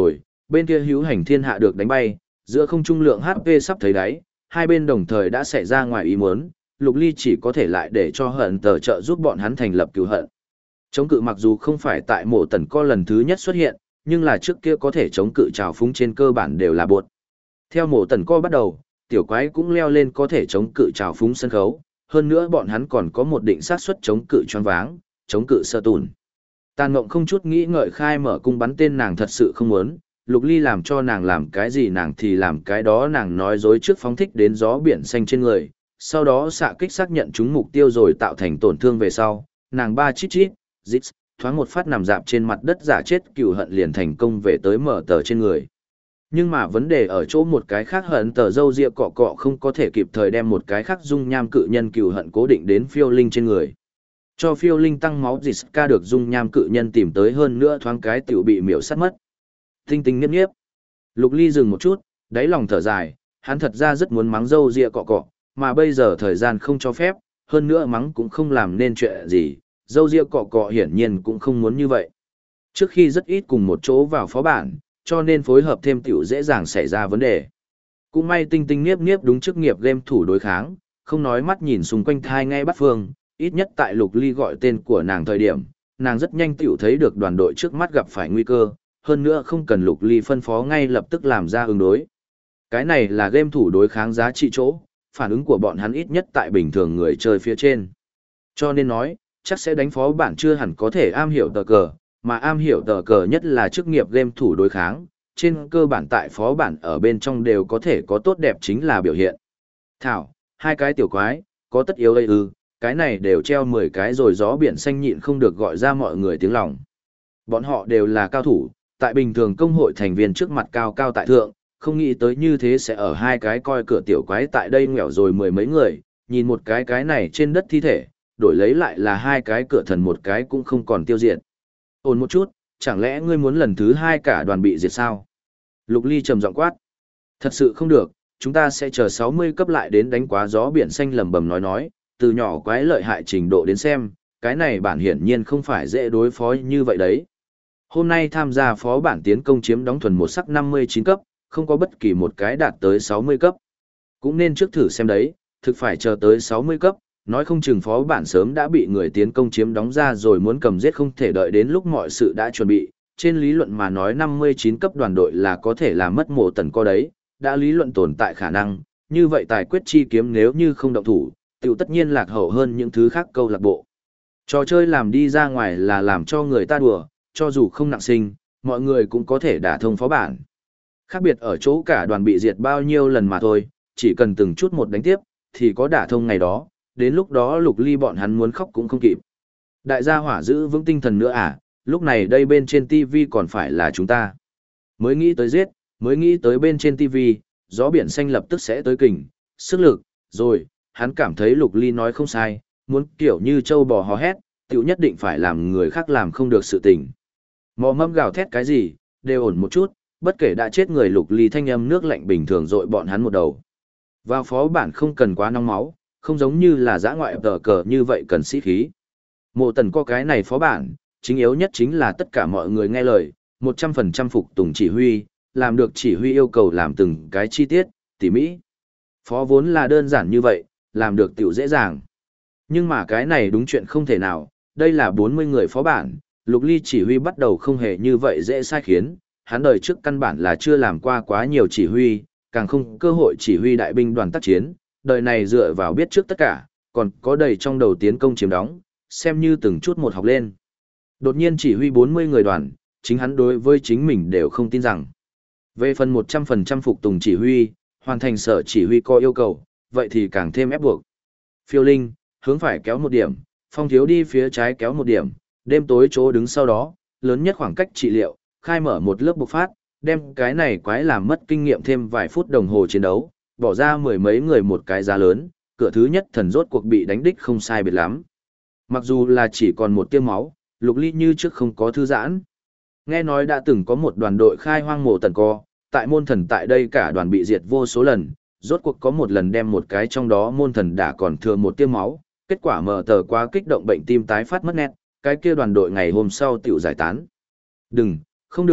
bên kia hữu hành thiên hạ được đánh bay, giữa không trung lượng HP sắp thấy đáy, hai bên đồng thời đã xảy ra ngoài ý muốn, Lục Ly chỉ có thể lại để cho hận tờ trợ giúp bọn hắn thành lập cứu hận. Chống cự mặc dù không phải tại mộ tần co lần thứ nhất xuất hiện, nhưng là trước kia có thể chống cự trào phúng trên cơ bản đều là bột. Theo mộ tần co bắt đầu, tiểu quái cũng leo lên có thể chống cự trào phúng sân khấu, hơn nữa bọn hắn còn có một định xác suất chống cự choáng váng, chống cự sơ tùn. Tàn Mộng không chút nghĩ ngợi khai mở cung bắn tên nàng thật sự không muốn, Lục Ly làm cho nàng làm cái gì nàng thì làm cái đó, nàng nói dối trước phóng thích đến gió biển xanh trên người, sau đó xạ kích xác nhận chúng mục tiêu rồi tạo thành tổn thương về sau, nàng ba chít chít, dít, thoáng một phát nằm dạp trên mặt đất giả chết cựu hận liền thành công về tới mở tờ trên người. Nhưng mà vấn đề ở chỗ một cái khác hận tờ dâu ria cọ cọ không có thể kịp thời đem một cái khác dung nham cự nhân cựu hận cố định đến phiêu linh trên người. Cho phiêu linh tăng máu dịt ca được dung nham cự nhân tìm tới hơn nữa thoáng cái tiểu bị miểu sát mất. Tinh tinh nghiếp nghiếp. Lục Ly dừng một chút, đáy lòng thở dài, hắn thật ra rất muốn mắng dâu ria cọ cọ, mà bây giờ thời gian không cho phép, hơn nữa mắng cũng không làm nên chuyện gì, dâu ria cọ cọ hiển nhiên cũng không muốn như vậy. Trước khi rất ít cùng một chỗ vào phó bản, cho nên phối hợp thêm tiểu dễ dàng xảy ra vấn đề. Cũng may tinh tinh nghiếp nghiếp đúng chức nghiệp game thủ đối kháng, không nói mắt nhìn xung quanh thai ngay bắt phương, ít nhất tại Lục Ly gọi tên của nàng thời điểm, nàng rất nhanh tiểu thấy được đoàn đội trước mắt gặp phải nguy cơ, hơn nữa không cần Lục Ly phân phó ngay lập tức làm ra ứng đối. Cái này là game thủ đối kháng giá trị chỗ, phản ứng của bọn hắn ít nhất tại bình thường người chơi phía trên. Cho nên nói, chắc sẽ đánh phó bản chưa hẳn có thể am hiểu tờ cờ, mà am hiểu tờ cờ nhất là chức nghiệp game thủ đối kháng, trên cơ bản tại phó bản ở bên trong đều có thể có tốt đẹp chính là biểu hiện. Thảo, hai cái tiểu quái, có tất yếu đây ư, cái này đều treo 10 cái rồi gió biển xanh nhịn không được gọi ra mọi người tiếng lòng. Bọn họ đều là cao thủ, tại bình thường công hội thành viên trước mặt cao cao tại thượng, không nghĩ tới như thế sẽ ở hai cái coi cửa tiểu quái tại đây nghèo rồi mười mấy người, nhìn một cái này trên đất thi thể, đổi lấy lại là hai cái cửa thần một cái cũng không còn tiêu diệt. Ổn một chút, chẳng lẽ ngươi muốn lần thứ hai cả đoàn bị diệt sao? Lục Ly trầm giọng quát. Thật sự không được, chúng ta sẽ chờ 60 cấp lại đến đánh quá gió biển xanh lầm bầm nói, từ nhỏ quái lợi hại trình độ đến xem, cái này bản hiển nhiên không phải dễ đối phó như vậy đấy. Hôm nay tham gia phó bản tiến công chiếm đóng thuần một sắc 59 cấp, không có bất kỳ một cái đạt tới 60 cấp. Cũng nên trước thử xem đấy, thực phải chờ tới 60 cấp, nói không chừng phó bản sớm đã bị người tiến công chiếm đóng ra rồi muốn cầm giết không thể đợi đến lúc mọi sự đã chuẩn bị. Trên lý luận mà nói 59 cấp đoàn đội là có thể làm mất mộ tần co đấy, đã lý luận tồn tại khả năng, như vậy tài quyết chi kiếm nếu như không động thủ, tiểu tất nhiên lạc hậu hơn những thứ khác câu lạc bộ. Trò chơi làm đi ra ngoài là làm cho người ta đùa, cho dù không nặng sinh, mọi người cũng có thể đả thông phó bản. Khác biệt ở chỗ cả đoàn bị diệt bao nhiêu lần mà thôi, chỉ cần từng chút một đánh tiếp, thì có đả thông ngày đó, đến lúc đó Lục Ly bọn hắn muốn khóc cũng không kịp. Đại gia hỏa giữ vững tinh thần nữa à, lúc này đây bên trên TV còn phải là chúng ta. Mới nghĩ tới giết, mới nghĩ tới bên trên TV, gió biển xanh lập tức sẽ tới kình, sức lực, rồi, hắn cảm thấy Lục Ly nói không sai, muốn kiểu như trâu bò hò hét, tiểu nhất định phải làm người khác làm không được sự tình. Mò mâm gào thét cái gì, đều ổn một chút, bất kể đã chết người Lục Ly thanh âm nước lạnh bình thường dội bọn hắn một đầu. Vào phó bản không cần quá nóng máu, không giống như là dã ngoại tờ cờ như vậy cần sĩ khí. Mộ tần có cái này phó bản, chính yếu nhất chính là tất cả mọi người nghe lời, 100% phục tùng chỉ huy, làm được chỉ huy yêu cầu làm từng cái chi tiết, tỉ mỹ. Phó vốn là đơn giản như vậy, làm được tiểu dễ dàng. Nhưng mà cái này đúng chuyện không thể nào, đây là 40 người phó bản, Lục Ly chỉ huy bắt đầu không hề như vậy dễ sai khiến, hắn đời trước căn bản là chưa làm qua quá nhiều chỉ huy, càng không cơ hội chỉ huy đại binh đoàn tác chiến, đời này dựa vào biết trước tất cả, còn có đầy trong đầu tiến công chiếm đóng, xem như từng chút một học lên. Đột nhiên chỉ huy 40 người đoàn, chính hắn đối với chính mình đều không tin rằng. Về phần 100% phục tùng chỉ huy, hoàn thành sở chỉ huy có yêu cầu, vậy thì càng thêm ép buộc. Phiêu Linh, hướng phải kéo một điểm, Phong Thiếu đi phía trái kéo một điểm, đêm tối chỗ đứng sau đó, lớn nhất khoảng cách trị liệu, khai mở một lớp bộc phát, đem cái này quái làm mất kinh nghiệm thêm vài phút đồng hồ chiến đấu, bỏ ra mười mấy người một cái giá lớn, cửa thứ nhất thần rốt cuộc bị đánh đích không sai biệt lắm. Mặc dù là chỉ còn một tia máu, Lục Ly như trước không có thư giãn. Nghe nói đã từng có một đoàn đội khai hoang mộ tần co, tại môn thần tại đây cả đoàn bị diệt vô số lần, rốt cuộc có một lần đem một cái trong đó môn thần đã còn thừa một tia máu, kết quả mở tờ quá kích động bệnh tim tái phát mất nét, cái kia đoàn đội ngày hôm sau tiểu giải tán. Đừng, không được,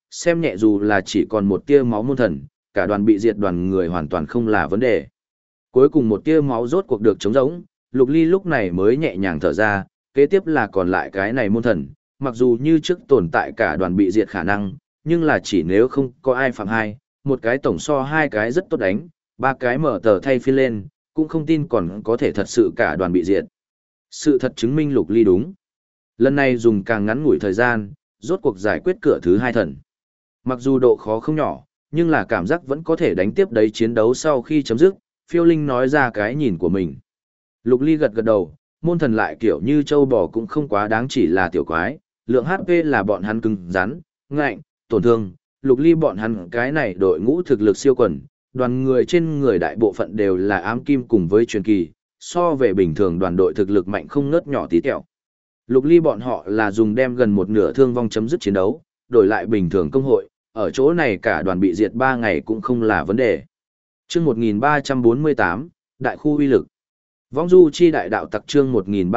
xem nhẹ dù là chỉ còn một tia máu môn thần, cả đoàn bị diệt đoàn người hoàn toàn không là vấn đề. Cuối cùng một tia máu rốt cuộc được trống rỗng, Lục Ly lúc này mới nhẹ nhàng thở ra, kế tiếp là còn lại cái này môn thần, mặc dù như trước tồn tại cả đoàn bị diệt khả năng, nhưng là chỉ nếu không có ai phạm hai, một cái tổng so hai cái rất tốt đánh, ba cái mở tờ thay phiên lên, cũng không tin còn có thể thật sự cả đoàn bị diệt. Sự thật chứng minh Lục Ly đúng. Lần này dùng càng ngắn ngủi thời gian, rốt cuộc giải quyết cửa thứ hai thần. Mặc dù độ khó không nhỏ, nhưng là cảm giác vẫn có thể đánh tiếp đấy chiến đấu sau khi chấm dứt, Phiêu Linh nói ra cái nhìn của mình. Lục Ly gật gật đầu, môn thần lại kiểu như châu bò cũng không quá đáng chỉ là tiểu quái, lượng HP là bọn hắn cứng rắn, ngạnh, tổn thương, Lục Ly bọn hắn cái này đội ngũ thực lực siêu quần, đoàn người trên người đại bộ phận đều là ám kim cùng với truyền kỳ, so về bình thường đoàn đội thực lực mạnh không ngớt nhỏ tí tẹo. Lục Ly bọn họ là dùng đem gần một nửa thương vong chấm dứt chiến đấu, đổi lại bình thường công hội, ở chỗ này cả đoàn bị diệt 3 ngày cũng không là vấn đề. Chương 1348, Đại khu uy lực. Vong du chi đại đạo tặc chương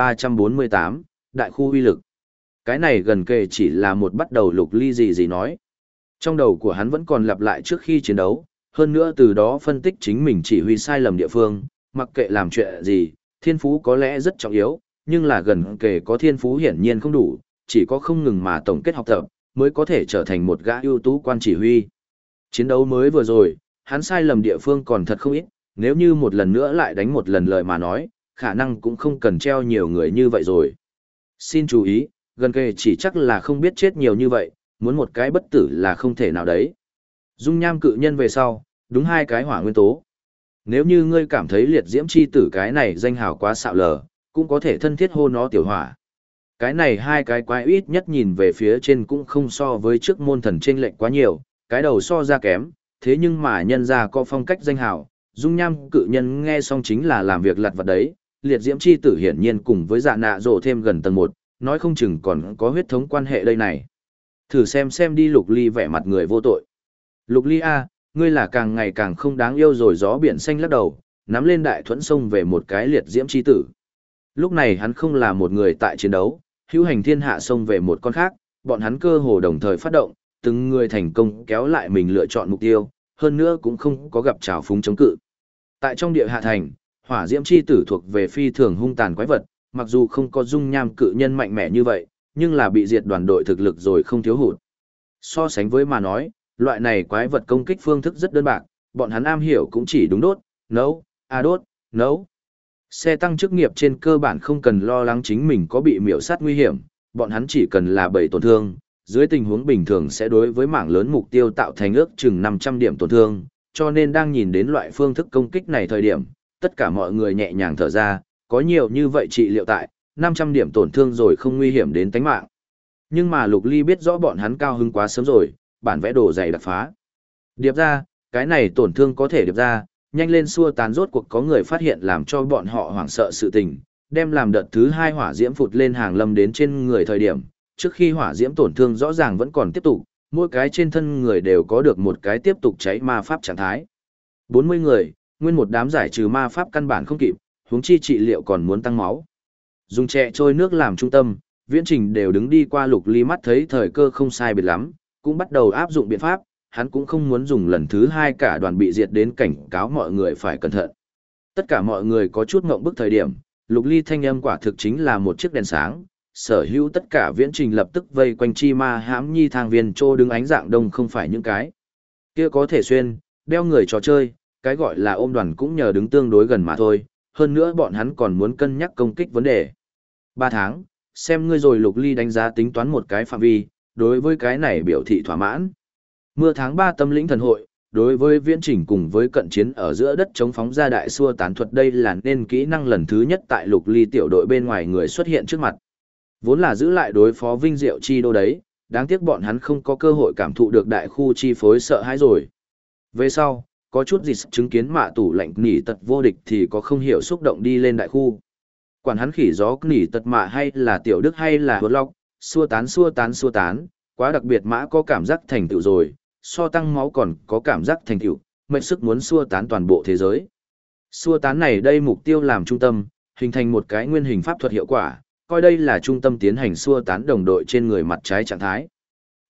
1348, Đại khu uy lực. Cái này gần kề chỉ là một bắt đầu Lục Ly gì nói. Trong đầu của hắn vẫn còn lặp lại trước khi chiến đấu, hơn nữa từ đó phân tích chính mình chỉ huy sai lầm địa phương, mặc kệ làm chuyện gì, thiên phú có lẽ rất trọng yếu, nhưng là gần kề có thiên phú hiển nhiên không đủ, chỉ có không ngừng mà tổng kết học tập, mới có thể trở thành một gã ưu tú quan chỉ huy. Chiến đấu mới vừa rồi, hắn sai lầm địa phương còn thật không ít, nếu như một lần nữa lại đánh một lần lời mà nói, khả năng cũng không cần treo nhiều người như vậy rồi. Xin chú ý, gần kề chỉ chắc là không biết chết nhiều như vậy, muốn một cái bất tử là không thể nào đấy. Dung nham cự nhân về sau, đúng hai cái hỏa nguyên tố. Nếu như ngươi cảm thấy liệt diễm chi tử cái này danh hào quá xạo lờ, cũng có thể thân thiết hô nó tiểu hỏa. Cái này hai cái quái ít nhất nhìn về phía trên cũng không so với trước môn thần trên lệnh quá nhiều, cái đầu so ra kém, thế nhưng mà nhân ra có phong cách danh hào, dung nham cự nhân nghe xong chính là làm việc lặt vặt đấy, liệt diễm chi tử hiển nhiên cùng với dạ nạ rộ thêm gần tầng 1, nói không chừng còn có huyết thống quan hệ đây này. Thử xem đi. Lục Ly vẻ mặt người vô tội. Lục Ly A, ngươi là càng ngày càng không đáng yêu rồi. Gió biển xanh lắc đầu, nắm lên đại thuẫn sông về một cái liệt diễm chi tử. Lúc này hắn không là một người tại chiến đấu, hữu hành thiên hạ sông về một con khác, bọn hắn cơ hồ đồng thời phát động, từng người thành công kéo lại mình lựa chọn mục tiêu, hơn nữa cũng không có gặp trào phúng chống cự. Tại trong địa hạ thành, hỏa diễm chi tử thuộc về phi thường hung tàn quái vật, mặc dù không có dung nham cự nhân mạnh mẽ như vậy, nhưng là bị diệt đoàn đội thực lực rồi không thiếu hụt. So sánh với mà nói, loại này quái vật công kích phương thức rất đơn bạc, bọn hắn am hiểu cũng chỉ đúng đốt, nấu, đốt, nấu. Xe tăng chức nghiệp trên cơ bản không cần lo lắng chính mình có bị miểu sát nguy hiểm, bọn hắn chỉ cần là bầy tổn thương, dưới tình huống bình thường sẽ đối với mảng lớn mục tiêu tạo thành ước chừng 500 điểm tổn thương, cho nên đang nhìn đến loại phương thức công kích này thời điểm, tất cả mọi người nhẹ nhàng thở ra, có nhiều như vậy trị liệu tại, 500 điểm tổn thương rồi không nguy hiểm đến tính mạng. Nhưng mà Lục Ly biết rõ bọn hắn cao hứng quá sớm rồi, bản vẽ đồ dày đặc phá. Điệp ra, cái này tổn thương có thể điệp ra, nhanh lên xua tán. Rốt cuộc có người phát hiện làm cho bọn họ hoảng sợ sự tình, đem làm đợt thứ 2 hỏa diễm phụt lên hàng lâm đến trên người thời điểm, trước khi hỏa diễm tổn thương rõ ràng vẫn còn tiếp tục, mỗi cái trên thân người đều có được một cái tiếp tục cháy ma pháp trạng thái. 40 người, nguyên một đám giải trừ ma pháp căn bản không kịp, huống chi trị liệu còn muốn tăng máu. Dùng chè trôi nước làm trung tâm, viễn trình đều đứng đi qua. Lục Ly mắt thấy thời cơ không sai biệt lắm, cũng bắt đầu áp dụng biện pháp, hắn cũng không muốn dùng lần thứ 2 cả đoàn bị diệt đến cảnh cáo mọi người phải cẩn thận. Tất cả mọi người có chút ngộng bức thời điểm, Lục Ly thanh âm quả thực chính là một chiếc đèn sáng, sở hữu tất cả viễn trình lập tức vây quanh chi ma hãm nhi thang viên trô đứng ánh dạng đông không phải những cái kia có thể xuyên, đeo người trò chơi, cái gọi là ôm đoàn cũng nhờ đứng tương đối gần mà thôi, hơn nữa bọn hắn còn muốn cân nhắc công kích vấn đề. 3 tháng, xem ngươi rồi. Lục Ly đánh giá tính toán một cái phạm vi, đối với cái này biểu thị thỏa mãn. Mưa tháng 3 tâm lĩnh thần hội, đối với viễn chỉnh cùng với cận chiến ở giữa đất chống phóng ra đại xua tán thuật, đây là nên kỹ năng lần thứ nhất tại Lục Ly tiểu đội bên ngoài người xuất hiện trước mặt. Vốn là giữ lại đối phó vinh diệu chi đô đấy, đáng tiếc bọn hắn không có cơ hội cảm thụ được đại khu chi phối sợ hãi rồi. Về sau, có chút gì chứng kiến mạ tủ lạnh nỉ tật vô địch thì có không hiểu xúc động đi lên đại khu. Quản hắn khỉ gió nỉ tật mạ hay là tiểu đức hay là hốt lóc, xua tán, quá đặc biệt mã có cảm giác thành tựu rồi, so tăng máu còn có cảm giác thành tựu, mệnh sức muốn xua tán toàn bộ thế giới. Xua tán này đây mục tiêu làm trung tâm, hình thành một cái nguyên hình pháp thuật hiệu quả, coi đây là trung tâm tiến hành xua tán đồng đội trên người mặt trái trạng thái.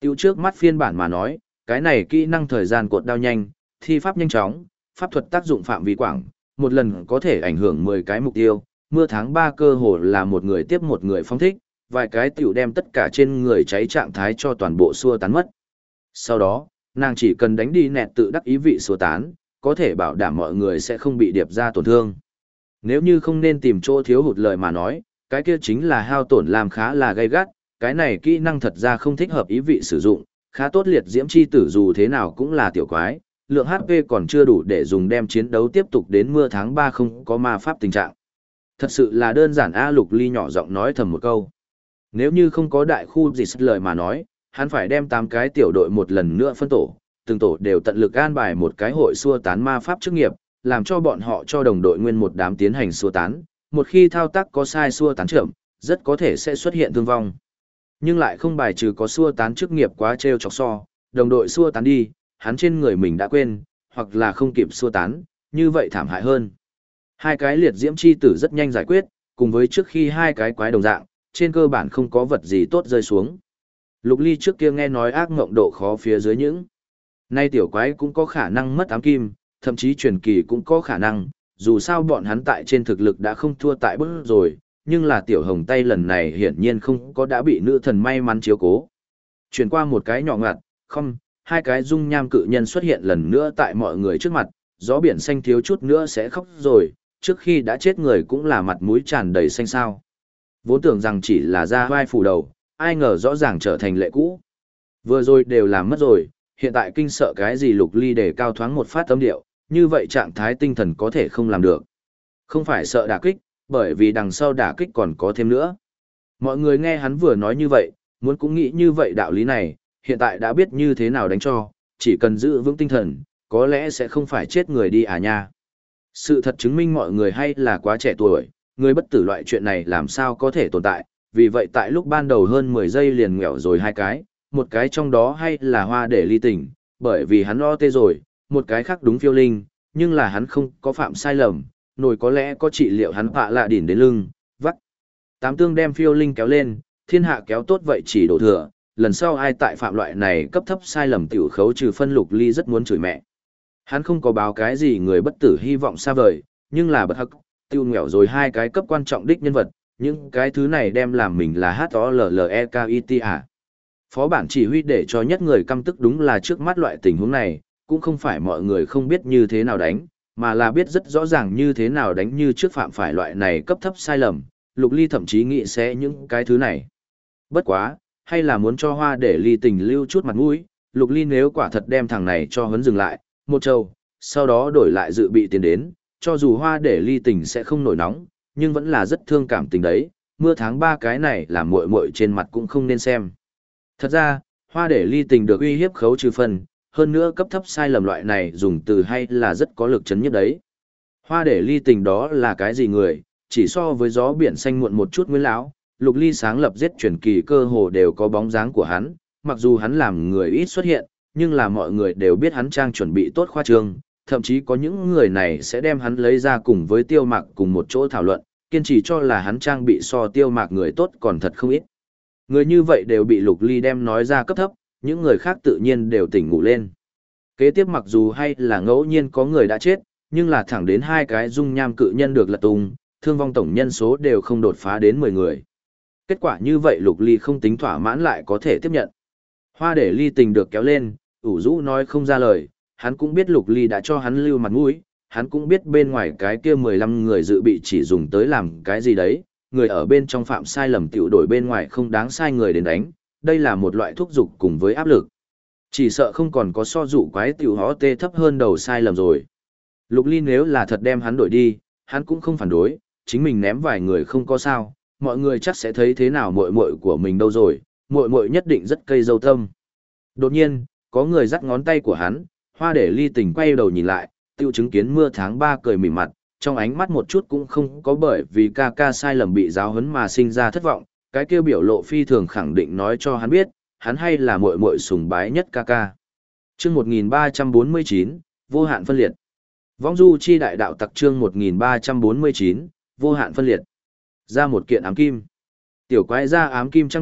Tiêu trước mắt phiên bản mà nói, cái này kỹ năng thời gian cột đao nhanh, thi pháp nhanh chóng, pháp thuật tác dụng phạm vi quảng, một lần có thể ảnh hưởng 10 cái mục tiêu, mưa tháng 3 cơ hồ là một người tiếp một người phong thích, vài cái tiểu đem tất cả trên người cháy trạng thái cho toàn bộ xua tán mất. Sau đó, nàng chỉ cần đánh đi nẹt tự đắc ý vị xua tán, có thể bảo đảm mọi người sẽ không bị điệp ra tổn thương. Nếu như không nên tìm chỗ thiếu hụt lời mà nói, cái kia chính là hao tổn làm khá là gay gắt, cái này kỹ năng thật ra không thích hợp ý vị sử dụng, khá tốt liệt diễm chi tử dù thế nào cũng là tiểu quái, lượng HP còn chưa đủ để dùng đem chiến đấu tiếp tục đến mưa tháng 3 không có ma pháp tình trạng. Thật sự là đơn giản A Lục Ly nhỏ giọng nói thầm một câu. Nếu như không có đại khu gì lời mà nói, hắn phải đem 8 cái tiểu đội một lần nữa phân tổ, từng tổ đều tận lực an bài một cái hội xua tán ma pháp chức nghiệp, làm cho bọn họ cho đồng đội nguyên một đám tiến hành xua tán, một khi thao tác có sai xua tán chậm, rất có thể sẽ xuất hiện thương vong. Nhưng lại không bài trừ có xua tán chức nghiệp quá trêu chọc so, đồng đội xua tán đi, hắn trên người mình đã quên, hoặc là không kịp xua tán, như vậy thảm hại hơn. Hai cái liệt diễm chi tử rất nhanh giải quyết, cùng với trước khi hai cái quái đồng dạng, trên cơ bản không có vật gì tốt rơi xuống. Lục Ly trước kia nghe nói ác ngộng độ khó phía dưới những. Nay tiểu quái cũng có khả năng mất ám kim, thậm chí truyền kỳ cũng có khả năng, dù sao bọn hắn tại trên thực lực đã không thua tại bức rồi, nhưng là tiểu hồng tay lần này hiển nhiên không có đã bị nữ thần may mắn chiếu cố. Chuyển qua một cái nhỏ ngặt, không, hai cái dung nham cự nhân xuất hiện lần nữa tại mọi người trước mặt, gió biển xanh thiếu chút nữa sẽ khóc rồi, trước khi đã chết người cũng là mặt mũi tràn đầy xanh sao. Vốn tưởng rằng chỉ là ra vai phủ đầu, ai ngờ rõ ràng trở thành lệ cũ. Vừa rồi đều làm mất rồi, hiện tại kinh sợ cái gì Lục Ly để cao thoáng một phát âm điệu, như vậy trạng thái tinh thần có thể không làm được. Không phải sợ đả kích, bởi vì đằng sau đả kích còn có thêm nữa. Mọi người nghe hắn vừa nói như vậy, muốn cũng nghĩ như vậy đạo lý này, hiện tại đã biết như thế nào đánh cho, chỉ cần giữ vững tinh thần, có lẽ sẽ không phải chết người đi à nha. Sự thật chứng minh mọi người hay là quá trẻ tuổi, người bất tử loại chuyện này làm sao có thể tồn tại, vì vậy tại lúc ban đầu hơn 10 giây liền nghẹo rồi hai cái, một cái trong đó hay là Hoa Để Ly tỉnh, bởi vì hắn lo tê rồi, một cái khác đúng phiêu linh, nhưng là hắn không có phạm sai lầm, nổi có lẽ có trị liệu hắn vạ lạ đỉn đến lưng, vắt. Tám tương đem phiêu linh kéo lên, thiên hạ kéo tốt vậy chỉ đổ thừa, lần sau ai tại phạm loại này cấp thấp sai lầm tiểu khấu trừ phân. Lục Ly rất muốn chửi mẹ. Hắn không có báo cái gì người bất tử hy vọng xa vời, nhưng là bất hắc, tiêu nghèo rồi hai cái cấp quan trọng đích nhân vật, những cái thứ này đem làm mình là HOLLEKIT à. Phó bản chỉ huy để cho nhất người căm tức đúng là trước mắt loại tình huống này, cũng không phải mọi người không biết như thế nào đánh, mà là biết rất rõ ràng như thế nào đánh như trước phạm phải loại này cấp thấp sai lầm, Lục Ly thậm chí nghĩ sẽ những cái thứ này. Bất quá, hay là muốn cho Hoa Để Ly tình lưu chút mặt mũi, Lục Ly nếu quả thật đem thằng này cho huấn dừng lại, một châu, sau đó đổi lại dự bị tiền đến, cho dù Hoa Để Ly tình sẽ không nổi nóng, nhưng vẫn là rất thương cảm tình đấy, mưa tháng 3 cái này là muội muội trên mặt cũng không nên xem. Thật ra, Hoa Để Ly tình được uy hiếp khấu trừ phân, hơn nữa cấp thấp sai lầm loại này dùng từ hay là rất có lực chấn nhất đấy. Hoa Để Ly tình đó là cái gì người, chỉ so với gió biển xanh muộn một chút nguyên lão, Lục Ly sáng lập giết truyền kỳ cơ hồ đều có bóng dáng của hắn, mặc dù hắn làm người ít xuất hiện, nhưng là mọi người đều biết hắn trang chuẩn bị tốt khoa trương, thậm chí có những người này sẽ đem hắn lấy ra cùng với Tiêu Mạc cùng một chỗ thảo luận, kiên trì cho là hắn trang bị so Tiêu Mạc người tốt còn thật không ít. Người như vậy đều bị Lục Ly đem nói ra cấp thấp, những người khác tự nhiên đều tỉnh ngủ lên. Kế tiếp mặc dù hay là ngẫu nhiên có người đã chết, nhưng là thẳng đến hai cái dung nham cự nhân được lật tung, thương vong tổng nhân số đều không đột phá đến 10 người. Kết quả như vậy Lục Ly không tính thỏa mãn lại có thể tiếp nhận. Hoa Để Ly tình được kéo lên, ủ rũ nói không ra lời, hắn cũng biết Lục Ly đã cho hắn lưu mặt mũi, hắn cũng biết bên ngoài cái kia 15 người dự bị chỉ dùng tới làm cái gì đấy, người ở bên trong phạm sai lầm tiểu đổi bên ngoài không đáng sai người đến đánh, đây là một loại thúc giục cùng với áp lực. Chỉ sợ không còn có so dụ quái tiểu hó tê thấp hơn đầu sai lầm rồi. Lục Ly nếu là thật đem hắn đổi đi, hắn cũng không phản đối, chính mình ném vài người không có sao, mọi người chắc sẽ thấy thế nào muội muội của mình đâu rồi, muội muội nhất định rất cây dâu tâm. Đột nhiên, có người dắt ngón tay của hắn, Hoa Để Ly tình quay đầu nhìn lại, tiêu chứng kiến mưa tháng 3 cười mỉm mặt, trong ánh mắt một chút cũng không có bởi vì ca ca sai lầm bị giáo huấn mà sinh ra thất vọng, cái kia biểu lộ phi thường khẳng định nói cho hắn biết, hắn hay là muội muội sùng bái nhất ca ca. Chương 1349, vô hạn phân liệt. Vong du chi đại đạo tặc chương 1349, vô hạn phân liệt. Ra một kiện ám kim. Tiểu quái ra ám kim trang bị,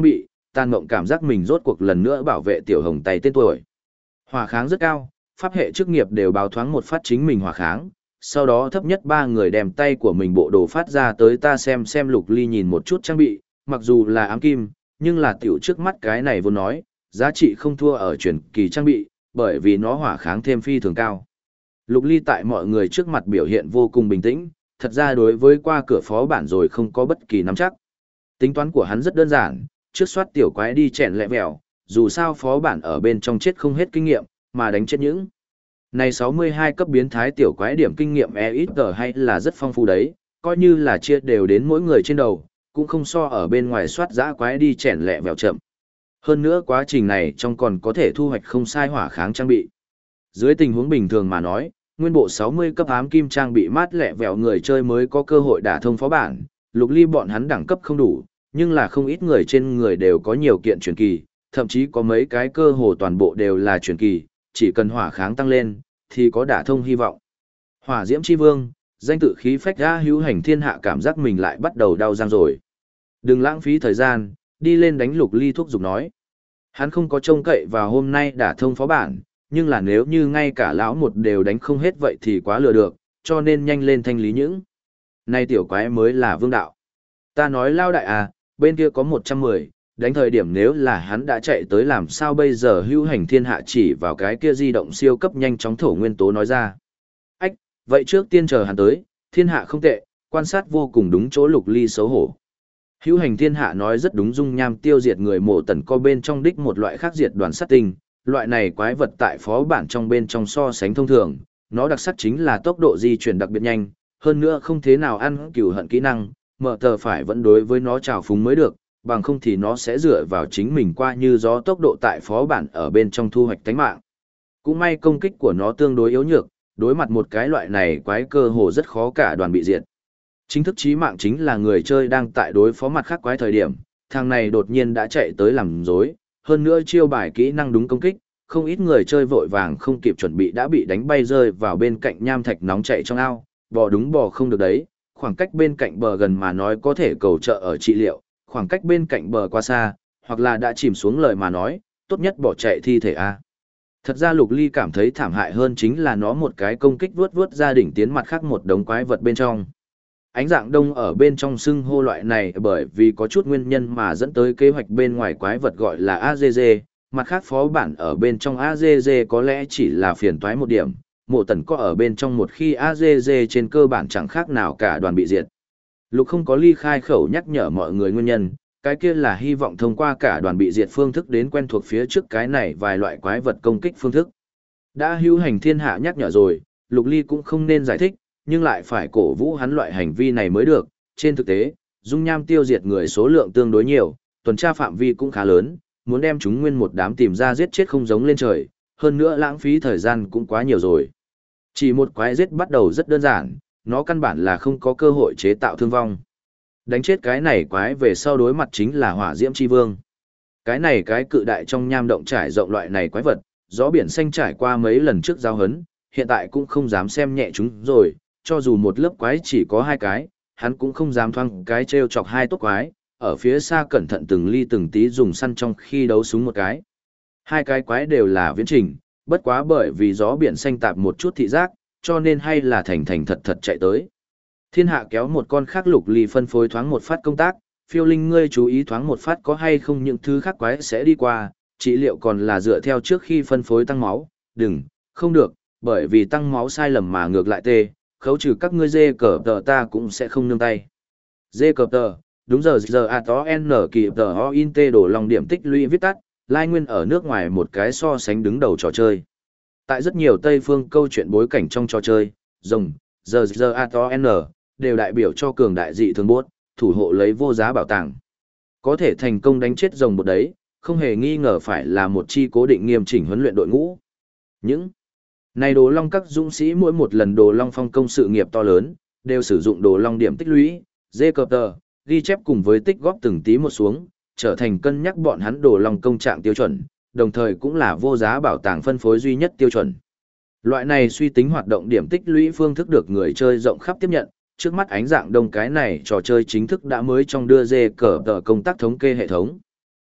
Tàn Mộng cảm giác mình rốt cuộc lần nữa bảo vệ Tiểu Hồng tay tên tuổi. Hỏa kháng rất cao, pháp hệ chức nghiệp đều báo thoáng một phát chính mình hỏa kháng, sau đó thấp nhất 3 người đem tay của mình bộ đồ phát ra tới ta xem Lục Ly nhìn một chút trang bị, mặc dù là ám kim, nhưng là tiểu trước mắt cái này vốn nói, giá trị không thua ở truyền kỳ trang bị, bởi vì nó hỏa kháng thêm phi thường cao. Lục Ly tại mọi người trước mặt biểu hiện vô cùng bình tĩnh, thật ra đối với qua cửa phó bản rồi không có bất kỳ nắm chắc. Tính toán của hắn rất đơn giản, trước soát tiểu quái đi chèn lẹ vẹo, dù sao phó bản ở bên trong chết không hết kinh nghiệm, mà đánh chết những. Này 62 cấp biến thái tiểu quái điểm kinh nghiệm EXG hay là rất phong phú đấy, coi như là chia đều đến mỗi người trên đầu, cũng không so ở bên ngoài soát dã quái đi chèn lẹ vẹo chậm. Hơn nữa quá trình này trong còn có thể thu hoạch không sai hỏa kháng trang bị. Dưới tình huống bình thường mà nói, nguyên bộ 60 cấp ám kim trang bị mát lẹ vẹo người chơi mới có cơ hội đả thông phó bản, Lục Ly bọn hắn đẳng cấp không đủ, nhưng là không ít người trên người đều có nhiều kiện truyền kỳ, thậm chí có mấy cái cơ hồ toàn bộ đều là truyền kỳ, chỉ cần hỏa kháng tăng lên, thì có đả thông hy vọng. Hỏa Diễm Chi Vương, danh tự khí phách ra hữu hành thiên hạ cảm giác mình lại bắt đầu đau răng rồi. Đừng lãng phí thời gian, đi lên đánh Lục Ly thúc giục nói. Hắn không có trông cậy vào hôm nay đả thông phó bản, nhưng là nếu như ngay cả lão một đều đánh không hết vậy thì quá lừa được, cho nên nhanh lên thanh lý những. Nay tiểu quái mới là vương đạo. Ta nói lao đại à, bên kia có 110, đánh thời điểm nếu là hắn đã chạy tới làm sao bây giờ hữu hành thiên hạ chỉ vào cái kia di động siêu cấp nhanh chóng thổ nguyên tố nói ra. Ách, vậy trước tiên chờ hắn tới, thiên hạ không tệ, quan sát vô cùng đúng chỗ Lục Ly xấu hổ. Hữu hành thiên hạ nói rất đúng dung nham tiêu diệt người mộ tần co bên trong đích một loại khác diệt đoàn sát tinh, loại này quái vật tại phó bản trong bên trong so sánh thông thường, nó đặc sắc chính là tốc độ di chuyển đặc biệt nhanh, hơn nữa không thế nào ăn cừu hận kỹ năng, mở tờ phải vẫn đối với nó trào phúng mới được, bằng không thì nó sẽ dựa vào chính mình qua như gió tốc độ tại phó bản ở bên trong thu hoạch tánh mạng. Cũng may công kích của nó tương đối yếu nhược, đối mặt một cái loại này quái cơ hồ rất khó cả đoàn bị diệt. Chính thức chí mạng chính là người chơi đang tại đối phó mặt khác quái thời điểm, thằng này đột nhiên đã chạy tới làm rối, hơn nữa chiêu bài kỹ năng đúng công kích, không ít người chơi vội vàng không kịp chuẩn bị đã bị đánh bay rơi vào bên cạnh nham thạch nóng chạy trong ao, bò đúng bò không được đấy, khoảng cách bên cạnh bờ gần mà nói có thể cầu trợ ở trị liệu, khoảng cách bên cạnh bờ quá xa, hoặc là đã chìm xuống lời mà nói, tốt nhất bỏ chạy thi thể A. Thật ra Lục Ly cảm thấy thảm hại hơn chính là nó một cái công kích vuốt vuốt ra đỉnh tiến mặt khác một đống quái vật bên trong. Ánh dạng đông ở bên trong xưng hô loại này bởi vì có chút nguyên nhân mà dẫn tới kế hoạch bên ngoài quái vật gọi là AZZ, mặt khác phó bản ở bên trong AZZ có lẽ chỉ là phiền toái một điểm, mộ tần có ở bên trong một khi AZZ trên cơ bản chẳng khác nào cả đoàn bị diệt. Lục không có ly khai khẩu nhắc nhở mọi người nguyên nhân, cái kia là hy vọng thông qua cả đoàn bị diệt phương thức đến quen thuộc phía trước cái này vài loại quái vật công kích phương thức. Đã hữu hành thiên hạ nhắc nhở rồi, Lục Ly cũng không nên giải thích, nhưng lại phải cổ vũ hắn loại hành vi này mới được. Trên thực tế, dung nham tiêu diệt người số lượng tương đối nhiều, tuần tra phạm vi cũng khá lớn, muốn đem chúng nguyên một đám tìm ra giết chết không giống lên trời, hơn nữa lãng phí thời gian cũng quá nhiều rồi. Chỉ một quái giết bắt đầu rất đơn giản, nó căn bản là không có cơ hội chế tạo thương vong. Đánh chết cái này quái về sau đối mặt chính là Hỏa Diễm Chi Vương. Cái này cái cự đại trong nham động trải rộng loại này quái vật, gió biển xanh trải qua mấy lần trước giao hấn, hiện tại cũng không dám xem nhẹ chúng rồi, cho dù một lớp quái chỉ có 2 cái, hắn cũng không dám thoang cái treo chọc 2 tốt quái, ở phía xa cẩn thận từng ly từng tí dùng săn trong khi đấu súng một cái. 2 cái quái đều là viễn trình, bất quá bởi vì gió biển xanh tạp một chút thị giác, cho nên hay là thành thành thật thật chạy tới. Thiên hạ kéo một con khác Lục Ly phân phối thoáng một phát công tác, phiêu linh ngươi chú ý thoáng một phát có hay không những thứ khác quái sẽ đi qua, trị liệu còn là dựa theo trước khi phân phối tăng máu, đừng, không được, bởi vì tăng máu sai lầm mà ngược lại tê, khấu trừ các ngươi dê cờ tờ ta cũng sẽ không nương tay. Dê cờ tờ, đúng giờ a tó n kỳ tờ ho in tê đổ lòng điểm tích lũy viết tắt, lai nguyên ở nước ngoài một cái so sánh đứng đầu trò chơi. Tại rất nhiều Tây phương câu chuyện bối cảnh trong trò chơi, rồng, giờ a to n, đều đại biểu cho cường đại dị thường bốt, thủ hộ lấy vô giá bảo tàng. Có thể thành công đánh chết rồng bột đấy, không hề nghi ngờ phải là một chi cố định nghiêm chỉnh huấn luyện đội ngũ. Những này đồ long các dũng sĩ mỗi một lần đồ long phong công sự nghiệp to lớn, đều sử dụng đồ long điểm tích lũy, dê cờ tờ, ghi chép cùng với tích góp từng tí một xuống, trở thành cân nhắc bọn hắn đồ long công trạng tiêu chuẩn, đồng thời cũng là vô giá bảo tàng phân phối duy nhất tiêu chuẩn. Loại này suy tính hoạt động điểm tích lũy phương thức được người chơi rộng khắp tiếp nhận, trước mắt ánh dạng đông cái này trò chơi chính thức đã mới trong đưa dê cờ tờ công tác thống kê hệ thống.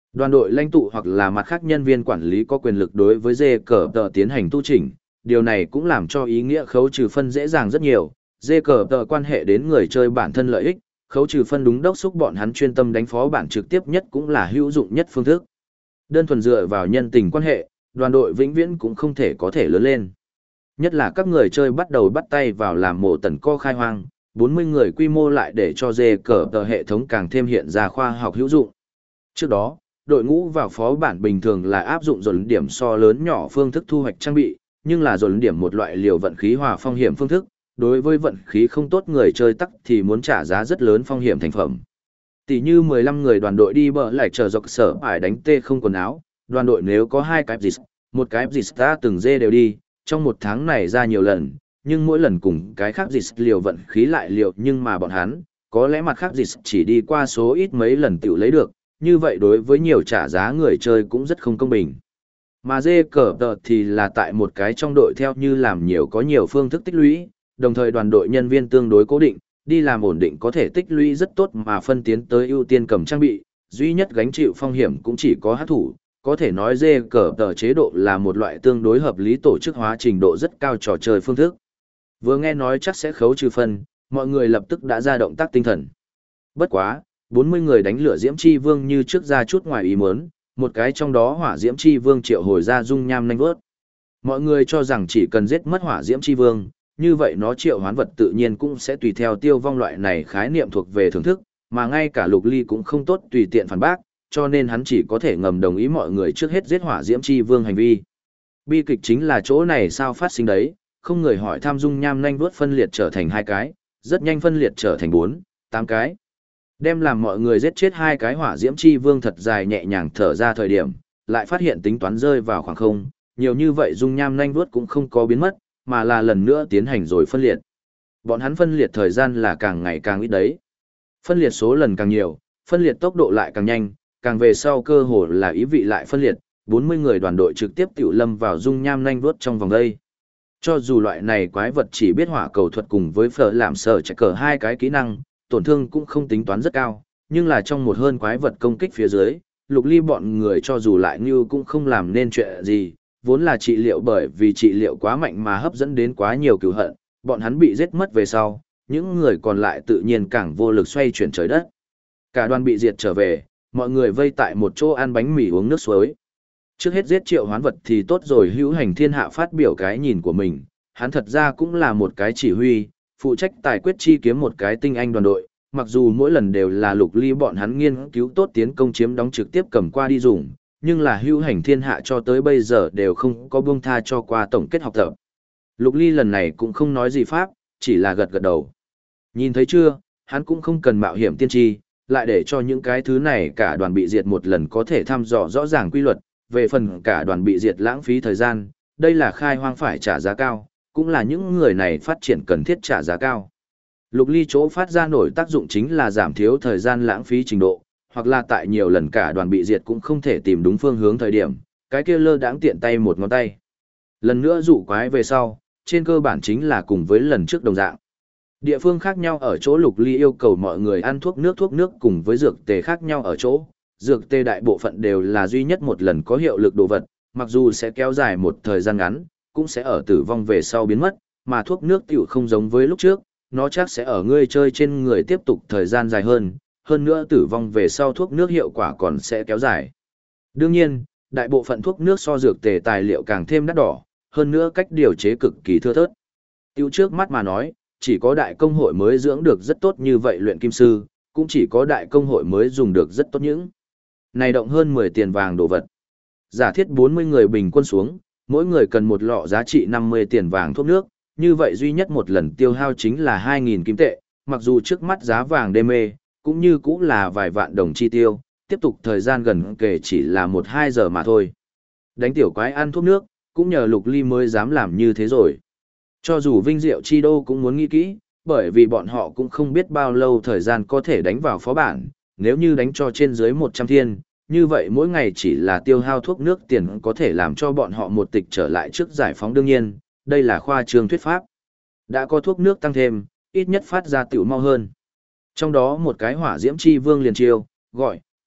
Đoàn đội lãnh tụ hoặc là mặt khác nhân viên quản lý có quyền lực đối với dê cờ tờ tiến hành tu chỉnh, điều này cũng làm cho ý nghĩa khấu trừ phân dễ dàng rất nhiều. Dê cờ tờ quan hệ đến người chơi bản thân lợi ích, khấu trừ phân đúng đốc xúc bọn hắn chuyên tâm đánh phó bản trực tiếp nhất cũng là hữu dụng nhất phương thức. Đơn thuần dựa vào nhân tình quan hệ, đoàn đội vĩnh viễn cũng không thể có thể lớn lên. Nhất là các người chơi bắt đầu bắt tay vào làm mổ tần co khai hoang, 40 người quy mô lại để cho dê cờ tờ hệ thống càng thêm hiện ra khoa học hữu dụng. Trước đó, đội ngũ vào phó bản bình thường là áp dụng dồn điểm so lớn nhỏ phương thức thu hoạch trang bị, nhưng là dồn điểm một loại liều vận khí hòa phong hiểm phương thức, đối với vận khí không tốt người chơi tắc thì muốn trả giá rất lớn phong hiểm thành phẩm. Tỷ như 15 người đoàn đội đi bờ lại chờ dọc sở phải đánh tê không quần áo, đoàn đội nếu có 2 cái dịch, một cái dịch ta từng dê đều đi, trong một tháng này ra nhiều lần, nhưng mỗi lần cùng cái khác dịch liều vận khí lại liều, nhưng mà bọn hắn, có lẽ mặt khác dịch chỉ đi qua số ít mấy lần tiểu lấy được, như vậy đối với nhiều trả giá người chơi cũng rất không công bình. Mà dê cờ tờ thì là tại một cái trong đội theo như làm nhiều có nhiều phương thức tích lũy, đồng thời đoàn đội nhân viên tương đối cố định, đi làm ổn định có thể tích lũy rất tốt mà phân tiến tới ưu tiên cầm trang bị, duy nhất gánh chịu phong hiểm cũng chỉ có hát thủ, có thể nói dê cờ tờ chế độ là một loại tương đối hợp lý tổ chức hóa trình độ rất cao trò chơi phương thức. Vừa nghe nói chắc sẽ khấu trừ phân, mọi người lập tức đã ra động tác tinh thần. Bất quá, 40 người đánh lửa Diễm Chi Vương như trước ra chút ngoài ý muốn, một cái trong đó hỏa Diễm Chi Vương triệu hồi ra dung nham nanh vớt. Mọi người cho rằng chỉ cần giết mất hỏa Diễm Chi Vương, như vậy nó triệu hoán vật tự nhiên cũng sẽ tùy theo tiêu vong, loại này khái niệm thuộc về thưởng thức, mà ngay cả Lục Ly cũng không tốt tùy tiện phản bác, cho nên hắn chỉ có thể ngầm đồng ý mọi người trước hết giết hỏa Diễm Chi Vương hành vi. Bi kịch chính là chỗ này sao phát sinh đấy, không người hỏi tham dung nham nanh vớt phân liệt trở thành 2 cái, rất nhanh phân liệt trở thành 4, 8 cái. Đem làm mọi người giết chết 2 cái hỏa Diễm Chi Vương thật dài nhẹ nhàng thở ra thời điểm, lại phát hiện tính toán rơi vào khoảng không, nhiều như vậy dung nham nanh vuốt cũng không có biến mất, mà là lần nữa tiến hành rồi phân liệt. Bọn hắn phân liệt thời gian là càng ngày càng ít đấy. Phân liệt số lần càng nhiều, phân liệt tốc độ lại càng nhanh, càng về sau cơ hồ là ý vị lại phân liệt, 40 người đoàn đội trực tiếp tiểu lâm vào dung nham nanh vuốt trong vòng đây. Cho dù loại này quái vật chỉ biết hỏa cầu thuật cùng với phở làm sợ chạy cờ 2 cái kỹ năng, tổn thương cũng không tính toán rất cao, nhưng là trong một hơn quái vật công kích phía dưới, Lục Ly bọn người cho dù lại như cũng không làm nên chuyện gì, vốn là trị liệu bởi vì trị liệu quá mạnh mà hấp dẫn đến quá nhiều cừu hận, bọn hắn bị giết mất về sau, những người còn lại tự nhiên càng vô lực xoay chuyển trời đất. Cả đoàn bị diệt trở về, mọi người vây tại một chỗ ăn bánh mì uống nước suối. Trước hết giết triệu hoán vật thì tốt rồi, Hữu Hành Thiên Hạ phát biểu cái nhìn của mình, hắn thật ra cũng là một cái chỉ huy, phụ trách tài quyết chi kiếm một cái tinh anh đoàn đội, mặc dù mỗi lần đều là Lục Ly bọn hắn nghiên cứu tốt tiến công chiếm đóng trực tiếp cầm qua đi dùng, nhưng là Hữu Hành Thiên Hạ cho tới bây giờ đều không có buông tha cho qua tổng kết học tập. Lục Ly lần này cũng không nói gì pháp, chỉ là gật gật đầu. Nhìn thấy chưa, hắn cũng không cần mạo hiểm tiên tri, lại để cho những cái thứ này cả đoàn bị diệt một lần có thể thăm dò rõ ràng quy luật, về phần cả đoàn bị diệt lãng phí thời gian, đây là khai hoang phải trả giá cao, cũng là những người này phát triển cần thiết trả giá cao. Lục Ly chỗ phát ra nổi tác dụng chính là giảm thiếu thời gian lãng phí trình độ, hoặc là tại nhiều lần cả đoàn bị diệt cũng không thể tìm đúng phương hướng thời điểm, cái kia lơ đãng tiện tay một ngón tay. Lần nữa dụ quái về sau, trên cơ bản chính là cùng với lần trước đồng dạng. Địa phương khác nhau ở chỗ Lục Ly yêu cầu mọi người ăn thuốc nước cùng với dược tề khác nhau ở chỗ, dược tê đại bộ phận đều là duy nhất một lần có hiệu lực đồ vật, mặc dù sẽ kéo dài một thời gian ngắn, cũng sẽ ở tử vong về sau biến mất, mà thuốc nước tiểu không giống với lúc trước, nó chắc sẽ ở ngươi chơi trên người tiếp tục thời gian dài hơn nữa tử vong về sau thuốc nước hiệu quả còn sẽ kéo dài. Đương nhiên, đại bộ phận thuốc nước so dược tề tài liệu càng thêm đắt đỏ, hơn nữa cách điều chế cực kỳ thưa thớt. Tiêu trước mắt mà nói, chỉ có đại công hội mới dưỡng được rất tốt như vậy luyện kim sư, cũng chỉ có đại công hội mới dùng được rất tốt những này động hơn 10 tiền vàng đồ vật. Giả thiết 40 người bình quân xuống, mỗi người cần một lọ giá trị 50 tiền vàng thuốc nước, như vậy duy nhất một lần tiêu hao chính là 2.000 kim tệ, mặc dù trước mắt giá vàng đê mê, cũng như cũng là vài vạn đồng chi tiêu, tiếp tục thời gian gần kể chỉ là 1-2 giờ mà thôi. Đánh tiểu quái ăn thuốc nước, cũng nhờ Lục Ly mới dám làm như thế rồi. Cho dù Vinh Diệu Chi Đô cũng muốn nghĩ kỹ, bởi vì bọn họ cũng không biết bao lâu thời gian có thể đánh vào phó bản, nếu như đánh cho trên dưới 100 thiên, như vậy mỗi ngày chỉ là tiêu hao thuốc nước tiền có thể làm cho bọn họ một tịch trở lại trước giải phóng. Đương nhiên, đây là khoa trương thuyết pháp. Đã có thuốc nước tăng thêm, ít nhất phát ra tiểu mau hơn. Trong đó một cái hỏa diễm chi vương liền chiêu, gọi,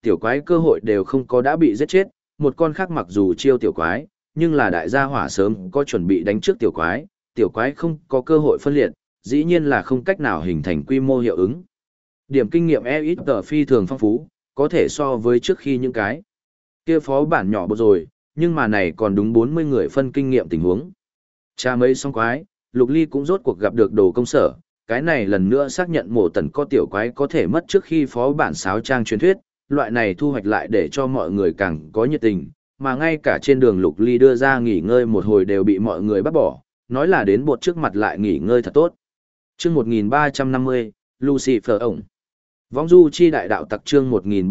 tiểu quái cơ hội đều không có đã bị giết chết, một con khác mặc dù chiêu tiểu quái, nhưng là đại gia hỏa sớm có chuẩn bị đánh trước tiểu quái không có cơ hội phân liệt, dĩ nhiên là không cách nào hình thành quy mô hiệu ứng. Điểm kinh nghiệm ít tờ phi thường phong phú, có thể so với trước khi những cái kia phó bản nhỏ bộ rồi, nhưng mà này còn đúng 40 người phân kinh nghiệm tình huống. Cha mấy xong quái, Lục Ly cũng rốt cuộc gặp được đồ công sở, cái này lần nữa xác nhận Mộ Tần có tiểu quái có thể mất trước khi phó bản sáo trang truyền thuyết, loại này thu hoạch lại để cho mọi người càng có nhiệt tình, mà ngay cả trên đường Lục Ly đưa ra nghỉ ngơi một hồi đều bị mọi người bắt bỏ, nói là đến bột trước mặt lại nghỉ ngơi thật tốt. Chương 1350, Lucifer ổng. Vong du chi đại đạo tặc chương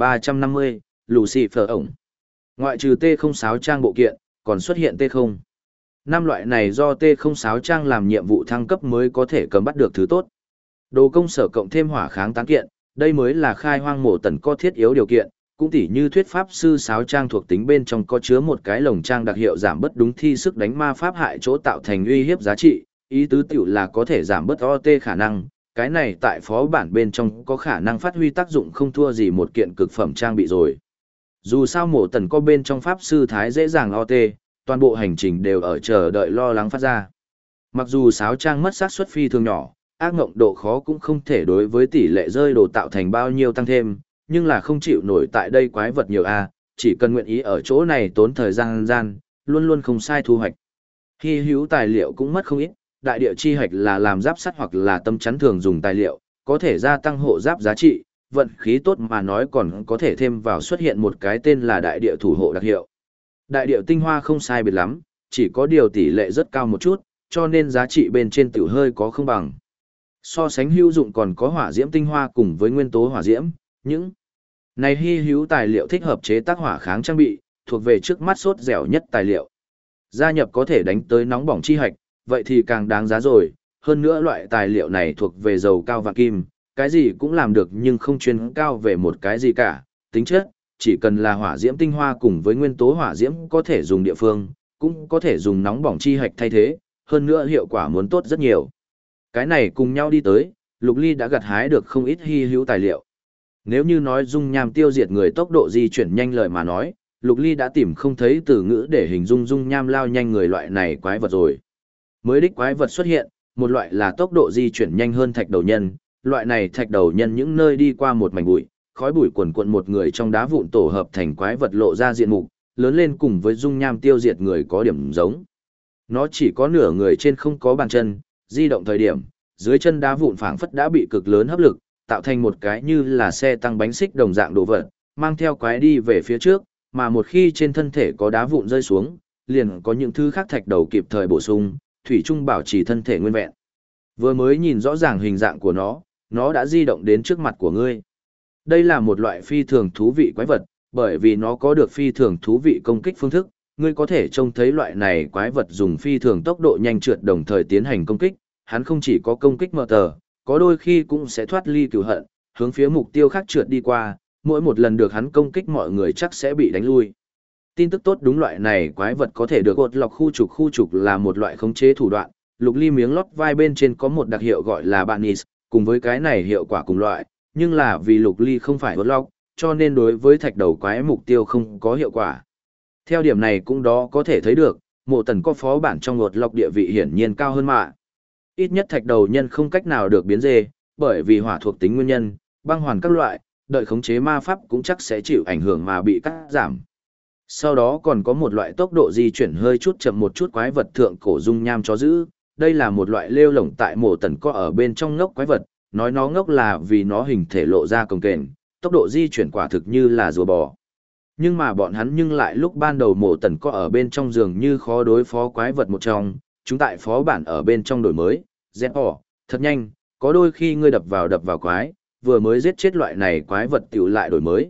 1350, Lucifer ổng. Ngoại trừ T06 trang bộ kiện, còn xuất hiện T0. Năm loại này do T06 trang làm nhiệm vụ thăng cấp mới có thể cầm bắt được thứ tốt. Đồ công sở cộng thêm hỏa kháng tán kiện, đây mới là khai hoang Mộ Tần có thiết yếu điều kiện, cũng tỉ như thuyết pháp sư sáo trang thuộc tính bên trong có chứa một cái lồng trang đặc hiệu giảm bất đúng thi sức đánh ma pháp hại chỗ tạo thành uy hiếp giá trị, ý tứ tiểu là có thể giảm bớt OT khả năng, cái này tại phó bản bên trong có khả năng phát huy tác dụng không thua gì một kiện cực phẩm trang bị rồi. Dù sao Mộ Tần có bên trong pháp sư thái dễ dàng OT, toàn bộ hành trình đều ở chờ đợi lo lắng phát ra. Mặc dù sáo trang mất xác suất phi thường nhỏ, ác ngộng độ khó cũng không thể đối với tỷ lệ rơi đồ tạo thành bao nhiêu tăng thêm, nhưng là không chịu nổi tại đây quái vật nhiều a, chỉ cần nguyện ý ở chỗ này tốn thời gian, luôn luôn không sai thu hoạch. Hy hữu tài liệu cũng mất không ít, đại địa chi hạch là làm giáp sắt hoặc là tâm chắn thường dùng tài liệu, có thể gia tăng hộ giáp giá trị, vận khí tốt mà nói còn có thể thêm vào xuất hiện một cái tên là đại địa thủ hộ đặc hiệu. Đại địa tinh hoa không sai biệt lắm, chỉ có điều tỷ lệ rất cao một chút, cho nên giá trị bên trên tiểu hơi có không bằng. So sánh hữu dụng còn có hỏa diễm tinh hoa cùng với nguyên tố hỏa diễm, những này hy hữu tài liệu thích hợp chế tác hỏa kháng trang bị, thuộc về trước mắt sốt dẻo nhất tài liệu. Gia nhập có thể đánh tới nóng bỏng chi hạch, vậy thì càng đáng giá rồi, hơn nữa loại tài liệu này thuộc về dầu cao và kim, cái gì cũng làm được nhưng không chuyên cao về một cái gì cả, tính chất, chỉ cần là hỏa diễm tinh hoa cùng với nguyên tố hỏa diễm có thể dùng địa phương, cũng có thể dùng nóng bỏng chi hạch thay thế, hơn nữa hiệu quả muốn tốt rất nhiều. Cái này cùng nhau đi tới, Lục Ly đã gặt hái được không ít hy hữu tài liệu. Nếu như nói dung nham tiêu diệt người tốc độ di chuyển nhanh lời mà nói, Lục Ly đã tìm không thấy từ ngữ để hình dung dung nham lao nhanh người loại này quái vật rồi. Mới đích quái vật xuất hiện, một loại là tốc độ di chuyển nhanh hơn thạch đầu nhân, loại này thạch đầu nhân những nơi đi qua một mảnh bụi, khói bụi quần quận một người trong đá vụn tổ hợp thành quái vật lộ ra diện mục, lớn lên cùng với dung nham tiêu diệt người có điểm giống. Nó chỉ có nửa người trên không có bàn chân, di động thời điểm, dưới chân đá vụn phảng phất đã bị cực lớn hấp lực, tạo thành một cái như là xe tăng bánh xích đồng dạng đồ vật, mang theo quái đi về phía trước, mà một khi trên thân thể có đá vụn rơi xuống, liền có những thứ khác thạch đầu kịp thời bổ sung, thủy chung bảo trì thân thể nguyên vẹn. Vừa mới nhìn rõ ràng hình dạng của nó đã di động đến trước mặt của ngươi. Đây là một loại phi thường thú vị quái vật, bởi vì nó có được phi thường thú vị công kích phương thức, ngươi có thể trông thấy loại này quái vật dùng phi thường tốc độ nhanh trượt đồng thời tiến hành công kích, hắn không chỉ có công kích mờ tờ, có đôi khi cũng sẽ thoát ly cừu hận, hướng phía mục tiêu khác trượt đi qua, mỗi một lần được hắn công kích mọi người chắc sẽ bị đánh lui. Tin tức tốt đúng loại này quái vật có thể được gột lọc khu trục là một loại khống chế thủ đoạn, Lục Ly miếng lót vai bên trên có một đặc hiệu gọi là Banis, cùng với cái này hiệu quả cùng loại, nhưng là vì Lục Ly không phải gột lọc, cho nên đối với thạch đầu quái mục tiêu không có hiệu quả. Theo điểm này cũng đó có thể thấy được, Mộ Tần có phó bản trong gột lọc địa vị hiển nhiên cao hơn mà. Ít nhất thạch đầu nhân không cách nào được biến dê, bởi vì hỏa thuộc tính nguyên nhân, băng hoàn các loại, đợi khống chế ma pháp cũng chắc sẽ chịu ảnh hưởng mà bị cắt giảm. Sau đó còn có một loại tốc độ di chuyển hơi chút chậm một chút quái vật thượng cổ dung nham chó dữ, đây là một loại lêu lổng tại Mộ Tần có ở bên trong ngốc quái vật, nói nó ngốc là vì nó hình thể lộ ra cồng kềnh, tốc độ di chuyển quả thực như là rùa bò. Nhưng mà bọn hắn nhưng lại lúc ban đầu Mộ Tần có ở bên trong giường như khó đối phó quái vật một trong, chúng tại phó bản ở bên trong đổi mới, thật nhanh, có đôi khi ngươi đập vào quái, vừa mới giết chết loại này quái vật tiểu lại đổi mới,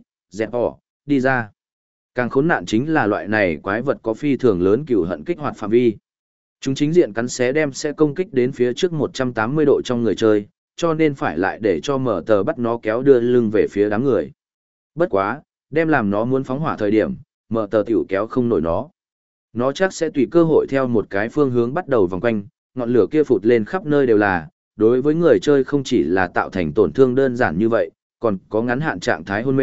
đi ra. Càng khốn nạn chính là loại này quái vật có phi thường lớn cừu hận kích hoạt phạm vi. Chúng chính diện cắn xé đem sẽ công kích đến phía trước 180 độ trong người chơi, cho nên phải lại để cho mở tờ bắt nó kéo đưa lưng về phía đám người. Bất quá, đem làm nó muốn phóng hỏa thời điểm, mở tờ tiểu kéo không nổi nó. Nó chắc sẽ tùy cơ hội theo một cái phương hướng bắt đầu vòng quanh, ngọn lửa kia phụt lên khắp nơi đều là, đối với người chơi không chỉ là tạo thành tổn thương đơn giản như vậy, còn có ngắn hạn trạng thái hôn mê,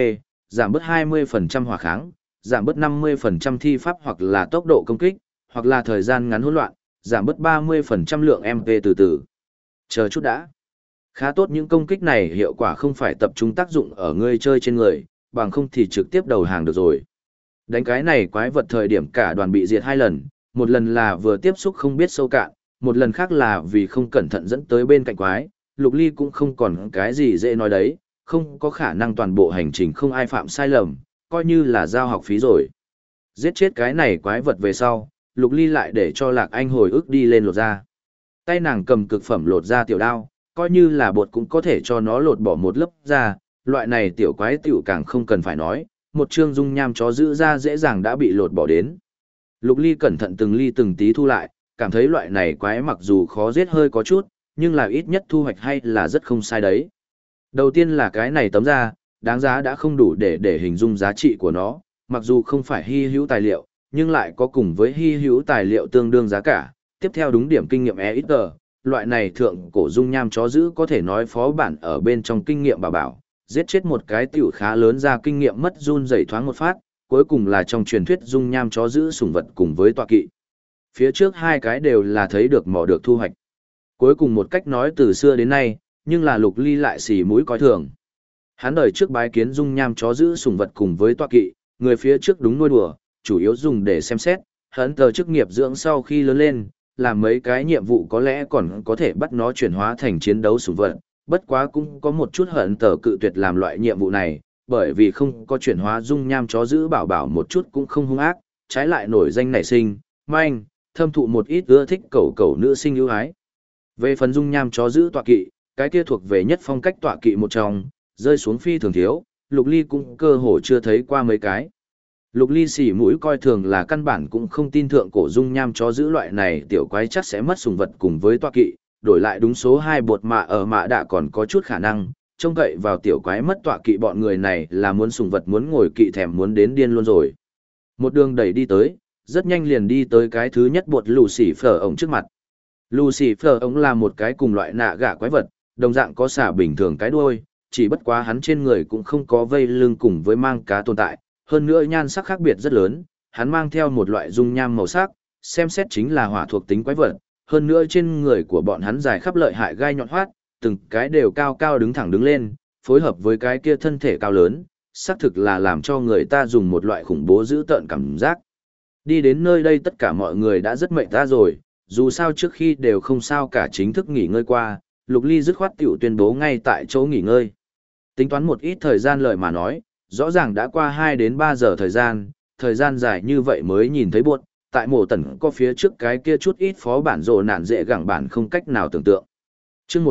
giảm bớt 20% hỏa kháng, giảm bớt 50% thi pháp hoặc là tốc độ công kích, hoặc là thời gian ngắn hỗn loạn, giảm bớt 30% lượng MP từ từ. Chờ chút đã. Khá tốt những công kích này hiệu quả không phải tập trung tác dụng ở người chơi trên người, bằng không thì trực tiếp đầu hàng được rồi. Đánh cái này quái vật thời điểm cả đoàn bị diệt 2 lần, một lần là vừa tiếp xúc không biết sâu cạn, một lần khác là vì không cẩn thận dẫn tới bên cạnh quái, Lục Ly cũng không còn cái gì dễ nói đấy, không có khả năng toàn bộ hành trình không ai phạm sai lầm, coi như là giao học phí rồi. Giết chết cái này quái vật về sau, Lục Ly lại để cho Lạc Anh hồi ức đi lên lột ra. Tay nàng cầm cực phẩm lột ra tiểu đao, coi như là bột cũng có thể cho nó lột bỏ một lớp da, loại này tiểu quái tiểu càng không cần phải nói, một chương dung nham chó giữ da dễ dàng đã bị lột bỏ đến. Lục Ly cẩn thận từng ly từng tí thu lại, cảm thấy loại này quái mặc dù khó giết hơi có chút, nhưng là ít nhất thu hoạch hay là rất không sai đấy. Đầu tiên là cái này tấm da, đáng giá đã không đủ để hình dung giá trị của nó, mặc dù không phải hy hữu tài liệu, nhưng lại có cùng với hy hữu tài liệu tương đương giá cả. Tiếp theo đúng điểm kinh nghiệm EXG, loại này thượng cổ dung nham chó giữ có thể nói phó bản ở bên trong kinh nghiệm bảo, giết chết một cái tiểu khá lớn ra kinh nghiệm mất run rẩy thoáng một phát, cuối cùng là trong truyền thuyết dung nham chó giữ sủng vật cùng với tọa kỵ. Phía trước hai cái đều là thấy được mỏ được thu hoạch. Cuối cùng một cách nói từ xưa đến nay, nhưng là Lục Ly lại xì mũi coi thường. Hắn đời trước bái kiến dung nham chó giữ sủng vật cùng với tọa kỵ, người phía trước đúng nuôi đùa, chủ yếu dùng để xem xét, hắn tờ chức nghiệp dưỡng sau khi lớn lên, làm mấy cái nhiệm vụ có lẽ còn có thể bắt nó chuyển hóa thành chiến đấu sủng vật, bất quá cũng có một chút hận tờ cự tuyệt làm loại nhiệm vụ này, bởi vì không có chuyển hóa dung nham chó giữ bảo một chút cũng không hung ác, trái lại nổi danh nảy sinh, manh, thâm thụ một ít ưa thích cẩu nữ sinh ưu ái. Về phần dung nham chó giữ tọa kỵ, cái kia thuộc về nhất phong cách tọa kỵ một trong, rơi xuống phi thường thiếu, Lục Ly cũng cơ hồ chưa thấy qua mấy cái. Lục Ly xỉ mũi coi thường là căn bản cũng không tin thượng cổ dung nham chó giữ loại này tiểu quái chắc sẽ mất sủng vật cùng với tọa kỵ, đổi lại đúng số 2 bột mạ ở mạ đã còn có chút khả năng, trông cậy vào tiểu quái mất tọa kỵ bọn người này là muốn sủng vật muốn ngồi kỵ thèm muốn đến điên luôn rồi. Một đường đẩy đi tới, rất nhanh liền đi tới cái thứ nhất bột lù xỉ phở ống trước mặt. Lù xỉ phở ống là một cái cùng loại nạ gạ quái vật, đồng dạng có xả bình thường cái đuôi, chỉ bất quá hắn trên người cũng không có vây lưng cùng với mang cá tồn tại, hơn nữa nhan sắc khác biệt rất lớn, hắn mang theo một loại dung nham màu sắc, xem xét chính là hỏa thuộc tính quái vật, hơn nữa trên người của bọn hắn dài khắp lợi hại gai nhọn hoắt, từng cái đều cao cao đứng thẳng đứng lên, phối hợp với cái kia thân thể cao lớn, xác thực là làm cho người ta dùng một loại khủng bố dữ tợn cảm giác. Đi đến nơi đây tất cả mọi người đã rất mệt ra rồi, dù sao trước khi đều không sao cả chính thức nghỉ ngơi qua, Lục Ly dứt khoát tiểu tuyên bố ngay tại chỗ nghỉ ngơi. Tính toán một ít thời gian lợi mà nói, rõ ràng đã qua 2 đến 3 giờ thời gian dài như vậy mới nhìn thấy buốt, tại mộ tần có phía trước cái kia chút ít phó bản rồ nạn dễ gẳng bản không cách nào tưởng tượng. Chương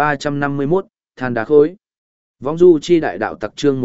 1351, than đá khối. Vong du chi đại đạo tặc chương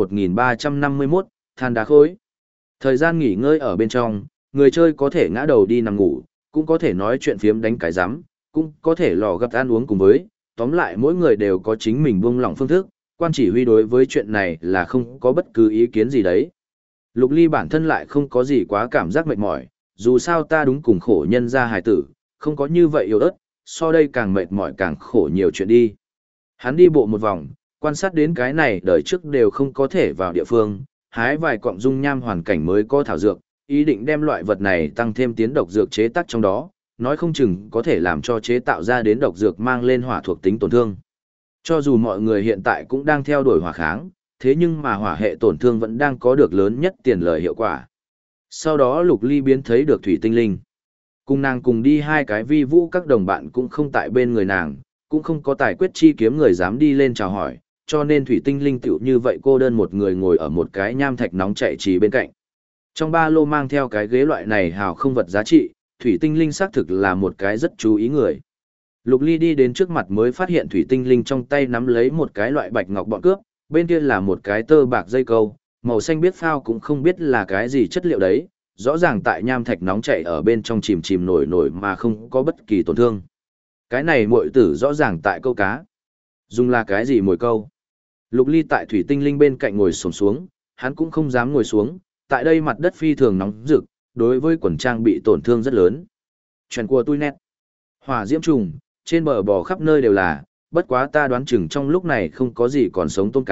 1351, than đá khối. Thời gian nghỉ ngơi ở bên trong, người chơi có thể ngã đầu đi nằm ngủ, cũng có thể nói chuyện phiếm đánh cái rắm, cũng có thể lò gấp ăn uống cùng với, tóm lại mỗi người đều có chính mình buông lỏng phương thức, quan chỉ huy đối với chuyện này là không có bất cứ ý kiến gì đấy. Lục Ly bản thân lại không có gì quá cảm giác mệt mỏi, dù sao ta đúng cùng khổ nhân gia hài tử, không có như vậy yếu ớt, so đây càng mệt mỏi càng khổ nhiều chuyện đi. Hắn đi bộ một vòng, quan sát đến cái này đời trước đều không có thể vào địa phương, hái vài cọng dung nham hoàn cảnh mới có thảo dược, ý định đem loại vật này tăng thêm tiến độc dược chế tác trong đó, nói không chừng có thể làm cho chế tạo ra đến độc dược mang lên hỏa thuộc tính tổn thương. Cho dù mọi người hiện tại cũng đang theo đuổi hỏa kháng, thế nhưng mà hỏa hệ tổn thương vẫn đang có được lớn nhất tiền lời hiệu quả. Sau đó Lục Ly biến thấy được thủy tinh linh. Cùng nàng cùng đi hai cái vi vũ các đồng bạn cũng không tại bên người nàng, cũng không có tài quyết chi kiếm người dám đi lên chào hỏi, cho nên thủy tinh linh tựu như vậy cô đơn một người ngồi ở một cái nham thạch nóng chảy trì bên cạnh. Trong ba lô mang theo cái ghế loại này hào không vật giá trị, thủy tinh linh xác thực là một cái rất chú ý người. Lục Ly đi đến trước mặt mới phát hiện thủy tinh linh trong tay nắm lấy một cái loại bạch ngọc bọn cướp, bên kia là một cái tơ bạc dây câu, màu xanh biết phao cũng không biết là cái gì chất liệu đấy, rõ ràng tại nham thạch nóng chảy ở bên trong chìm chìm nổi nổi mà không có bất kỳ tổn thương. Cái này muội tử rõ ràng tại câu cá. Dùng là cái gì mồi câu? Lục Ly tại thủy tinh linh bên cạnh ngồi xổm xuống, hắn cũng không dám ngồi xuống, tại đây mặt đất phi thường nóng rực, đối với quần trang bị tổn thương rất lớn. Chuyện của tôi nét. Hỏa diễm trùng, trên bờ bò khắp nơi đều là, bất quá ta đoán chừng trong lúc này không có gì còn sống tôm cá,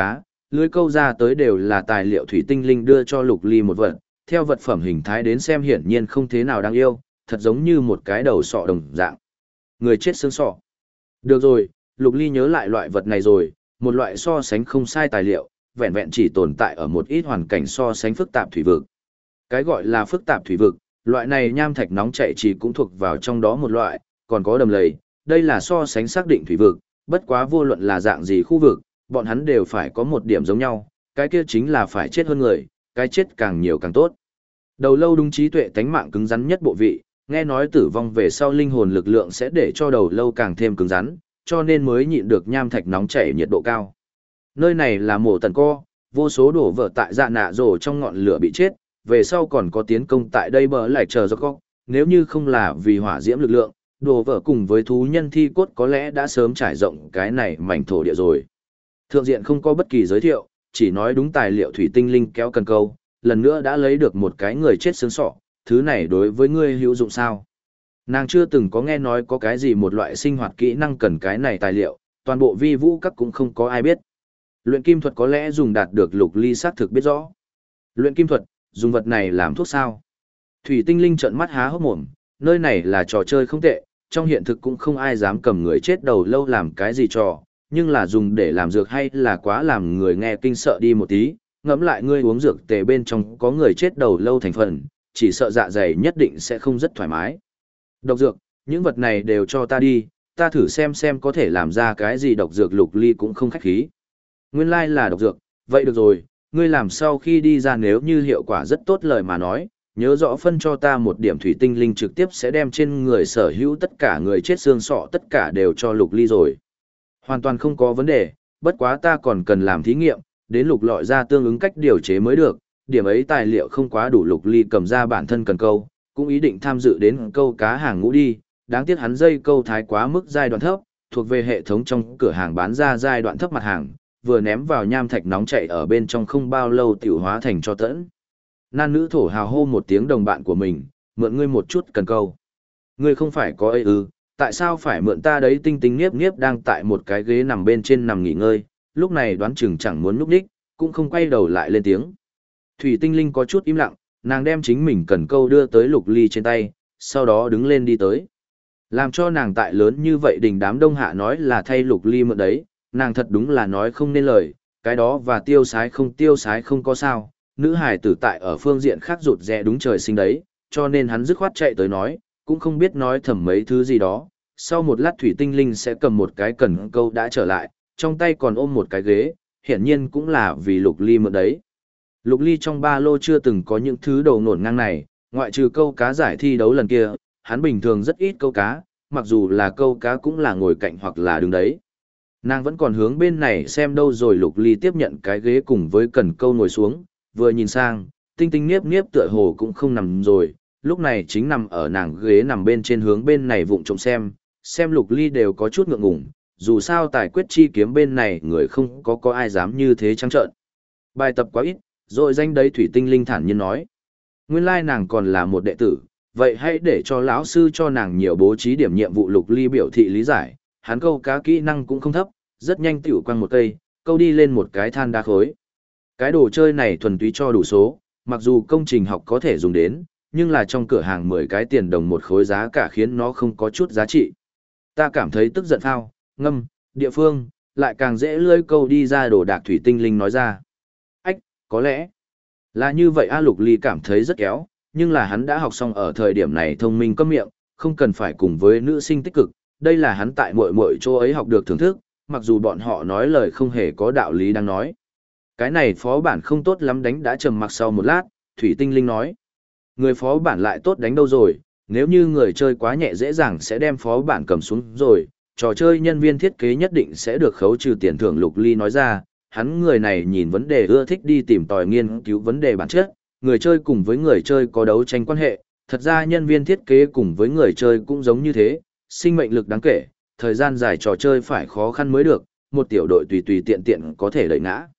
lưới câu ra tới đều là tài liệu thủy tinh linh đưa cho Lục Ly một vật, theo vật phẩm hình thái đến xem hiển nhiên không thế nào đáng yêu, thật giống như một cái đầu sọ đồng dạng. Người chết xương sọ. Được rồi, Lục Ly nhớ lại loại vật này rồi, một loại so sánh không sai tài liệu, vẹn vẹn chỉ tồn tại ở một ít hoàn cảnh so sánh phức tạp thủy vực. Cái gọi là phức tạp thủy vực, loại này nham thạch nóng chảy chỉ cũng thuộc vào trong đó một loại, còn có đầm lầy, đây là so sánh xác định thủy vực, bất quá vô luận là dạng gì khu vực, bọn hắn đều phải có một điểm giống nhau, cái kia chính là phải chết hơn người, cái chết càng nhiều càng tốt. Đầu lâu đúng trí tuệ tánh mạng cứng rắn nhất bộ vị, nghe nói tử vong về sau linh hồn lực lượng sẽ để cho đầu lâu càng thêm cứng rắn, cho nên mới nhịn được nham thạch nóng chảy nhiệt độ cao. Nơi này là mộ tần co, vô số đổ vỡ tại dạ nạ rổ trong ngọn lửa bị chết, về sau còn có tiến công tại đây bờ lại chờ do có, nếu như không là vì hỏa diễm lực lượng, đổ vỡ cùng với thú nhân thi cốt có lẽ đã sớm trải rộng cái này mảnh thổ địa rồi. Thượng diện không có bất kỳ giới thiệu, chỉ nói đúng tài liệu thủy tinh linh kéo cần câu, lần nữa đã lấy được một cái người chết xương sọ, thứ này đối với ngươi hữu dụng sao? Nàng chưa từng có nghe nói có cái gì một loại sinh hoạt kỹ năng cần cái này tài liệu, toàn bộ vi vũ các cũng không có ai biết. Luyện kim thuật có lẽ dùng đạt được Lục Ly xác thực biết rõ. Luyện kim thuật, dùng vật này làm thuốc sao? Thủy tinh linh trợn mắt há hốc mồm, nơi này là trò chơi không tệ, trong hiện thực cũng không ai dám cầm người chết đầu lâu làm cái gì trò, nhưng là dùng để làm dược hay là quá làm người nghe kinh sợ đi một tí, ngẫm lại ngươi uống dược tề bên trong có người chết đầu lâu thành phần, chỉ sợ dạ dày nhất định sẽ không rất thoải mái. Độc dược, những vật này đều cho ta đi, ta thử xem có thể làm ra cái gì độc dược. Lục Ly cũng không khách khí. Nguyên lai là độc dược, vậy được rồi, ngươi làm sau khi đi ra nếu như hiệu quả rất tốt lời mà nói, nhớ rõ phân cho ta một điểm thủy tinh linh trực tiếp sẽ đem trên người sở hữu tất cả người chết xương sọ tất cả đều cho Lục Ly rồi. Hoàn toàn không có vấn đề, bất quá ta còn cần làm thí nghiệm, đến lục lọi ra tương ứng cách điều chế mới được, điểm ấy tài liệu không quá đủ. Lục Ly cầm ra bản thân cần câu, cũng ý định tham dự đến câu cá hàng ngũ đi, đáng tiếc hắn dây câu thái quá mức giai đoạn thấp, thuộc về hệ thống trong cửa hàng bán ra giai đoạn thấp mặt hàng, vừa ném vào nham thạch nóng chảy ở bên trong không bao lâu tiểu hóa thành cho tẫn. Nan nữ thổ hào hô một tiếng đồng bạn của mình, mượn ngươi một chút cần câu. Ngươi không phải có ấy ư, tại sao phải mượn ta đấy? Tinh tinh nghiếp nghiếp đang tại một cái ghế nằm bên trên nằm nghỉ ngơi, lúc này đoán chừng chẳng muốn núp đích, cũng không quay đầu lại lên tiếng. Thủy tinh linh có chút im lặng, nàng đem chính mình cần câu đưa tới Lục Ly trên tay, sau đó đứng lên đi tới. Làm cho nàng tại lớn như vậy đình đám đông hạ nói là thay Lục Ly mượn đấy, nàng thật đúng là nói không nên lời, cái đó và tiêu sái không có sao, nữ hài tử tại ở phương diện khác rụt rè đúng trời sinh đấy, cho nên hắn dứt khoát chạy tới nói, cũng không biết nói thầm mấy thứ gì đó. Sau một lát thủy tinh linh sẽ cầm một cái cần câu đã trở lại, trong tay còn ôm một cái ghế, hiển nhiên cũng là vì Lục Ly mượn đấy. Lục Ly trong ba lô chưa từng có những thứ đầu nổn ngang này, ngoại trừ câu cá giải thi đấu lần kia, hắn bình thường rất ít câu cá, mặc dù là câu cá cũng là ngồi cạnh hoặc là đứng đấy. Nàng vẫn còn hướng bên này xem đâu rồi. Lục Ly tiếp nhận cái ghế cùng với cần câu ngồi xuống, vừa nhìn sang, tinh tinh nghiếp nghiếp tựa hồ cũng không nằm rồi, lúc này chính nằm ở nàng ghế nằm bên trên hướng bên này vụng trộm xem Lục Ly đều có chút ngượng ngùng, dù sao tài quyết chi kiếm bên này người không có ai dám như thế trắng trợn. Bài tập quá ít, rồi danh đấy. Thủy tinh linh thản nhiên nói. Nguyên lai nàng còn là một đệ tử, vậy hãy để cho lão sư cho nàng nhiều bố trí điểm nhiệm vụ. Lục Ly biểu thị lý giải, hắn câu cá kỹ năng cũng không thấp, rất nhanh tiểu quăng một cây, câu đi lên một cái than đá khối. Cái đồ chơi này thuần túy cho đủ số, mặc dù công trình học có thể dùng đến, nhưng là trong cửa hàng 10 cái tiền đồng một khối giá cả khiến nó không có chút giá trị. Ta cảm thấy tức giận phao, ngâm, địa phương, lại càng dễ lươi câu đi ra đồ đạc. Thủy tinh linh nói ra. Ách, có lẽ là như vậy a. Lục Ly cảm thấy rất kéo, nhưng là hắn đã học xong ở thời điểm này thông minh câm miệng, không cần phải cùng với nữ sinh tích cực, đây là hắn tại muội chỗ ấy học được thưởng thức, mặc dù bọn họ nói lời không hề có đạo lý đang nói. Cái này phó bản không tốt lắm đánh. Đã trầm mặc sau một lát, Thủy tinh linh nói. Người phó bản lại tốt đánh đâu rồi, nếu như người chơi quá nhẹ dễ dàng sẽ đem phó bản cầm xuống rồi, trò chơi nhân viên thiết kế nhất định sẽ được khấu trừ tiền thưởng. Lục Ly nói ra, hắn người này nhìn vấn đề ưa thích đi tìm tòi nghiên cứu vấn đề bản chất, người chơi cùng với người chơi có đấu tranh quan hệ, thật ra nhân viên thiết kế cùng với người chơi cũng giống như thế, sinh mệnh lực đáng kể, thời gian dài trò chơi phải khó khăn mới được, một tiểu đội tùy tùy tiện tiện có thể đẩy ngã.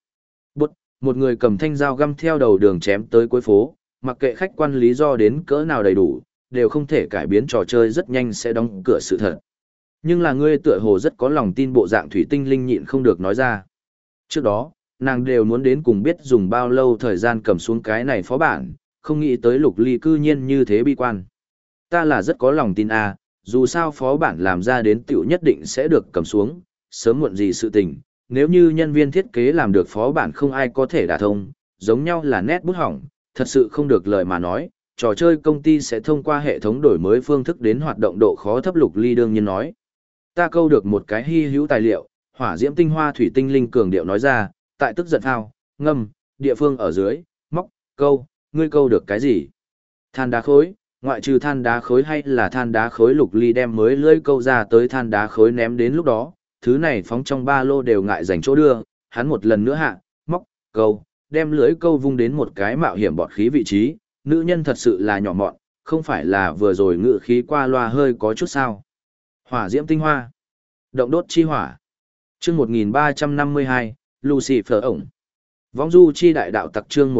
Một người cầm thanh dao găm theo đầu đường chém tới cuối phố, mặc kệ khách quan lý do đến cỡ nào đầy đủ, đều không thể cải biến trò chơi rất nhanh sẽ đóng cửa sự thật. Nhưng là ngươi tựa hồ rất có lòng tin bộ dạng. Thủy tinh linh nhịn không được nói ra. Trước đó, nàng đều muốn đến cùng biết dùng bao lâu thời gian cầm xuống cái này phó bản, không nghĩ tới Lục Ly cư nhiên như thế bi quan. Ta là rất có lòng tin à, dù sao phó bản làm ra đến tiểu nhất định sẽ được cầm xuống, sớm muộn gì sự tình, nếu như nhân viên thiết kế làm được phó bản không ai có thể đả thông, giống nhau là nét bút hỏng, thật sự không được lời mà nói, trò chơi công ty sẽ thông qua hệ thống đổi mới phương thức đến hoạt động độ khó thấp. Lục Ly đương nhiên nói. Ta câu được một cái hy hữu tài liệu, hỏa diễm tinh hoa thủy tinh linh cường điệu nói ra, tại tức giận thao, ngâm, địa phương ở dưới, móc, câu, ngươi câu được cái gì? Than đá khối, ngoại trừ than đá khối hay là than đá khối. Lục Ly đem mới lưỡi câu ra tới than đá khối ném đến lúc đó, thứ này phóng trong ba lô đều ngại dành chỗ đưa, hắn một lần nữa hạ, móc, câu, đem lưỡi câu vung đến một cái mạo hiểm bọt khí vị trí, nữ nhân thật sự là nhỏ mọn, không phải là vừa rồi ngự khí qua loa hơi có chút sao. Hỏa diễm tinh hoa, động đốt chi hỏa. Chương 1352, Lucy Phở ổng. Vong du chi đại đạo tặc chương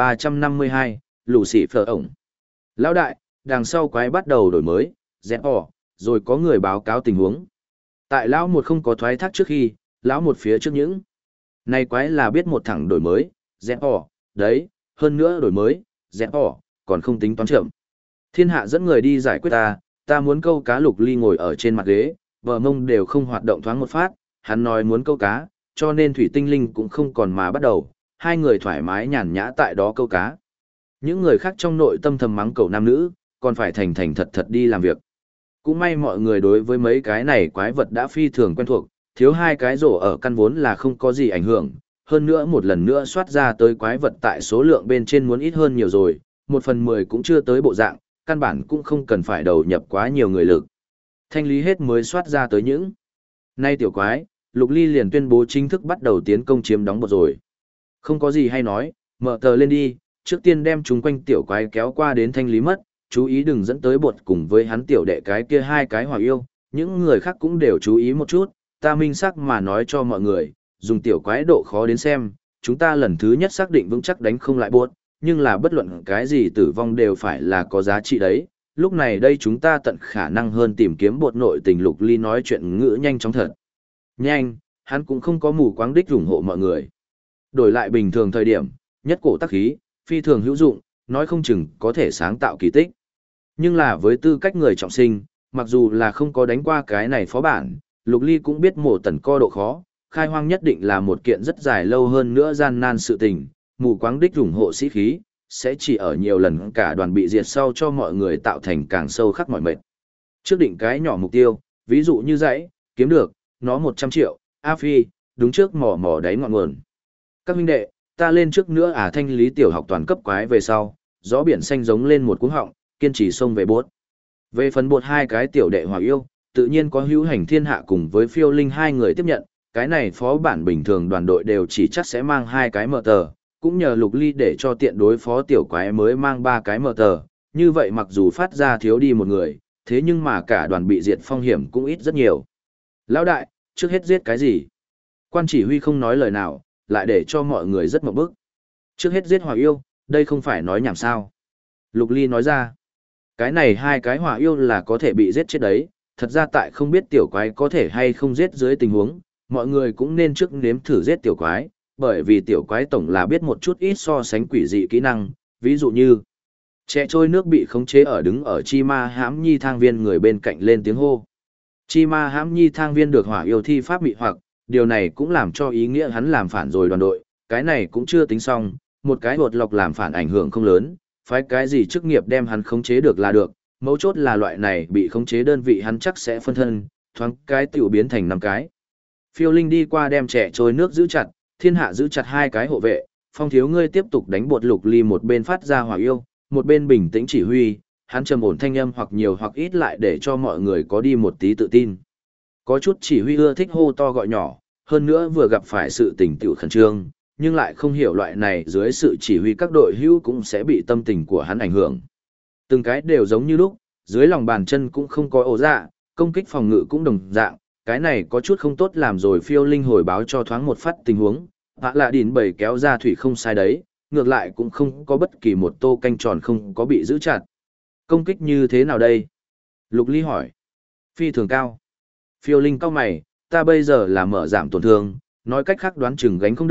1352, Lucy Phở ổng. Lão đại, đằng sau quái bắt đầu đổi mới, dẹp ỏ, rồi có người báo cáo tình huống. Tại lão một không có thoái thác trước khi, lão một phía trước những. Này quái là biết một thẳng đổi mới, dẹp ỏ, đấy, hơn nữa đổi mới, dẹp ỏ, còn không tính toán chậm. Thiên hạ dẫn người đi giải quyết ta muốn câu cá. Lục Ly ngồi ở trên mặt ghế, bờ mông đều không hoạt động thoáng một phát, hắn nói muốn câu cá, cho nên thủy tinh linh cũng không còn mà bắt đầu, hai người thoải mái nhàn nhã tại đó câu cá. Những người khác trong nội tâm thầm mắng cậu nam nữ, còn phải thành thành thật thật đi làm việc. Cũng may mọi người đối với mấy cái này quái vật đã phi thường quen thuộc, thiếu hai cái rổ ở căn vốn là không có gì ảnh hưởng, hơn nữa một lần nữa soát ra tới quái vật tại số lượng bên trên muốn ít hơn nhiều rồi, 1/10 cũng chưa tới bộ dạng, căn bản cũng không cần phải đầu nhập quá nhiều người lực. Thanh lý hết mới soát ra tới những. Nay tiểu quái, Lục Ly liền tuyên bố chính thức bắt đầu tiến công chiếm đóng bột rồi. Không có gì hay nói, mở tờ lên đi, trước tiên đem chúng quanh tiểu quái kéo qua đến thanh lý mất, chú ý đừng dẫn tới bột cùng với hắn tiểu đệ cái kia hai cái hỏa yêu, những người khác cũng đều chú ý một chút, ta minh xác mà nói cho mọi người, dùng tiểu quái độ khó đến xem, chúng ta lần thứ nhất xác định vững chắc đánh không lại bột, nhưng là bất luận cái gì tử vong đều phải là có giá trị đấy. Lúc này đây chúng ta tận khả năng hơn tìm kiếm bột nội tình. Lục Ly nói chuyện ngữ nhanh chóng thật. Nhanh, hắn cũng không có mù quáng đích ủng hộ mọi người. Đổi lại bình thường thời điểm, nhất cổ tác khí, phi thường hữu dụng, nói không chừng có thể sáng tạo kỳ tích. Nhưng là với tư cách người trọng sinh, mặc dù là không có đánh qua cái này phó bản, Lục Ly cũng biết mổ tần co độ khó, khai hoang nhất định là một kiện rất dài lâu hơn nữa gian nan sự tình, mù quáng đích ủng hộ sĩ khí, sẽ chỉ ở nhiều lần cả đoàn bị diệt sau cho mọi người tạo thành càng sâu khắc mỏi mệt. Trước định cái nhỏ mục tiêu, ví dụ như dãy, kiếm được, nó 100 triệu, A Phi, đúng trước mỏ đáy ngọn nguồn. Các huynh đệ, ta lên trước nữa thanh lý tiểu học toàn cấp quái về sau, gió biển xanh giống lên một cuống họng, kiên trì xông về bốt. Về phần bột hai cái tiểu đệ hỏa yêu, tự nhiên có hữu hành thiên hạ cùng với phiêu linh hai người tiếp nhận, cái này phó bản bình thường đoàn đội đều chỉ chắc sẽ mang hai cái mở tờ, cũng nhờ Lục Ly để cho tiện đối phó tiểu quái mới mang ba cái mở tờ, như vậy mặc dù phát ra thiếu đi một người, thế nhưng mà cả đoàn bị diệt phong hiểm cũng ít rất nhiều. Lão đại, trước hết giết cái gì? Quan chỉ huy không nói lời nào, lại để cho mọi người rất mộng bức. Trước hết giết hỏa yêu, đây không phải nói nhảm sao. Lục Ly nói ra, cái này hai cái hỏa yêu là có thể bị giết chết đấy, thật ra tại không biết tiểu quái có thể hay không giết dưới tình huống, mọi người cũng nên trước nếm thử giết tiểu quái, bởi vì tiểu quái tổng là biết một chút ít so sánh quỷ dị kỹ năng, ví dụ như trẻ trôi nước bị khống chế ở đứng ở chi ma hãm nhi thang viên người bên cạnh lên tiếng hô. Chi ma hãm nhi thang viên được hỏa yêu thi pháp bị hoặc, điều này cũng làm cho ý nghĩa hắn làm phản rồi đoàn đội, cái này cũng chưa tính xong, một cái hột lọc làm phản ảnh hưởng không lớn, phải cái gì chức nghiệp đem hắn khống chế được là được, mấu chốt là loại này bị khống chế đơn vị hắn chắc sẽ phân thân, thoáng cái tiểu biến thành 5 cái. Phiêu Linh đi qua đem trẻ trôi nước giữ chặt, thiên hạ giữ chặt hai cái hộ vệ, Phong thiếu ngươi tiếp tục đánh bột. Lục Ly một bên phát ra hỏa yêu, một bên bình tĩnh chỉ huy, hắn trầm ổn thanh âm hoặc nhiều hoặc ít lại để cho mọi người có đi một tí tự tin. Có chút chỉ huy ưa thích hô to gọi nhỏ, hơn nữa vừa gặp phải sự tình tiểu khẩn trương, nhưng lại không hiểu loại này dưới sự chỉ huy các đội hữu cũng sẽ bị tâm tình của hắn ảnh hưởng. Từng cái đều giống như lúc, dưới lòng bàn chân cũng không có ổ dạ, công kích phòng ngự cũng đồng dạng, cái này có chút không tốt làm rồi. Phiêu Linh hồi báo cho thoáng một phát tình huống, Hạ Lạ Đỉn bầy kéo ra thủy không sai đấy, ngược lại cũng không có bất kỳ một tô canh tròn không có bị giữ chặt. Công kích như thế nào đây? Lục Ly hỏi. Phi thường cao. Phiêu Linh cau mày, ta bây giờ là mở giảm tổn thương, nói cách khác đoán chừng gánh không được,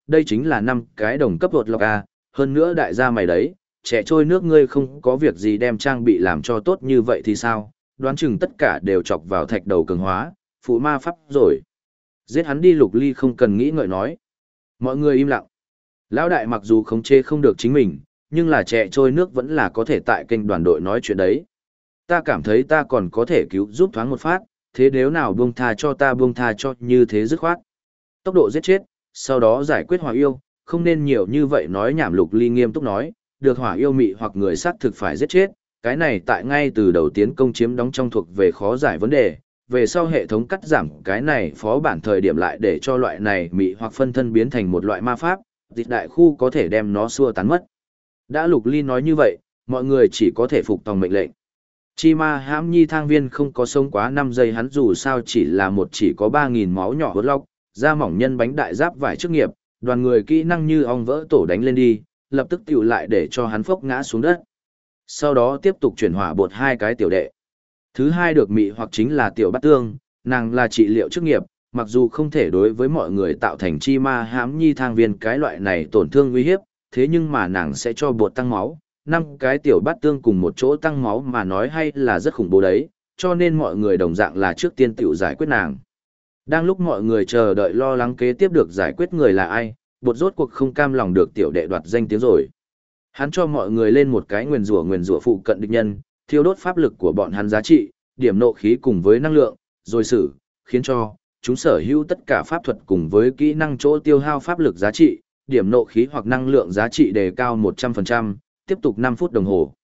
đây chính là 5 cái đồng cấp vượt lọc A, hơn nữa đại gia mày đấy, trẻ trôi nước ngươi không có việc gì đem trang bị làm cho tốt như vậy thì sao, đoán chừng tất cả đều chọc vào thạch đầu cường hóa, phụ ma pháp rồi. Giết hắn đi. Lục Ly không cần nghĩ ngợi nói. Mọi người im lặng. Lão đại mặc dù khống chế không được chính mình, nhưng là trẻ trôi nước vẫn là có thể tại kênh đoàn đội nói chuyện đấy. Ta cảm thấy ta còn có thể cứu giúp thoáng một phát, thế nếu nào buông tha cho ta buông tha cho như thế dứt khoát. Tốc độ giết chết, sau đó giải quyết hỏa yêu, không nên nhiều như vậy nói nhảm. Lục Ly nghiêm túc nói, được hỏa yêu mị hoặc người sát thực phải giết chết, cái này tại ngay từ đầu tiến công chiếm đóng trong thuộc về khó giải vấn đề, về sau hệ thống cắt giảm cái này phó bản thời điểm lại để cho loại này mị hoặc phân thân biến thành một loại ma pháp, dịch đại khu có thể đem nó xua tán mất. Đã Lục Ly nói như vậy, mọi người chỉ có thể phục tòng mệnh lệnh. Chi ma hãm nhi thang viên không có sống quá 5 giây, hắn dù sao chỉ là một chỉ có 3.000 máu nhỏ hốt lóc, da mỏng nhân bánh đại giáp vải chức nghiệp, đoàn người kỹ năng như ong vỡ tổ đánh lên đi, lập tức tiểu lại để cho hắn phốc ngã xuống đất. Sau đó tiếp tục chuyển hỏa bột 2 cái tiểu đệ. Thứ hai được mị hoặc chính là tiểu bát tương, nàng là trị liệu chức nghiệp, mặc dù không thể đối với mọi người tạo thành chi ma hãm nhi thang viên cái loại này tổn thương uy hiếp, thế nhưng mà nàng sẽ cho bột tăng máu, 5 cái tiểu bát tương cùng một chỗ tăng máu mà nói hay là rất khủng bố đấy, cho nên mọi người đồng dạng là trước tiên tiểu giải quyết nàng. Đang lúc mọi người chờ đợi lo lắng kế tiếp được giải quyết người là ai, bột rốt cuộc không cam lòng được tiểu đệ đoạt danh tiếng rồi. Hắn cho mọi người lên một cái nguyền rủa phụ cận địch nhân, thiêu đốt pháp lực của bọn hắn giá trị, điểm nộ khí cùng với năng lượng, rồi xử, khiến cho chúng sở hữu tất cả pháp thuật cùng với kỹ năng chỗ tiêu hao pháp lực giá trị, điểm nộ khí hoặc năng lượng giá trị đề cao 100%, tiếp tục 5 phút đồng hồ.